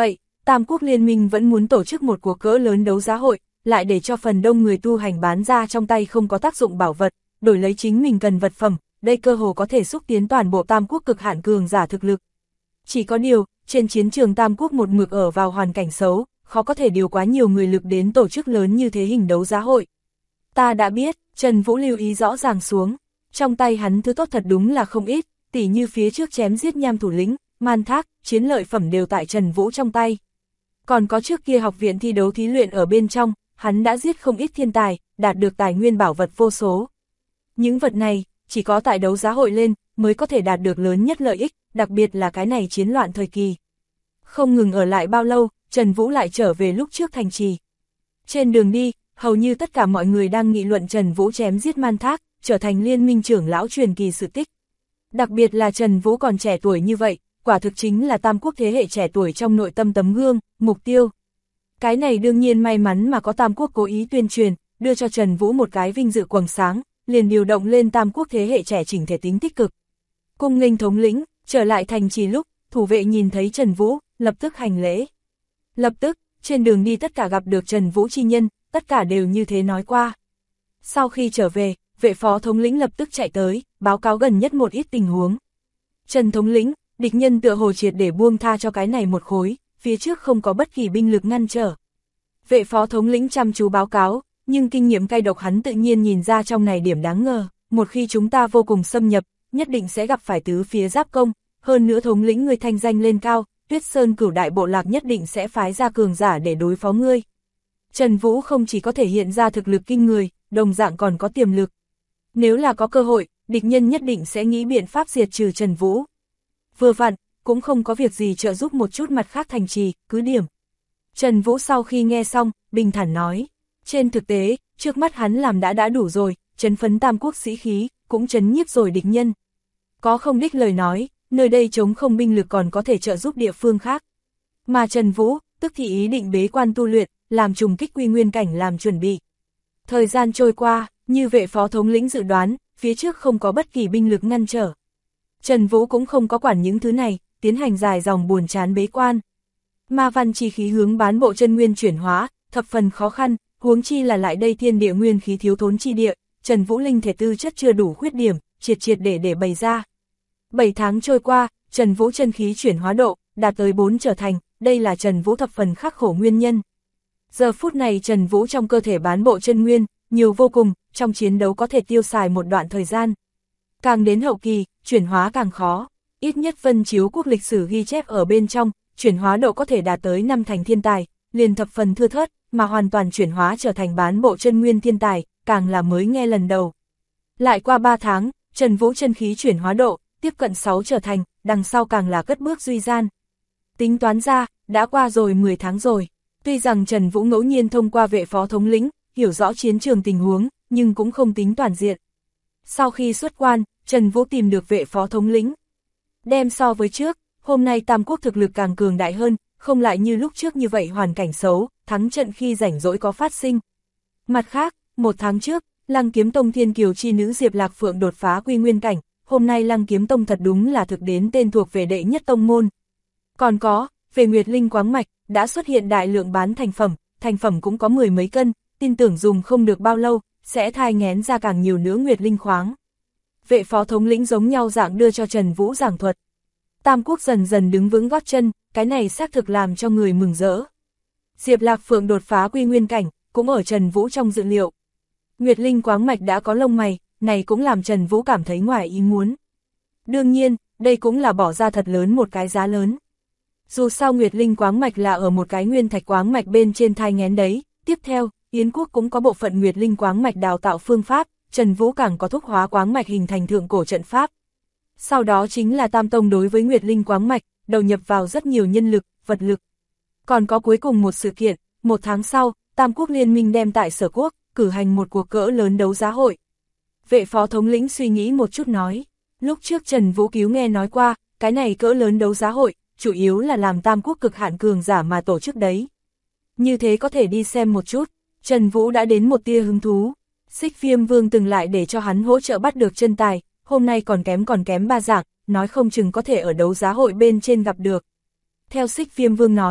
Tam Quốc Liên minh vẫn muốn tổ chức một cuộc cỡ lớn đấu giá hội, lại để cho phần đông người tu hành bán ra trong tay không có tác dụng bảo vật, đổi lấy chính mình cần vật phẩm, đây cơ hồ có thể xúc tiến toàn bộ Tam Quốc cực hạn cường giả thực lực. Chỉ có điều, trên chiến trường Tam Quốc một mực ở vào hoàn cảnh xấu, khó có thể điều quá nhiều người lực đến tổ chức lớn như thế hình đấu giá hội. Ta đã biết, Trần Vũ lưu ý rõ ràng xuống, trong tay hắn thứ tốt thật đúng là không ít, tỉ như phía trước chém giết Nham thủ lĩnh, man thác, chiến lợi phẩm đều tại Trần Vũ trong tay. Còn có trước kia học viện thi đấu thí luyện ở bên trong, hắn đã giết không ít thiên tài, đạt được tài nguyên bảo vật vô số. Những vật này, chỉ có tại đấu giá hội lên, mới có thể đạt được lớn nhất lợi ích, đặc biệt là cái này chiến loạn thời kỳ. Không ngừng ở lại bao lâu, Trần Vũ lại trở về lúc trước thành trì. Trên đường đi, hầu như tất cả mọi người đang nghị luận Trần Vũ chém giết man thác, trở thành liên minh trưởng lão truyền kỳ sự tích. Đặc biệt là Trần Vũ còn trẻ tuổi như vậy, quả thực chính là Tam Quốc thế hệ trẻ tuổi trong nội tâm tấm gương, mục tiêu. Cái này đương nhiên may mắn mà có Tam Quốc cố ý tuyên truyền, đưa cho Trần Vũ một cái vinh dự quầng sáng, liền điều động lên Tam Quốc thế hệ trẻ chỉnh thể tính tích cực. Cung nghênh thống lĩnh, trở lại thành trì lúc, thủ vệ nhìn thấy Trần Vũ, lập tức hành lễ. Lập tức, trên đường đi tất cả gặp được Trần Vũ chi nhân, tất cả đều như thế nói qua. Sau khi trở về, vệ phó thống lĩnh lập tức chạy tới, báo cáo gần nhất một ít tình huống. Trần thống lĩnh, địch nhân tựa hồ triệt để buông tha cho cái này một khối, phía trước không có bất kỳ binh lực ngăn trở. Vệ phó thống lĩnh chăm chú báo cáo, nhưng kinh nghiệm cay độc hắn tự nhiên nhìn ra trong này điểm đáng ngờ, một khi chúng ta vô cùng xâm nhập, nhất định sẽ gặp phải tứ phía giáp công, hơn nữa thống lĩnh người thanh danh lên cao, Tuyết Sơn Cửu đại bộ lạc nhất định sẽ phái ra cường giả để đối phó ngươi. Trần Vũ không chỉ có thể hiện ra thực lực kinh người, đồng dạng còn có tiềm lực. Nếu là có cơ hội, địch nhân nhất định sẽ nghĩ biện pháp diệt trừ Trần Vũ. Vừa vặn, cũng không có việc gì trợ giúp một chút mặt khác thành trì, cứ điểm. Trần Vũ sau khi nghe xong, bình thản nói. Trên thực tế, trước mắt hắn làm đã đủ rồi, trấn phấn Tam Quốc sĩ khí, cũng trấn nhiếp rồi địch nhân. Có không đích lời nói, nơi đây chống không binh lực còn có thể trợ giúp địa phương khác. Mà Trần Vũ, tức thì ý định bế quan tu luyện, làm trùng kích quy nguyên cảnh làm chuẩn bị. Thời gian trôi qua, như vệ phó thống lĩnh dự đoán, phía trước không có bất kỳ binh lực ngăn trở. Trần Vũ cũng không có quản những thứ này, tiến hành dài dòng buồn chán bế quan. Ma văn chi khí hướng bán bộ chân nguyên chuyển hóa, thập phần khó khăn, huống chi là lại đây thiên địa nguyên khí thiếu thốn chi địa, Trần Vũ linh thể tư chất chưa đủ khuyết điểm, triệt để bày ra. 7 tháng trôi qua, Trần Vũ chân khí chuyển hóa độ, đạt tới 4 trở thành, đây là Trần Vũ thập phần khắc khổ nguyên nhân. Giờ phút này Trần Vũ trong cơ thể bán bộ chân nguyên, nhiều vô cùng, trong chiến đấu có thể tiêu xài một đoạn thời gian. Càng đến hậu kỳ, chuyển hóa càng khó, ít nhất Vân Chiếu Quốc lịch sử ghi chép ở bên trong, chuyển hóa độ có thể đạt tới 5 thành thiên tài, liền thập phần thưa thớt, mà hoàn toàn chuyển hóa trở thành bán bộ chân nguyên thiên tài, càng là mới nghe lần đầu. Lại qua 3 tháng, Trần Vũ chân khí chuyển hóa độ, tiếp cận 6 trở thành, đằng sau càng là cất bước duy gian. Tính toán ra, đã qua rồi 10 tháng rồi. Tuy rằng Trần Vũ ngẫu nhiên thông qua vệ phó thống lĩnh, hiểu rõ chiến trường tình huống, nhưng cũng không tính toàn diện. Sau khi xuất quan, Trần Vũ tìm được vệ phó thống lĩnh. Đem so với trước, hôm nay Tam Quốc thực lực càng cường đại hơn, không lại như lúc trước như vậy hoàn cảnh xấu, thắng trận khi rảnh rỗi có phát sinh. Mặt khác, 1 tháng trước, Lăng Kiếm Tông thiên kiều chi nữ Diệp Lạc Phượng đột phá quy nguyên cảnh, hôm nay Lăng Kiếm Tông thật đúng là thực đến tên thuộc về đệ nhất tông môn. Còn có, về Nguyệt Linh Quáng Mạch, đã xuất hiện đại lượng bán thành phẩm cũng có 10 mấy cân, tin tưởng dùng không được bao lâu, sẽ thai nghén ra càng nhiều nữa Nguyệt Linh khoáng. Vệ phó thống lĩnh giống nhau dạng đưa cho Trần Vũ giảng thuật. Tam Quốc dần dần đứng vững gót chân, cái này xác thực làm cho người mừng rỡ. Diệp Lạc Phượng đột phá quy nguyên cảnh, cũng ở Trần Vũ trong dự liệu. Nguyệt Linh Quáng Mạch đã có lông mày, này cũng làm Trần Vũ cảm thấy ngoài ý muốn. Đương nhiên, đây cũng là bỏ ra thật lớn một cái giá lớn. Dù sao Nguyệt Linh Quáng Mạch là ở một cái nguyên thạch quáng mạch bên trên thai nghén đấy, tiếp theo, Yến Quốc cũng có bộ phận Nguyệt Linh Quáng Mạch đào tạo phương pháp, Trần Vũ càng có thúc hóa quáng mạch hình thành thượng cổ trận pháp. Sau đó chính là Tam Tông đối với Nguyệt Linh Quáng Mạch, đầu nhập vào rất nhiều nhân lực, vật lực. Còn có cuối cùng một sự kiện, 1 tháng sau, Tam Quốc Liên minh đem tại Sở Quốc, cử hành một cuộc cỡ lớn đấu giá hội. Vệ phó thống lĩnh suy nghĩ một chút nói, lúc trước Trần Vũ cứu nghe nói qua, cái này cỡ lớn đấu giá hội, chủ yếu là làm Tam Quốc cực hạn cường giả mà tổ chức đấy. Như thế có thể đi xem một chút, Trần Vũ đã đến một tia hứng thú. Xích Viêm Vương từng lại để cho hắn hỗ trợ bắt được chân tài, hôm nay còn kém 3 dạng, nói không chừng có thể ở đấu giá hội bên trên gặp được. Theo Xích Viêm Vương nói,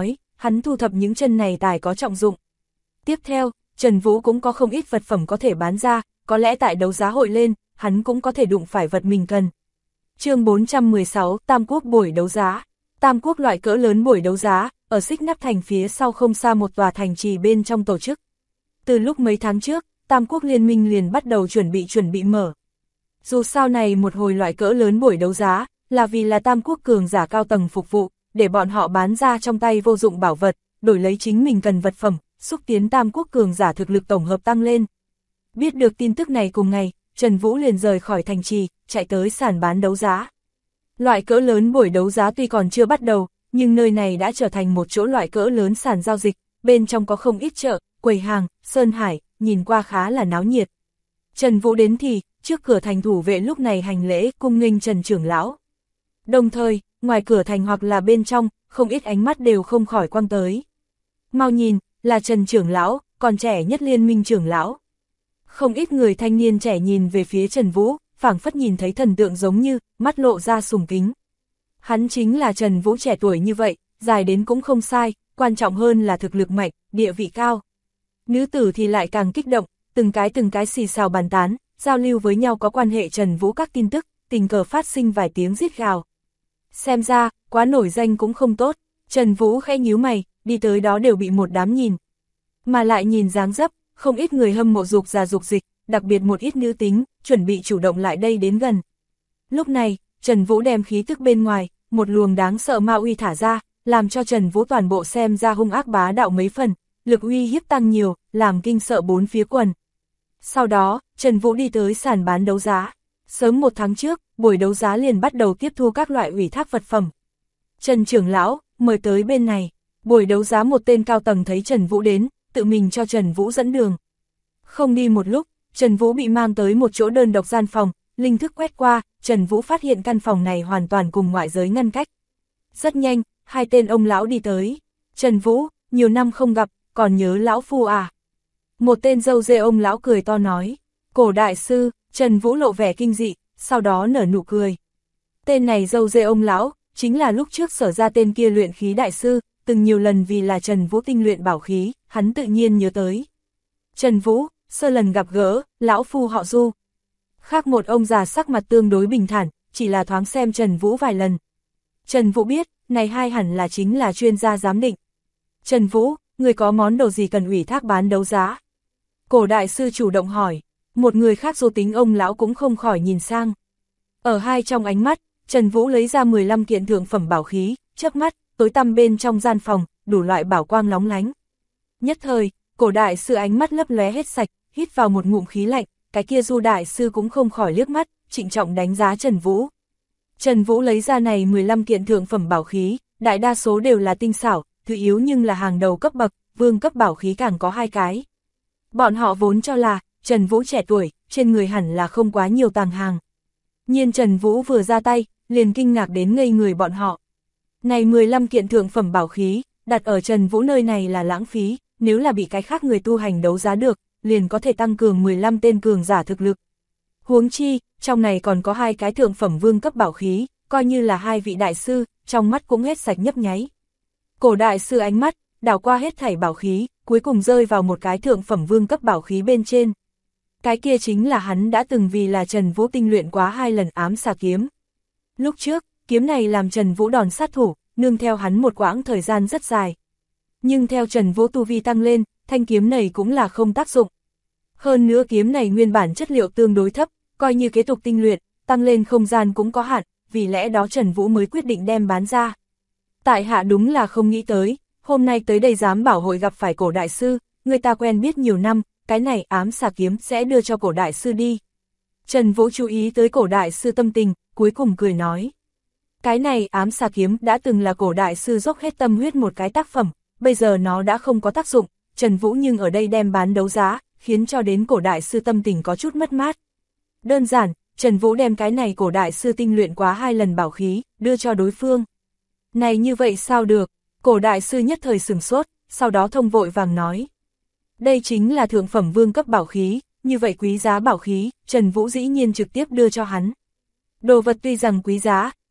hắn thu thập những chân này tài có trọng dụng. Tiếp theo, Trần Vũ cũng có không ít vật phẩm có thể bán ra, có lẽ tại đấu giá hội lên, hắn cũng có thể đụng phải vật mình cần. Chương 416, Tam Quốc buổi đấu giá. Tam Quốc loại cỡ lớn buổi đấu giá, ở Xích Nắp Thành phía sau không xa một tòa thành trì bên trong tổ chức. Từ lúc mấy tháng trước, Tam Quốc liên minh liền bắt đầu chuẩn bị mở. Dù sao này một hồi loại cỡ lớn buổi đấu giá, là vì là Tam Quốc cường giả cao tầng phục vụ, để bọn họ bán ra trong tay vô dụng bảo vật, đổi lấy chính mình cần vật phẩm, xúc tiến Tam Quốc cường giả thực lực tổng hợp tăng lên. Biết được tin tức này cùng ngày, Trần Vũ liền rời khỏi thành trì, chạy tới sàn bán đấu giá. Loại cỡ lớn buổi đấu giá tuy còn chưa bắt đầu, nhưng nơi này đã trở thành một chỗ loại cỡ lớn sàn giao dịch, bên trong có không ít chợ, quầy hàng, sơn hải, nhìn qua khá là náo nhiệt. Trần Vũ đến thì, trước cửa thành thủ vệ lúc này hành lễ cung nghênh Trần trưởng lão. Đồng thời, ngoài cửa thành hoặc là bên trong, không ít ánh mắt đều không khỏi quăng tới. Mau nhìn, là Trần trưởng lão, còn trẻ nhất liên minh trưởng lão. Không ít người thanh niên trẻ nhìn về phía Trần Vũ, phảng phất nhìn thấy thần tượng giống như, mắt lộ ra sùng kính. Hắn chính là Trần Vũ trẻ tuổi như vậy, dài đến cũng không sai, quan trọng hơn là thực lực mạnh, địa vị cao. Nữ tử thì lại càng kích động, từng cái xì xào bàn tán, giao lưu với nhau có quan hệ Trần Vũ các tin tức, tình cờ phát sinh vài tiếng rít gào. Xem ra, quá nổi danh cũng không tốt, Trần Vũ khẽ nhíu mày, đi tới đó đều bị một đám nhìn. Mà lại nhìn dáng dấp, không ít người hâm mộ dục già dục dịch, đặc biệt một ít nữ tính, chuẩn bị chủ động lại đây đến gần. Lúc này, Trần Vũ đem khí tức bên ngoài, một luồng đáng sợ ma uy thả ra, làm cho Trần Vũ toàn bộ xem ra hung ác bá đạo mấy phần, lực uy hiếp tăng nhiều, làm kinh sợ bốn phía quần. Sau đó, Trần Vũ đi tới sàn bán đấu giá. Sớm một tháng trước, buổi đấu giá liền bắt đầu tiếp thu các loại ủy thác vật phẩm. Trần trưởng lão, mời tới bên này. Buổi đấu giá một tên cao tầng thấy Trần Vũ đến, tự mình cho Trần Vũ dẫn đường. Không đi một lúc, Trần Vũ bị mang tới một chỗ đơn độc gian phòng, linh thức quét qua, Trần Vũ phát hiện căn phòng này hoàn toàn cùng ngoại giới ngăn cách. Rất nhanh, hai tên ông lão đi tới. Trần Vũ, nhiều năm không gặp, còn nhớ lão phu à? Một tên râu dê ông lão cười to nói. Cổ đại sư, Trần Vũ lộ vẻ kinh dị, sau đó nở nụ cười. Tên này râu dê ông lão, chính là lúc trước Sở ra tên kia luyện khí đại sư, từng nhiều lần vì là Trần Vũ tinh luyện bảo khí, hắn tự nhiên nhớ tới. Trần Vũ, sơ lần gặp gỡ, lão phu họ Du. Khác một ông già sắc mặt tương đối bình thản, chỉ là thoáng xem Trần Vũ vài lần. Trần Vũ biết, này hai hẳn là chính là chuyên gia giám định. Trần Vũ, người có món đồ gì cần ủy thác bán đấu giá? Cổ đại sư chủ động hỏi, một người khác vô tính ông lão cũng không khỏi nhìn sang. Ở hai trong ánh mắt, Trần Vũ lấy ra 15 kiện thượng phẩm bảo khí, chớp mắt, tối tăm bên trong gian phòng, đủ loại bảo quang lóng lánh. Nhất thời, cổ đại sư ánh mắt lấp lóe hết sạch, hít vào một ngụm khí lạnh, cái kia Du đại sư cũng không khỏi liếc mắt, trịnh trọng đánh giá Trần Vũ. Trần Vũ lấy ra này 15 kiện thượng phẩm bảo khí, đại đa số đều là tinh xảo, thứ yếu nhưng là hàng đầu cấp bậc, vương cấp bảo khí càng có 2 cái. Bọn họ vốn cho là, Trần Vũ trẻ tuổi, trên người hẳn là không quá nhiều tàng hàng. Nhưng Trần Vũ vừa ra tay, liền kinh ngạc đến ngây người bọn họ. Này 15 kiện thượng phẩm bảo khí, đặt ở Trần Vũ nơi này là lãng phí, nếu là bị cái khác người tu hành đấu giá được, liền có thể tăng cường 15 tên cường giả thực lực. Huống chi, trong này còn có 2 cái thượng phẩm vương cấp bảo khí, coi như là 2 vị đại sư, trong mắt cũng hết sạch nhấp nháy. Cổ đại sư ánh mắt, đảo qua hết thảy bảo khí, cuối cùng rơi vào một cái thượng phẩm vương cấp bảo khí bên trên. Cái kia chính là hắn đã từng vì là Trần Vũ tinh luyện quá 2 lần ám xà kiếm. Lúc trước, kiếm này làm Trần Vũ đòn sát thủ, nương theo hắn một quãng thời gian rất dài. Nhưng theo Trần Vũ tu vi tăng lên, thanh kiếm này cũng là không tác dụng. Hơn nữa kiếm này nguyên bản chất liệu tương đối thấp, coi như kế tục tinh luyện, tăng lên không gian cũng có hạn, vì lẽ đó Trần Vũ mới quyết định đem bán ra. Tại hạ đúng là không nghĩ tới, hôm nay tới đây giám bảo hội gặp phải cổ đại sư, người ta quen biết nhiều năm, cái này ám xà kiếm sẽ đưa cho cổ đại sư đi. Trần Vũ chú ý tới cổ đại sư tâm tình, cuối cùng cười nói. Cái này ám xà kiếm đã từng là cổ đại sư dốc hết tâm huyết một cái tác phẩm, bây giờ nó đã không có tác dụng, Trần Vũ nhưng ở đây đem bán đấu giá, khiến cho đến cổ đại sư tâm tình có chút mất mát. Đơn giản, Trần Vũ đem cái này cổ đại sư tinh luyện quá 2 lần bảo khí, đưa cho đối phương. Này như vậy sao được? Cổ đại sư nhất thời sửng sốt, sau đó thông vội vàng nói. Đây chính là thượng phẩm vương cấp bảo khí, như vậy quý giá bảo khí, Trần Vũ dĩ nhiên trực tiếp đưa cho hắn. Đồ vật tuy rằng quý giá,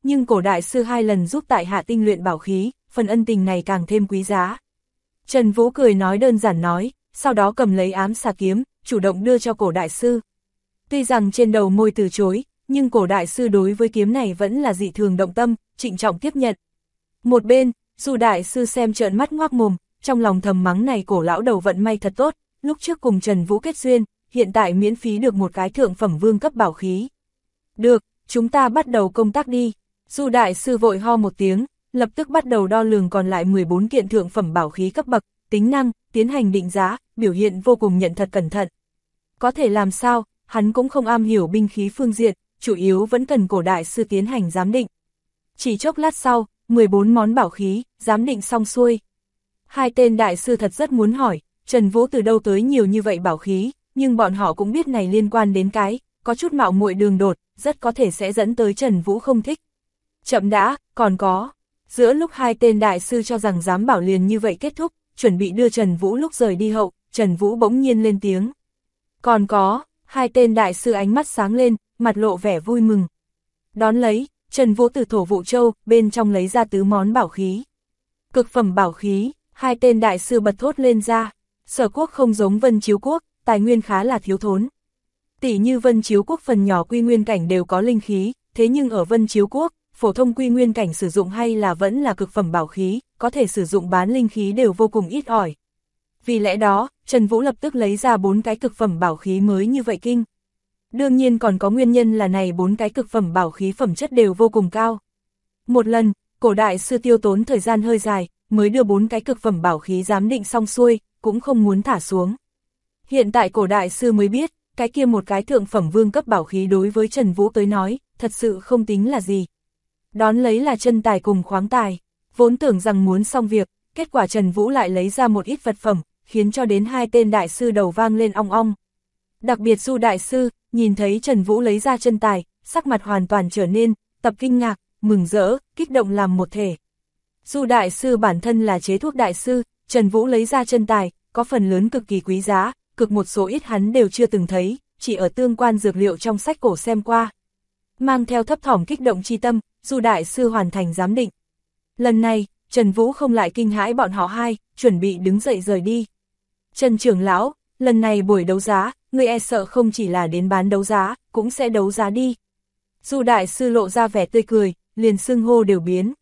nhưng cổ đại sư 2 lần giúp tại hạ tinh luyện bảo khí, phần ân tình này càng thêm quý giá. Trần Vũ cười nói đơn giản nói, sau đó cầm lấy ám xà kiếm, chủ động đưa cho cổ đại sư. Tuy rằng trên đầu môi từ chối, nhưng cổ đại sư đối với kiếm này vẫn là dị thường động tâm, trịnh trọng tiếp nhận. Một bên, Du đại sư xem trợn mắt ngoác mồm, trong lòng thầm mắng này cổ lão đầu vận may thật tốt, lúc trước cùng Trần Vũ kết duyên, hiện tại miễn phí được một cái thượng phẩm vương cấp bảo khí. Được, chúng ta bắt đầu công tác đi. Du đại sư vội ho một tiếng, lập tức bắt đầu đo lường còn lại 14 kiện thượng phẩm bảo khí cấp bậc, tính năng, tiến hành định giá, biểu hiện vô cùng nhận thật cẩn thận. Có thể làm sao, hắn cũng không am hiểu binh khí phương diện, chủ yếu vẫn cần cổ đại sư tiến hành giám định. Chỉ chốc lát sau, 14 món bảo khí, giám định xong xuôi. Hai tên đại sư thật rất muốn hỏi, Trần Vũ từ đâu tới nhiều như vậy bảo khí, nhưng bọn họ cũng biết này liên quan đến có chút mạo muội đường đột, rất có thể sẽ dẫn tới Trần Vũ không thích. Chậm đã, còn có. Giữa lúc hai tên đại sư cho rằng giám bảo liền như vậy kết thúc, chuẩn bị đưa Trần Vũ lúc rời đi hậu, Trần Vũ bỗng nhiên lên tiếng. Còn có, hai tên đại sư ánh mắt sáng lên, mặt lộ vẻ vui mừng. Đón lấy, Trần Vũ từ Thổ Vụ Châu, bên trong lấy ra 4 món bảo khí. Cực phẩm bảo khí, hai tên đại sư bật thốt lên ra. Sở Quốc không giống Vân Chiếu Quốc, tài nguyên khá là thiếu thốn. Tỷ như Vân Chiếu Quốc phần nhỏ quy nguyên cảnh đều có linh khí, thế nhưng ở Vân Chiếu Quốc, phổ thông quy nguyên cảnh sử dụng hay là vẫn là cực phẩm bảo khí, có thể sử dụng bán linh khí đều vô cùng ít ỏi. Vì lẽ đó, Trần Vũ lập tức lấy ra 4 cái cực phẩm bảo khí mới như vậy kinh. Đương nhiên còn có nguyên nhân là này 4 cái cực phẩm bảo khí phẩm chất đều vô cùng cao. Một lần, cổ đại sư tiêu tốn thời gian hơi dài, mới đưa 4 cái cực phẩm bảo khí giám định xong xuôi, cũng không muốn thả xuống. Hiện tại cổ đại sư mới biết, cái kia một cái thượng phẩm vương cấp bảo khí đối với Trần Vũ tới nói, thật sự không tính là gì. Đón lấy là chân tài cùng khoáng tài, vốn tưởng rằng muốn xong việc, kết quả Trần Vũ lại lấy ra một ít vật phẩm, khiến cho đến hai tên đại sư đầu vang lên ong ong. Đặc biệt Du đại sư, nhìn thấy Trần Vũ lấy ra chân tài, sắc mặt hoàn toàn trở nên, tập kinh ngạc, mừng rỡ, kích động làm một thể. Du đại sư bản thân là chế thuốc đại sư, Trần Vũ lấy ra chân tài, có phần lớn cực kỳ quý giá, cực một số ít hắn đều chưa từng thấy, chỉ ở tương quan dược liệu trong sách cổ xem qua. Mang theo thấp thỏm kích động chi tâm, Du đại sư hoàn thành giám định. Lần này, Trần Vũ không lại kinh hãi bọn họ hai, chuẩn bị đứng dậy rời đi. Trần trưởng lão, lần này buổi đấu giá, người e sợ không chỉ là đến bán đấu giá, cũng sẽ đấu giá đi. Du đại sư lộ ra vẻ tươi cười, liền xưng hô đều biến.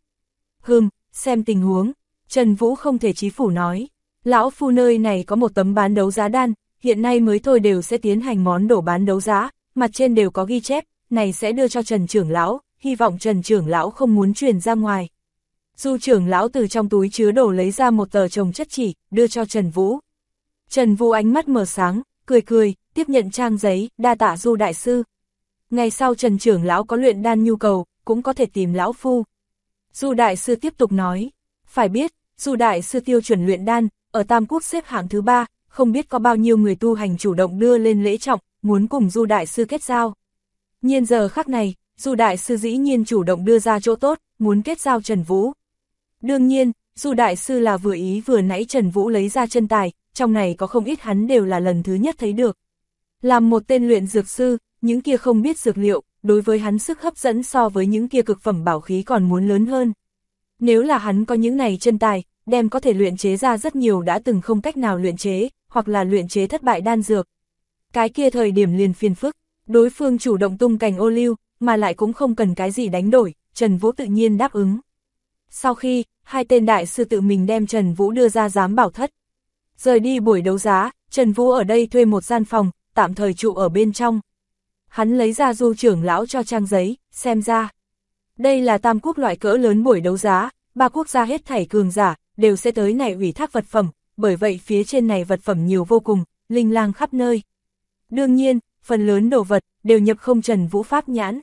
Xem tình huống, Trần Vũ không thể chí phủ nói. Lão phu nơi này có một tấm bán đấu giá đan, hiện nay mới thôi đều sẽ tiến hành món đồ bán đấu giá, mặt trên đều có ghi chép, này sẽ đưa cho Trần trưởng lão, hy vọng Trần trưởng lão không muốn truyền ra ngoài. Du trưởng lão từ trong túi chứa đồ lấy ra một tờ chồng chất chỉ, đưa cho Trần Vũ. Trần Vũ ánh mắt mở sáng, cười, tiếp nhận trang giấy, đa tạ Du đại sư. Ngày sau Trần trưởng lão có luyện đan nhu cầu, cũng có thể tìm lão phu. Du đại sư tiếp tục nói, phải biết, Du đại sư tiêu chuẩn luyện đan, ở Tam Quốc xếp hạng thứ 3, không biết có bao nhiêu người tu hành chủ động đưa lên lễ trọng, muốn cùng Du đại sư kết giao. Nhiên giờ khắc này, Du đại sư dĩ nhiên chủ động đưa ra chỗ tốt, muốn kết giao Trần Vũ. Đương nhiên, Du đại sư là vừa ý vừa nãy Trần Vũ lấy ra chân tài, trong này có không ít hắn đều là lần thứ nhất thấy được. Làm một tên luyện dược sư, những kia không biết dược liệu, đối với hắn sức hấp dẫn so với những kia cực phẩm bảo khí còn muốn lớn hơn. Nếu là hắn có những này chân tài, đem có thể luyện chế ra rất nhiều đã từng không cách nào luyện chế, hoặc là luyện chế thất bại đan dược. Cái kia thời điểm liền phiền phức, đối phương chủ động tung cành ô liu, mà lại cũng không cần cái gì đánh đổi, Trần Vũ tự nhiên đáp ứng. Sau khi, hai tên đại sư tự mình đem Trần Vũ đưa ra giám bảo thất. Rời đi buổi đấu giá, Trần Vũ ở đây thuê một gian phòng, tạm thời trụ ở bên trong. Hắn lấy ra Du trưởng lão cho trang giấy, xem ra. Đây là Tam Quốc loại cỡ lớn buổi đấu giá, 3 quốc gia hết thảy cường giả, đều sẽ tới này ủy thác vật phẩm, bởi vậy phía trên này vật phẩm nhiều vô cùng, linh lang khắp nơi. Đương nhiên, phần lớn đồ vật, đều nhập không Trần Vũ pháp nhãn.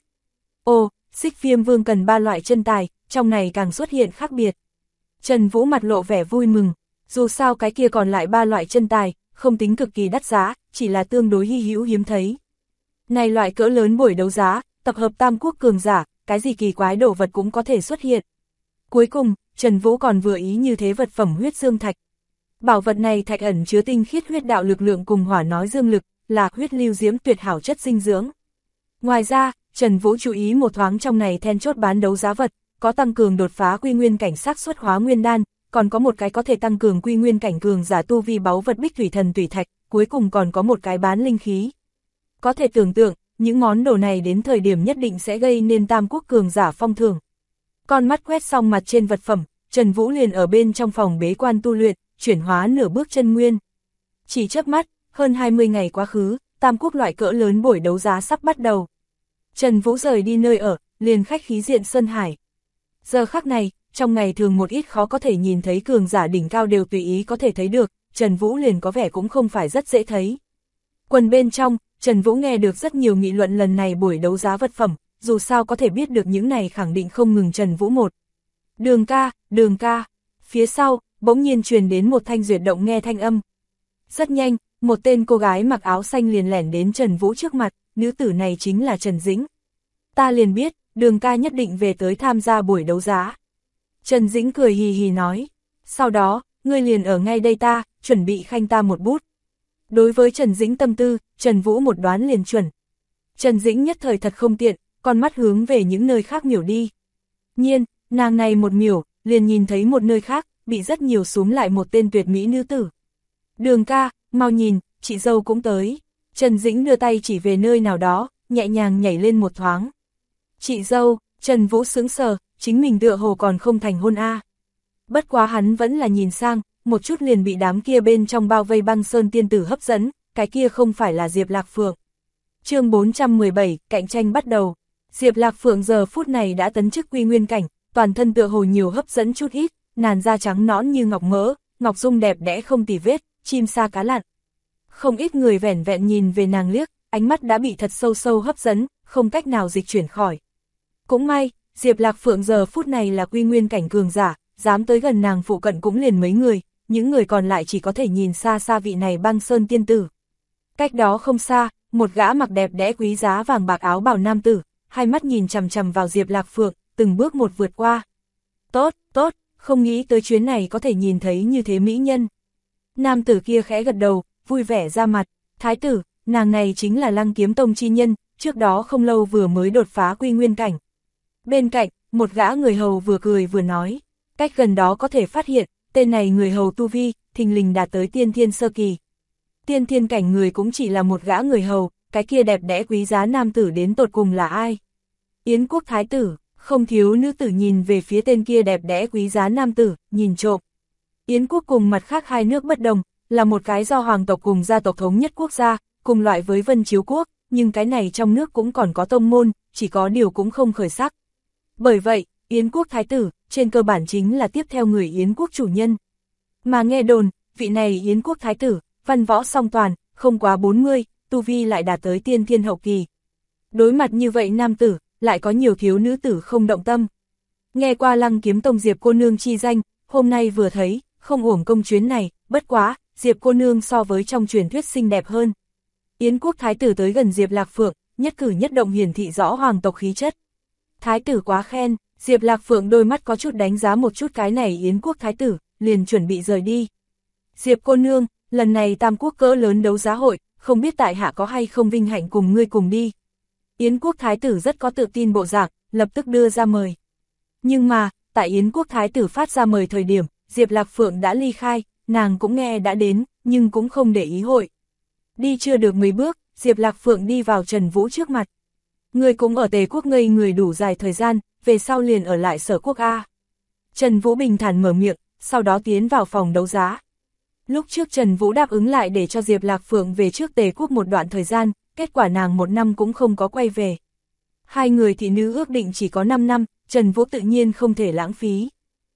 Xích Viêm Vương cần 3 loại chân tài, trong này càng xuất hiện khác biệt. Trần Vũ mặt lộ vẻ vui mừng, dù sao cái kia còn lại 3 loại chân tài, không tính cực kỳ đắt giá, chỉ là tương đối hy hữu hiếm thấy. Này loại cỡ lớn buổi đấu giá, tập hợp Tam Quốc cường giả, cái gì kỳ quái đồ vật cũng có thể xuất hiện. Cuối cùng, Trần Vũ còn vừa ý như thế vật phẩm huyết dương thạch. Bảo vật này thạch ẩn chứa tinh khiết huyết đạo lực lượng cùng hỏa nói dương lực, là huyết lưu diễm tuyệt hảo chất dinh dưỡng. Ngoài ra, Trần Vũ chú ý một thoáng trong này then chốt bán đấu giá vật, có tăng cường đột phá quy nguyên cảnh xác suất hóa nguyên đan, còn có một cái có thể tăng cường quy nguyên cảnh cường giả tu vi báu vật bích thủy thần tùy thạch, cuối cùng còn có một cái bán linh khí. Có thể tưởng tượng, những món đồ này đến thời điểm nhất định sẽ gây nên tam quốc cường giả phong thưởng. Con mắt quét xong mặt trên vật phẩm, Trần Vũ liền ở bên trong phòng bế quan tu luyện, chuyển hóa nửa bước chân nguyên. Chỉ chớp mắt, hơn 20 ngày quá khứ, tam quốc loại cỡ lớn buổi đấu giá sắp bắt đầu. Trần Vũ rời đi nơi ở, liền khách khí diện Sơn Hải. Giờ khắc này, trong ngày thường một ít khó có thể nhìn thấy cường giả đỉnh cao đều tùy ý có thể thấy được, Trần Vũ liền có vẻ cũng không phải rất dễ thấy. Quần bên trong, Trần Vũ nghe được rất nhiều nghị luận lần này buổi đấu giá vật phẩm, dù sao có thể biết được những này khẳng định không ngừng Trần Vũ một. Đường ca, phía sau, bỗng nhiên truyền đến một thanh duyệt động nghe thanh âm. Rất nhanh, một tên cô gái mặc áo xanh liền lẻn đến Trần Vũ trước mặt, nữ tử này chính là Trần Dĩnh. Ta liền biết, Đường ca nhất định về tới tham gia buổi đấu giá. Trần Dĩnh cười hì hì nói, sau đó, ngươi liền ở ngay đây ta, chuẩn bị khanh ta một bút. Đối với Trần Dĩnh tâm tư, Trần Vũ một đoán liền chuẩn. Trần Dĩnh nhất thời thật không tiện, con mắt hướng về những nơi khác miểu đi. Nhiên, nàng này một miểu, liền nhìn thấy một nơi khác, bị rất nhiều súm lại một tên tuyệt mỹ nữ tử. Đường ca, mau nhìn, chị dâu cũng tới. Trần Dĩnh đưa tay chỉ về nơi nào đó, nhẹ nhàng nhảy lên một thoáng. Chị dâu, Trần Vũ sững sờ, chính mình tựa hồ còn không thành hôn a. Bất quá hắn vẫn là nhìn sang, một chút liền bị đám kia bên trong bao vây băng sơn tiên tử hấp dẫn, cái kia không phải là Diệp Lạc Phượng. Chương 417, cạnh tranh bắt đầu. Diệp Lạc Phượng giờ phút này đã tấn chức quy nguyên cảnh, toàn thân tựa hồ nhiều hấp dẫn chút ít, làn da trắng nõn như ngọc mỡ, ngọc dung đẹp đẽ không tì vết, chim sa cá lặn. Không ít người vẻn vẹn nhìn về nàng liếc, ánh mắt đã bị thật sâu sâu hấp dẫn, không cách nào dịch chuyển khỏi. Cũng may, Diệp Lạc Phượng giờ phút này là quy nguyên cảnh cường giả, dám tới gần nàng phụ cận cũng liền mấy người, những người còn lại chỉ có thể nhìn xa xa vị này băng sơn tiên tử. Cách đó không xa, một gã mặc đẹp đẽ quý giá vàng bạc áo bào nam tử, hai mắt nhìn chằm chằm vào Diệp Lạc Phượng, từng bước một vượt qua. Tốt, không nghĩ tới chuyến này có thể nhìn thấy như thế mỹ nhân. Nam tử kia khẽ gật đầu, vui vẻ ra mặt, thái tử, nàng này chính là Lăng Kiếm Tông chi nhân, trước đó không lâu vừa mới đột phá quy nguyên cảnh. Bên cạnh, một gã người hầu vừa cười vừa nói, cách gần đó có thể phát hiện, tên này người hầu tu vi, thình lình đạt tới tiên thiên sơ kỳ. Tiên thiên cảnh người cũng chỉ là một gã người hầu, cái kia đẹp đẽ quý giá nam tử đến tột cùng là ai? Yến quốc thái tử, không thiếu nữ tử nhìn về phía tên kia đẹp đẽ quý giá nam tử, nhìn trộm. Yến quốc cùng mặt khác hai nước bất đồng, là một cái do hoàng tộc cùng gia tộc thống nhất quốc gia, cùng loại với Vân Chiếu quốc, nhưng cái này trong nước cũng còn có tông môn, chỉ có điều cũng không khởi sắc. Bởi vậy, Yến quốc thái tử, trên cơ bản chính là tiếp theo người Yến quốc chủ nhân. Mà nghe đồn, vị này Yến quốc thái tử, văn võ song toàn, không quá 40, tu vi lại đạt tới tiên thiên hậu kỳ. Đối mặt như vậy nam tử, lại có nhiều thiếu nữ tử không động tâm. Nghe qua Lăng Kiếm Tông Diệp cô nương chi danh, hôm nay vừa thấy, không uổng công chuyến này, bất quá, Diệp cô nương so với trong truyền thuyết xinh đẹp hơn. Yến quốc thái tử tới gần Diệp Lạc Phượng, nhất cử nhất động hiển thị rõ hoàng tộc khí chất. Thái tử quá khen, Diệp Lạc Phượng đôi mắt có chút đánh giá một chút cái này Yến quốc thái tử, liền chuẩn bị rời đi. Diệp cô nương, lần này tam quốc cỡ lớn đấu giá hội, không biết tại hạ có hay không vinh hạnh cùng ngươi cùng đi. Yến quốc thái tử rất có tự tin bộ dạng, lập tức đưa ra mời. Nhưng mà, tại Yến quốc thái tử phát ra mời thời điểm, Diệp Lạc Phượng đã ly khai, nàng cũng nghe đã đến, nhưng cũng không để ý hội. Đi chưa được 10 bước, Diệp Lạc Phượng đi vào Trần Vũ trước mặt. Người cũng ở Tề quốc ngây người đủ dài thời gian, về sau liền ở lại Sở quốc A. Trần Vũ bình thản mở miệng, sau đó tiến vào phòng đấu giá. Lúc trước Trần Vũ đáp ứng lại để cho Diệp Lạc Phượng về trước Tề quốc một đoạn thời gian, kết quả nàng 1 năm cũng không có quay về. Hai người thị nữ ước định chỉ có 5 năm, Trần Vũ tự nhiên không thể lãng phí.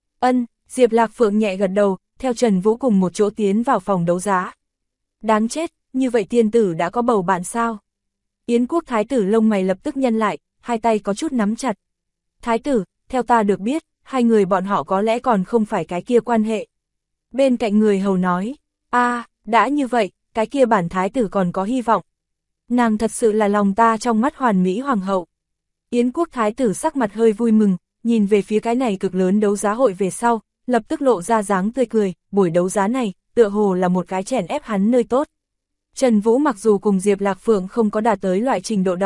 Diệp Lạc Phượng nhẹ gật đầu, theo Trần Vũ cùng một chỗ tiến vào phòng đấu giá. Đáng chết, như vậy tiên tử đã có bầu bạn sao? Yến quốc thái tử lông mày lập tức nhăn lại, hai tay có chút nắm chặt. Thái tử, theo ta được biết, hai người bọn họ có lẽ còn không phải cái kia quan hệ. Bên cạnh người hầu nói, đã như vậy, cái kia bản thái tử còn có hy vọng. Nàng thật sự là lòng ta trong mắt hoàn mỹ hoàng hậu. Yến quốc thái tử sắc mặt hơi vui mừng, nhìn về phía cái này cực lớn đấu giá hội về sau, lập tức lộ ra dáng tươi cười, buổi đấu giá này, tựa hồ là một cái chèn ép hắn nơi tốt. Trần Vũ mặc dù cùng Diệp Lạc Phượng không có đạt tới loại trình độ đó,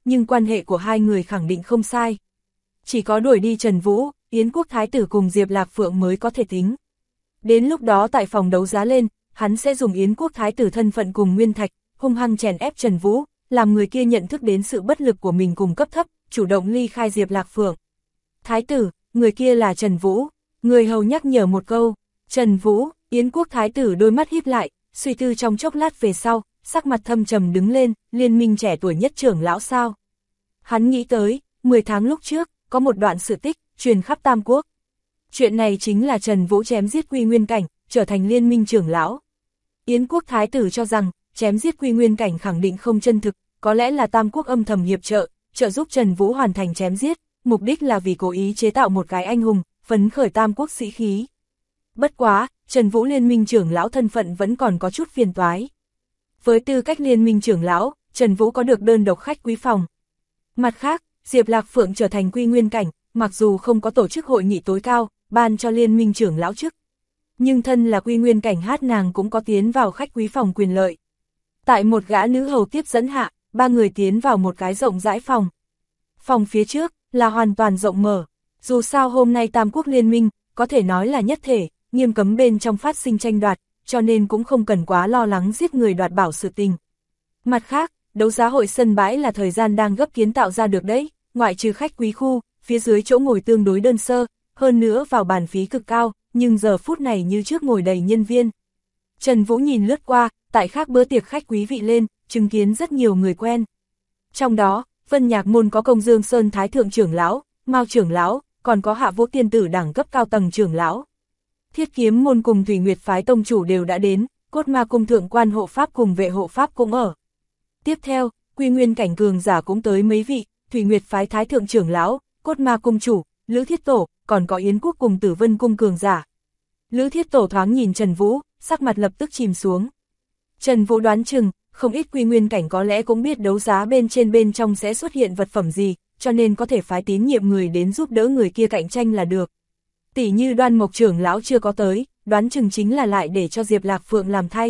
nhưng quan hệ của hai người khẳng định không sai. Chỉ có đuổi đi Trần Vũ, Yến quốc thái tử cùng Diệp Lạc Phượng mới có thể tính. Đến lúc đó tại phòng đấu giá lên, hắn sẽ dùng Yến quốc thái tử thân phận cùng nguyên thạch, hung hăng chèn ép Trần Vũ, làm người kia nhận thức đến sự bất lực của mình cùng cấp thấp, chủ động ly khai Diệp Lạc Phượng. Thái tử, người kia là Trần Vũ, người hầu nhắc nhở một câu. Trần Vũ, Yến quốc thái tử đôi mắt híp lại, suy tư trong chốc lát về sau, sắc mặt thâm trầm đứng lên, liên minh trẻ tuổi nhất trưởng lão sao. Hắn nghĩ tới, 10 tháng lúc trước, có một đoạn sự tích, truyền khắp Tam Quốc. Chuyện này chính là Trần Vũ chém giết Quy Nguyên Cảnh, trở thành liên minh trưởng lão. Yến quốc thái tử cho rằng, chém giết Quy Nguyên Cảnh khẳng định không chân thực, có lẽ là Tam Quốc âm thầm hiệp trợ, trợ giúp Trần Vũ hoàn thành chém giết, mục đích là vì cố ý chế tạo một cái anh hùng, phấn khởi Tam Quốc sĩ khí. Bất quá, Trần Vũ liên minh trưởng lão thân phận vẫn còn có chút phiền toái. Với tư cách liên minh trưởng lão, Trần Vũ có được đơn độc khách quý phòng. Mặt khác, Diệp Lạc Phượng trở thành Quy Nguyên Cảnh, mặc dù không có tổ chức hội nghị tối cao, ban cho liên minh trưởng lão chức. Nhưng thân là Quy Nguyên Cảnh nàng cũng có tiến vào khách quý phòng quyền lợi. Tại một gã nữ hầu tiếp dẫn hạ, ba người tiến vào một cái rộng rãi phòng. Phòng phía trước là hoàn toàn rộng mở, dù sao hôm nay Tam Quốc liên minh, có thể nói là nhất thể, nghiêm cấm bên trong phát sinh tranh đoạt, cho nên cũng không cần quá lo lắng giết người đoạt bảo sự tình. Mặt khác, đấu giá hội sân bãi là thời gian đang gấp kiến tạo ra được đấy, ngoại trừ khách quý khu, phía dưới chỗ ngồi tương đối đơn sơ, hơn nữa vào bàn phí cực cao, nhưng giờ phút này như trước ngồi đầy nhân viên. Trần Vũ nhìn lướt qua, tại khác bữa tiệc khách quý vị lên, chứng kiến rất nhiều người quen. Trong đó, Vân Nhạc môn có Công Dương Sơn Thái Thượng trưởng lão, Mao trưởng lão, còn có Hạ Vũ tiên tử đẳng cấp cao tầng trưởng lão. Thiết Kiếm môn cùng Thủy Nguyệt phái tông chủ đều đã đến, Cốt Ma cung thượng quan hộ pháp cùng vệ hộ pháp cũng ở. Tiếp theo, Quy Nguyên Cảnh cường giả cũng tới mấy vị, Thủy Nguyệt phái Thái Thượng trưởng lão, Cốt Ma cung chủ, Lữ Thiết Tổ, còn có Yến quốc cùng Tử Vân cung cường giả. Lữ Thiết Tổ thoáng nhìn Trần Vũ, sắc mặt lập tức chìm xuống. Trần Vũ đoán chừng, không ít Quy Nguyên Cảnh có lẽ cũng biết đấu giá bên trong sẽ xuất hiện vật phẩm gì, cho nên có thể phái tín nhiệm người đến giúp đỡ người kia cạnh tranh là được. Tỷ như Đoan Mộc trưởng lão chưa có tới, đoán chừng chính là lại để cho Diệp Lạc Phượng làm thay.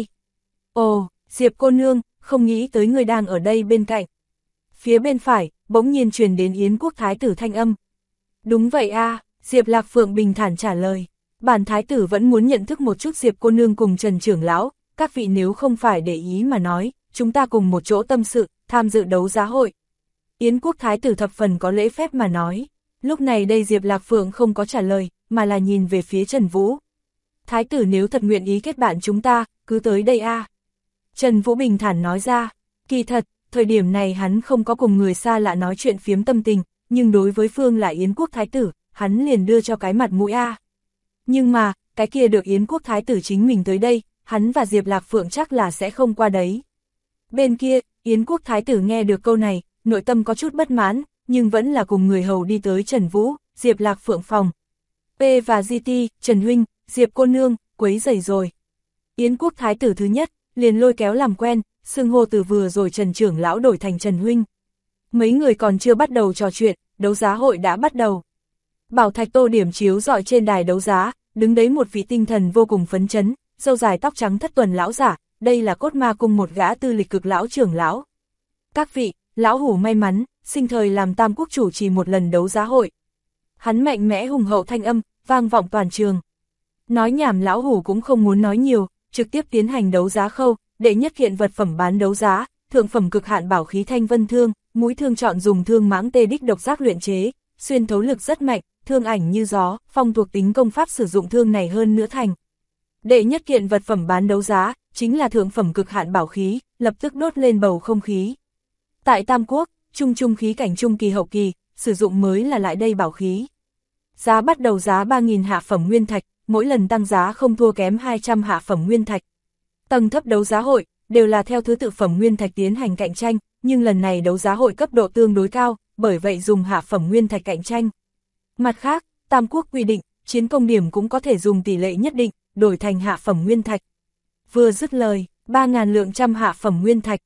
Ồ, Diệp cô nương, không nghĩ tới người đang ở đây bên cạnh. Phía bên phải, bỗng nhiên truyền đến Yến quốc thái tử thanh âm. Đúng vậy a, Diệp Lạc Phượng bình thản trả lời. Bản thái tử vẫn muốn nhận thức một chút Diệp cô nương cùng Trần trưởng lão, các vị nếu không phải để ý mà nói, chúng ta cùng một chỗ tâm sự, tham dự đấu giá hội. Yến quốc thái tử thập phần có lễ phép mà nói. Lúc này đây Diệp Lạc Phượng không có trả lời, mà là nhìn về phía Trần Vũ. Thái tử nếu thật nguyện ý kết bạn chúng ta, cứ tới đây a. Trần Vũ bình thản nói ra, kỳ thật, thời điểm này hắn không có cùng người xa lạ nói chuyện phiếm tâm tình, nhưng đối với phương là Yến quốc thái tử, hắn liền đưa cho cái mặt mũi a. Nhưng mà, cái kia được Yến quốc thái tử chính mình tới đây, hắn và Diệp Lạc Phượng chắc là sẽ không qua đấy. Bên kia, Yến quốc thái tử nghe được câu này, nội tâm có chút bất mãn, nhưng vẫn là cùng người hầu đi tới Trần Vũ, Diệp Lạc Phượng phòng. P và GT, Trần huynh, Diệp cô nương, quấy rầy rồi. Yến quốc thái tử thứ nhất, liền lôi kéo làm quen, xưng hô từ vừa rồi Trần trưởng lão đổi thành Trần huynh. Mấy người còn chưa bắt đầu trò chuyện, đấu giá hội đã bắt đầu. Bảo thạch tô điểm chiếu rọi trên đài đấu giá, đứng đấy một vị tinh thần vô cùng phấn chấn, râu dài tóc trắng thất tuần lão giả, đây là Cốt Ma cung một gã tư lịch cực lão trưởng lão. Các vị, lão hủ may mắn, sinh thời làm Tam Quốc chủ trì một lần đấu giá hội. Hắn mạnh mẽ hùng hậu thanh âm, vang vọng toàn trường. Nói nhảm lão hủ cũng không muốn nói nhiều, trực tiếp tiến hành đấu giá khâu, đệ nhất kiện vật phẩm bán đấu giá, thượng phẩm cực hạn bảo khí Thanh Vân thương, mũi thương chọn dùng thương mãng tê đích độc giác luyện chế, xuyên thấu lực rất mạnh, thương ảnh như gió, phong thuộc tính công pháp sử dụng thương này hơn nữa thành. Đệ nhất kiện vật phẩm bán đấu giá, chính là thượng phẩm cực hạn bảo khí, lập tức đốt lên bầu không khí. Tại Tam Quốc, trung khí cảnh trung kỳ hậu kỳ, sử dụng mới là lại đây bảo khí. Giá bắt đầu giá 3.000 hạ phẩm nguyên thạch, mỗi lần tăng giá không thua kém 200 hạ phẩm nguyên thạch. Tầng thấp đấu giá hội, đều là theo thứ tự phẩm nguyên thạch tiến hành cạnh tranh, nhưng lần này đấu giá hội cấp độ tương đối cao, bởi vậy dùng hạ phẩm nguyên thạch cạnh tranh. Mặt khác, Tam Quốc quy định, chiến công điểm cũng có thể dùng tỷ lệ nhất định, đổi thành hạ phẩm nguyên thạch. Vừa dứt lời, 3.000 lượng trăm hạ phẩm nguyên thạch,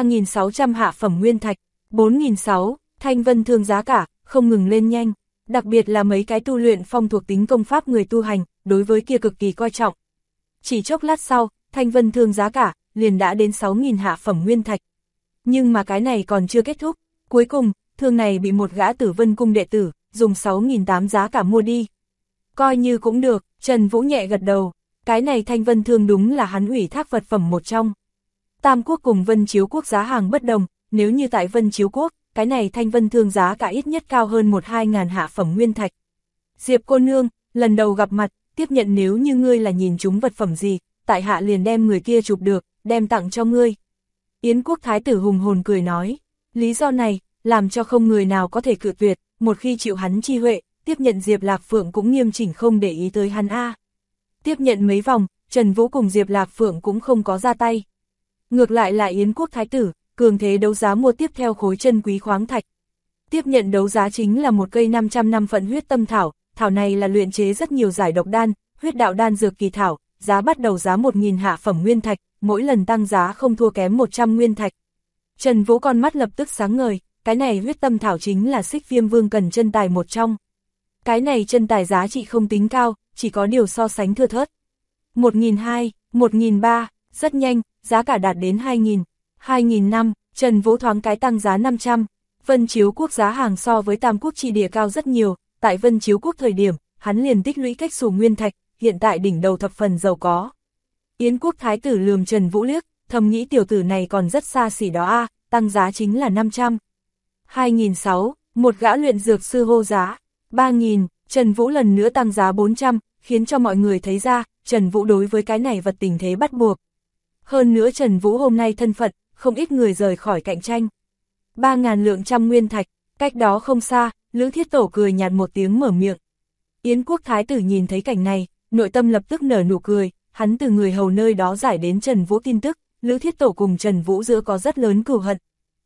3.600 hạ phẩm nguyên thạch, 4.600, Thanh Vân thương giá cả, không ngừng lên nhanh. Đặc biệt là mấy cái tu luyện phong thuộc tính công pháp người tu hành, đối với kia cực kỳ coi trọng. Chỉ chốc lát sau, Thanh Vân thương giá cả, liền đã đến 6.000 hạ phẩm nguyên thạch. Nhưng mà cái này còn chưa kết thúc, Cuối cùng, thương này bị một gã Tử Vân cung đệ tử, dùng 6.800 giá cả mua đi. Coi như cũng được, Trần Vũ nhẹ gật đầu, cái này thanh vân thương đúng là hắn ủy thác vật phẩm một trong. Tam quốc cùng Vân Chiếu quốc giá hàng bất đồng, nếu như tại Vân Chiếu quốc, cái này thanh vân thương giá cả ít nhất cao hơn 1-2 ngàn hạ phẩm nguyên thạch. Diệp cô nương, lần đầu gặp mặt, tiếp nhận nếu như ngươi là nhìn chúng vật phẩm gì, tại hạ liền đem người kia chụp được, đem tặng cho ngươi. Yến quốc thái tử hùng hồn cười nói, lý do này, làm cho không người nào có thể cự tuyệt, một khi chịu hắn chi huệ, tiếp nhận Diệp Lạc Phượng cũng nghiêm chỉnh không để ý tới hắn a. Tiếp nhận mấy vòng, Trần Vũ cùng Diệp Lạc Phượng cũng không có ra tay. Ngược lại là Yến quốc thái tử, cường thế đấu giá mua tiếp theo khối chân quý khoáng thạch. Tiếp nhận đấu giá chính là một cây 500 năm phận huyết tâm thảo, thảo này là luyện chế rất nhiều giải độc đan, huyết đạo đan dược kỳ thảo, giá bắt đầu giá 1.000 hạ phẩm nguyên thạch, mỗi lần tăng giá không thua kém 100 nguyên thạch. Trần Vũ con mắt lập tức sáng ngời, cái này huyết tâm thảo chính là Xích Viêm Vương cần chân tài một trong. Cái này chân tài giá trị không tính cao, chỉ có điều so sánh thưa thớt. 1.200, 1.300, rất nhanh, giá cả đạt đến 2.000, 2.500, Trần Vũ thoáng cái tăng giá 500. Vân Chiếu quốc giá hàng so với Tam quốc chi địa cao rất nhiều, tại Vân Chiếu quốc thời điểm, hắn liền tích lũy cách xù nguyên thạch, hiện tại đỉnh đầu thập phần giàu có. Yến quốc thái tử lườm Trần Vũ liếc, thầm nghĩ tiểu tử này còn rất xa xỉ đó a, tăng giá chính là 500. 2.600, một gã luyện dược sư hô giá, 3.000, Trần Vũ lần nữa tăng giá 400, khiến cho mọi người thấy ra, Trần Vũ đối với cái này vật tình thế bắt buộc. Hơn nữa Trần Vũ hôm nay thân phận, không ít người rời khỏi cạnh tranh. 3.000 lượng trăm nguyên thạch, cách đó không xa, Lữ Thiết Tổ cười nhạt một tiếng mở miệng. Yến quốc thái tử nhìn thấy cảnh này, nội tâm lập tức nở nụ cười, hắn từ người hầu nơi đó giải đến Trần Vũ tin tức, Lữ Thiết Tổ cùng Trần Vũ giữa có rất lớn cừu hận.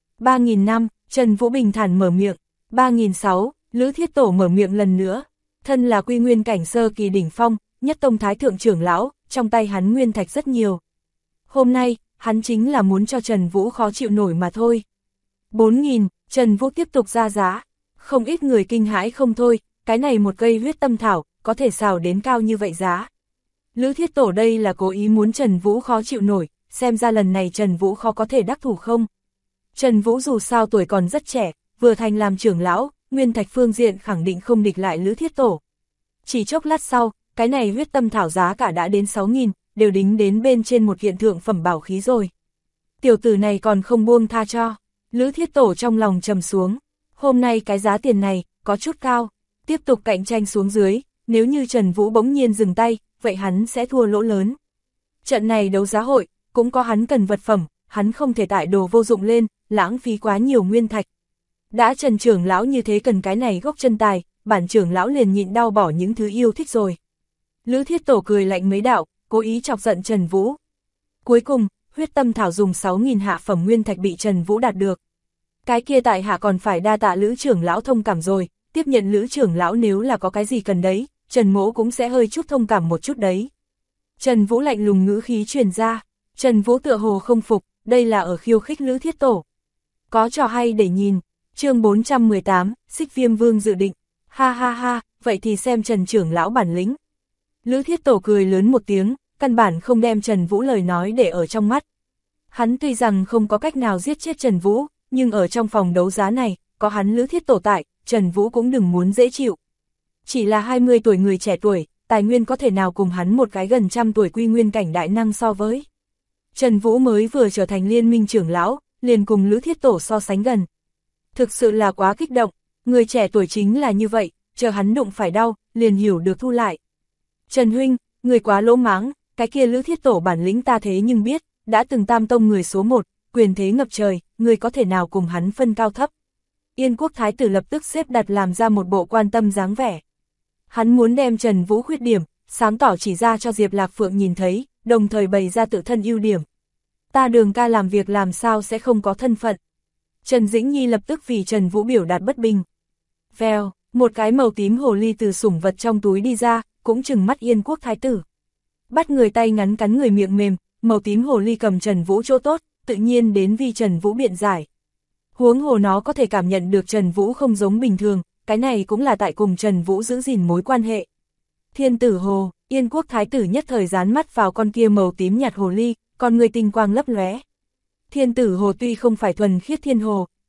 3.500, Trần Vũ bình thản mở miệng, 3.600, Lữ Thiết Tổ mở miệng lần nữa, thân là quy nguyên cảnh sơ kỳ đỉnh phong, nhất tông thái thượng trưởng lão, trong tay hắn nguyên thạch rất nhiều. Hôm nay, hắn chính là muốn cho Trần Vũ khó chịu nổi mà thôi. 4.000, Trần Vũ tiếp tục ra giá, không ít người kinh hãi không thôi, cái này một cây huyết tâm thảo, có thể xào đến cao như vậy giá. Lữ Thiết Tổ đây là cố ý muốn Trần Vũ khó chịu nổi, xem ra lần này Trần Vũ khó có thể đắc thủ không. Trần Vũ dù sao tuổi còn rất trẻ, vừa thành làm trưởng lão, nguyên thạch phương diện khẳng định không địch lại Lữ Thiết Tổ. Chỉ chốc lát sau, cái này huyết tâm thảo giá cả đã đến 6.000, đều đính đến bên trên một kiện thượng phẩm bảo khí rồi. Tiểu tử này còn không buông tha cho, Lữ Thiết Tổ trong lòng trầm xuống, hôm nay cái giá tiền này, có chút cao, tiếp tục cạnh tranh xuống dưới, nếu như Trần Vũ bỗng nhiên dừng tay, vậy hắn sẽ thua lỗ lớn. Trận này đấu giá hội, cũng có hắn cần vật phẩm, hắn không thể tải đồ vô dụng lên, lãng phí quá nhiều nguyên thạch. Đã Trần trưởng lão như thế cần cái này gốc chân tài, bản trưởng lão liền nhịn đau bỏ những thứ yêu thích rồi. Lữ Thiết Tổ cười lạnh mấy đạo, cố ý chọc giận Trần Vũ. Cuối cùng, huyết tâm thảo dùng 6.000 hạ phẩm nguyên thạch bị Trần Vũ đạt được. Cái kia tại hạ còn phải đa tạ Lữ trưởng lão thông cảm rồi, tiếp nhận Lữ trưởng lão nếu là có cái gì cần đấy, Trần Mỗ cũng sẽ hơi chút thông cảm một chút đấy. Trần Vũ lạnh lùng ngữ khí truyền ra, Trần Vũ tựa hồ không phục, đây là ở khiêu khích Lữ Thiết Tổ. Có trò hay để nhìn, chương 418, Xích Viêm Vương dự định, ha ha ha, vậy thì xem Trần trưởng lão bản lĩnh. Lữ Thiết Tổ cười lớn một tiếng, căn bản không đem Trần Vũ lời nói để ở trong mắt. Hắn tuy rằng không có cách nào giết chết Trần Vũ, nhưng ở trong phòng đấu giá này, có hắn Lữ Thiết Tổ tại, Trần Vũ cũng đừng muốn dễ chịu. Chỉ là 20 tuổi người trẻ tuổi, tài nguyên có thể nào cùng hắn một cái gần trăm tuổi quy nguyên cảnh đại năng so với. Trần Vũ mới vừa trở thành liên minh trưởng lão, liền cùng Lữ Thiết Tổ so sánh gần. Thực sự là quá kích động, người trẻ tuổi chính là như vậy, chờ hắn đụng phải đau, liền hiểu được thu lại. Trần huynh, người quá lỗ mãng, cái kia Lữ Thiết Tổ bản lĩnh ta thế nhưng biết, đã từng tam tông người số 1, quyền thế ngập trời, người có thể nào cùng hắn phân cao thấp. Yên quốc thái tử lập tức xếp đặt làm ra một bộ quan tâm dáng vẻ. Hắn muốn đem Trần Vũ khuyết điểm, sáng tỏ chỉ ra cho Diệp Lạc Phượng nhìn thấy, đồng thời bày ra tự thân ưu điểm. Ta Đường ca làm việc làm sao sẽ không có thân phận. Trần Dĩnh Nhi lập tức vì Trần Vũ biểu đạt bất bình. Vèo, một cái màu tím hồ ly từ sủng vật trong túi đi ra, cũng trừng mắt Yên quốc thái tử. Bắt người tay ngắn cắn người miệng mềm, màu tím hồ ly cầm Trần Vũ chỗ tốt, tự nhiên đến vì Trần Vũ biện giải. Huống hồ nó có thể cảm nhận được Trần Vũ không giống bình thường, cái này cũng là tại cùng Trần Vũ giữ gìn mối quan hệ. Thiên tử hồ, Yên quốc thái tử nhất thời dán mắt vào con kia màu tím nhạt hồ ly, con người tinh quang lấp lóe. Thiên tử hồ tuy không phải thuần khiết thiên hồ,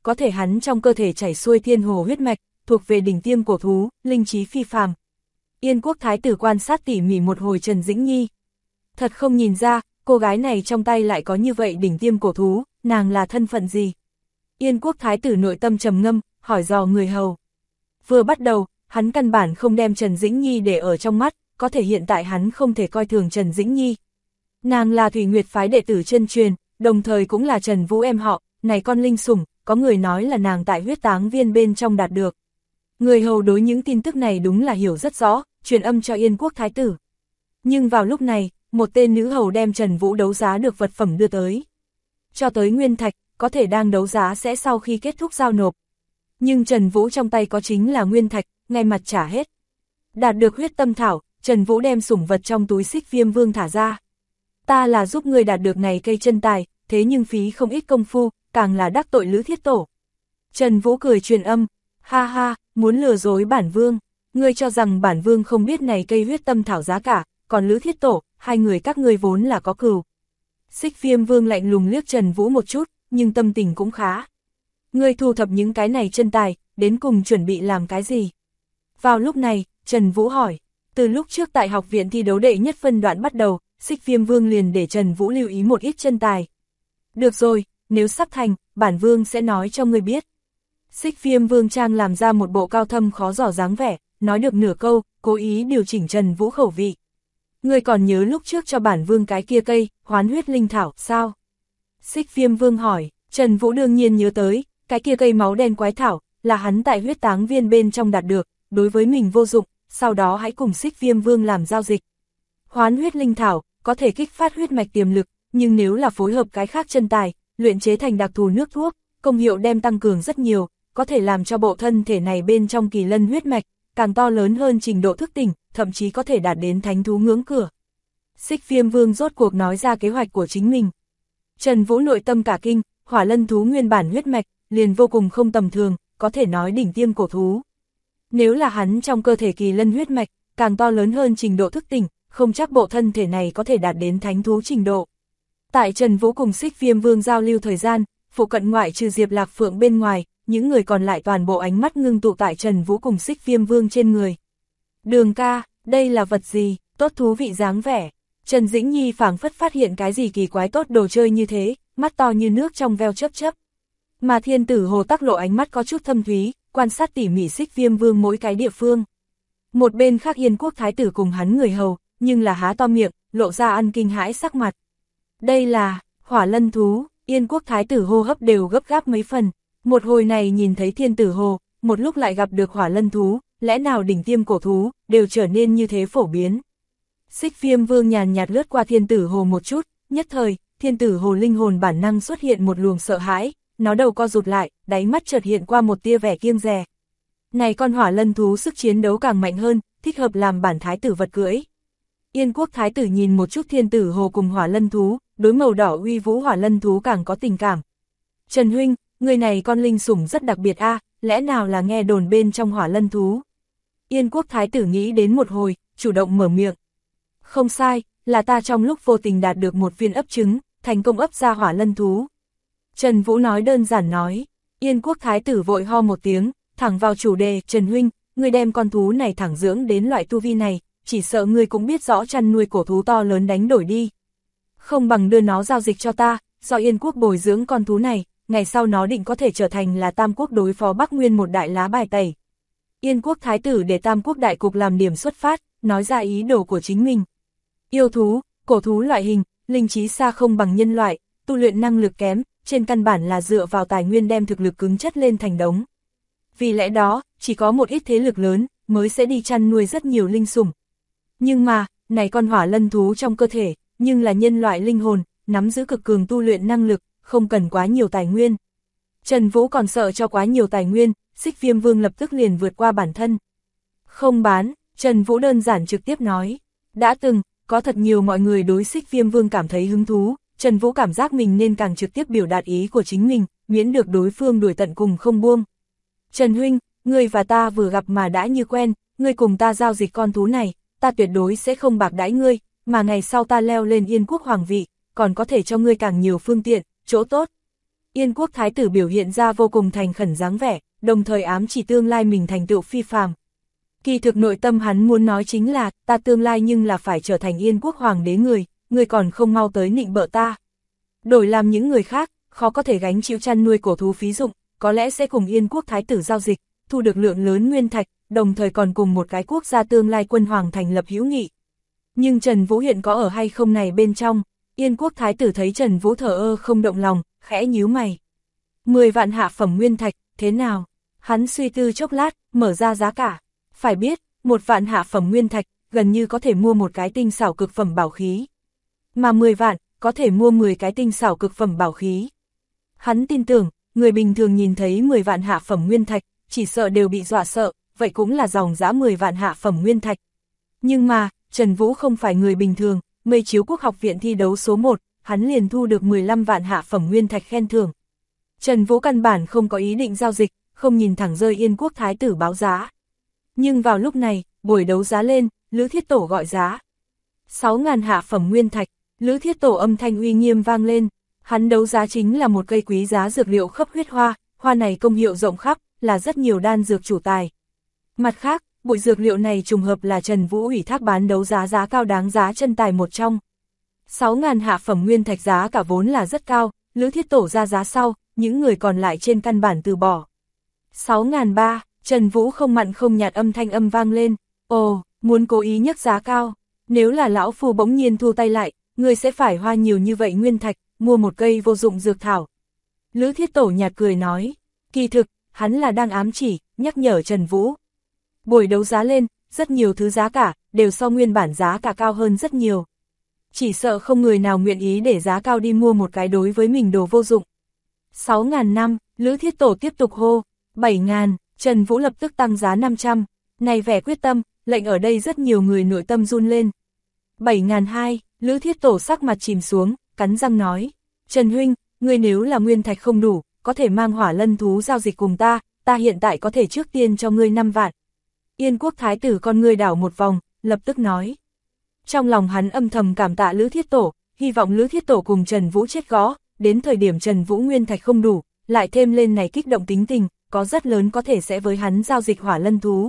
có thể hắn trong cơ thể chảy xuôi thiên hồ huyết mạch, thuộc về đỉnh tiêm cổ thú, linh trí phi phàm. Yên quốc thái tử quan sát tỉ mỉ một hồi Trần Dĩnh Nhi. Thật không nhìn ra, cô gái này trong tay lại có như vậy đỉnh tiêm cổ thú, nàng là thân phận gì? Yên quốc thái tử nội tâm trầm ngâm, hỏi dò người hầu. Vừa bắt đầu, hắn căn bản không đem Trần Dĩnh Nhi để ở trong mắt, có thể hiện tại hắn không thể coi thường Trần Dĩnh Nhi. Nàng là Thủy Nguyệt phái đệ tử chân truyền, đồng thời cũng là Trần Vũ em họ, này con linh sủng, có người nói là nàng tại huyết táng viên bên trong đạt được. Người hầu đối những tin tức này đúng là hiểu rất rõ, truyền âm cho Yên quốc thái tử. Nhưng vào lúc này, một tên nữ hầu đem Trần Vũ đấu giá được vật phẩm đưa tới. Cho tới nguyên thạch, có thể đang đấu giá sẽ sau khi kết thúc giao nộp. Nhưng Trần Vũ trong tay có chính là nguyên thạch, ngay mặt trả hết. Đạt được huyết tâm thảo, Trần Vũ đem sủng vật trong túi Xích Viêm Vương thả ra. Ta là giúp ngươi đạt được này cây chân tài, thế nhưng phí không ít công phu, càng là đắc tội Lữ Thiết Tổ. Trần Vũ cười truyền âm, ha ha, muốn lừa dối bản vương, ngươi cho rằng bản vương không biết này cây huyết tâm thảo giá cả, còn Lữ Thiết Tổ, hai người các ngươi vốn là có cừu. Xích Viêm Vương lạnh lùng liếc Trần Vũ một chút, nhưng tâm tình cũng khá. Ngươi thu thập những cái này chân tài, đến cùng chuẩn bị làm cái gì? Vào lúc này, Trần Vũ hỏi, từ lúc trước tại học viện thi đấu đệ nhất phân đoạn bắt đầu, Xích Viêm Vương liền để Trần Vũ lưu ý một ít chân tài. Được rồi, nếu sắp thành, bản vương sẽ nói cho ngươi biết. Xích Viêm Vương trang làm ra một bộ cao thâm khó dò dáng vẻ, nói được nửa câu, cố ý điều chỉnh Trần Vũ khẩu vị. Ngươi còn nhớ lúc trước cho bản vương cái kia cây, hoán huyết linh thảo, sao? Xích Viêm Vương hỏi, Trần Vũ đương nhiên nhớ tới, cái kia cây máu đen quái thảo, là hắn tại huyết táng viên bên trong đạt được, đối với mình vô dụng, sau đó hãy cùng Xích Viêm Vương làm giao dịch. Hoán huyết linh thảo, có thể kích phát huyết mạch tiềm lực, nhưng nếu là phối hợp cái khác chân tài, luyện chế thành đặc thù nước thuốc, công hiệu đem tăng cường rất nhiều, có thể làm cho bộ thân thể này bên trong kỳ lân huyết mạch, càng to lớn hơn trình độ thức tỉnh, thậm chí có thể đạt đến thánh thú ngưỡng cửa. Xích Viêm Vương rốt cuộc nói ra kế hoạch của chính mình. Trần Vũ nội tâm cả kinh, hỏa lân thú nguyên bản huyết mạch, liền vô cùng không tầm thường, có thể nói đỉnh tiêm cổ thú. Nếu là hắn trong cơ thể kỳ lân huyết mạch, càng to lớn hơn trình độ thức tỉnh, không chắc bộ thân thể này có thể đạt đến thánh thú trình độ. Tại Trần Vũ cùng Xích Viêm Vương giao lưu thời gian, phụ cận ngoại trừ Diệp Lạc Phượng bên ngoài, những người còn lại toàn bộ ánh mắt ngưng tụ tại Trần Vũ cùng Xích Viêm Vương trên người. Đường ca, đây là vật gì, tốt thú vị dáng vẻ. Trần Dĩnh Nhi phảng phất phát hiện cái gì kỳ quái tốt đồ chơi như thế, mắt to như nước trong veo chớp chớp. Mà Thiên Tử Hồ Tắc lộ ánh mắt có chút thâm thúy, quan sát tỉ mỉ Xích Viêm Vương mỗi cái địa phương. Một bên khác Yên quốc thái tử cùng hắn người hầu, nhưng là há to miệng, lộ ra ăn kinh hãi sắc mặt. Đây là hỏa lân thú, Yên quốc thái tử hô hấp đều gấp gáp mấy phần. Một hồi này nhìn thấy Thiên Tử Hồ, một lúc lại gặp được hỏa lân thú, lẽ nào đỉnh tiêm cổ thú, đều trở nên như thế phổ biến. Xích Viêm Vương nhàn nhạt lướt qua Thiên Tử Hồ một chút, nhất thời, Thiên Tử Hồ linh hồn bản năng xuất hiện một luồng sợ hãi, nó đầu co rụt lại, đáy mắt chợt hiện qua một tia vẻ kiêng dè. Này con hỏa lân thú sức chiến đấu càng mạnh hơn, thích hợp làm bản thái tử vật cưỡi. Yên quốc thái tử nhìn một chút Thiên Tử Hồ cùng hỏa lân thú, đối màu đỏ uy vũ hỏa lân thú càng có tình cảm. Trần huynh, người này con linh sủng rất đặc biệt a, lẽ nào là nghe đồn bên trong hỏa lân thú? Yên quốc thái tử nghĩ đến một hồi, chủ động mở miệng. Không sai, là ta trong lúc vô tình đạt được một viên ấp trứng, thành công ấp ra hỏa lân thú. Trần Vũ nói đơn giản nói. Yên quốc thái tử vội ho một tiếng, thẳng vào chủ đề, Trần huynh, ngươi đem con thú này thẳng dưỡng đến loại tu vi này, chỉ sợ ngươi cũng biết rõ chăn nuôi cổ thú to lớn đánh đổi đi. Không bằng đưa nó giao dịch cho ta, do Yên quốc bồi dưỡng con thú này, ngày sau nó định có thể trở thành là Tam quốc đối phó Bắc Nguyên một đại lá bài tẩy. Yên quốc thái tử để Tam quốc đại cục làm điểm xuất phát, nói ra ý đồ của chính mình. Yêu thú, cổ thú loại hình, linh trí xa không bằng nhân loại, tu luyện năng lực kém, trên căn bản là dựa vào tài nguyên đem thực lực cứng chất lên thành đống. Vì lẽ đó, chỉ có một ít thế lực lớn, mới sẽ đi chăn nuôi rất nhiều linh sủng. Nhưng mà, này con hỏa lân thú trong cơ thể, nhưng là nhân loại linh hồn, nắm giữ cực cường tu luyện năng lực, không cần quá nhiều tài nguyên. Trần Vũ còn sợ cho quá nhiều tài nguyên, Xích Viêm Vương lập tức liền vượt qua bản thân. Không bán, Trần Vũ đơn giản trực tiếp nói. Đã từng, có thật nhiều mọi người đối Xích Viêm Vương cảm thấy hứng thú, Trần Vũ cảm giác mình nên càng trực tiếp biểu đạt ý của chính mình, miễn được đối phương đuổi tận cùng không buông. Trần huynh, ngươi và ta vừa gặp mà đã như quen, ngươi cùng ta giao dịch con thú này, ta tuyệt đối sẽ không bạc đãi ngươi, mà ngày sau ta leo lên Yên quốc hoàng vị, còn có thể cho ngươi càng nhiều phương tiện, chỗ tốt. Yên quốc thái tử biểu hiện ra vô cùng thành khẩn dáng vẻ, đồng thời ám chỉ tương lai mình thành tựu phi phàm. Kỳ thực nội tâm hắn muốn nói chính là, ta tương lai nhưng là phải trở thành Yên quốc hoàng đế người còn không mau tới nịnh bợ ta. Đổi làm những người khác, khó có thể gánh chịu chăn nuôi cổ thú phí dụng, có lẽ sẽ cùng Yên quốc thái tử giao dịch, thu được lượng lớn nguyên thạch, đồng thời còn cùng một cái quốc gia tương lai quân hoàng thành lập hữu nghị. Nhưng Trần Vũ hiện có ở hay không này bên trong, Yên quốc thái tử thấy Trần Vũ thờ ơ không động lòng, khẽ nhíu mày. 10 vạn hạ phẩm nguyên thạch, thế nào? Hắn suy tư chốc lát, mở ra giá cả. Phải biết, 1 vạn hạ phẩm nguyên thạch, gần như có thể mua một cái tinh xảo cực phẩm bảo khí. Mà 10 vạn, có thể mua 10 cái tinh xảo cực phẩm bảo khí. Hắn tin tưởng, người bình thường nhìn thấy 10 vạn hạ phẩm nguyên thạch, chỉ sợ đều bị dọa sợ, vậy cũng là dòng giá 10 vạn hạ phẩm nguyên thạch. Nhưng mà, Trần Vũ không phải người bình thường, Mây Chiếu Quốc học viện thi đấu số 1, hắn liền thu được 15 vạn hạ phẩm nguyên thạch khen thưởng. Trần Vũ căn bản không có ý định giao dịch, không nhìn thẳng rơi Yên quốc thái tử báo giá. Nhưng vào lúc này, buổi đấu giá lên, Lữ Thiết Tổ gọi giá. 6.000 hạ phẩm nguyên thạch, Lữ Thiết Tổ âm thanh uy nghiêm vang lên. Hắn đấu giá chính là một cây quý giá dược liệu khắp huyết hoa, hoa này công hiệu rộng khắp, là rất nhiều đan dược chủ tài. Mặt khác, bụi dược liệu này trùng hợp là Trần Vũ ủy thác bán đấu giá giá cao đáng giá chân tài một trong. 6.000 hạ phẩm nguyên thạch giá cả vốn là rất cao, Lữ Thiết Tổ ra giá sau, những người còn lại trên căn bản từ bỏ. 6.300, Trần Vũ không mặn không nhạt âm thanh âm vang lên, ồ, muốn cố ý nhấc giá cao, nếu là lão phu bỗng nhiên thu tay lại, người sẽ phải hoa nhiều như vậy nguyên thạch, mua một cây vô dụng dược thảo. Lữ Thiết Tổ nhạt cười nói, kỳ thực, hắn là đang ám chỉ, nhắc nhở Trần Vũ. Buổi đấu giá lên, rất nhiều thứ giá cả, đều so nguyên bản giá cả cao hơn rất nhiều. Chỉ sợ không người nào nguyện ý để giá cao đi mua một cái đối với mình đồ vô dụng. 6.000 năm, Lữ Thiết Tổ tiếp tục hô, 7.000, Trần Vũ lập tức tăng giá 500, này vẻ quyết tâm, lệnh ở đây rất nhiều người nội tâm run lên. 7.200, Lữ Thiết Tổ sắc mặt chìm xuống, cắn răng nói, Trần Huynh, ngươi nếu là nguyên thạch không đủ, có thể mang hỏa lân thú giao dịch cùng ta hiện tại có thể trước tiên cho ngươi 5 vạn. Yên quốc thái tử con ngươi đảo một vòng, lập tức nói. Trong lòng hắn âm thầm cảm tạ Lữ Thiết Tổ, hy vọng Lữ Thiết Tổ cùng Trần Vũ chết gõ, đến thời điểm Trần Vũ nguyên thạch không đủ, lại thêm lên này kích động tính tình, có rất lớn có thể sẽ với hắn giao dịch hỏa lân thú.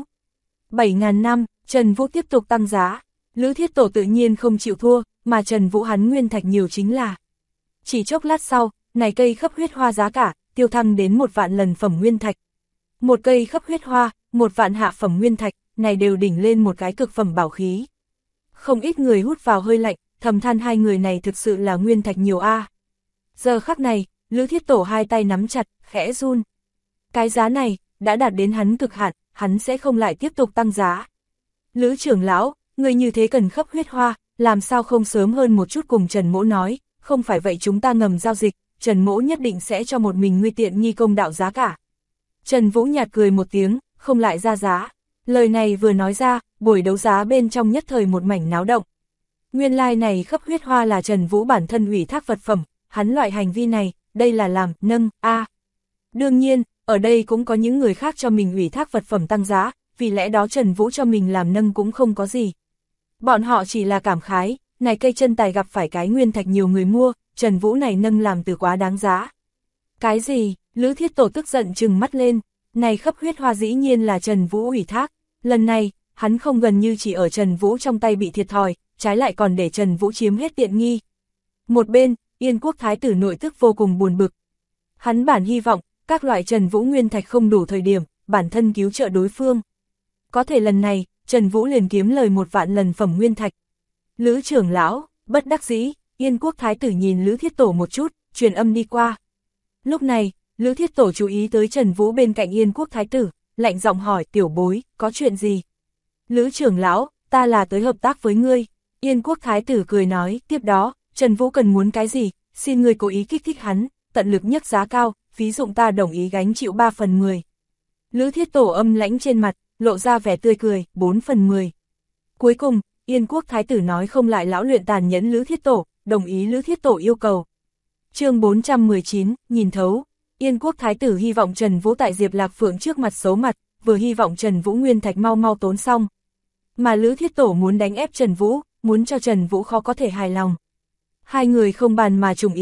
7.000 năm, Trần Vũ tiếp tục tăng giá, Lữ Thiết Tổ tự nhiên không chịu thua, mà Trần Vũ hắn nguyên thạch nhiều chính là. Chỉ chốc lát sau, này cây khắp huyết hoa giá cả, tiêu thăng đến 1 vạn lần phẩm nguyên thạch. Một cây khắp huyết hoa, 1 vạn hạ phẩm nguyên thạch, này đều đỉnh lên một cái cực phẩm bảo khí. Không ít người hút vào hơi lạnh, thầm than hai người này thực sự là nguyên thạch nhiều a. Giờ khắc này, Lữ Thiết Tổ hai tay nắm chặt, khẽ run. Cái giá này, đã đạt đến hắn cực hạn, hắn sẽ không lại tiếp tục tăng giá. Lữ trưởng lão, người như thế cần khắp huyết hoa, làm sao không sớm hơn một chút cùng Trần Mỗ nói, không phải vậy chúng ta ngầm giao dịch, Trần Mỗ nhất định sẽ cho một mình ngươi tiện nghi công đạo giá cả. Trần Vũ nhạt cười một tiếng, không lại ra giá. Lời này vừa nói ra, buổi đấu giá bên trong nhất thời một mảnh náo động. Nguyên lai này khắp huyết hoa là Trần Vũ bản thân ủy thác vật phẩm, hắn loại hành vi này, đây là làm, nâng, a. Đương nhiên, ở đây cũng có những người khác cho mình ủy thác vật phẩm tăng giá, vì lẽ đó Trần Vũ cho mình làm nâng cũng không có gì. Bọn họ chỉ là cảm khái, này cây chân tài gặp phải cái nguyên thạch nhiều người mua, Trần Vũ này nâng làm từ quá đáng giá. Cái gì? Lữ Thiết Tổ tức giận trừng mắt lên, này khắp huyết hoa dĩ nhiên là Trần Vũ ủy thác, lần này, hắn không gần như chỉ ở Trần Vũ trong tay bị thiệt thòi, trái lại còn để Trần Vũ chiếm hết tiện nghi. Một bên, Yên quốc thái tử nội tức vô cùng buồn bực. Hắn bản hy vọng, các loại Trần Vũ nguyên thạch không đủ thời điểm, bản thân cứu trợ đối phương. Có thể lần này, Trần Vũ liền kiếm lời 1 vạn lần phẩm nguyên thạch. Lữ trưởng lão, bất đắc dĩ, Yên quốc thái tử nhìn Lữ Thiết Tổ một chút, truyền âm đi qua. Lúc này, Lữ Thiết Tổ chú ý tới Trần Vũ bên cạnh Yên quốc thái tử, lạnh giọng hỏi, tiểu bối, có chuyện gì? Lữ trưởng lão, ta là tới hợp tác với ngươi. Yên quốc thái tử cười nói, tiếp đó, Trần Vũ cần muốn cái gì, xin ngươi cố ý kích thích hắn, tận lực nhấc giá cao, phí dụng ta đồng ý gánh chịu 3/10. Lữ Thiết Tổ âm lãnh trên mặt, lộ ra vẻ tươi cười, 4/10. Cuối cùng, Yên quốc thái tử nói không lại lão luyện tàn nhẫn Lữ Thiết Tổ, đồng ý Lữ Thiết Tổ yêu cầu. Chương 419, nhìn thấu. Yên quốc thái tử hy vọng Trần Vũ tại Diệp Lạc Phượng trước mặt xấu mặt, vừa hy vọng Trần Vũ nguyên thạch mau mau tốn xong. Mà Lữ Thiết Tổ muốn đánh ép Trần Vũ, muốn cho Trần Vũ khó có thể hài lòng. Hai người không bàn mà trùng ý,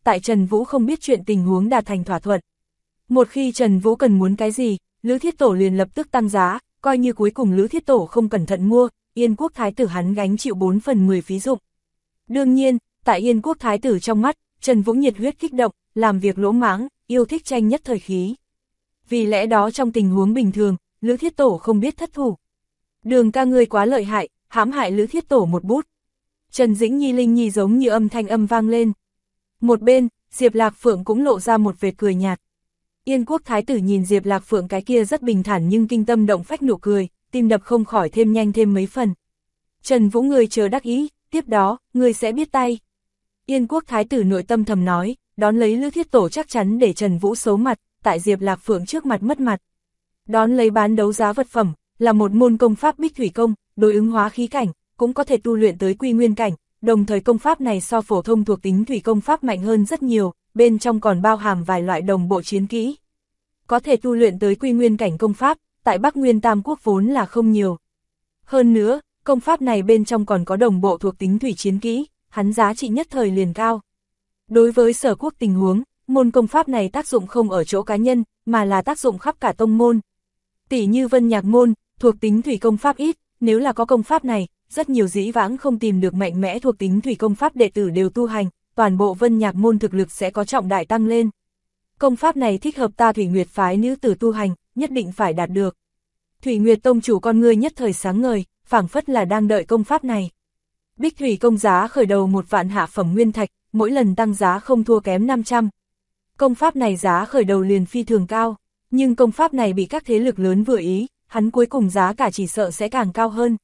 tại Trần Vũ không biết chuyện tình huống đạt thành thỏa thuận. Một khi Trần Vũ cần muốn cái gì, Lữ Thiết Tổ liền lập tức tăng giá, coi như cuối cùng Lữ Thiết Tổ không cẩn thận mua, Yên Quốc Thái tử hắn gánh chịu 4/10 phí dụng. Đương nhiên, tại Yên Quốc Thái tử trong mắt, Trần Vũ nhiệt huyết kích động, làm việc lỗ mãng, yêu thích tranh nhất thời khí. Vì lẽ đó trong tình huống bình thường, Lữ Thiết Tổ không biết thất thủ. Đường ca ngươi quá lợi hại, hãm hại Lữ Thiết Tổ một bút. Trần Dĩnh Nhi Linh Nhi giống như âm thanh âm vang lên. Một bên, Diệp Lạc Phượng cũng lộ ra một vệt cười nhạt. Yên Quốc Thái tử nhìn Diệp Lạc Phượng cái kia rất bình thản nhưng kinh tâm động phách nụ cười, tim đập không khỏi thêm nhanh thêm mấy phần. Trần Vũ người chờ đắc ý, tiếp đó, người sẽ biết tay. Yên Quốc Thái tử nội tâm thầm nói, đón lấy Lữ Thiết Tổ chắc chắn để Trần Vũ xấu mặt, tại Diệp Lạc Phượng trước mặt mất mặt. Đón lấy bán đấu giá vật phẩm, là một môn công pháp Bích Thủy Công, đối ứng hóa khí cảnh, cũng có thể tu luyện tới quy nguyên cảnh, đồng thời công pháp này so phổ thông thuộc tính thủy công pháp mạnh hơn rất nhiều, bên trong còn bao hàm vài loại đồng bộ chiến kỹ. Có thể tu luyện tới quy nguyên cảnh công pháp, tại Bắc Nguyên Tam Quốc vốn là không nhiều. Hơn nữa, công pháp này bên trong còn có đồng bộ thuộc tính thủy chiến kỹ, hắn giá trị nhất thời liền cao. Đối với Sở Quốc tình huống, môn công pháp này tác dụng không ở chỗ cá nhân, mà là tác dụng khắp cả tông môn. Tỷ như Vân Nhạc môn, thuộc tính thủy công pháp ít, nếu là có công pháp này, rất nhiều dĩ vãng không tìm được mạnh mẽ thuộc tính thủy công pháp đệ tử đều tu hành, toàn bộ Vân Nhạc môn thực lực sẽ có trọng đại tăng lên. Công pháp này thích hợp ta Thủy Nguyệt phái nữ tử tu hành, nhất định phải đạt được. Thủy Nguyệt tông chủ con ngươi nhất thời sáng ngời, phảng phất là đang đợi công pháp này. Bích Thủy công giá khởi đầu 1 vạn hạ phẩm nguyên thạch, mỗi lần tăng giá không thua kém 500. Công pháp này giá khởi đầu liền phi thường cao, nhưng công pháp này bị các thế lực lớn vừa ý, hắn cuối cùng giá cả chỉ sợ sẽ càng cao hơn.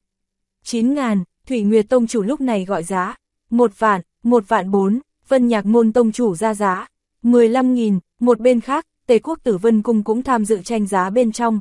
9.000, Thủy Nguyệt tông chủ lúc này gọi giá, 1 vạn 4, Vân Nhạc môn tông chủ ra giá, 15.000, một bên khác, Tề Quốc Tử Vân Cung cũng tham dự tranh giá bên trong.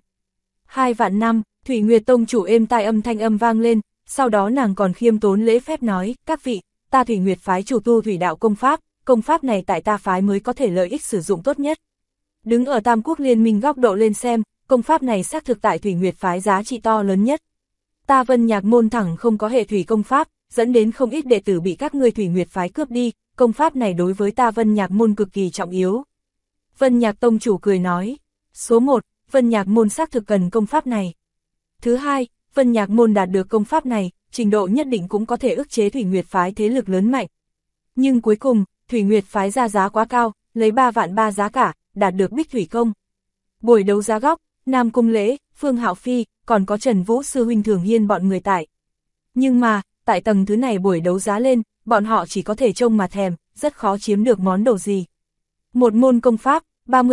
2 vạn 5, Thủy Nguyệt tông chủ êm tai âm thanh âm vang lên, sau đó nàng còn khiêm tốn lễ phép nói, các vị, ta Thủy Nguyệt phái chủ tu thủy đạo công pháp này tại ta phái mới có thể lợi ích sử dụng tốt nhất. Đứng ở Tam Quốc Liên minh góc độ lên xem, công pháp này xác thực tại Thủy Nguyệt phái giá trị to lớn nhất. Ta Vân Nhạc môn thẳng không có hệ thủy công pháp, dẫn đến không ít đệ tử bị các ngươi Thủy Nguyệt phái cướp đi, công pháp này đối với ta Vân Nhạc môn cực kỳ trọng yếu. Vân Nhạc tông chủ cười nói, số 1, Vân Nhạc môn xác thực cần công pháp này. Thứ hai, Vân Nhạc môn đạt được công pháp này, trình độ nhất định cũng có thể ức chế Thủy Nguyệt phái thế lực lớn mạnh. Nhưng cuối cùng, Thủy Nguyệt phái ra giá quá cao, lấy 3 vạn 3 giá cả, đạt được Bích Thủy Công. Buổi đấu giá góc, Nam Cung Lễ, Phương Hạo Phi, còn có Trần Vũ sư huynh Thường Hiên bọn người tại. Nhưng mà, tại tầng thứ này buổi đấu giá lên, bọn họ chỉ có thể trông mà thèm, rất khó chiếm được món đồ gì. Một môn công pháp,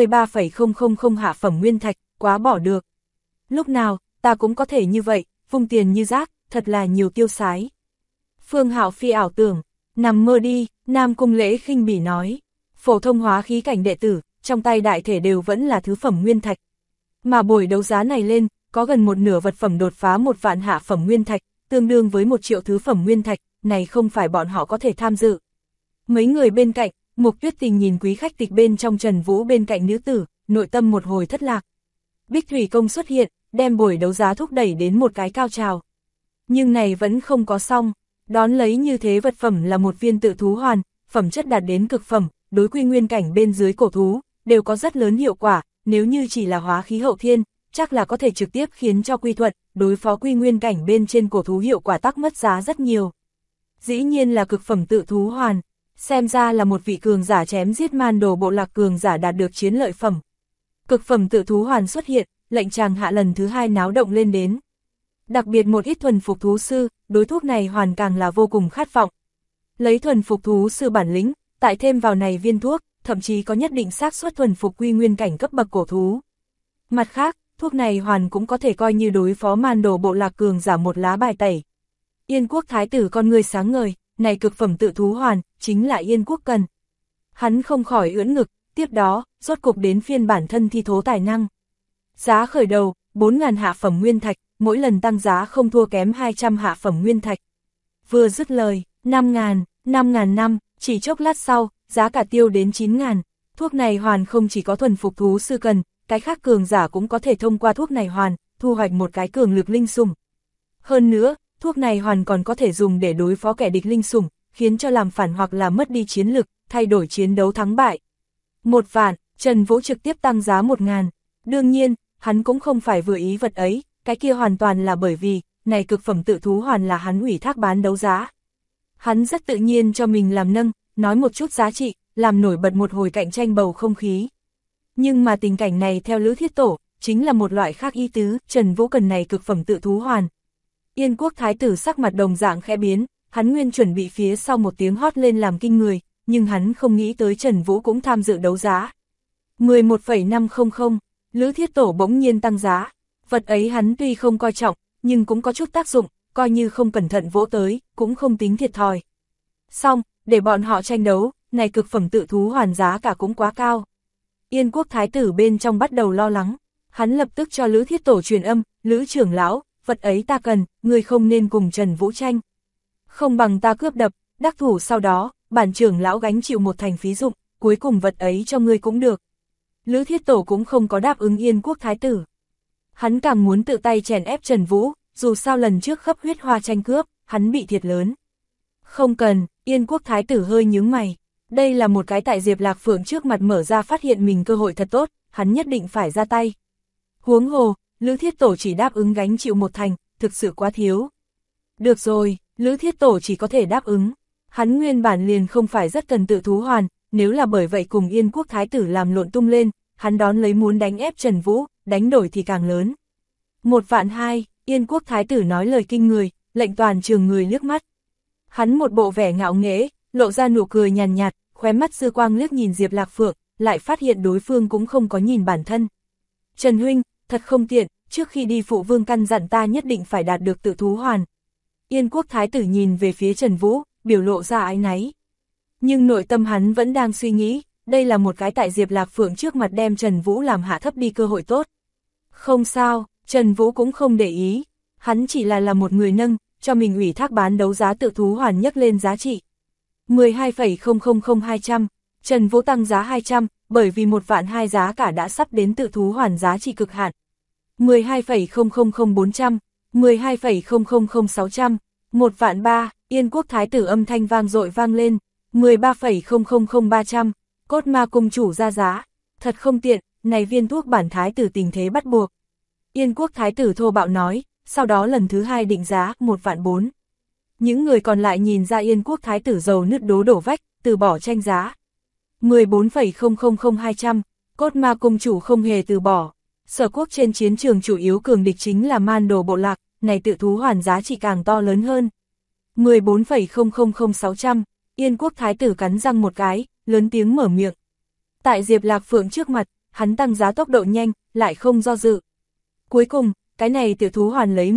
33,000 hạ phẩm nguyên thạch, quá bỏ được. Lúc nào, ta cũng có thể như vậy, vung tiền như rác, thật là nhiều tiêu sái. Phương Hạo Phi ảo tưởng, nằm mơ đi, Nam Cung Lễ khinh bỉ nói. Phổ thông hóa khí cảnh đệ tử, trong tay đại thể đều vẫn là thứ phẩm nguyên thạch. Mà buổi đấu giá này lên, có gần một nửa vật phẩm đột phá 1 vạn hạ phẩm nguyên thạch, tương đương với 1 triệu thứ phẩm nguyên thạch, này không phải bọn họ có thể tham dự. Mấy người bên cạnh, Mục Tuyết Tình nhìn quý khách tịch bên trong Trần Vũ bên cạnh nữ tử, nội tâm một hồi thất lạc. Bích Thủy Công xuất hiện, đem buổi đấu giá thúc đẩy đến một cái cao trào. Nhưng này vẫn không có xong, đón lấy như thế vật phẩm là một viên tự thú hoàn, phẩm chất đạt đến cực phẩm, đối quy nguyên cảnh bên dưới cổ thú, đều có rất lớn hiệu quả, nếu như chỉ là hóa khí hậu thiên, chắc là có thể trực tiếp khiến cho quy thuận, đối phó quy nguyên cảnh bên trên cổ thú hiệu quả tắc mất giá rất nhiều. Dĩ nhiên là cực phẩm tự thú hoàn, xem ra là một vị cường giả chém giết man đồ bộ lạc cường giả đạt được chiến lợi phẩm. Cực phẩm tự thú hoàn xuất hiện, lệnh chàng hạ lần thứ 2 náo động lên đến. Đặc biệt một ít thuần phục thú sư, đối thuốc này hoàn càng là vô cùng khát vọng. Lấy thuần phục thú sư bản lĩnh, tại thêm vào này viên thuốc, thậm chí có nhất định xác suất thuần phục quy nguyên cảnh cấp bậc cổ thú. Mặt khác, thuốc này hoàn cũng có thể coi như đối phó man đồ bộ lạc cường giả một lá bài tẩy. Yên Quốc thái tử con người sáng ngời, này cực phẩm tự thú hoàn, chính là Yên Quốc cần. Hắn không khỏi ưỡn ngực, tiếp đó, rốt cục đến phiên bản thân thi thố tài năng. Giá khởi đầu, 4.000 hạ phẩm nguyên thạch, mỗi lần tăng giá không thua kém 200 hạ phẩm nguyên thạch. Vừa dứt lời, 5.000 năm, chỉ chốc lát sau, giá cả tiêu đến 9.000. Thuốc này hoàn không chỉ có thuần phục thú sư cần, cái khác cường giả cũng có thể thông qua thuốc này hoàn, thu hoạch một cái cường lực linh sủng. Hơn nữa, thuốc này hoàn còn có thể dùng để đối phó kẻ địch linh sủng, khiến cho làm phản hoặc là mất đi chiến lực, thay đổi chiến đấu thắng bại. 1 vạn, Trần Vũ trực tiếp tăng giá 1.000. Đương nhiên, hắn cũng không phải vừa ý vật ấy, cái kia hoàn toàn là bởi vì, này cực phẩm tự thú hoàn là hắn ủy thác bán đấu giá. Hắn rất tự nhiên cho mình làm nâng, nói một chút giá trị, làm nổi bật một hồi cạnh tranh bầu không khí. Nhưng mà tình cảnh này theo Lữ Thiết Tổ, chính là một loại khác ý tứ, Trần Vũ cần này cực phẩm tự thú hoàn. Yên Quốc Thái tử sắc mặt đồng dạng khẽ biến, hắn nguyên chuẩn bị phía sau một tiếng hót lên làm kinh người, nhưng hắn không nghĩ tới Trần Vũ cũng tham dự đấu giá. 11,500, Lữ Thiết Tổ bỗng nhiên tăng giá, vật ấy hắn tuy không coi trọng, nhưng cũng có chút tác dụng, coi như không cẩn thận vỗ tới, cũng không tính thiệt thòi. Xong, để bọn họ tranh đấu, này cực phẩm tự thú hoàn giá cả cũng quá cao. Yên Quốc Thái tử bên trong bắt đầu lo lắng, hắn lập tức cho Lữ Thiết Tổ truyền âm, Lữ trưởng lão, vật ấy ta cần, người không nên cùng Trần Vũ tranh. Không bằng ta cướp đập, đắc thủ sau đó, bản trưởng lão gánh chịu một thành phí dụng, cuối cùng vật ấy cho ngươi cũng được. Lữ Thiết Tổ cũng không có đáp ứng Yên Quốc Thái tử. Hắn càng muốn tự tay chèn ép Trần Vũ, dù sao lần trước khắp huyết hoa tranh cướp, hắn bị thiệt lớn. Không cần, Yên Quốc Thái tử hơi nhướng mày. Đây là một cái tại Diệp Lạc Phượng trước mặt mở ra phát hiện mình cơ hội thật tốt, hắn nhất định phải ra tay. Huống hồ, Lữ Thiết Tổ chỉ đáp ứng gánh chịu một thành, thực sự quá thiếu. Được rồi, Lữ Thiết Tổ chỉ có thể đáp ứng. Hắn nguyên bản liền không phải rất cần tự thú hoàn, nếu là bởi vậy cùng Yên Quốc Thái tử làm lộn tung lên, hắn đón lấy muốn đánh ép Trần Vũ, đánh đổi thì càng lớn. 1.200.000, Yên Quốc Thái tử nói lời kinh người, lệnh toàn trường người liếc mắt. Hắn một bộ vẻ ngạo nghễ, lộ ra nụ cười nhàn nhạt, khóe mắt dư quang liếc nhìn Diệp Lạc Phượng, lại phát hiện đối phương cũng không có nhìn bản thân. Trần huynh, thật không tiện, trước khi đi phụ vương căn dặn ta nhất định phải đạt được tự thú hoàn. Yên Quốc Thái tử nhìn về phía Trần Vũ, biểu lộ ra áy náy. Nhưng nội tâm hắn vẫn đang suy nghĩ, đây là một cái tại Diệp Lạc Phượng trước mặt đem Trần Vũ làm hạ thấp đi cơ hội tốt. Không sao, Trần Vũ cũng không để ý, hắn chỉ là một người nâng, cho mình ủy thác bán đấu giá tự thú hoàn nhấc lên giá trị. 12,000200, Trần Vũ tăng giá 200, bởi vì 1.200.000 giá cả đã sắp đến tự thú hoàn giá trị cực hạn. 12,000400, 12,000600, 1.300.000, Yên Quốc Thái tử âm thanh vang dội vang lên, 13,000300, Cốt Ma cung chủ ra giá, thật không tiện, này viên thuốc bản thái tử tình thế bắt buộc. Yên Quốc Thái tử thô bạo nói, sau đó lần thứ hai định giá 1.400.000. Những người còn lại nhìn ra Yên Quốc Thái tử dầu nứt đố đổ vách, từ bỏ tranh giá. 14,000200, Cốt Ma cung chủ không hề từ bỏ. Sở quốc trên chiến trường chủ yếu cường địch chính là Man Đồ bộ lạc, này tự thú hoàn giá trị càng to lớn hơn. 14,000600, Yên Quốc Thái tử cắn răng một cái, lớn tiếng mở miệng. Tại Diệp Lạc Phượng trước mặt, hắn tăng giá tốc độ nhanh, lại không do dự. Cuối cùng, cái này tự thú hoàn lấy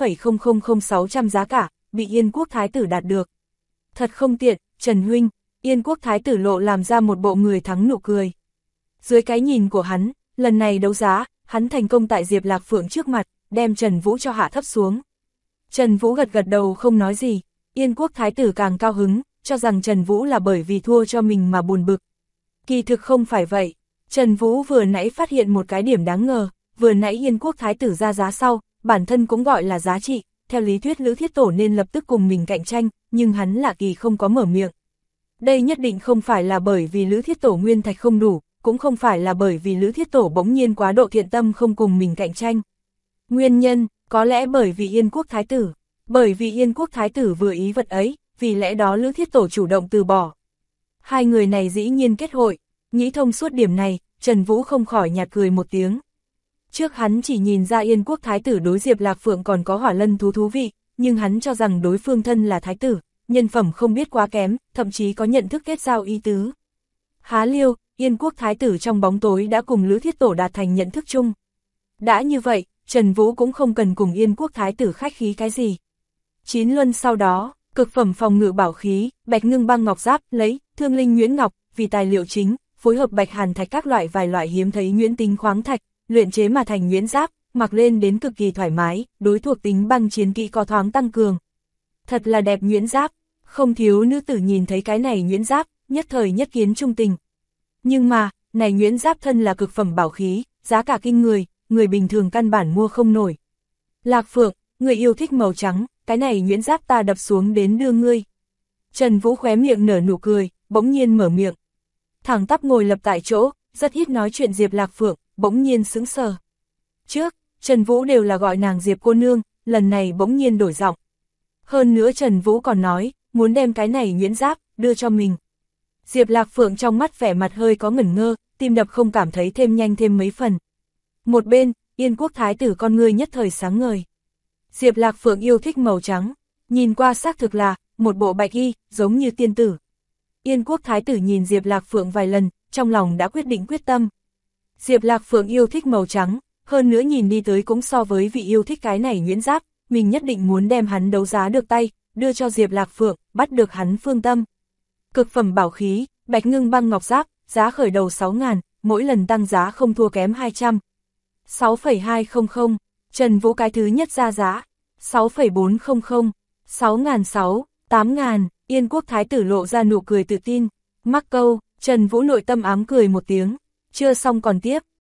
14,000600 giá cả, bị Yên Quốc Thái tử đạt được. Thật không tiện, Trần huynh, Yên Quốc Thái tử lộ làm ra một bộ người thắng nụ cười. Dưới cái nhìn của hắn, lần này đấu giá, hắn thành công tại Diệp Lạc Phượng trước mặt, đem Trần Vũ cho hạ thấp xuống. Trần Vũ gật gật đầu không nói gì, Yên Quốc Thái tử càng cao hứng, cho rằng Trần Vũ là bởi vì thua cho mình mà buồn bực. Kỳ thực không phải vậy, Trần Vũ vừa nãy phát hiện một cái điểm đáng ngờ, vừa nãy Yên Quốc Thái tử ra giá sau, bản thân cũng gọi là giá trị, theo lý thuyết Lữ Thiết Tổ nên lập tức cùng mình cạnh tranh, nhưng hắn lạ kỳ không có mở miệng. Đây nhất định không phải là bởi vì Lữ Thiết Tổ nguyên thạch không đủ, cũng không phải là bởi vì Lữ Thiết Tổ bỗng nhiên quá độ thiện tâm không cùng mình cạnh tranh. Nguyên nhân, có lẽ bởi vì Yên Quốc Thái tử, bởi vì Yên Quốc Thái tử vừa ý vật ấy, vì lẽ đó Lữ Thiết Tổ chủ động từ bỏ. Hai người này dĩ nhiên kết hội, nghĩ thông suốt điểm này, Trần Vũ không khỏi nhạt cười một tiếng. Trước hắn chỉ nhìn ra Yên Quốc Thái tử đối Diệp Lạc Phượng còn có hỏa lân thú vị, nhưng hắn cho rằng đối phương thân là Thái tử, nhân phẩm không biết quá kém, thậm chí có nhận thức kết giao ý tứ. Há liêu, Yên Quốc Thái tử trong bóng tối đã cùng Lữ Thiết Tổ đạt thành nhận thức chung. Đã như vậy, Trần Vũ cũng không cần cùng Yên Quốc Thái tử khách khí cái gì. Chín luân sau đó, cực phẩm phòng ngự bảo khí, bạch ngưng băng ngọc giáp, lấy, thương linh nhuyễn ngọc, vì tài liệu chính, phối hợp bạch hàn thạch các loại vài loại hiếm thấy nhuyễn tính khoáng thạch, luyện chế mà thành nhuyễn giáp, mặc lên đến cực kỳ thoải mái, đối thuộc tính băng chiến kỹ có thoáng tăng cường. Thật là đẹp nhuyễn giáp, không thiếu nữ tử nhìn thấy cái này nhuyễn giáp, nhất thời nhất kiến trung tình. Nhưng mà, này nhuyễn giáp thân là cực phẩm bảo khí, giá cả kinh người bình thường căn bản mua không nổi. Lạc Phượng, người yêu thích màu trắng, cái này nhuyễn giáp ta đập xuống đến đưa ngươi. Trần Vũ khóe miệng nở nụ cười, bỗng nhiên mở miệng. Thẳng tắp ngồi lập tại chỗ, rất ít nói chuyện Diệp Lạc Phượng, bỗng nhiên sững sờ. Trước, Trần Vũ đều là gọi nàng Diệp cô nương, lần này bỗng nhiên đổi giọng. Hơn nữa Trần Vũ còn nói, muốn đem cái này nhuyễn giáp, đưa cho mình. Diệp Lạc Phượng trong mắt vẻ mặt hơi có ngẩn ngơ, tim đập không cảm thấy thêm nhanh thêm mấy phần. Một bên, Yên Quốc Thái tử con ngươi nhất thời sáng ngời. Diệp Lạc Phượng yêu thích màu trắng, nhìn qua xác thực là, một bộ bạch y, giống như tiên tử. Yên Quốc Thái tử nhìn Diệp Lạc Phượng vài lần, trong lòng đã quyết định quyết tâm. Diệp Lạc Phượng yêu thích màu trắng, hơn nữa nhìn đi tới cũng so với vị yêu thích cái này nhuyễn giáp, mình nhất định muốn đem hắn đấu giá được tay, đưa cho Diệp Lạc Phượng, bắt được hắn phương tâm. Cực phẩm bảo khí, bạch ngưng băng ngọc giáp, giá khởi đầu 6.000, mỗi lần tăng giá không thua kém 200. 6,200, Trần Vũ cái thứ nhất ra giá, 6,400, 6.600, 8.000, Yên Quốc Thái tử lộ ra nụ cười tự tin. Mắc câu, Trần Vũ nội tâm ám cười một tiếng, chưa xong còn tiếp.